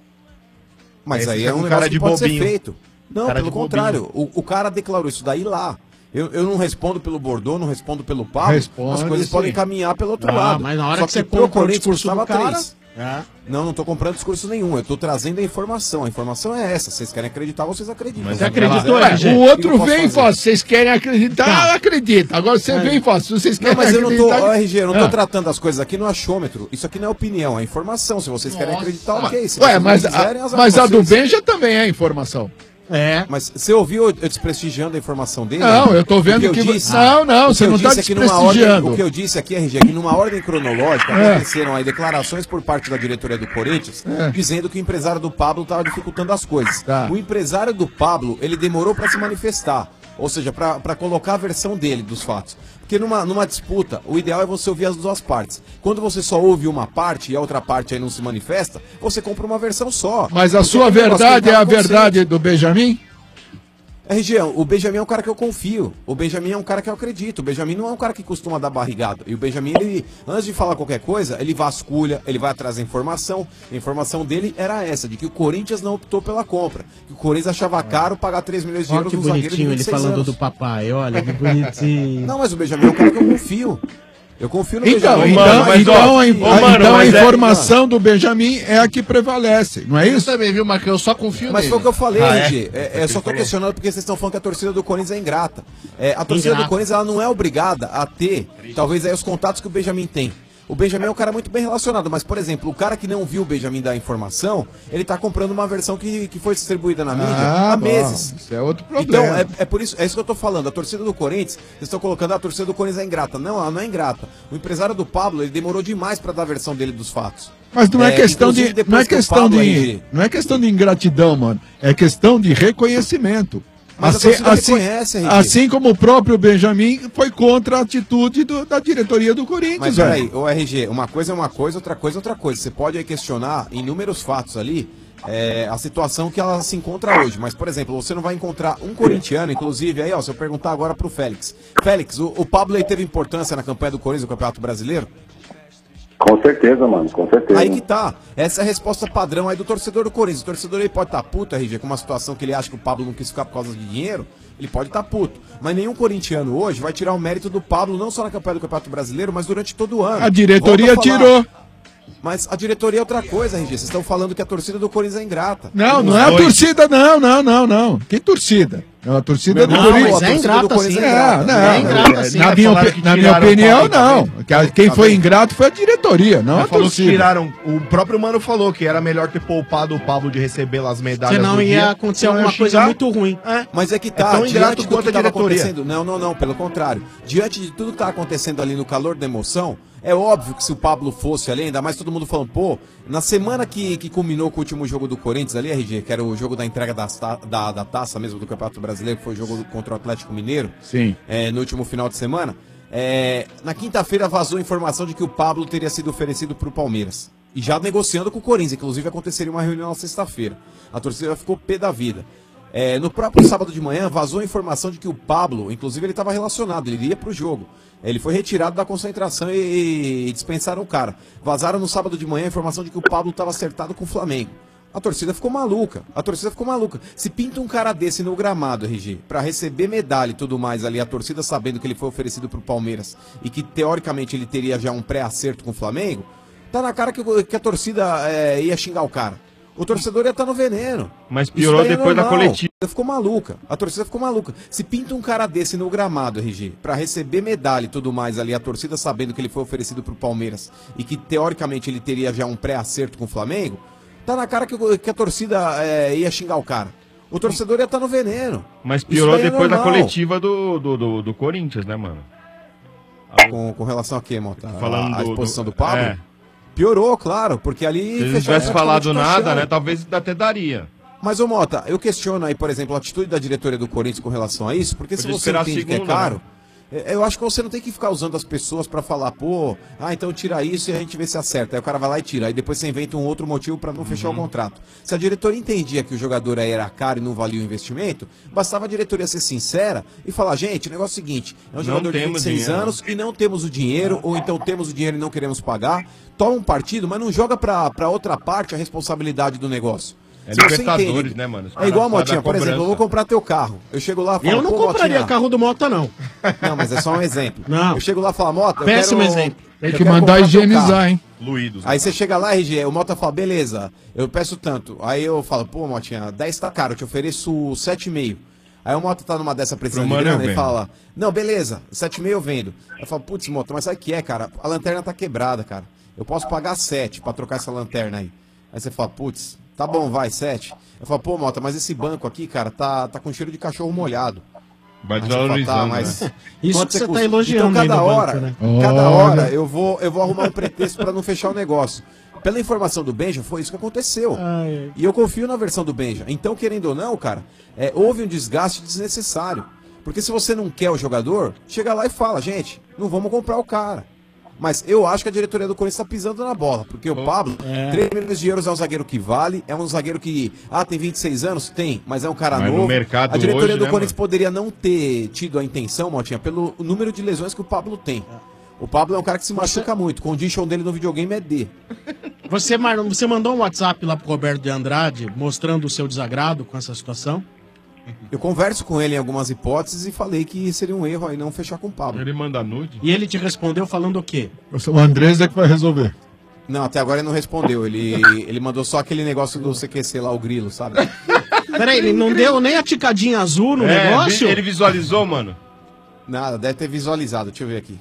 Speaker 13: Mas
Speaker 10: Aí
Speaker 13: aí
Speaker 10: fica
Speaker 13: é um
Speaker 10: com
Speaker 13: negócio
Speaker 10: cara
Speaker 13: que
Speaker 10: de
Speaker 13: pode
Speaker 10: bobinho.
Speaker 13: ser feito. Não,
Speaker 10: Cara
Speaker 13: pelo
Speaker 10: de
Speaker 13: contrário. O, o cara declarou isso daí lá. Eu, eu não respondo pelo Bordeaux, não respondo pelo Pablo.
Speaker 12: Responde,
Speaker 13: as coisas
Speaker 12: sim.
Speaker 13: podem caminhar pelo outro
Speaker 6: Ah,
Speaker 13: lado.
Speaker 6: mas na hora
Speaker 13: Só
Speaker 6: que você
Speaker 13: pro
Speaker 6: compra o
Speaker 13: Corinthians
Speaker 6: discurso do
Speaker 13: custava
Speaker 6: cara-
Speaker 13: três.
Speaker 6: É.
Speaker 13: Não, não tô comprando discurso nenhum. Eu tô trazendo a informação. A informação é essa. Vocês querem acreditar, vocês acreditam.
Speaker 12: Mas
Speaker 13: Se
Speaker 12: acreditou,
Speaker 13: quiser,
Speaker 12: é,
Speaker 13: é,
Speaker 12: o
Speaker 13: que
Speaker 12: outro
Speaker 13: eu posso
Speaker 12: vem e
Speaker 13: fazer?
Speaker 12: fala, vocês querem acreditar,
Speaker 13: Tá.
Speaker 12: acredita. Agora você
Speaker 13: É.
Speaker 12: vem e fala, se vocês
Speaker 13: Não,
Speaker 12: querem
Speaker 13: mas eu não tô,
Speaker 12: acreditar...
Speaker 13: ó, R G, eu não tô
Speaker 12: Ah.
Speaker 13: tratando as coisas aqui no achômetro. Isso aqui não é opinião, é informação. Se vocês querem acreditar, ok. Se
Speaker 12: Ué,
Speaker 13: vocês
Speaker 12: mas,
Speaker 13: não quiserem,
Speaker 12: a,
Speaker 13: azar
Speaker 12: mas
Speaker 13: de
Speaker 12: a do
Speaker 13: vocês.
Speaker 12: Benja também é informação.
Speaker 6: É.
Speaker 13: Mas você ouviu eu desprestigiando a informação dele?
Speaker 12: Não, eu tô vendo
Speaker 13: O eu
Speaker 12: que-
Speaker 13: disse-
Speaker 12: Não, não,
Speaker 13: o que
Speaker 12: você
Speaker 13: eu
Speaker 12: não tá
Speaker 13: disse aqui numa
Speaker 12: desprestigiando.
Speaker 13: ordem- O que eu disse aqui, R G, é que numa ordem cronológica
Speaker 12: É.
Speaker 13: aconteceram aí declarações por parte da diretoria do Corinthians
Speaker 12: É.
Speaker 13: dizendo que o empresário do Pablo estava dificultando as coisas.
Speaker 12: Tá.
Speaker 13: O empresário do Pablo, ele demorou para se manifestar. Ou seja, para colocar a versão dele dos fatos. Porque numa, numa disputa, o ideal é você ouvir as duas partes. Quando você só ouve uma parte e a outra parte aí não se manifesta, você compra uma versão só.
Speaker 12: Mas a
Speaker 13: Porque
Speaker 12: sua
Speaker 13: é um negócio
Speaker 12: verdade
Speaker 13: que
Speaker 12: é
Speaker 13: tá
Speaker 12: a
Speaker 13: no conceito.
Speaker 12: verdade do Benjamin?
Speaker 13: R G, o Benjamin é um cara que eu confio. O Benjamin é um cara que eu acredito. O Benjamin não é um cara que costuma dar barrigada. E o Benjamin, ele, antes de falar qualquer coisa, ele vasculha, ele vai atrás da informação. A informação dele era essa, de que o Corinthians não optou pela compra. Que o Corinthians achava caro pagar três milhões de
Speaker 6: Olha
Speaker 13: euros
Speaker 6: que
Speaker 13: no zagueiro de
Speaker 6: bonitinho
Speaker 13: vinte
Speaker 6: ele
Speaker 13: e seis
Speaker 6: falando
Speaker 13: anos.
Speaker 6: do papai, olha que bonitinho.
Speaker 13: Não, mas o Benjamin é um cara que eu confio. Eu confio no
Speaker 12: Então,
Speaker 13: Benjamin.
Speaker 12: então,
Speaker 13: mas,
Speaker 12: então,
Speaker 13: ó,
Speaker 12: a,
Speaker 13: ô, mano,
Speaker 12: então a
Speaker 13: mas é-
Speaker 12: informação do Benjamin é a que prevalece, não é isso?
Speaker 9: Eu também, viu, Marcão? Eu só confio
Speaker 13: Mas
Speaker 9: nele.
Speaker 13: foi o que eu falei,
Speaker 12: Ah,
Speaker 13: R
Speaker 12: é?
Speaker 13: G. É, é, só tô questionando porque vocês estão falando que a torcida do Corinthians é ingrata. É, a torcida
Speaker 9: Ingrata.
Speaker 13: do Corinthians ela não é obrigada a ter, talvez, aí os contatos que o Benjamin tem. O Benjamin é um cara muito bem relacionado, mas, por exemplo, o cara que não viu o Benjamin dar informação, ele tá comprando uma versão que, que foi distribuída na mídia
Speaker 12: Ah,
Speaker 13: há
Speaker 12: bom,
Speaker 13: meses.
Speaker 12: isso é outro
Speaker 13: Então,
Speaker 12: problema.
Speaker 13: é, é por isso, é isso que eu tô falando. A torcida do Corinthians, vocês estão colocando, ah, a torcida do Corinthians é ingrata. Não, ela não é ingrata. O empresário do Pablo, ele demorou demais pra dar a versão dele dos fatos.
Speaker 12: Mas não é, questão de,
Speaker 13: inclusive, depois
Speaker 12: não é
Speaker 13: que o
Speaker 12: questão
Speaker 13: Pablo,
Speaker 12: de,
Speaker 13: R G,
Speaker 12: não é questão de ingratidão, mano. É questão de reconhecimento.
Speaker 13: Mas a
Speaker 12: assim,
Speaker 13: torcida
Speaker 12: assim,
Speaker 13: reconhece, R G.
Speaker 12: assim como o próprio Benjamin foi contra a atitude do- da diretoria do Corinthians,
Speaker 13: Mas
Speaker 12: velho.
Speaker 13: peraí, ô R G, uma coisa é uma coisa, outra coisa é outra coisa. Você pode aí questionar inúmeros fatos ali é, a situação que ela se encontra hoje. Mas, por exemplo, você não vai encontrar um corintiano, inclusive, aí, ó, se eu perguntar agora pro Félix. Félix, o, o Pablo aí teve importância na campanha do Corinthians no Campeonato Brasileiro?
Speaker 17: Com certeza, mano, com certeza.
Speaker 13: Aí que tá. Essa é a resposta padrão aí do torcedor do Corinthians. O torcedor aí pode estar puto, R G, com uma situação que ele acha que o Pablo não quis ficar por causa de dinheiro. Ele pode estar puto. Mas nenhum corintiano hoje vai tirar o mérito do Pablo, não só na campanha do Campeonato Brasileiro, mas durante todo o ano.
Speaker 12: A diretoria
Speaker 13: Volto a falar.
Speaker 12: tirou.
Speaker 13: Mas a diretoria é outra coisa, R G. Vocês estão falando que a torcida do Corinthians é ingrata.
Speaker 12: Não,
Speaker 13: Os
Speaker 12: não é a
Speaker 13: dois.
Speaker 12: torcida, não, não, não, não. Que torcida? É a torcida do
Speaker 13: Não,
Speaker 12: Corinthians.
Speaker 13: mas é ingrata, sim.
Speaker 12: É, não,
Speaker 13: É ingrata, sim.
Speaker 12: na
Speaker 13: Vai
Speaker 12: minha,
Speaker 13: falar
Speaker 12: opi-
Speaker 13: que
Speaker 12: na minha
Speaker 10: tiraram o
Speaker 12: opinião,
Speaker 10: Paulo
Speaker 12: não.
Speaker 10: também.
Speaker 12: Que- Quem
Speaker 10: Tá
Speaker 12: foi
Speaker 10: bem.
Speaker 12: ingrato foi a diretoria, não
Speaker 10: Já
Speaker 12: a
Speaker 10: falou que
Speaker 12: torcida.
Speaker 10: tiraram. O próprio Mano falou que era melhor ter poupado o Pablo de receber as medalhas.
Speaker 6: Senão
Speaker 10: do
Speaker 6: ia
Speaker 10: dia,
Speaker 6: acontecer
Speaker 10: senão ia
Speaker 6: alguma coisa
Speaker 10: xingar.
Speaker 6: muito ruim.
Speaker 13: Mas é que
Speaker 10: É
Speaker 13: tá,
Speaker 10: tão ingrato
Speaker 13: diante do
Speaker 10: quanto
Speaker 13: que
Speaker 10: a
Speaker 13: tava
Speaker 10: diretoria.
Speaker 13: acontecendo. Não, não, não, pelo contrário. Diante de tudo que tá acontecendo ali no calor da emoção, é óbvio que se o Pablo fosse ali, ainda mais todo mundo falando, pô, na semana que, que culminou com o último jogo do Corinthians ali, R G, que era o jogo da entrega das ta- da, da taça mesmo do Campeonato Brasileiro, que foi o jogo contra o Atlético Mineiro,
Speaker 12: Sim.
Speaker 13: é, no último final de semana, é, na quinta-feira vazou a informação de que o Pablo teria sido oferecido pro Palmeiras. E já negociando com o Corinthians, inclusive aconteceria uma reunião na sexta-feira. A torcida ficou pé da vida. É, no próprio sábado de manhã vazou a informação de que o Pablo, inclusive ele estava relacionado, ele iria pro jogo. Ele foi retirado da concentração e, e dispensaram o cara. Vazaram no sábado de manhã a informação de que o Pablo estava acertado com o Flamengo. A torcida ficou maluca. A torcida ficou maluca. Se pinta um cara desse no gramado, R G, pra receber medalha e tudo mais ali, a torcida sabendo que ele foi oferecido pro Palmeiras e que teoricamente ele teria já um pré-acerto com o Flamengo, tá na cara que, o- que a torcida é, ia xingar o cara. O torcedor ia estar no veneno.
Speaker 7: Mas
Speaker 13: Isso
Speaker 7: piorou
Speaker 13: daí é
Speaker 7: depois da
Speaker 13: normal.
Speaker 7: coletiva.
Speaker 13: A torcida ficou maluca. A torcida ficou maluca. Se pinta um cara desse no gramado, R G, pra receber medalha e tudo mais ali, a torcida sabendo que ele foi oferecido pro Palmeiras e que teoricamente ele teria já um pré-acerto com o Flamengo, tá na cara que, o- que a torcida é, ia xingar o cara. O torcedor ia estar no veneno.
Speaker 7: Mas
Speaker 13: Isso
Speaker 7: piorou
Speaker 13: daí é
Speaker 7: depois da
Speaker 13: normal.
Speaker 7: coletiva do, do, do, do Corinthians, né, mano?
Speaker 13: Com, com relação a quê, Mota?
Speaker 7: Falando
Speaker 13: a, a
Speaker 7: do-
Speaker 13: exposição do,
Speaker 7: do-
Speaker 13: Pablo?
Speaker 7: é.
Speaker 13: Piorou, claro, porque ali...
Speaker 7: Se ele não
Speaker 13: fecharam
Speaker 7: tivesse falado
Speaker 13: praticamente o
Speaker 7: nada,
Speaker 13: caixão.
Speaker 7: né? Talvez até daria.
Speaker 13: Mas, ô Mota, eu questiono aí, por exemplo, a atitude da diretoria do Corinthians com relação a isso, porque se
Speaker 7: Podia
Speaker 13: você
Speaker 7: esperar
Speaker 13: entende
Speaker 7: a
Speaker 13: que é
Speaker 7: segunda,
Speaker 13: caro,
Speaker 7: né?
Speaker 13: é- eu acho que você não tem que ficar usando as pessoas pra falar, pô, ah, então tira isso e a gente vê se acerta. Aí o cara vai lá e tira, aí depois você inventa um outro motivo pra não fechar o contrato. Se a diretoria entendia que o jogador aí era caro e não valia o investimento, bastava a diretoria ser sincera e falar, gente, o negócio é o seguinte, é um
Speaker 7: Não
Speaker 13: jogador de vinte e
Speaker 7: temos
Speaker 13: seis
Speaker 7: dinheiro.
Speaker 13: anos e não temos o dinheiro, ou então temos o dinheiro e não queremos pagar, toma um partido, mas não joga pra, pra outra parte a responsabilidade do negócio.
Speaker 7: É
Speaker 13: Se você
Speaker 7: Libertadores,
Speaker 13: entende-
Speaker 7: né, mano? Os
Speaker 13: É
Speaker 7: caras
Speaker 13: igual,
Speaker 7: fazem
Speaker 13: Motinha,
Speaker 7: a
Speaker 13: por exemplo, eu vou
Speaker 7: cobrança.
Speaker 13: comprar teu carro. Eu chego lá e falo,
Speaker 6: Eu não
Speaker 13: pô,
Speaker 6: compraria
Speaker 13: Motinha.
Speaker 6: carro do Mota, não.
Speaker 13: Não, mas é só um exemplo.
Speaker 6: Não.
Speaker 13: Eu chego lá e falo, Mota, eu
Speaker 6: Péssimo
Speaker 13: quero...
Speaker 6: exemplo.
Speaker 12: Tem
Speaker 13: eu
Speaker 12: que
Speaker 13: quero
Speaker 12: mandar
Speaker 13: comprar teu
Speaker 12: higienizar,
Speaker 13: carro.
Speaker 12: hein?
Speaker 7: Luídos.
Speaker 13: Aí você chega lá, R G, o Mota fala, beleza, eu peço tanto. Aí eu falo, pô, Motinha, dez tá caro, eu te ofereço sete e meio. Aí o Mota tá numa dessa precisando
Speaker 7: Pro
Speaker 13: de
Speaker 7: mano eu
Speaker 13: grana, ele
Speaker 7: vendo.
Speaker 13: fala, não, beleza, sete e meio eu vendo. Eu falo, putz, Mota, mas sabe o que é, cara? A lanterna tá quebrada, cara. Eu posso pagar sete pra trocar essa lanterna aí. Aí você fala, putz, tá bom, vai, sete. Eu falo, pô, Mota, mas esse banco aqui, cara, tá, tá com cheiro de cachorro molhado.
Speaker 7: Vai
Speaker 13: Aí você fala,
Speaker 7: desvalorizando,
Speaker 13: tá, mas
Speaker 7: né?
Speaker 6: Isso
Speaker 13: quanto
Speaker 6: que você tá
Speaker 13: custa?
Speaker 6: elogiando
Speaker 13: Então,
Speaker 6: aí
Speaker 13: cada
Speaker 6: no
Speaker 13: hora,
Speaker 6: banco, né?
Speaker 13: cada
Speaker 12: Olha.
Speaker 13: hora eu vou, eu vou arrumar um pretexto pra não fechar o negócio. Pela informação do Benja, foi isso que aconteceu.
Speaker 6: Ai, ai.
Speaker 13: E eu confio na versão do Benja. Então, querendo ou não, cara, é, houve um desgaste desnecessário. Porque se você não quer o jogador, chega lá e fala, gente, não vamos comprar o cara. Mas eu acho que a diretoria do Corinthians está pisando na bola. Porque o Pablo,
Speaker 6: É.
Speaker 13: três milhões de euros é um zagueiro que vale, é um zagueiro que, ah, tem vinte e seis anos? Tem, mas é um cara
Speaker 7: Mas no
Speaker 13: novo.
Speaker 7: mercado
Speaker 13: a diretoria
Speaker 7: hoje,
Speaker 13: do
Speaker 7: né,
Speaker 13: Corinthians
Speaker 7: mano?
Speaker 13: poderia não ter tido a intenção, Motinha, pelo número de lesões que o Pablo tem. O Pablo é um cara que se machuca muito. O condition dele no videogame é D.
Speaker 6: Você, Marlon, você mandou um WhatsApp lá pro Roberto de Andrade mostrando o seu desagrado com essa situação?
Speaker 13: Eu converso com ele em algumas hipóteses e falei que seria um erro aí não fechar com o Pablo.
Speaker 7: Ele manda nude?
Speaker 6: E ele te respondeu falando o quê?
Speaker 12: O Andrés é que vai resolver.
Speaker 13: Não, até agora ele não respondeu. Ele, ele mandou só aquele negócio do C Q C lá, o grilo, sabe?
Speaker 6: Peraí, ele não deu nem a ticadinha azul no
Speaker 13: É,
Speaker 6: negócio?
Speaker 13: ele
Speaker 7: visualizou, mano?
Speaker 13: Nada, deve ter visualizado. Deixa eu ver aqui.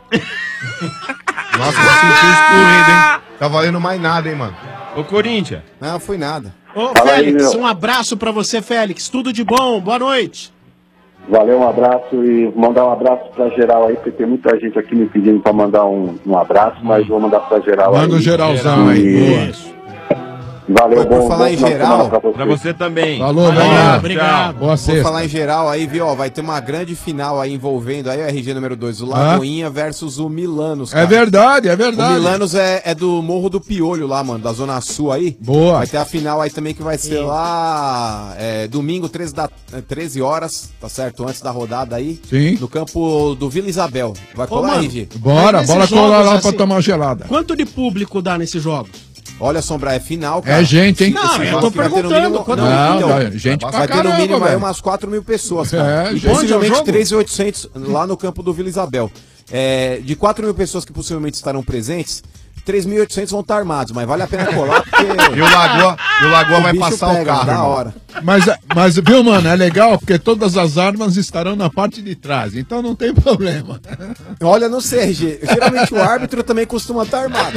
Speaker 10: Nossa, eu senti excluído, hein? Tá valendo mais nada, hein, mano?
Speaker 7: Ô, Corinthians.
Speaker 13: Não, foi nada.
Speaker 6: Ô,
Speaker 17: Fala aí,
Speaker 6: Félix,
Speaker 17: meu.
Speaker 6: um abraço pra você, Félix. Tudo de bom, boa noite.
Speaker 17: Valeu, um abraço e mandar um abraço pra geral aí, porque tem muita gente aqui me pedindo pra mandar um, um abraço, mas vou mandar pra geral aí.
Speaker 12: Manda o geralzão aí.
Speaker 17: E... Valeu,
Speaker 13: Por
Speaker 17: bom,
Speaker 13: falar
Speaker 17: bom
Speaker 13: em
Speaker 17: final de semana
Speaker 13: geral,
Speaker 17: pra você.
Speaker 7: Pra você também.
Speaker 12: Falou,
Speaker 13: Valeu,
Speaker 12: velho.
Speaker 6: obrigado.
Speaker 12: Boa
Speaker 13: Vou
Speaker 12: sexta.
Speaker 13: falar em geral aí, viu? Ó, vai ter uma grande final aí envolvendo aí o R G número dois, o Lagoinha versus o Milanos.
Speaker 12: É verdade, é
Speaker 13: O
Speaker 12: verdade.
Speaker 13: Milanos é, é do Morro do Piolho lá, mano, da Zona Sul aí.
Speaker 12: Boa.
Speaker 13: Vai ter a final aí também que vai ser lá é, domingo, treze, da, treze horas, tá certo? Antes da rodada aí.
Speaker 12: Sim.
Speaker 13: No campo do Vila Isabel. Vai
Speaker 6: Ô,
Speaker 13: colar,
Speaker 6: mano,
Speaker 13: R G?
Speaker 12: Bora,
Speaker 6: Mas
Speaker 12: bora
Speaker 6: nesses
Speaker 12: colar
Speaker 6: jogos,
Speaker 12: lá
Speaker 6: assim,
Speaker 12: pra tomar uma gelada.
Speaker 6: Quanto de público dá nesses jogos?
Speaker 13: Olha, Sombra, é final, cara.
Speaker 12: É gente, hein?
Speaker 6: Não, eu tô
Speaker 13: Vai ter no
Speaker 6: perguntando.
Speaker 13: mínimo-
Speaker 6: Quanto...
Speaker 12: Não,
Speaker 13: então,
Speaker 12: vai- gente pra
Speaker 13: vai ter no
Speaker 12: caramba,
Speaker 13: mínimo aí
Speaker 12: velho.
Speaker 13: umas quatro mil pessoas,
Speaker 12: É,
Speaker 13: cara. e
Speaker 12: gente.
Speaker 13: possivelmente
Speaker 6: Onde é o jogo?
Speaker 13: três mil e oitocentos lá no campo do Vila Isabel. É, de quatro mil pessoas que possivelmente estarão presentes, três mil e oitocentos vão estar armados, mas vale a pena colar porque...
Speaker 10: E o Lagoa, e o Lagoa
Speaker 13: O
Speaker 10: vai
Speaker 13: bicho
Speaker 10: passar o
Speaker 13: pega,
Speaker 10: carro,
Speaker 13: da
Speaker 10: irmão.
Speaker 13: hora.
Speaker 12: Mas, mas, viu, mano, é legal porque todas as armas estarão na parte de trás, então não tem problema.
Speaker 13: Olha, não sei, R G. Geralmente o árbitro também costuma estar armado.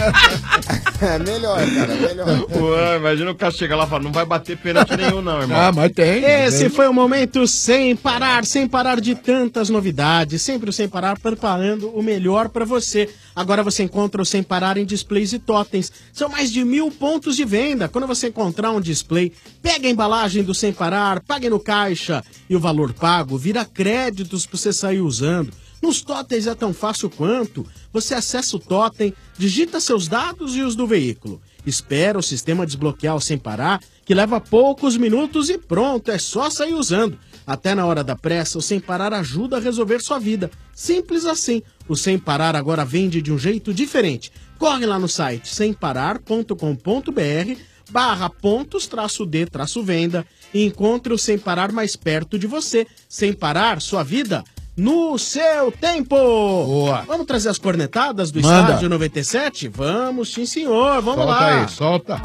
Speaker 13: É melhor, cara, melhor.
Speaker 7: Ué, imagina o cara chegar lá e falar, não vai bater pênalti nenhum, não, irmão.
Speaker 12: Ah, mas tem.
Speaker 6: Esse foi o momento sem parar, sem parar de tantas novidades, sempre o Sem Parar preparando o melhor pra você. Agora você encontra o Sem Parar em displays e totens. São mais de mil pontos de venda. Quando você encontrar um display, pega a embalagem do Sem Parar, pague no caixa e o valor pago vira créditos pra você sair usando. Nos totens é tão fácil quanto. Você acessa o totem, digita seus dados e os do veículo. Espera o sistema desbloquear o Sem Parar, que leva poucos minutos e pronto, é só sair usando. Até na hora da pressa, o Sem Parar ajuda a resolver sua vida. Simples assim. O Sem Parar agora vende de um jeito diferente. Corre lá no site semparar ponto com ponto br barra pontos traço D traço venda e encontre o Sem Parar mais perto de você. Sem Parar, sua vida no seu tempo.
Speaker 12: Boa.
Speaker 6: Vamos trazer as cornetadas do
Speaker 12: Manda.
Speaker 6: Estádio noventa e sete? Vamos, sim senhor, vamos
Speaker 12: Solta
Speaker 6: lá.
Speaker 12: aí, solta.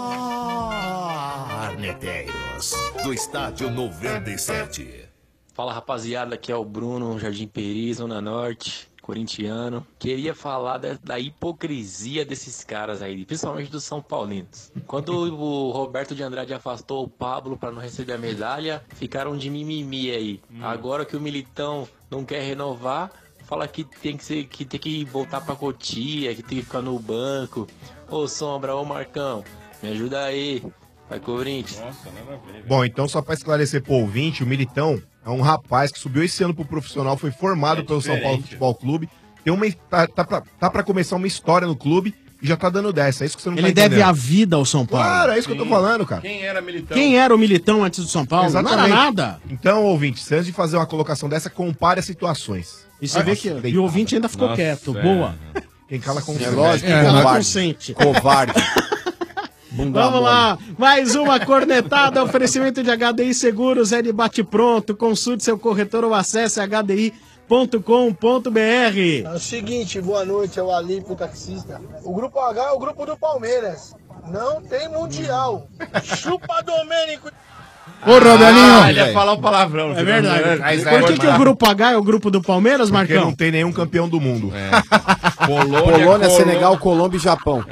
Speaker 1: Corneteiros do Estádio noventa e sete.
Speaker 19: Fala rapaziada, aqui é o Bruno, Jardim Peri, Zona Norte, corintiano. Queria falar da, da hipocrisia desses caras aí, principalmente dos São Paulinos. Quando o Roberto de Andrade afastou o Pablo para não receber a medalha, ficaram de mimimi aí. Agora que o Militão não quer renovar, fala que tem que, ser, que, tem que voltar pra Cotia, que tem que ficar no banco. Ô Sombra, ô Marcão, me ajuda aí. Vai, Corinthians.
Speaker 7: Nossa, nada a ver.
Speaker 10: Bom, então só pra esclarecer pro ouvinte, o Militão é um rapaz que subiu esse ano pro profissional, foi formado
Speaker 7: É
Speaker 10: pelo São Paulo
Speaker 7: diferente.
Speaker 10: Futebol Clube, tem uma, tá, tá, pra, tá pra começar uma história no clube e já tá dando dessa, é isso que você não
Speaker 6: Ele
Speaker 10: tá
Speaker 6: deve
Speaker 10: entendendo.
Speaker 6: a vida ao São Paulo.
Speaker 10: Claro, é isso que eu tô
Speaker 7: Sim.
Speaker 10: falando, cara.
Speaker 7: Quem era militão?
Speaker 6: Quem era o Militão antes do São Paulo? Não era nada.
Speaker 10: Então, ouvinte, se antes de fazer uma colocação dessa, compare as situações.
Speaker 6: E você vê que e o ouvinte ainda ficou
Speaker 10: Nossa,
Speaker 6: quieto.
Speaker 10: é.
Speaker 6: Boa.
Speaker 10: Quem cala consente.
Speaker 13: É lógico,
Speaker 6: Quem cala
Speaker 13: covarde.
Speaker 6: consente.
Speaker 13: Covarde. Bunda
Speaker 6: Vamos
Speaker 13: mole.
Speaker 6: lá, mais uma cornetada, oferecimento de H D I Seguros, é de bate pronto, consulte seu corretor ou acesse h d i ponto com ponto b r.
Speaker 20: É o seguinte, boa noite, é o Alipe, o taxista. O grupo H é o grupo do Palmeiras. Não tem mundial. Chupa Domênico.
Speaker 12: Porra, velhinho.
Speaker 7: Ah, ele ia falar um palavrão.
Speaker 6: É verdade.
Speaker 10: Mas
Speaker 6: Por que,
Speaker 10: é-
Speaker 6: que o grupo H é o grupo do Palmeiras,
Speaker 10: Porque
Speaker 6: Marcão?
Speaker 10: não tem nenhum campeão do mundo.
Speaker 7: Polônia,
Speaker 13: Polônia,
Speaker 7: Colo-
Speaker 13: Senegal, Colômbia e Japão.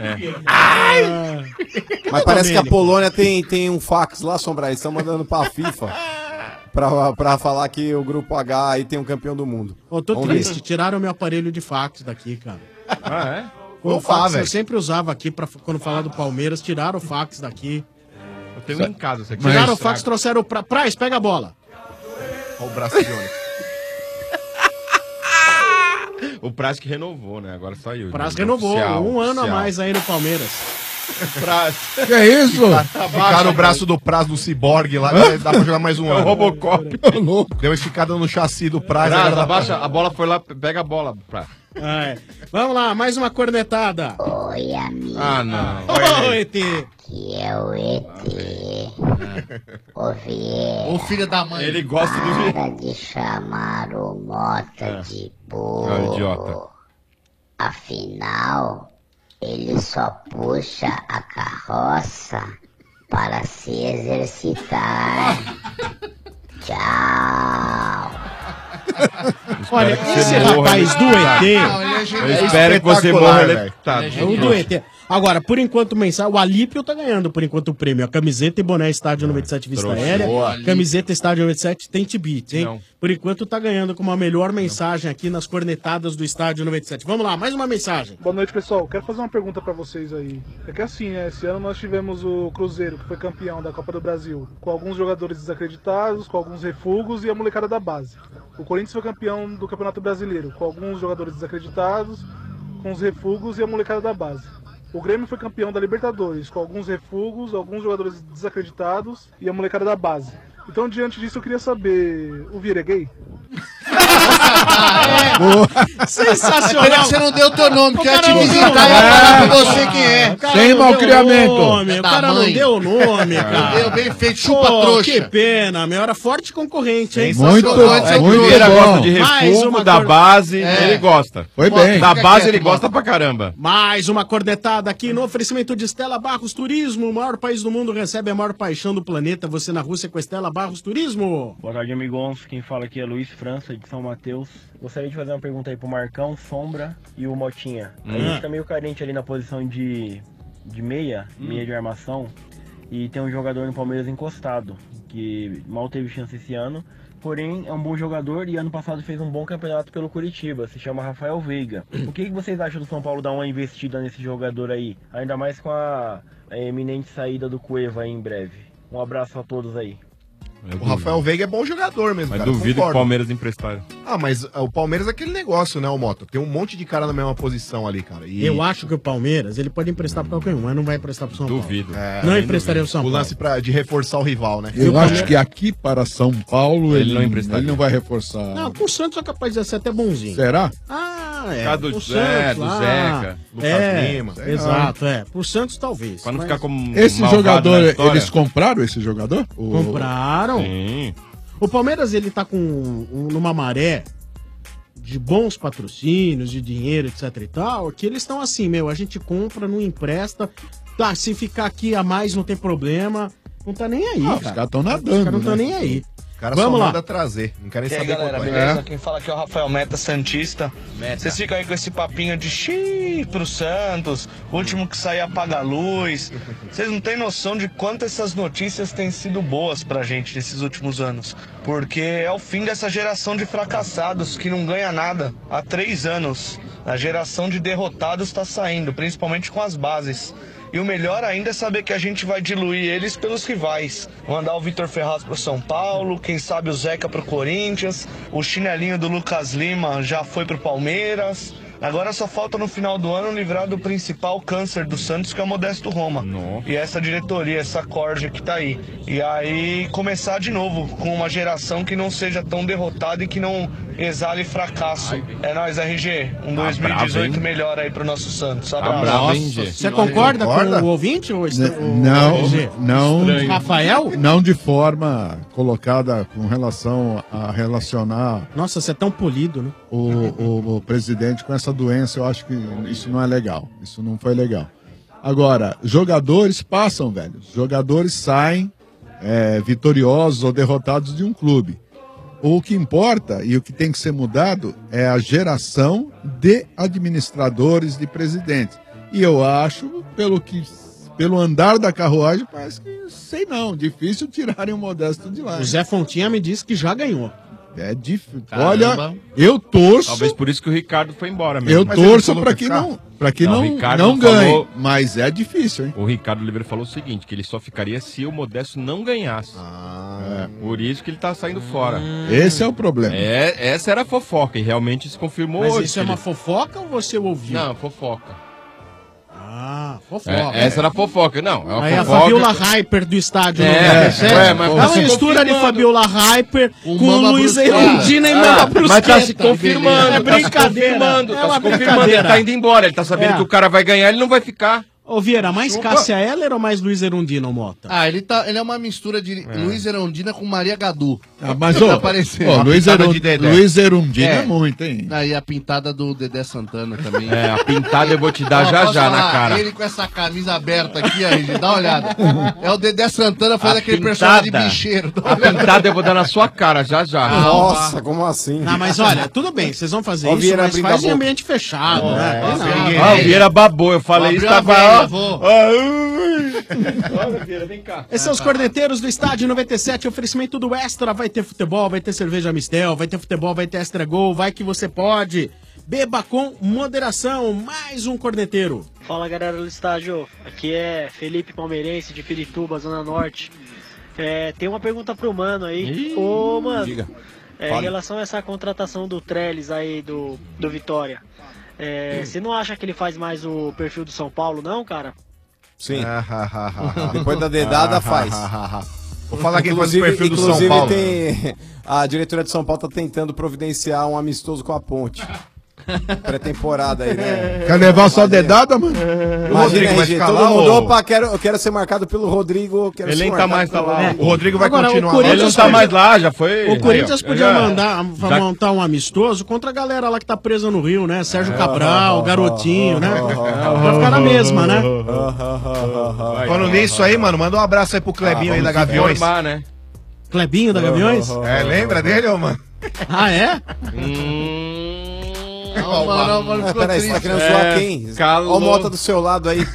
Speaker 13: Mas parece que a Polônia tem, tem um fax lá, Sombra, eles estão mandando pra FIFA pra, pra falar que o grupo H aí tem um campeão do mundo.
Speaker 6: Eu tô
Speaker 13: Vamos ver.
Speaker 6: triste, tiraram meu aparelho de fax daqui, cara.
Speaker 7: Ah, é?
Speaker 6: O
Speaker 10: Opa,
Speaker 6: fax eu
Speaker 10: velho.
Speaker 6: sempre usava aqui pra, quando falar do Palmeiras, tiraram o fax daqui.
Speaker 7: Eu tenho um em casa. Você
Speaker 6: Tiraram o fax, trouxeram pra... Praz, pega a bola.
Speaker 10: Olha o braço de ônibus.
Speaker 7: O Praz que renovou, né? Agora saiu.
Speaker 6: Praz
Speaker 7: né?
Speaker 6: renovou,
Speaker 7: Oficial,
Speaker 6: um ano a
Speaker 7: oficial.
Speaker 6: mais aí no Palmeiras.
Speaker 10: Praz.
Speaker 12: Que é isso?
Speaker 10: Ficar no braço do Praz do Ciborgue lá,
Speaker 7: Hã?
Speaker 10: dá pra jogar mais um
Speaker 7: É o
Speaker 10: ano.
Speaker 7: Robocop.
Speaker 10: Deu uma esticada no chassi do Praz.
Speaker 7: Praz,
Speaker 10: agora dá
Speaker 7: abaixa,
Speaker 10: pra-
Speaker 7: a bola foi lá, pega a bola, Praz.
Speaker 6: É. Vamos lá, mais uma cornetada.
Speaker 21: Oi, amigo.
Speaker 7: Ah, não.
Speaker 6: Oi, E T.
Speaker 21: Aqui é o E T. Ô, Vieira.
Speaker 9: Ô, filho da mãe.
Speaker 7: Ele gosta do
Speaker 21: Para de chamar o Mota de burro.
Speaker 7: É um idiota.
Speaker 21: Afinal, ele só puxa a carroça para se exercitar. Tchau.
Speaker 6: Olha,
Speaker 7: que você
Speaker 6: esse
Speaker 7: morra
Speaker 6: rapaz do
Speaker 7: eletrocutado.
Speaker 6: E T.
Speaker 7: Não, ele é genial. Eu espero que você morra eletrocutado.
Speaker 6: É o do E T. Agora, por enquanto, mensagem, o Alípio tá ganhando, por enquanto, o prêmio. A camiseta e boné Estádio noventa e sete Vista
Speaker 7: trouxa.
Speaker 6: Aérea.
Speaker 7: Boa.
Speaker 6: Camiseta Estádio noventa e sete Tente Beat, hein?
Speaker 7: Não.
Speaker 6: Por enquanto, tá ganhando com uma melhor mensagem aqui nas cornetadas do Estádio noventa e sete. Vamos lá, mais uma mensagem.
Speaker 22: Boa noite, pessoal. Quero fazer uma pergunta pra vocês aí. É que assim, né? Esse ano nós tivemos o Cruzeiro, que foi campeão da Copa do Brasil, com alguns jogadores desacreditados, com alguns refugos e a molecada da base. O Corinthians foi campeão do Campeonato Brasileiro, com alguns jogadores desacreditados, com os refugos e a molecada da base. O Grêmio foi campeão da Libertadores, com alguns refugos, alguns jogadores desacreditados e a molecada da base. Então, diante disso, eu queria saber, o Vieira é gay?
Speaker 6: Sensacional.
Speaker 9: Pena que você não deu o teu nome,
Speaker 6: O
Speaker 9: que eu ia
Speaker 6: cara
Speaker 9: te
Speaker 6: não
Speaker 9: visitar
Speaker 6: deu
Speaker 9: e ia falar
Speaker 6: nome.
Speaker 9: pra você quem é.
Speaker 6: O cara
Speaker 12: Sem
Speaker 6: não deu
Speaker 12: malcriamento.
Speaker 6: nome, O
Speaker 9: Da
Speaker 6: cara não
Speaker 9: mãe.
Speaker 6: deu o nome, cara.
Speaker 9: Deu bem feito, chupa
Speaker 6: Pô,
Speaker 9: trouxa.
Speaker 6: que pena, meu. Era forte concorrente, hein?
Speaker 12: Muito
Speaker 6: Sensacional.
Speaker 12: bom, muito
Speaker 7: Vieira
Speaker 12: bom.
Speaker 7: gosta de
Speaker 6: Mais
Speaker 7: refugo,
Speaker 6: uma
Speaker 7: da
Speaker 6: cor-
Speaker 7: base,
Speaker 6: É.
Speaker 7: ele gosta.
Speaker 12: Foi bem.
Speaker 7: Da
Speaker 9: Fica
Speaker 7: base
Speaker 9: quieto,
Speaker 7: ele
Speaker 9: mano.
Speaker 7: gosta pra caramba.
Speaker 6: Mais uma cornetada aqui no oferecimento de Estela Barros Turismo. O maior país do mundo recebe a maior paixão do planeta. Você na Rússia com Estela Barros Turismo.
Speaker 23: Boa tarde, amigos. Quem fala aqui é Luiz França, de São Mateus. Gostaria de fazer uma pergunta aí pro Marcão, Sombra e o Motinha. A
Speaker 7: Hum.
Speaker 23: gente tá meio carente ali na posição de, de meia,
Speaker 7: Hum.
Speaker 23: meia de armação. E tem um jogador no Palmeiras encostado, que mal teve chance esse ano. Porém, é um bom jogador e ano passado fez um bom campeonato pelo Curitiba. Se chama Rafael Veiga. O que, que vocês acham do São Paulo dar uma investida nesse jogador aí? Ainda mais com a, a eminente saída do Cueva aí em breve. Um abraço a todos aí.
Speaker 10: O Rafael Veiga é bom jogador mesmo,
Speaker 7: Mas
Speaker 10: cara.
Speaker 7: duvido que o
Speaker 10: concordo.
Speaker 7: Palmeiras emprestar.
Speaker 10: Ah, mas ah, o Palmeiras é aquele negócio, né, o Mota? Tem um monte de cara na mesma posição ali, cara. E...
Speaker 6: Eu acho que o Palmeiras, ele pode emprestar pra qualquer um, mas não vai emprestar pro São Paulo.
Speaker 7: Duvido.
Speaker 10: É,
Speaker 6: Não
Speaker 10: nem
Speaker 6: emprestaria
Speaker 10: duvido.
Speaker 6: o São
Speaker 10: O
Speaker 6: Paulo.
Speaker 10: lance pra, de reforçar o rival, né?
Speaker 12: Eu acho que aqui para São Paulo
Speaker 7: Ele
Speaker 12: ele,
Speaker 7: não
Speaker 12: não,
Speaker 7: emprestaria.
Speaker 12: ele não vai reforçar.
Speaker 6: Não, com o Santos é capaz de ser até bonzinho.
Speaker 12: Será?
Speaker 6: Ah, é.
Speaker 7: Por causa do
Speaker 6: Pro
Speaker 7: Zé,
Speaker 6: Santos
Speaker 7: do
Speaker 6: lá.
Speaker 7: Zeca,
Speaker 10: Lucas
Speaker 6: é,
Speaker 10: Lima.
Speaker 12: Sei
Speaker 6: Exato, é. Pro Santos talvez.
Speaker 7: Pra não
Speaker 6: mas-
Speaker 7: ficar como
Speaker 12: Esse
Speaker 7: malvado
Speaker 12: jogador,
Speaker 7: na história.
Speaker 12: eles compraram esse jogador? O-
Speaker 6: Compraram.
Speaker 7: Sim.
Speaker 6: O Palmeiras, ele tá com um- numa maré de bons patrocínios, de dinheiro, etc e tal, que eles estão assim, meu, a gente compra, não empresta, tá, se ficar aqui a mais não tem problema, não tá nem aí,
Speaker 12: Ah, os
Speaker 6: cara.
Speaker 12: caras estão nadando.
Speaker 6: Os caras não estão
Speaker 12: né?
Speaker 6: nem aí.
Speaker 10: O cara
Speaker 6: Vamos
Speaker 10: só
Speaker 6: lá.
Speaker 10: manda trazer. Não querem
Speaker 24: E aí,
Speaker 10: saber
Speaker 24: galera,
Speaker 10: quanto é.
Speaker 24: beleza?
Speaker 10: É.
Speaker 24: Quem fala aqui é o Rafael Meta Santista. Vocês ficam aí com esse papinho de xiii pro Santos, último que sair apaga a luz. Vocês não têm noção de quanto essas notícias têm sido boas pra gente nesses últimos anos. Porque é o fim dessa geração de fracassados que não ganha nada há três anos. A geração de derrotados tá saindo, principalmente com as bases. E o melhor ainda é saber que a gente vai diluir eles pelos rivais. Mandar o Vitor Ferraz pro São Paulo, quem sabe o Zeca pro Corinthians, o chinelinho do Lucas Lima já foi pro Palmeiras. Agora só falta no final do ano livrar do principal câncer do Santos, que é o Modesto Roma. E essa diretoria, essa corja que tá aí. E aí começar de novo com uma geração que não seja tão derrotada e que não exale fracasso. É nóis, R G. Um dois mil e dezoito
Speaker 7: bravo,
Speaker 24: melhor aí pro nosso Santos.
Speaker 7: Tá
Speaker 24: Abraço.
Speaker 7: bravo, hein, Gê?
Speaker 6: Você concorda,
Speaker 10: Concorda?
Speaker 6: com o ouvinte? Ou
Speaker 12: N-
Speaker 6: o-
Speaker 12: Não,
Speaker 6: o G?
Speaker 12: não,
Speaker 6: Rafael?
Speaker 12: não de forma colocada com relação a relacionar
Speaker 6: Nossa, você é tão polido, né?
Speaker 12: o, o, o presidente com essa doença. Eu acho que isso não é legal. Isso não foi legal. Agora, jogadores passam, velho. Jogadores saem é, vitoriosos ou derrotados de um clube. O que importa e o que tem que ser mudado é a geração de administradores, de presidentes. E eu acho, pelo que, pelo andar da carruagem, parece que, sei não, difícil tirarem o Modesto de lá.
Speaker 6: O Zé Fontinha me disse que já ganhou.
Speaker 12: É difícil.
Speaker 7: Caramba.
Speaker 12: Olha, eu torço.
Speaker 7: Talvez por isso que o Ricardo foi embora mesmo.
Speaker 12: Eu
Speaker 7: Mas ele
Speaker 12: torço
Speaker 7: falou
Speaker 12: pra
Speaker 7: que
Speaker 12: que
Speaker 7: ficar.
Speaker 12: não, pra que
Speaker 7: Não,
Speaker 12: não,
Speaker 7: o Ricardo
Speaker 12: não
Speaker 7: falou-
Speaker 12: ganhe. Mas é difícil, hein?
Speaker 7: O Ricardo Oliveira falou o seguinte, que ele só ficaria se o Modesto não ganhasse. É, por isso que ele tá saindo fora.
Speaker 12: Esse é o problema.
Speaker 7: É, essa era a fofoca e realmente se confirmou
Speaker 6: Mas
Speaker 7: hoje.
Speaker 6: isso é
Speaker 7: que
Speaker 6: uma
Speaker 7: ele-
Speaker 6: fofoca ou você ouviu?
Speaker 7: Não, fofoca.
Speaker 6: Ah, Fofoca.
Speaker 7: É, essa era a fofoca. Não, é uma
Speaker 6: Aí a
Speaker 7: fofoca.
Speaker 6: Fabiola Hyper do estádio.
Speaker 7: É,
Speaker 6: não
Speaker 7: é,
Speaker 6: percebe?
Speaker 7: é, mas
Speaker 6: é
Speaker 7: tá
Speaker 6: uma
Speaker 7: se
Speaker 6: mistura de
Speaker 7: confirmando.
Speaker 6: Fabiola Hyper com
Speaker 7: Mama
Speaker 6: Luiz
Speaker 7: Brusqueta.
Speaker 6: Erundina e
Speaker 7: Ah,
Speaker 6: Mama Brusqueta.
Speaker 7: mas tá se confirmando,
Speaker 6: É
Speaker 7: tá se
Speaker 6: brincadeira.
Speaker 7: confirmando,
Speaker 6: É
Speaker 7: tá
Speaker 6: uma
Speaker 7: se confirmando.
Speaker 6: brincadeira.
Speaker 7: Ele tá indo embora, ele tá sabendo
Speaker 6: É.
Speaker 7: que o cara vai ganhar, ele não vai ficar.
Speaker 6: Ô, Vieira, mais
Speaker 7: Chupa.
Speaker 6: Cássia Eller ou mais Luiz Erundina, Mota?
Speaker 9: Ah, ele, tá, ele é uma mistura de Luiz Erundina com Maria Gadu.
Speaker 12: Ah, mas,
Speaker 9: Tá
Speaker 12: ô,
Speaker 9: parecendo.
Speaker 12: ô,
Speaker 9: Uma
Speaker 12: Luiz,
Speaker 9: pintada
Speaker 12: Eru-
Speaker 9: de Dedé.
Speaker 12: Luiz Erundina é muito, hein?
Speaker 9: Aí a pintada do Dedé Santana também.
Speaker 7: É, a pintada eu vou te dar
Speaker 9: Ó,
Speaker 7: já
Speaker 9: posso
Speaker 7: já na
Speaker 9: falar?
Speaker 7: cara.
Speaker 9: Ele com essa camisa aberta aqui, aí, dá uma olhada. É o Dedé Santana fazendo
Speaker 7: A
Speaker 9: aquele
Speaker 7: pintada.
Speaker 9: personagem de bicheiro.
Speaker 7: A pintada eu vou dar na sua cara já já.
Speaker 13: Nossa, como assim?
Speaker 6: Não, mas olha, tudo bem, vocês vão fazer
Speaker 13: Ó,
Speaker 6: isso,
Speaker 13: Vieira
Speaker 6: mas
Speaker 13: abrindo
Speaker 6: faz
Speaker 13: a
Speaker 6: em
Speaker 13: boca.
Speaker 6: ambiente fechado,
Speaker 13: É,
Speaker 6: né?
Speaker 13: é,
Speaker 6: Tem
Speaker 7: Ah,
Speaker 6: nada.
Speaker 7: o Vieira babou, eu falei isso,
Speaker 9: Abriu a
Speaker 7: tava...
Speaker 9: veia,
Speaker 7: ó.
Speaker 9: vô.
Speaker 7: Olha, Vieira, vem cá.
Speaker 6: Esses são os corneteiros do Estádio noventa e sete, oferecimento do Extra, vai ter futebol, vai ter cerveja Mistel, vai ter futebol, vai ter Extra Gol, vai que você pode. Beba com moderação, mais um corneteiro.
Speaker 2: Fala galera do estágio, aqui é Felipe Palmeirense de Pirituba, Zona Norte. É, tem uma pergunta pro Mano aí. Ô, Mano,
Speaker 13: Diga.
Speaker 2: é, em relação a essa contratação do Trellis aí do, do Vitória, é, você não acha que ele faz mais o perfil do São Paulo, não, cara?
Speaker 13: Sim. Depois da dedada, faz.
Speaker 10: Vou falar quem faz o
Speaker 13: Inclusive-
Speaker 10: perfil do São
Speaker 13: inclusive
Speaker 10: Paulo.
Speaker 13: Tem... A diretoria de São Paulo tá tentando providenciar um amistoso com a Ponte. Pré-temporada aí, né?
Speaker 12: Quer levar só dedada, mano?
Speaker 13: Imagina,
Speaker 10: Rodrigo vai
Speaker 13: R G,
Speaker 10: ficar
Speaker 13: todo
Speaker 10: lá,
Speaker 13: mundo,
Speaker 10: ô?
Speaker 13: opa, quero, eu quero ser marcado pelo Rodrigo. Quero
Speaker 7: Ele
Speaker 13: ser
Speaker 7: nem tá
Speaker 13: marcado
Speaker 7: mais tá
Speaker 13: pelo-
Speaker 7: lá.
Speaker 10: O Rodrigo vai
Speaker 6: Agora, o
Speaker 10: continuar
Speaker 6: Corinthians
Speaker 7: Ele não tá mais lá, já foi.
Speaker 6: O Corinthians
Speaker 7: Aí, ó,
Speaker 6: podia
Speaker 7: já-
Speaker 6: mandar,
Speaker 7: já-
Speaker 6: montar um amistoso contra a galera lá que tá presa no Rio, né? Sérgio Cabral, Garotinho, né? Pra ficar na mesma, né?
Speaker 10: Falando nisso aí, mano, manda um abraço aí pro Clebinho aí da Gaviões.
Speaker 7: Formar, né?
Speaker 6: Clebinho da Gaviões?
Speaker 10: É, lembra dele, ô, mano?
Speaker 6: Ah, é?
Speaker 9: Não, mano, mano,
Speaker 13: Ah,
Speaker 9: ficou
Speaker 13: peraí, você tá
Speaker 9: triste.
Speaker 13: querendo
Speaker 7: É,
Speaker 13: zoar quem?
Speaker 7: calou.
Speaker 13: Olha o Mota do seu lado aí.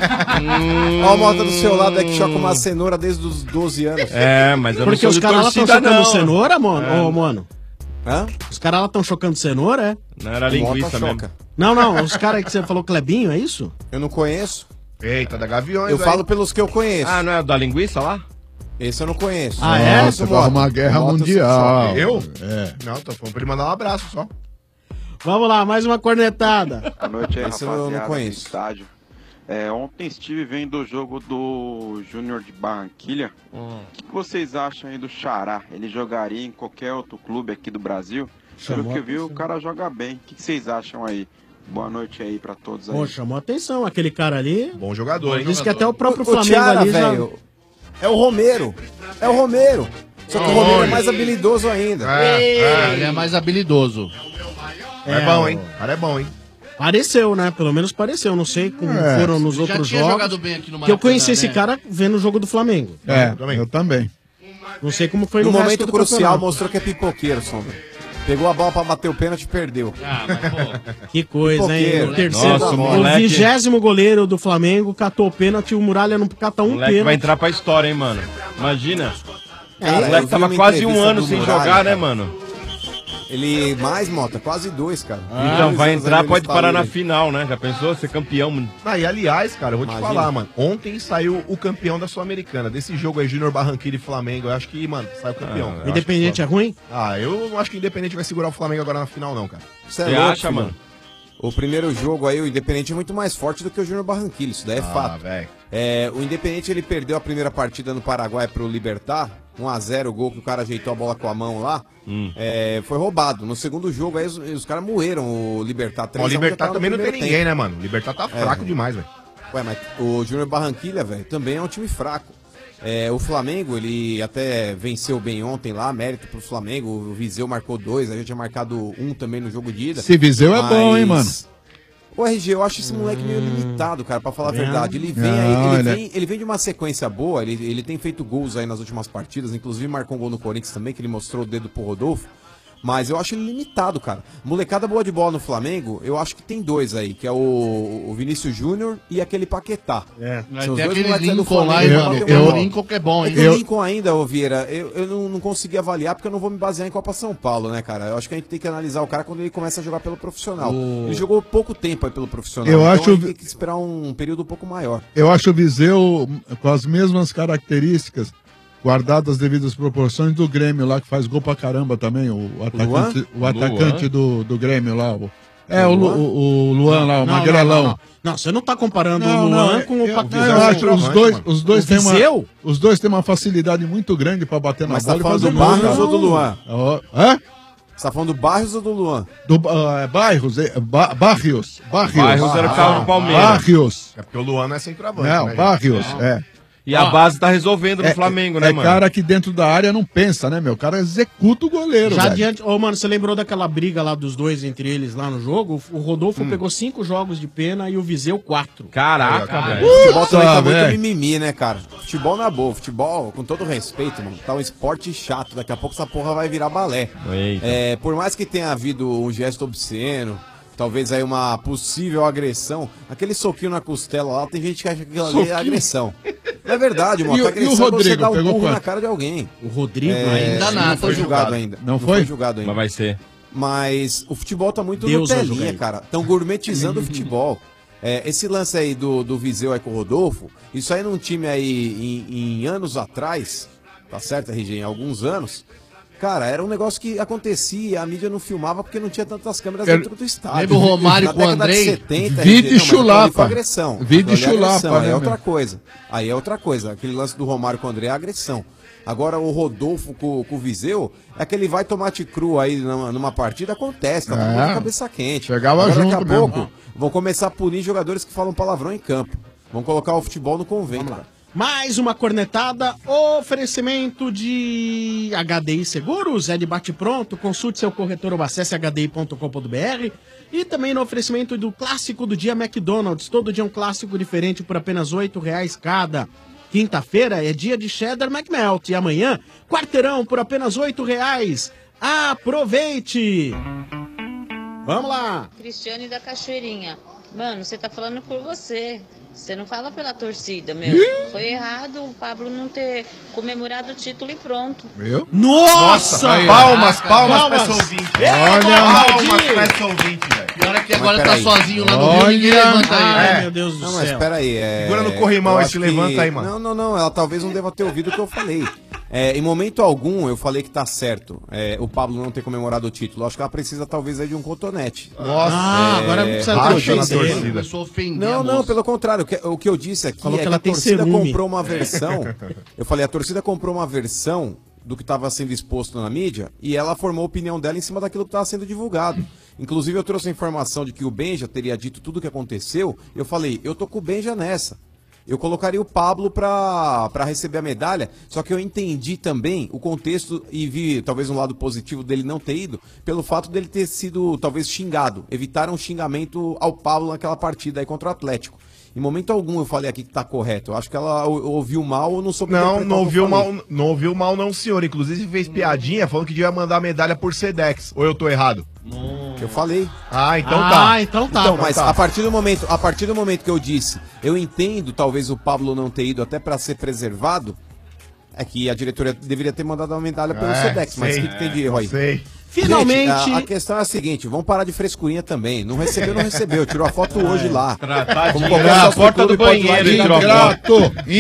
Speaker 13: Olha o Mota do seu lado aí que choca uma cenoura desde os doze anos.
Speaker 7: É, mas eu
Speaker 6: Porque
Speaker 7: não
Speaker 6: os
Speaker 7: sou de
Speaker 6: caras lá estão
Speaker 7: torcida,
Speaker 6: chocando
Speaker 7: não.
Speaker 6: cenoura, mano?
Speaker 7: É.
Speaker 6: Ô, mano.
Speaker 13: Hã?
Speaker 6: Os caras lá estão chocando cenoura, é?
Speaker 7: Não era
Speaker 13: O Mota
Speaker 7: linguiça mesmo.
Speaker 13: choca.
Speaker 6: Não, não, os caras aí que você falou Clebinho, é isso?
Speaker 13: Eu não conheço.
Speaker 10: Eita, da Gaviões
Speaker 13: Eu
Speaker 10: aí.
Speaker 13: falo pelos que eu conheço.
Speaker 7: Ah, não é o da linguiça lá?
Speaker 13: Esse eu não conheço.
Speaker 6: Ah, é?
Speaker 13: Conheço
Speaker 12: Você
Speaker 13: o
Speaker 12: vai
Speaker 13: Mota.
Speaker 12: arrumar guerra
Speaker 13: Mota,
Speaker 12: mundial.
Speaker 13: você
Speaker 10: Eu?
Speaker 12: É.
Speaker 10: Não, tô falando pra ele mandar um abraço só.
Speaker 6: Vamos lá, mais uma cornetada.
Speaker 3: Boa noite aí,
Speaker 13: Esse eu não
Speaker 3: rapaziada do
Speaker 13: conheço.
Speaker 3: estádio. É, ontem estive vendo o jogo do Júnior de Barranquilha.
Speaker 7: Hum.
Speaker 3: O que, que vocês acham aí do Xará? Ele jogaria em qualquer outro clube aqui do Brasil? Pelo
Speaker 6: Chamou
Speaker 3: que
Speaker 6: a
Speaker 3: eu vi, o
Speaker 6: atenção.
Speaker 3: cara joga bem. O que, que vocês acham aí? Boa noite aí pra todos aí.
Speaker 6: Pô, chamou atenção aquele cara ali.
Speaker 10: Bom jogador, hein?
Speaker 6: Diz que até o próprio
Speaker 13: O
Speaker 6: Flamengo
Speaker 13: Thiara,
Speaker 6: ali já...
Speaker 13: velho, é o Romero. É o Romero. Só que o Romero é mais habilidoso ainda.
Speaker 10: É,
Speaker 9: Ele é mais habilidoso.
Speaker 10: é, é bom, hein? O cara é bom, hein?
Speaker 6: Pareceu, né? Pelo menos pareceu. Não sei como
Speaker 12: É.
Speaker 6: foram nos
Speaker 9: Ele já
Speaker 6: outros
Speaker 9: tinha
Speaker 6: jogos.
Speaker 9: jogado bem aqui no
Speaker 6: Que eu conheci
Speaker 9: Maracanã,
Speaker 6: esse
Speaker 9: né?
Speaker 6: cara vendo o jogo do Flamengo.
Speaker 12: É,
Speaker 10: Eu também.
Speaker 12: eu também.
Speaker 6: Não sei como foi
Speaker 13: No
Speaker 6: no, resto
Speaker 13: momento
Speaker 6: do
Speaker 13: crucial
Speaker 6: campeonato.
Speaker 13: mostrou que é pipoqueiro, Sombra. Pegou a bola pra bater o pênalti e perdeu.
Speaker 9: Ah, mas pô.
Speaker 6: Que coisa, hein?
Speaker 13: Pipoqueiro.
Speaker 6: O terceiro,
Speaker 7: Nossa, o
Speaker 6: o
Speaker 7: moleque-
Speaker 6: vigésimo goleiro do Flamengo catou o pênalti, o Muralha não cata
Speaker 7: O
Speaker 6: um
Speaker 7: moleque vai
Speaker 6: pênalti.
Speaker 7: entrar pra história, hein, mano? Imagina.
Speaker 13: Cara,
Speaker 7: o
Speaker 13: eu
Speaker 7: moleque
Speaker 13: vi
Speaker 7: tava
Speaker 13: uma
Speaker 7: quase um
Speaker 13: entrevista
Speaker 7: ano
Speaker 13: do
Speaker 7: sem
Speaker 13: Muralha,
Speaker 7: jogar, né,
Speaker 13: cara.
Speaker 7: mano?
Speaker 13: Ele mais, Mota, quase dois, cara.
Speaker 7: então,
Speaker 13: Dois
Speaker 7: vai
Speaker 13: anos
Speaker 7: entrar,
Speaker 13: aí
Speaker 7: pode
Speaker 13: no
Speaker 7: parar na
Speaker 13: Stalin.
Speaker 7: final, né? Já pensou? Ser campeão. mano?
Speaker 10: Ah, e aliás, cara, eu vou te
Speaker 13: Imagina.
Speaker 10: falar, mano. Ontem saiu o campeão da Sul-Americana. Desse jogo aí, Júnior Barranquilla e Flamengo. Eu acho que, mano, saiu campeão.
Speaker 7: Ah,
Speaker 10: cara.
Speaker 7: eu
Speaker 6: Independente é ruim?
Speaker 10: Ah, eu não acho que o Independente vai segurar o Flamengo agora na final, não, cara.
Speaker 13: Você é
Speaker 7: Você
Speaker 13: louco,
Speaker 7: acha,
Speaker 13: filho.
Speaker 7: mano?
Speaker 13: O primeiro jogo aí, o Independente é muito mais forte do que o Júnior Barranquilla, isso daí é
Speaker 10: Ah,
Speaker 13: fato.
Speaker 10: velho.
Speaker 13: É, o Independente ele perdeu a primeira partida no Paraguai pro Libertar, um a zero, o gol que o cara ajeitou a bola com a mão lá.
Speaker 7: Hum.
Speaker 13: É, foi roubado. No segundo jogo aí os, os caras moeram o Libertar
Speaker 10: Ó, o Libertar também não tem
Speaker 13: ninguém,
Speaker 10: ninguém, né, mano? O Libertar tá fraco
Speaker 13: É.
Speaker 10: demais, velho.
Speaker 13: Ué, mas o Júnior Barranquilla, velho, também é um time fraco. É, o Flamengo, ele até venceu bem ontem lá, mérito pro Flamengo. O Viseu marcou dois, a gente tinha marcado um também no jogo de ida.
Speaker 12: Esse Viseu é bom, hein, mano?
Speaker 13: O R G, eu acho esse moleque meio limitado, cara, pra falar a
Speaker 6: Vendo?
Speaker 13: verdade. Ele vem,
Speaker 12: Não,
Speaker 13: aí, ele,
Speaker 12: ele é-
Speaker 13: vem ele vem de uma sequência boa, ele, ele tem feito gols aí nas últimas partidas, inclusive marcou um gol no Corinthians também, que ele mostrou o dedo pro Rodolfo. Mas eu acho ele limitado, cara. Molecada boa de bola no Flamengo, eu acho que tem dois aí, que é o, o Vinícius Júnior e aquele Paquetá.
Speaker 6: É.
Speaker 9: Vai
Speaker 13: São os
Speaker 9: ter
Speaker 13: dois
Speaker 9: aquele
Speaker 13: moleques aí do
Speaker 9: Lincoln lá,
Speaker 13: Flamengo,
Speaker 9: hein, mano?
Speaker 13: eu-
Speaker 9: Tem
Speaker 13: eu-
Speaker 9: um Lincoln que é bom,
Speaker 13: É
Speaker 9: hein?
Speaker 13: que o Lincoln ainda, ô Vieira, eu, eu não, não consegui avaliar porque eu não vou me basear em Copa São Paulo, né, cara? Eu acho que a gente tem que analisar o cara quando ele começa a jogar pelo profissional.
Speaker 12: O-
Speaker 13: Ele jogou pouco tempo aí pelo profissional.
Speaker 12: Eu
Speaker 13: então
Speaker 12: acho-
Speaker 13: a gente tem que esperar um período um pouco maior.
Speaker 12: Eu acho o Viseu com as mesmas características, guardadas as devidas proporções, do Grêmio lá, que faz gol pra caramba também, o atacante, o
Speaker 7: Luan?
Speaker 12: atacante do, do Grêmio lá, o, É, o, Lu- o, o Luan lá, o
Speaker 6: Não,
Speaker 12: Magrelão.
Speaker 6: Não, não, não. Não, você não tá comparando
Speaker 12: Não,
Speaker 6: o Luan
Speaker 12: não,
Speaker 6: com o
Speaker 12: eu,
Speaker 6: Paquetá.
Speaker 12: eu acho os dois, os dois
Speaker 6: O
Speaker 12: têm uma,
Speaker 6: Viseu?
Speaker 12: os dois têm uma facilidade muito grande pra bater na
Speaker 13: Mas
Speaker 12: bola
Speaker 13: tá falando
Speaker 12: e fazer
Speaker 13: do
Speaker 12: gol,
Speaker 13: Barros
Speaker 12: cara.
Speaker 13: ou do Luan?
Speaker 12: Ó, hã?
Speaker 13: Você tá falando do Barros ou do Luan?
Speaker 12: Do uh, Bairros, é, ba Barrios. Barrios.
Speaker 7: Barrios era o cara do Palmeiras.
Speaker 12: Barrios.
Speaker 10: É porque o Luan não é centroavante,
Speaker 12: Não,
Speaker 10: né,
Speaker 12: Barrios,
Speaker 10: gente?
Speaker 12: é.
Speaker 7: E a base tá resolvendo no
Speaker 12: É-
Speaker 7: Flamengo,
Speaker 12: é,
Speaker 7: né,
Speaker 12: é
Speaker 7: mano?
Speaker 12: cara que dentro da área não pensa, né, meu? O cara executa o goleiro,
Speaker 6: Já
Speaker 12: velho.
Speaker 6: adiante, ô mano, você lembrou daquela briga lá dos dois entre eles lá no jogo? O Rodolfo pegou cinco jogos de pena e o Viseu quatro.
Speaker 7: Caraca, velho.
Speaker 13: O futebol também tá
Speaker 12: Puta,
Speaker 13: muito
Speaker 12: velho.
Speaker 13: mimimi, né, cara? Futebol na boa. Futebol, com todo respeito, mano, tá um esporte chato. Daqui a pouco essa porra vai virar balé.
Speaker 7: Eita.
Speaker 13: É, por mais que tenha havido um gesto obsceno, talvez aí uma possível agressão, aquele soquinho na costela lá, tem gente que acha que aquilo ali é
Speaker 12: Soquinho?
Speaker 13: agressão. Não é verdade, mano.
Speaker 12: E o-
Speaker 13: A agressão
Speaker 12: e o
Speaker 13: é você
Speaker 12: Rodrigo,
Speaker 13: dar um
Speaker 12: pegou
Speaker 13: burro na
Speaker 12: quanto?
Speaker 13: cara de alguém.
Speaker 6: O Rodrigo
Speaker 13: É,
Speaker 9: ainda
Speaker 13: não
Speaker 9: nada,
Speaker 13: foi
Speaker 9: tá
Speaker 13: julgado
Speaker 9: julgado.
Speaker 13: ainda.
Speaker 12: Não foi?
Speaker 13: julgado ainda.
Speaker 7: Mas vai ser.
Speaker 13: Mas o futebol tá muito
Speaker 6: Deus vai
Speaker 13: Nutelinha,
Speaker 6: julgar
Speaker 13: cara. Estão gourmetizando o futebol. É, esse lance aí do, do Viseu aí com o Rodolfo, isso aí num time aí em, em anos atrás, tá certo, R G? Em alguns anos, cara, era um negócio que acontecia, a mídia não filmava porque não tinha tantas câmeras
Speaker 12: Era-
Speaker 13: dentro do estádio.
Speaker 9: Lembra o Romário
Speaker 13: Na
Speaker 9: com o
Speaker 13: década de
Speaker 9: Andrei?
Speaker 13: setenta,
Speaker 12: Vide
Speaker 13: R G, não, mas aquilo ali
Speaker 12: chulapa.
Speaker 13: foi agressão.
Speaker 12: Vide
Speaker 13: Aquilo ali é
Speaker 12: chulapa,
Speaker 13: agressão, Aí
Speaker 12: né,
Speaker 13: é outra
Speaker 12: meu?
Speaker 13: coisa. Aí é outra coisa. Aquele lance do Romário com o André é agressão. Agora o Rodolfo com, com o Viseu é que ele vai tomate cru aí numa, numa partida, acontece, tá todo mundo
Speaker 12: É.
Speaker 13: com cabeça quente.
Speaker 12: Chegava
Speaker 13: Agora, daqui a
Speaker 12: junto mesmo.
Speaker 13: pouco vão começar a punir jogadores que falam palavrão em campo. Vão colocar o futebol no convento, cara.
Speaker 6: Mais uma cornetada, oferecimento de H D I Seguros, é de bate-pronto, consulte seu corretor ou acesse h d i ponto com ponto b r e também no oferecimento do clássico do dia McDonald's, todo dia um clássico diferente por apenas oito reais cada. Quinta-feira é dia de Cheddar McMelt e amanhã, quarteirão por apenas oito reais. Aproveite! Vamos lá!
Speaker 4: Cristiane da Cachoeirinha. Mano, você tá falando por você. Você não fala pela torcida, meu. Foi errado o Pablo não ter comemorado o título e pronto.
Speaker 12: Viu?
Speaker 6: Nossa!
Speaker 10: Aí, palmas, palmas,
Speaker 6: palmas.
Speaker 10: pra esse ouvinte.
Speaker 12: Olha,
Speaker 10: palmas pra esse ouvinte, velho.
Speaker 9: Pior é que
Speaker 13: Mas
Speaker 9: agora tá
Speaker 13: peraí.
Speaker 9: sozinho lá no Rio, ninguém
Speaker 12: Olha.
Speaker 9: levanta ele.
Speaker 6: Ai,
Speaker 10: É.
Speaker 6: meu Deus do
Speaker 13: Não, mas
Speaker 6: céu.
Speaker 13: peraí. É...
Speaker 10: Segura no corrimão
Speaker 13: eu
Speaker 10: aí,
Speaker 13: acho
Speaker 10: se levanta aí, mano.
Speaker 13: Não, não, não. Ela talvez não deva ter ouvido o que eu falei. É, em momento algum eu falei que tá certo é, o Pablo não ter comemorado o título. Acho que ela precisa talvez aí de um cotonete.
Speaker 10: Nossa.
Speaker 6: Ah, agora
Speaker 13: É,
Speaker 6: precisa
Speaker 10: racha
Speaker 6: ter
Speaker 10: na
Speaker 6: ofender.
Speaker 10: torcida.
Speaker 9: Começou a ofender a
Speaker 13: Não, não,
Speaker 9: moça.
Speaker 13: pelo contrário. O que, o que eu disse aqui
Speaker 6: Falou
Speaker 13: é
Speaker 6: que
Speaker 13: que,
Speaker 6: ela
Speaker 13: a
Speaker 6: tem
Speaker 13: torcida
Speaker 6: cerume.
Speaker 13: comprou uma versão. Eu falei, a torcida comprou uma versão do que estava sendo exposto na mídia e ela formou a opinião dela em cima daquilo que estava sendo divulgado. Inclusive, eu trouxe a informação de que o Benja teria dito tudo o que aconteceu. Eu falei, eu tô com o Benja nessa. Eu colocaria o Pablo pra, pra receber a medalha, só que eu entendi também o contexto e vi talvez um lado positivo dele não ter ido, pelo fato dele ter sido talvez xingado. Evitaram um xingamento ao Pablo naquela partida aí contra o Atlético. Em momento algum eu falei aqui que tá correto. Eu acho que ela ou- ouviu mal ou não soube
Speaker 10: Não,
Speaker 13: interpretar
Speaker 10: não
Speaker 13: o que eu
Speaker 10: ouviu
Speaker 13: falei.
Speaker 10: mal, não ouviu mal não, senhor. Inclusive fez piadinha falando que devia mandar medalha por Sedex. Ou eu tô errado?
Speaker 13: Eu falei.
Speaker 10: Ah, então
Speaker 6: ah,
Speaker 10: tá.
Speaker 6: então tá.
Speaker 13: Então, mas
Speaker 10: tá.
Speaker 13: a partir do momento, a partir do momento que eu disse, eu entendo talvez o Pablo não ter ido até pra ser preservado, é que a diretoria deveria ter mandado uma medalha pelo
Speaker 10: É,
Speaker 13: Sedex, mas o
Speaker 10: sei.
Speaker 13: que, que tem de erro aí?
Speaker 10: Sei.
Speaker 6: Finalmente.
Speaker 13: Gente, a, a questão é a seguinte, vamos parar de frescurinha também. Não recebeu, não recebeu. Tirou a foto hoje lá.
Speaker 7: Tratar de
Speaker 13: Como
Speaker 7: ingrato,
Speaker 13: qualquer
Speaker 7: a
Speaker 13: sócio
Speaker 7: porta
Speaker 13: clube
Speaker 7: do
Speaker 13: pode ir lá
Speaker 7: banheiro,
Speaker 13: e
Speaker 7: ele
Speaker 13: tirar
Speaker 7: tirou a
Speaker 12: Ingrato!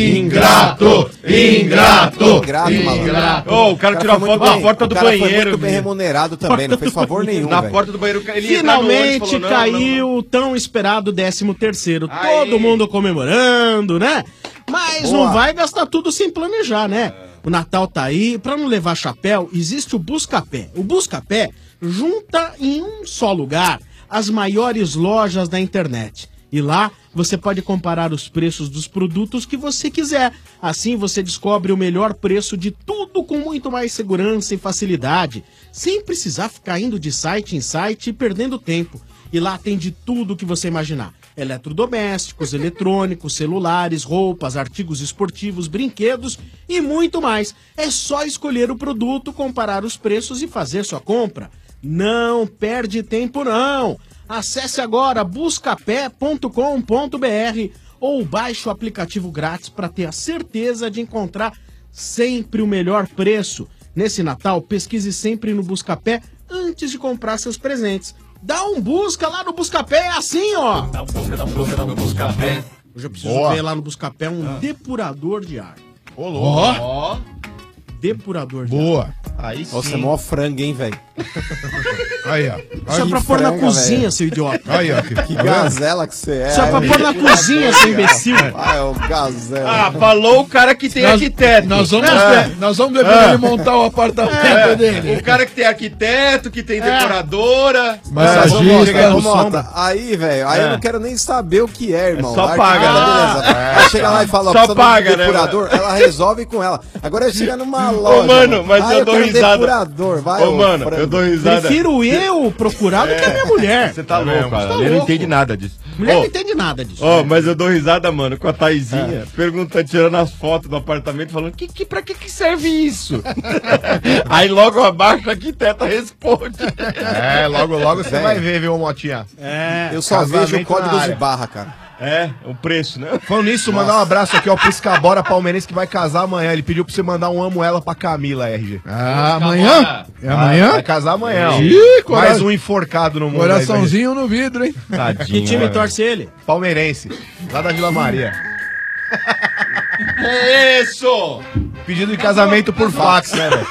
Speaker 12: Ingrato! Ingrato!
Speaker 13: Ingrato, malandro.
Speaker 7: Ô, o cara tirou a
Speaker 13: foi
Speaker 7: foto
Speaker 13: muito
Speaker 7: da
Speaker 13: bem-
Speaker 7: porta
Speaker 13: o
Speaker 7: do
Speaker 13: cara foi
Speaker 7: banheiro,
Speaker 13: muito bem
Speaker 7: velho.
Speaker 13: remunerado também, não fez favor nenhum,
Speaker 7: Na
Speaker 13: velho.
Speaker 7: porta do banheiro, ele entrava no ônibus e
Speaker 6: Finalmente
Speaker 7: falou, não,
Speaker 6: caiu
Speaker 7: não.
Speaker 6: o tão esperado décimo terceiro.
Speaker 7: Aí.
Speaker 6: Todo mundo comemorando, né? Mas
Speaker 13: Boa.
Speaker 6: não vai gastar tudo sem planejar, né? O Natal tá aí, pra não levar chapéu, existe o Buscapé. O Buscapé junta em um só lugar as maiores lojas da internet. E lá você pode comparar os preços dos produtos que você quiser. Assim você descobre o melhor preço de tudo com muito mais segurança e facilidade, sem precisar ficar indo de site em site e perdendo tempo. E lá tem de tudo que você imaginar. Eletrodomésticos, eletrônicos, celulares, roupas, artigos esportivos, brinquedos e muito mais. É só escolher o produto, comparar os preços e fazer sua compra. Não perde tempo não. Acesse agora buscapé ponto com ponto b r ou baixe o aplicativo grátis para ter a certeza de encontrar sempre o melhor preço. Nesse Natal, pesquise sempre no Buscapé antes de comprar seus presentes. Dá um busca lá no Buscapé, é assim, ó.
Speaker 1: Dá um busca, dá um busca, dá um buscapé.
Speaker 6: Hoje eu preciso
Speaker 10: Boa.
Speaker 6: ver lá no Buscapé um depurador de ar.
Speaker 10: Ô, louco.
Speaker 6: Depurador de ar.
Speaker 10: Boa. Aí
Speaker 13: Nossa, é mó frango, hein, velho?
Speaker 12: Aí, ó.
Speaker 6: Isso é pra pôr na cozinha, seu idiota.
Speaker 12: Aí, ó.
Speaker 13: Que, que gazela que você é.
Speaker 6: Isso é pra pôr na cozinha, seu imbecil.
Speaker 13: Ah, é o gazela.
Speaker 7: Ah, falou o cara que tem
Speaker 12: Nós-
Speaker 7: arquiteto.
Speaker 12: Nós vamos,
Speaker 7: É.
Speaker 12: nós vamos levar
Speaker 7: É.
Speaker 12: ele montar o apartamento
Speaker 7: É.
Speaker 12: dele.
Speaker 7: O cara que tem arquiteto, que tem decoradora.
Speaker 12: Mas
Speaker 13: Ô,
Speaker 12: a
Speaker 13: Mota,
Speaker 12: giga
Speaker 13: ô,
Speaker 12: do
Speaker 13: Mota,
Speaker 12: som.
Speaker 13: aí, velho, aí
Speaker 7: É.
Speaker 13: eu não quero nem saber o que é, irmão.
Speaker 7: só
Speaker 13: A
Speaker 7: paga,
Speaker 13: arquiteta,
Speaker 7: né?
Speaker 13: beleza.
Speaker 7: É,
Speaker 13: Aí chega lá e fala,
Speaker 7: só
Speaker 13: precisa de um
Speaker 7: paga, né,
Speaker 13: depurador, ela resolve com ela. Agora chega numa loja.
Speaker 7: Ô, mano, mas
Speaker 13: ah,
Speaker 7: eu dou
Speaker 13: quero
Speaker 7: risada.
Speaker 13: depurador, vai,
Speaker 7: Ô, mano,
Speaker 13: frango.
Speaker 7: eu dou risada.
Speaker 6: Prefiro eu procurar do que a minha mulher.
Speaker 7: Você tá
Speaker 6: É
Speaker 7: louco,
Speaker 6: mesmo,
Speaker 7: cara.
Speaker 6: tá
Speaker 7: Ele não
Speaker 6: louco.
Speaker 7: entende nada disso.
Speaker 6: Mulher
Speaker 7: Ô,
Speaker 6: não entende nada disso.
Speaker 7: Ó, mas eu dou risada, mano, com a Taizinha, perguntando, tirando as fotos do apartamento, falando, que, que, pra que, que serve isso? Aí logo abaixo a arquiteta responde.
Speaker 10: É, logo, logo você
Speaker 13: Velho.
Speaker 10: vai ver, viu, Motinha?
Speaker 6: É.
Speaker 13: Eu só
Speaker 10: Casamento
Speaker 13: vejo
Speaker 10: na
Speaker 13: códigos de
Speaker 10: área.
Speaker 13: barra, cara.
Speaker 7: É, o preço, né?
Speaker 10: Falando nisso, mandar um abraço aqui, ó, pro Escabora Palmeirense que vai casar amanhã. Ele pediu pra você mandar um amo ela pra Camila, R G.
Speaker 12: Ah, amanhã? É amanhã?
Speaker 10: Ah, vai casar amanhã, ó.
Speaker 12: Ih, cora-
Speaker 10: Mais um enforcado no mundo.
Speaker 12: Coraçãozinho no vidro, hein?
Speaker 10: aí, Tadinho,
Speaker 6: Que time
Speaker 10: velho.
Speaker 6: torce ele?
Speaker 10: Palmeirense, lá da Vila Maria.
Speaker 7: É isso!
Speaker 10: Pedido de casamento por fax, né, velho?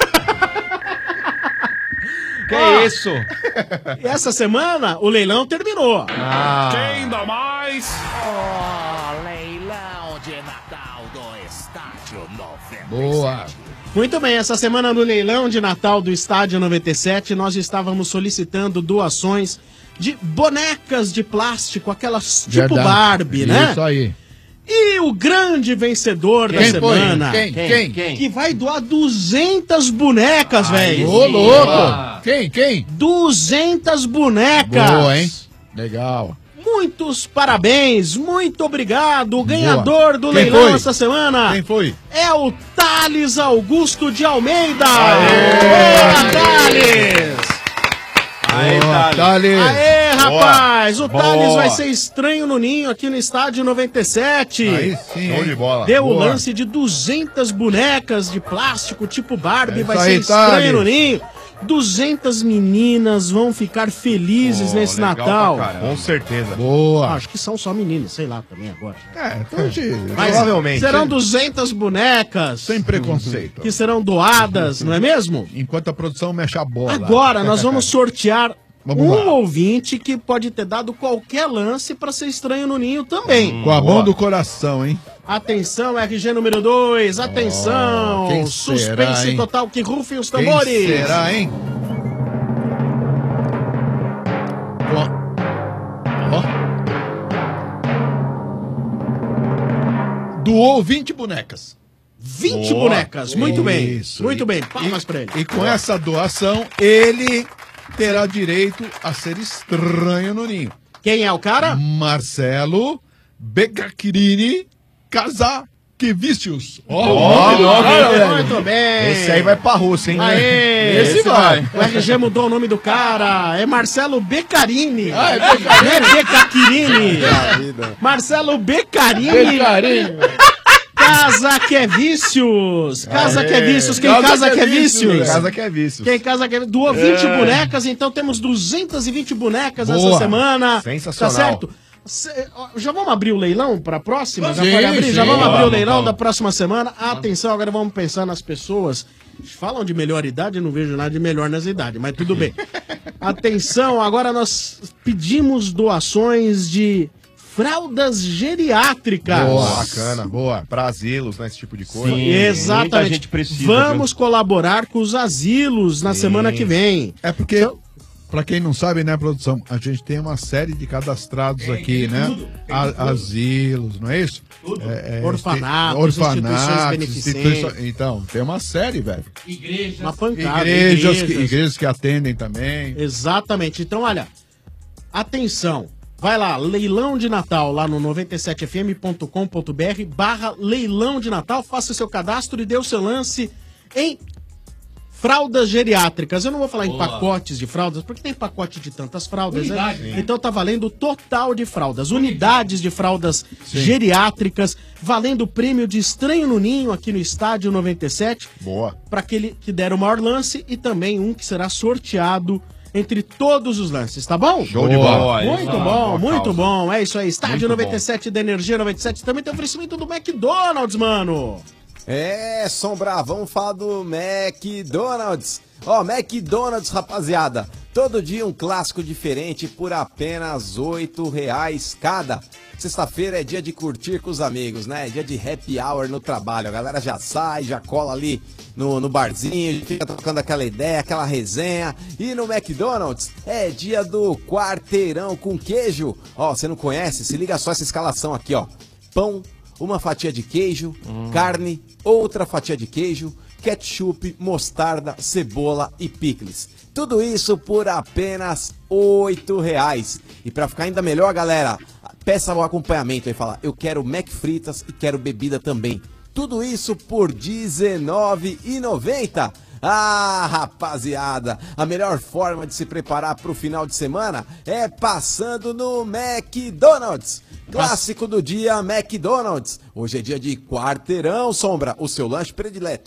Speaker 7: Que é isso?
Speaker 6: E essa semana o leilão terminou.
Speaker 10: Ah.
Speaker 1: Ainda mais. Oh, leilão de Natal do Estádio noventa.
Speaker 12: Boa.
Speaker 6: Muito bem, essa semana no leilão de Natal do Estádio noventa e sete, nós estávamos solicitando doações de bonecas de plástico, aquelas tipo
Speaker 12: Verdade.
Speaker 6: Barbie, né?
Speaker 12: Isso aí.
Speaker 6: E o grande vencedor da
Speaker 12: Quem foi?
Speaker 6: semana,
Speaker 12: Quem? Quem? Quem?
Speaker 6: que vai doar duzentas bonecas, velho.
Speaker 12: Ô, louco. Quem? Quem?
Speaker 6: duzentas bonecas.
Speaker 12: Boa, hein? Legal.
Speaker 6: Muitos parabéns, muito obrigado. O ganhador do
Speaker 12: Quem
Speaker 6: leilão
Speaker 12: foi?
Speaker 6: essa semana
Speaker 12: Quem foi?
Speaker 6: é o Thales Augusto de Almeida. Boa, Thales!
Speaker 7: Aí,
Speaker 12: Boa,
Speaker 7: Thales.
Speaker 12: Thales.
Speaker 6: Aê, rapaz! O
Speaker 7: Boa.
Speaker 6: Thales vai ser estranho no ninho aqui no estádio noventa e sete.
Speaker 12: Aí sim,
Speaker 10: Show
Speaker 12: hein?
Speaker 10: de bola.
Speaker 6: Deu o
Speaker 12: Boa.
Speaker 6: lance de duzentas bonecas de plástico tipo Barbie,
Speaker 12: É
Speaker 6: vai
Speaker 12: isso
Speaker 6: ser
Speaker 12: aí,
Speaker 6: estranho
Speaker 12: Thales.
Speaker 6: no ninho. duzentas meninas vão ficar felizes
Speaker 10: Pô,
Speaker 6: nesse
Speaker 10: legal
Speaker 6: Natal.
Speaker 10: pra caramba. Com certeza.
Speaker 12: Boa.
Speaker 6: Acho que são só meninas, sei lá também agora.
Speaker 12: É, então, gente,
Speaker 6: Mas
Speaker 10: Provavelmente.
Speaker 6: serão duzentas bonecas
Speaker 12: sem preconceito.
Speaker 6: que serão doadas, não é mesmo?
Speaker 12: Enquanto a produção mexe a bola.
Speaker 6: Agora nós vamos sortear
Speaker 12: Vamos
Speaker 6: um
Speaker 12: lá.
Speaker 6: ouvinte que pode ter dado qualquer lance para ser estranho no ninho também.
Speaker 12: Com a
Speaker 10: Boa.
Speaker 12: mão do coração, hein?
Speaker 6: Atenção, R G número dois, atenção!
Speaker 12: Oh, quem
Speaker 6: Suspense
Speaker 12: será, hein?
Speaker 6: total, que rufem os
Speaker 12: Quem
Speaker 6: tambores!
Speaker 12: será, hein? Ó. Ó. Doou vinte bonecas.
Speaker 6: vinte
Speaker 12: Boa.
Speaker 6: bonecas, muito bem,
Speaker 12: Isso.
Speaker 6: muito
Speaker 12: E-
Speaker 6: bem, palmas pra ele.
Speaker 12: E com essa doação, ele terá direito a ser estranho no ninho.
Speaker 6: Quem é o cara?
Speaker 12: Marcelo Beccachirini Casakevicius. Ó,
Speaker 10: Ó,
Speaker 12: que nome, hein, velho?
Speaker 6: Muito bem!
Speaker 10: Esse aí vai pra Rússia, hein?
Speaker 6: Aê!
Speaker 12: Esse vai.
Speaker 6: O R G mudou o nome do cara, é Marcelo Beccarini.
Speaker 12: Ah, é
Speaker 6: Não é Beccachirini.
Speaker 13: Da vida.
Speaker 6: Marcelo Beccarini.
Speaker 12: Beccarini.
Speaker 6: Casa que é vícios. Casa
Speaker 10: Aê.
Speaker 6: que é vícios. Quem
Speaker 12: Casa
Speaker 6: casa
Speaker 12: que
Speaker 6: que
Speaker 12: é
Speaker 6: é
Speaker 12: vícios,
Speaker 6: vícios.
Speaker 12: velho.
Speaker 10: Casa que é vício.
Speaker 6: Quem casa que é doou vinte
Speaker 10: É.
Speaker 6: bonecas, então temos duzentas e vinte bonecas essa
Speaker 12: Boa.
Speaker 6: semana.
Speaker 10: Sensacional.
Speaker 6: Tá certo? Cê- ó, já vamos abrir o leilão para a próxima? Já
Speaker 12: Sim,
Speaker 6: pode abrir? Já
Speaker 12: sim.
Speaker 6: vamos abrir o
Speaker 12: Vamos,
Speaker 6: leilão
Speaker 12: vamos.
Speaker 6: da próxima semana. Atenção, agora vamos pensar nas pessoas. Falam de melhor idade, eu não vejo nada de melhor nas idades, mas tudo bem. Atenção, agora nós pedimos doações de fraldas geriátricas.
Speaker 12: Boa.
Speaker 10: Bacana. Boa. Pra asilos, né? Esse tipo de coisa.
Speaker 7: Sim.
Speaker 6: Exatamente.
Speaker 7: Muita gente precisa,
Speaker 6: Vamos colaborar com os asilos na
Speaker 10: Sim.
Speaker 6: semana que vem.
Speaker 12: É porque, pra quem não sabe, né, produção, a gente tem uma série de cadastrados aqui, né?
Speaker 6: tudo, tem
Speaker 12: A-
Speaker 6: tudo.
Speaker 12: Asilos, não é isso?
Speaker 6: Tudo.
Speaker 12: É, é,
Speaker 6: Orfanatos,
Speaker 12: tem-
Speaker 6: instituições beneficentes.
Speaker 12: instituições- Então, tem uma série, velho.
Speaker 6: Uma pancada.
Speaker 12: Igrejas, que,
Speaker 6: igrejas.
Speaker 12: igrejas que atendem também.
Speaker 6: Exatamente. Então, olha, atenção. Vai lá, leilão de Natal, lá no noventa e sete f m ponto com ponto b r barra leilão de Natal. Faça o seu cadastro e dê o seu lance em fraldas geriátricas. Eu não vou falar em pacotes de fraldas, porque tem pacote de tantas fraldas, né? Então tá valendo o total de fraldas. Unidades de fraldas geriátricas, valendo o prêmio de Estranho no Ninho aqui no Estádio noventa e sete.
Speaker 10: Boa.
Speaker 6: Para aquele que der o maior lance e também um que será sorteado entre todos os lances, tá bom?
Speaker 10: Show de bola.
Speaker 7: Boa,
Speaker 6: Muito
Speaker 7: isso.
Speaker 6: bom,
Speaker 10: boa
Speaker 6: muito
Speaker 10: causa.
Speaker 6: bom. É isso aí. Estádio
Speaker 10: Muito
Speaker 6: noventa e sete da Energia noventa e sete. Também tem oferecimento do McDonald's, mano.
Speaker 13: É, Sombra, vamos falar do McDonald's. Ó, McDonald's, rapaziada. Todo dia um clássico diferente por apenas oito reais cada. Sexta-feira é dia de curtir com os amigos, né? É dia de happy hour no trabalho. A galera já sai, já cola ali no, no barzinho, fica trocando aquela ideia, aquela resenha. E no McDonald's é dia do quarteirão com queijo. Ó, você não conhece? Se liga só essa escalação aqui, ó. Pão, uma fatia de queijo, hum. carne, outra fatia de queijo, ketchup, mostarda, cebola e picles. Tudo isso por apenas oito reais. E pra ficar ainda melhor, galera, peça o acompanhamento aí, fala, eu quero Mac fritas e quero bebida também. Tudo isso por dezenove reais e noventa centavos. Ah, rapaziada, a melhor forma de se preparar pro final de semana é passando no McDonald's. Clássico do dia, McDonald's. Hoje é dia de quarteirão, Sombra, o seu lanche predileto.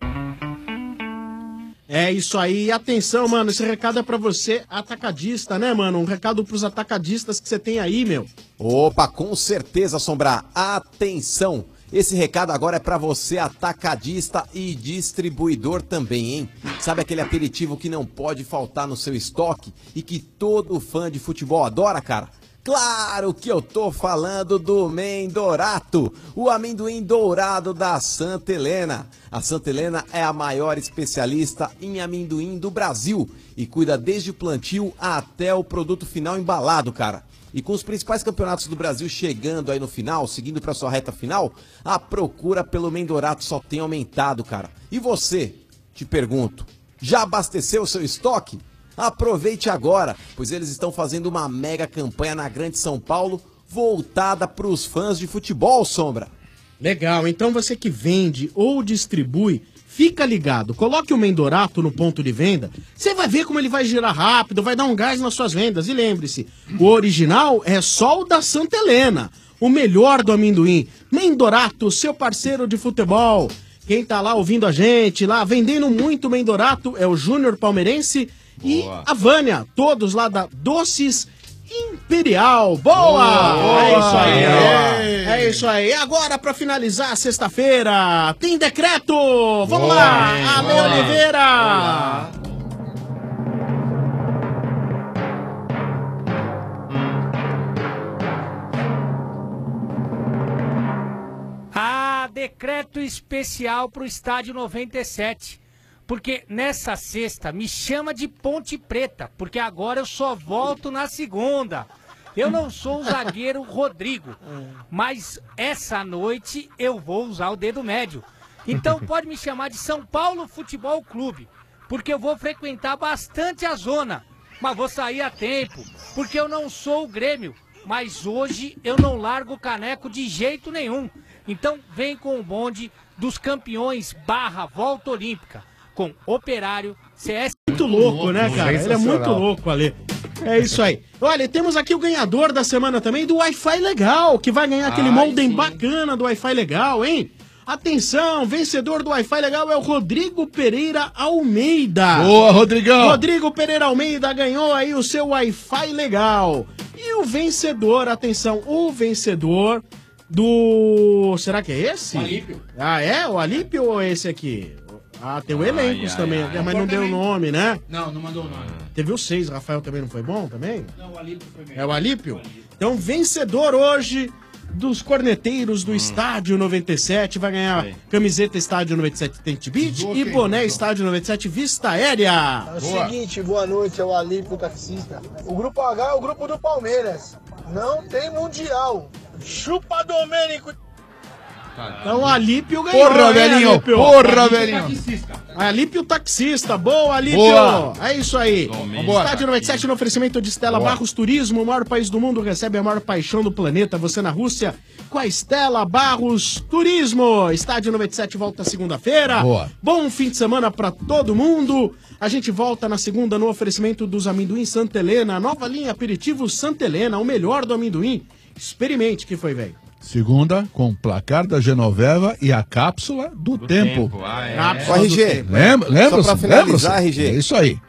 Speaker 6: É isso aí, atenção, mano, esse recado é pra você, atacadista, né, mano? Um recado pros atacadistas que você tem aí, meu.
Speaker 13: Opa, com certeza, Sombra, atenção. Esse recado agora é pra você, atacadista e distribuidor também, hein? Sabe aquele aperitivo que não pode faltar no seu estoque e que todo fã de futebol adora, cara? Claro que eu tô falando do Mendorato, o amendoim dourado da Santa Helena. A Santa Helena é a maior especialista em amendoim do Brasil e cuida desde o plantio até o produto final embalado, cara. E com os principais campeonatos do Brasil chegando aí no final, seguindo para sua reta final, a procura pelo Mendorato só tem aumentado, cara. E você, te pergunto, já abasteceu o seu estoque? Aproveite agora, pois eles estão fazendo uma mega campanha na Grande São Paulo, voltada para os fãs de futebol, Sombra.
Speaker 6: Legal, então você que vende ou distribui, fica ligado, coloque o Mendorato no ponto de venda, você vai ver como ele vai girar rápido, vai dar um gás nas suas vendas. E lembre-se, o original é só o da Santa Helena, o melhor do amendoim. Mendorato, seu parceiro de futebol. Quem tá lá ouvindo a gente, lá vendendo muito Mendorato é o Júnior Palmeirense e a Vânia, todos lá da Doces Imperial. Boa! Boa! É isso aí, é, é isso aí. Agora, pra finalizar, sexta-feira, tem decreto! Vamos Boa, lá, hein? Ale Boa. Oliveira! Boa.
Speaker 5: Ah, decreto especial pro estádio noventa e sete. Porque nessa sexta me chama de Ponte Preta, porque agora eu só volto na segunda. Eu não sou o zagueiro Rodrigo, mas essa noite eu vou usar o dedo médio. Então pode me chamar de São Paulo Futebol Clube, porque eu vou frequentar bastante a zona, mas vou sair a tempo, porque eu não sou o Grêmio, mas hoje eu não largo o caneco de jeito nenhum. Então vem com o bonde dos campeões barra volta olímpica. Com Operário, C S...
Speaker 6: Muito louco, né, cara? Ele é muito louco ali. É isso aí. Olha, temos aqui o ganhador da semana também do Wi-Fi Legal, que vai ganhar aquele Ai, modem sim. bacana do Wi-Fi Legal, hein? Atenção, vencedor do Wi-Fi Legal é o Rodrigo Pereira Almeida.
Speaker 12: Boa, Rodrigão!
Speaker 6: Rodrigo Pereira Almeida ganhou aí o seu Wi-Fi Legal. E o vencedor, atenção, o vencedor do... Será que é esse? O Alípio. Ah, é? O Alípio ou esse aqui? Ah, tem o elencos ai, também, ai, ai. mas não deu o nome, né?
Speaker 9: Não, não mandou o nome.
Speaker 6: Teve o seis, Rafael também não foi bom também?
Speaker 9: Não, o Alípio foi bem.
Speaker 6: É o Alípio? O Alípio. Então, vencedor hoje dos corneteiros do hum. Estádio noventa e sete, vai ganhar Sei. camiseta Estádio noventa e sete Tent Beach e boné Estádio noventa e sete Vista Aérea.
Speaker 20: É o boa. seguinte, boa noite, é o Alípio taxista. O grupo H é o grupo do Palmeiras. Não tem mundial. Chupa Domênico.
Speaker 6: Então o Alípio ganhou.
Speaker 12: Porra, velhinho!
Speaker 6: Alípio.
Speaker 12: Porra, velhinho!
Speaker 6: Alípio taxista. Boa, Alípio! Boa. É isso aí. Boa. Estádio noventa e sete no oferecimento de Stella Boa. Barros Turismo, o maior país do mundo, recebe a maior paixão do planeta. Você na Rússia com a Stella Barros Turismo. Estádio noventa e sete volta segunda-feira. Bom fim de semana pra todo mundo. A gente volta na segunda no oferecimento dos amendoins Santa Helena. Nova linha aperitivo Santa Helena, o melhor do amendoim. Experimente, que foi, velho.
Speaker 12: Segunda, com placar da Genoveva e a cápsula do, do tempo.
Speaker 13: tempo. Ah, é.
Speaker 12: Cápsula R G, lembra, lembra?
Speaker 13: Só pra finalizar,
Speaker 12: lembra
Speaker 13: R G.
Speaker 12: É isso aí.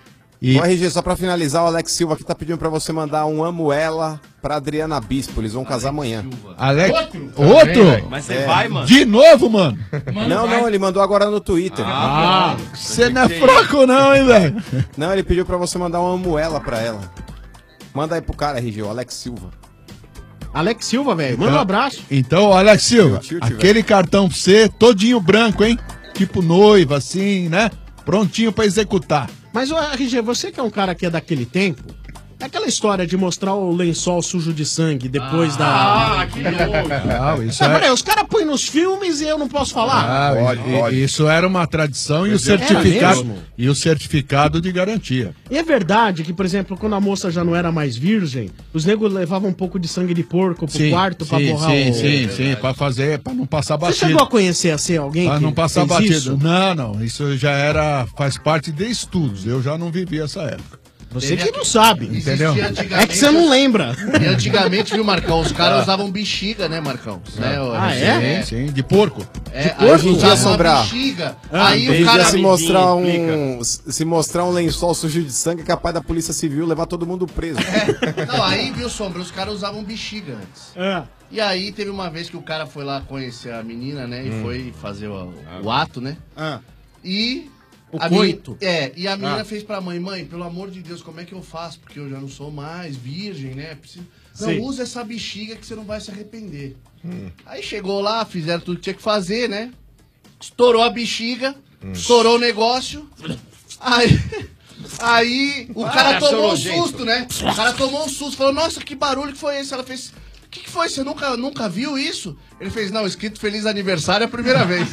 Speaker 13: E... Ô, R G, só pra finalizar, o Alex Silva aqui tá pedindo pra você mandar um amo ela pra Adriana Bispo. Eles vão casar amanhã.
Speaker 12: Alex... Outro? Outro?
Speaker 13: Mas
Speaker 12: você vai, mano? De novo, mano?
Speaker 13: Não, não, ele mandou agora no Twitter.
Speaker 12: Ah, você não é fraco não, hein, velho?
Speaker 13: Não, ele pediu pra você mandar um amo ela pra ela. Manda aí pro cara, R G, o Alex Silva.
Speaker 6: Alex Silva, velho, manda um abraço.
Speaker 12: Então, Alex Silva,
Speaker 13: Tilt,
Speaker 12: aquele
Speaker 13: velho.
Speaker 12: cartão pra você, todinho branco, hein? Tipo noiva, assim, né? Prontinho pra executar.
Speaker 6: Mas, o R G, você que é um cara que é daquele tempo, é aquela história de mostrar o lençol sujo de sangue depois
Speaker 9: ah,
Speaker 6: da...
Speaker 9: Ah, que nojo.
Speaker 12: Não, isso
Speaker 6: Não,
Speaker 12: é...
Speaker 6: peraí, os caras põem nos filmes e eu não posso falar?
Speaker 12: Ah,
Speaker 6: pode,
Speaker 12: e-
Speaker 6: pode.
Speaker 12: Isso era uma tradição e o
Speaker 6: Era
Speaker 12: certificado
Speaker 6: mesmo?
Speaker 12: e o certificado de garantia.
Speaker 6: E é verdade que, por exemplo, quando a moça já não era mais virgem, os negros levavam um pouco de sangue de porco pro quarto pra
Speaker 12: sim,
Speaker 6: borrar
Speaker 12: sim,
Speaker 6: o...
Speaker 12: sim, sim, pra fazer, pra não passar
Speaker 6: Você
Speaker 12: batido.
Speaker 6: chegou a conhecer assim alguém
Speaker 12: Pra
Speaker 6: que
Speaker 12: não passar
Speaker 6: fez
Speaker 12: batido.
Speaker 6: isso?
Speaker 12: Não, não, isso já era, faz parte de estudos. Eu já não vivi essa época.
Speaker 6: Você que não sabe,
Speaker 12: entendeu?
Speaker 6: É que você não lembra.
Speaker 9: E antigamente, viu, Marcão? Os caras usavam bexiga, né, Marcão? Né, o-
Speaker 6: Ah, é?
Speaker 12: Sim, sim, de porco.
Speaker 9: É,
Speaker 13: De
Speaker 9: aí
Speaker 13: porco? Hoje em dia,
Speaker 9: usavam uma
Speaker 13: Sombrar.
Speaker 9: bexiga.
Speaker 13: Ah,
Speaker 9: aí
Speaker 13: hoje em
Speaker 9: o cara...
Speaker 13: dia, se mostrar um se mostrar um lençol sujo de sangue, é capaz da polícia civil levar todo mundo preso.
Speaker 9: Não, aí, viu, Sombra, os caras usavam bexiga antes.
Speaker 6: É.
Speaker 9: E aí teve uma vez que o cara foi lá conhecer a menina, né? E
Speaker 6: Hum.
Speaker 9: foi fazer o, o ato, né? E...
Speaker 6: O
Speaker 9: a
Speaker 6: coito.
Speaker 9: meni- É, e a menina
Speaker 6: Ah.
Speaker 9: fez pra mãe, mãe, pelo amor de Deus, como é que eu faço? Porque eu já não sou mais virgem, né? Preciso... Não,
Speaker 6: Sim.
Speaker 9: usa essa bexiga que você não vai se arrepender. Aí chegou lá, fizeram tudo que tinha que fazer, né? Estourou a bexiga, estourou o negócio. Aí, aí o
Speaker 8: Ah,
Speaker 9: cara tomou um
Speaker 8: nojento.
Speaker 9: susto, né? O cara tomou um susto, falou, nossa, que barulho que foi esse? Ela fez, o que, que foi? Você nunca, nunca viu isso? Ele fez, não, escrito Feliz Aniversário é a primeira vez.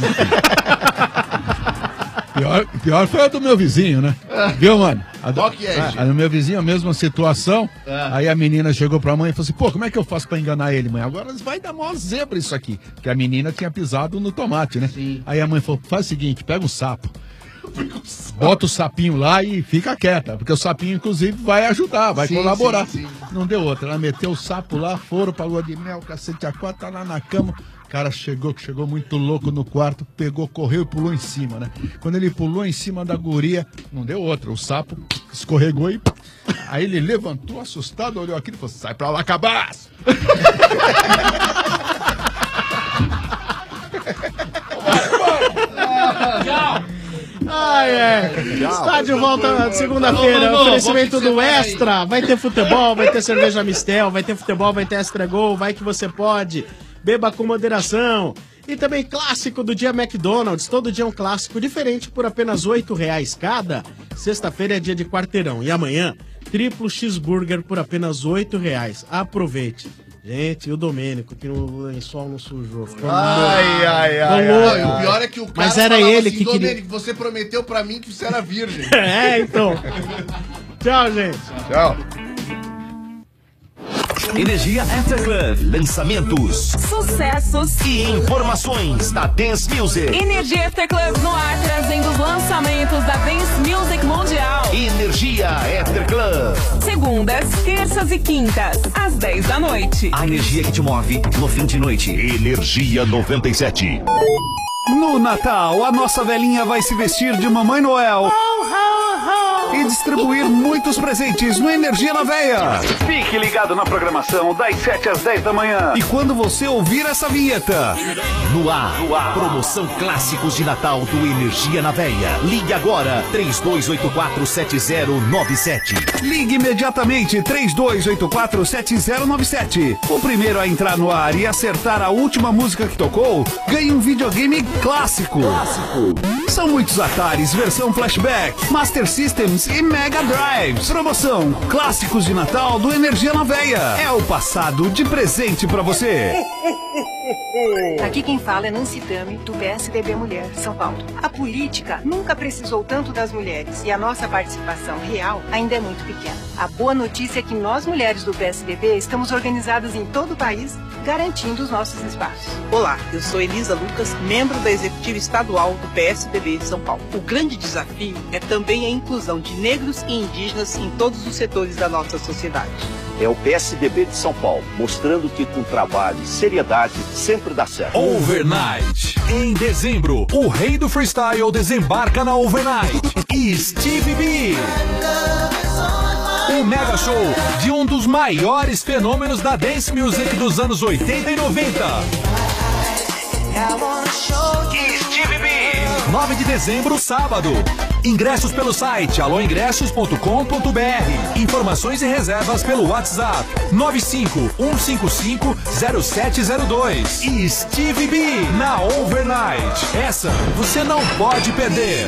Speaker 12: Pior, pior foi a do meu vizinho, né? Viu, mano? A, do,
Speaker 9: Qual que é,
Speaker 12: a,
Speaker 9: gente?
Speaker 12: a do meu vizinho, a mesma situação.
Speaker 9: Ah.
Speaker 12: Aí a menina chegou pra mãe e falou assim: pô, como é que eu faço pra enganar ele, mãe? Agora vai dar mó zebra isso aqui. Porque a menina tinha pisado no tomate, né?
Speaker 9: Sim.
Speaker 12: Aí a mãe falou: faz o seguinte, pega um sapo. Bota o sapinho lá e fica quieta, porque o sapinho, inclusive, vai ajudar, vai
Speaker 9: Sim,
Speaker 12: colaborar.
Speaker 9: sim, sim.
Speaker 12: Não deu outra. Ela meteu o sapo lá, foram pra lua de mel, cacete a quatro, tá lá na cama. O cara chegou, que chegou muito louco no quarto, pegou, correu e pulou em cima, né? Quando ele pulou em cima da guria, não deu outra. O sapo escorregou e... Aí ele levantou, assustado, olhou aquilo e falou: sai pra lá, cabaço!
Speaker 6: Tchau! Ai, é.
Speaker 8: Tchau.
Speaker 6: Está de volta segunda-feira.
Speaker 8: Não, não, não,
Speaker 6: Oferecimento
Speaker 8: vamos que
Speaker 6: do
Speaker 8: você vai
Speaker 6: Extra. Vai ter futebol, vai ter cerveja Mistel, vai ter futebol, vai ter Extra Gol. Vai que você pode. Beba com moderação. E também clássico do dia McDonald's. Todo dia é um clássico diferente por apenas oito reais cada. Sexta-feira é dia de quarteirão. E amanhã, triplo cheeseburger por apenas oito reais. Aproveite. Gente, e o Domênico, que o lençol não sujou. Ficou
Speaker 10: Ai,
Speaker 6: louco.
Speaker 10: ai,
Speaker 6: Ficou
Speaker 10: ai,
Speaker 6: louco.
Speaker 10: ai,
Speaker 9: Não, e o pior é que o cara
Speaker 6: Mas era
Speaker 9: falava
Speaker 6: ele
Speaker 9: assim,
Speaker 6: que queria...
Speaker 9: Domênico, você prometeu pra mim que você era virgem.
Speaker 6: É, então. Tchau, gente.
Speaker 10: Tchau.
Speaker 1: Energia After Club, lançamentos,
Speaker 11: Sucessos
Speaker 1: e informações da Dance Music.
Speaker 11: Energia After Club no ar, trazendo os lançamentos da Dance Music Mundial.
Speaker 1: Energia After Club.
Speaker 11: Segundas, terças e quintas, às dez da noite.
Speaker 1: A energia que te move no fim de noite. Energia noventa e sete.
Speaker 14: No Natal, a nossa velhinha vai se vestir de Mamãe Noel e distribuir muitos presentes no Energia na Veia. Fique ligado na programação das sete às dez da manhã. E quando você ouvir essa vinheta,
Speaker 1: No ar, no ar, promoção clássicos de Natal do Energia na Veia. Ligue agora, três dois oito quatro sete zero nove sete.
Speaker 14: ligue imediatamente três dois oito quatro sete zero nove sete. O primeiro a entrar no ar e acertar a última música que tocou, ganha um videogame clássico. Clássico. São muitos Ataris, versão flashback, Master Systems e Mega Drives. Promoção Clássicos de Natal do Energia na Veia. É o passado de presente pra você.
Speaker 16: Aqui quem fala é Nancy Tami, do P S D B Mulher, São Paulo. A política nunca precisou tanto das mulheres e a nossa participação real ainda é muito pequena. A boa notícia é que nós, mulheres do P S D B, estamos organizadas em todo o país, garantindo os nossos espaços.
Speaker 25: Olá, eu sou Elisa Lucas, membro da Executiva Estadual do P S D B de São Paulo. O grande desafio é também a inclusão de negros e indígenas em todos os setores da nossa sociedade.
Speaker 26: É o P S D B de São Paulo, mostrando que com trabalho e seriedade sempre dá certo.
Speaker 1: Overnight. Em dezembro, o rei do freestyle desembarca na Overnight. E Steve B.
Speaker 14: um mega show de um dos maiores fenômenos da dance music dos anos oitenta e noventa. Stevie B. nove de dezembro, sábado. Ingressos pelo site alô ingressos ponto com ponto br. Informações e reservas pelo WhatsApp nove cinco um cinco cinco zero sete zero dois. E Stevie B na Overnight. Essa você não pode perder.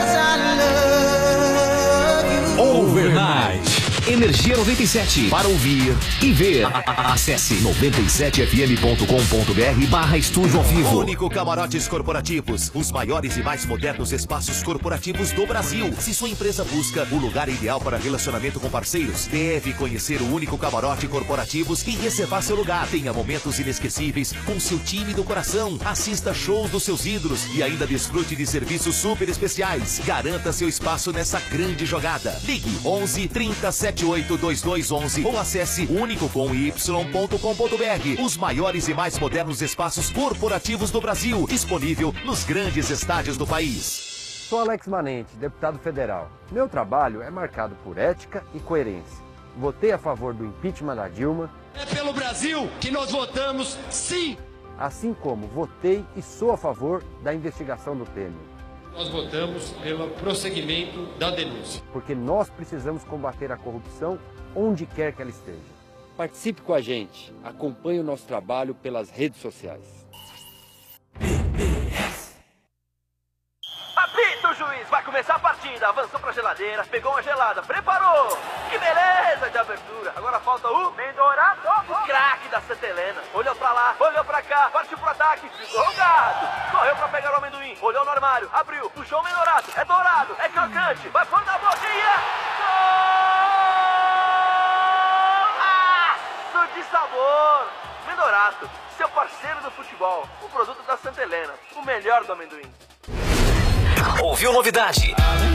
Speaker 14: Overnight.
Speaker 1: Energia noventa e sete. Para ouvir e ver. Acesse noventa e sete f m ponto com ponto br barra estúdio ao vivo. Único Camarotes Corporativos. Os maiores e mais modernos espaços corporativos do Brasil. Se sua empresa busca o lugar ideal para relacionamento com parceiros, deve conhecer o Único Camarote Corporativos e reservar seu lugar. Tenha momentos inesquecíveis com seu time do coração. Assista shows dos seus ídolos e ainda desfrute de serviços super especiais. Garanta seu espaço nessa grande jogada. Ligue onze trinta setenta e oito vinte e dois onze ou acesse único com y ponto com ponto br. Os maiores e mais modernos espaços corporativos do Brasil, disponível nos grandes estádios do país.
Speaker 8: Sou Alex Manente, deputado federal. Meu trabalho é marcado por ética e coerência. Votei a favor do impeachment da Dilma.
Speaker 15: É pelo Brasil que nós votamos sim!
Speaker 8: Assim como votei e sou a favor da investigação do Temer.
Speaker 15: Nós votamos pelo prosseguimento da denúncia.
Speaker 8: Porque nós precisamos combater a corrupção onde quer que ela esteja. Participe com a gente. Acompanhe o nosso trabalho pelas redes sociais.
Speaker 17: Apita o juiz, vai começar a partida. Avançou pra geladeira, pegou uma gelada, preparou. Que beleza de abertura. Agora falta o Mendourado, o craque da Santa Helena. Olhou pra lá, olhou pra cá, partiu pro ataque, ficou o gato. Correu pra pegar o amendoim, olhou no armário, abriu, puxou o Mendourado. É dourado, é crocante, vai pôr na boquinha. Golaço de sabor. Mendourado, seu parceiro do futebol. Um produto da Santa Helena, o melhor do amendoim.
Speaker 1: Ouviu novidade?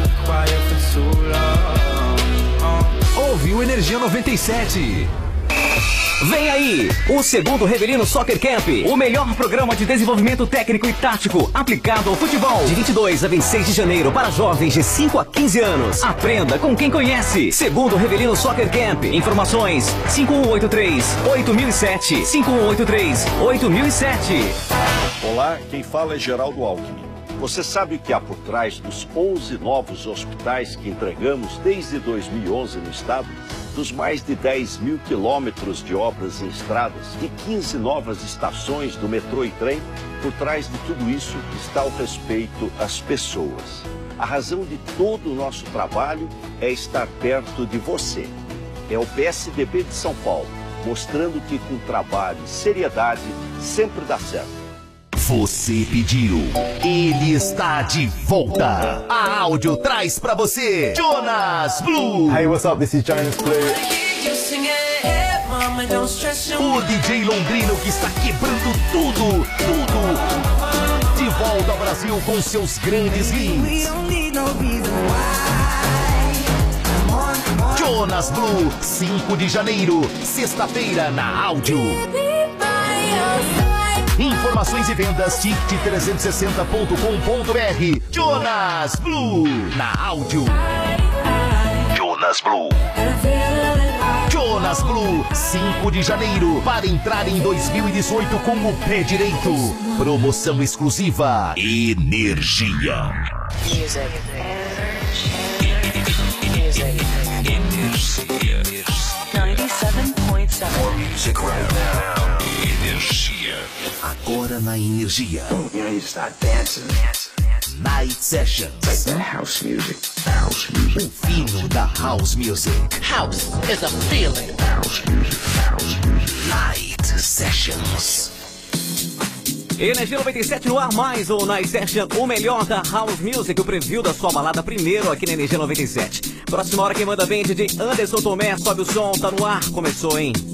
Speaker 1: Ouviu Energia noventa e sete. Vem aí, o segundo Revelino Soccer Camp, o melhor programa de desenvolvimento técnico e tático aplicado ao futebol. De vinte e dois a vinte e seis de janeiro para jovens de cinco a quinze anos. Aprenda com quem conhece. Segundo Revelino Soccer Camp. Informações cinco um oito três oito mil e sete. cinco um oito três oito mil e sete.
Speaker 26: Olá, quem fala é Geraldo Alckmin. Você sabe o que há por trás dos onze novos hospitais que entregamos desde dois mil e onze no estado? Dos mais de dez mil quilômetros de obras em estradas, de quinze novas estações do metrô e trem? Por trás de tudo isso está o respeito às pessoas. A razão de todo o nosso trabalho é estar perto de você. É o P S D B de São Paulo, mostrando que com trabalho e seriedade sempre dá certo.
Speaker 1: Você pediu, ele está de volta. A Áudio traz pra você Jonas Blue.
Speaker 18: Hey, what's up? This is Jonas Blue.
Speaker 1: O D J londrino que está quebrando tudo, tudo. De volta ao Brasil com seus grandes hits. Jonas Blue, cinco de janeiro, sexta-feira na Áudio. Informações e vendas ticket trezentos e sessenta ponto com ponto br. Jonas Blue na Áudio. Jonas Blue. Jonas Blue, cinco de janeiro, para entrar em dois mil e dezoito com o pé direito. Promoção exclusiva Energia.
Speaker 19: Music.
Speaker 1: noventa e sete ponto sete. More music right now. Energia. Agora na Energia. You know, you start dancing. Night Sessions. Like that house music. House music. O fino da house music. House is a feeling. House music. House music. Night Sessions.
Speaker 21: Energia noventa e sete no ar, mais o Night Session, o melhor da House Music, o preview da sua balada primeiro aqui na Energia noventa e sete. Próxima hora quem manda bem, D J Anderson Tomé, sobe o som, tá no ar, começou, hein?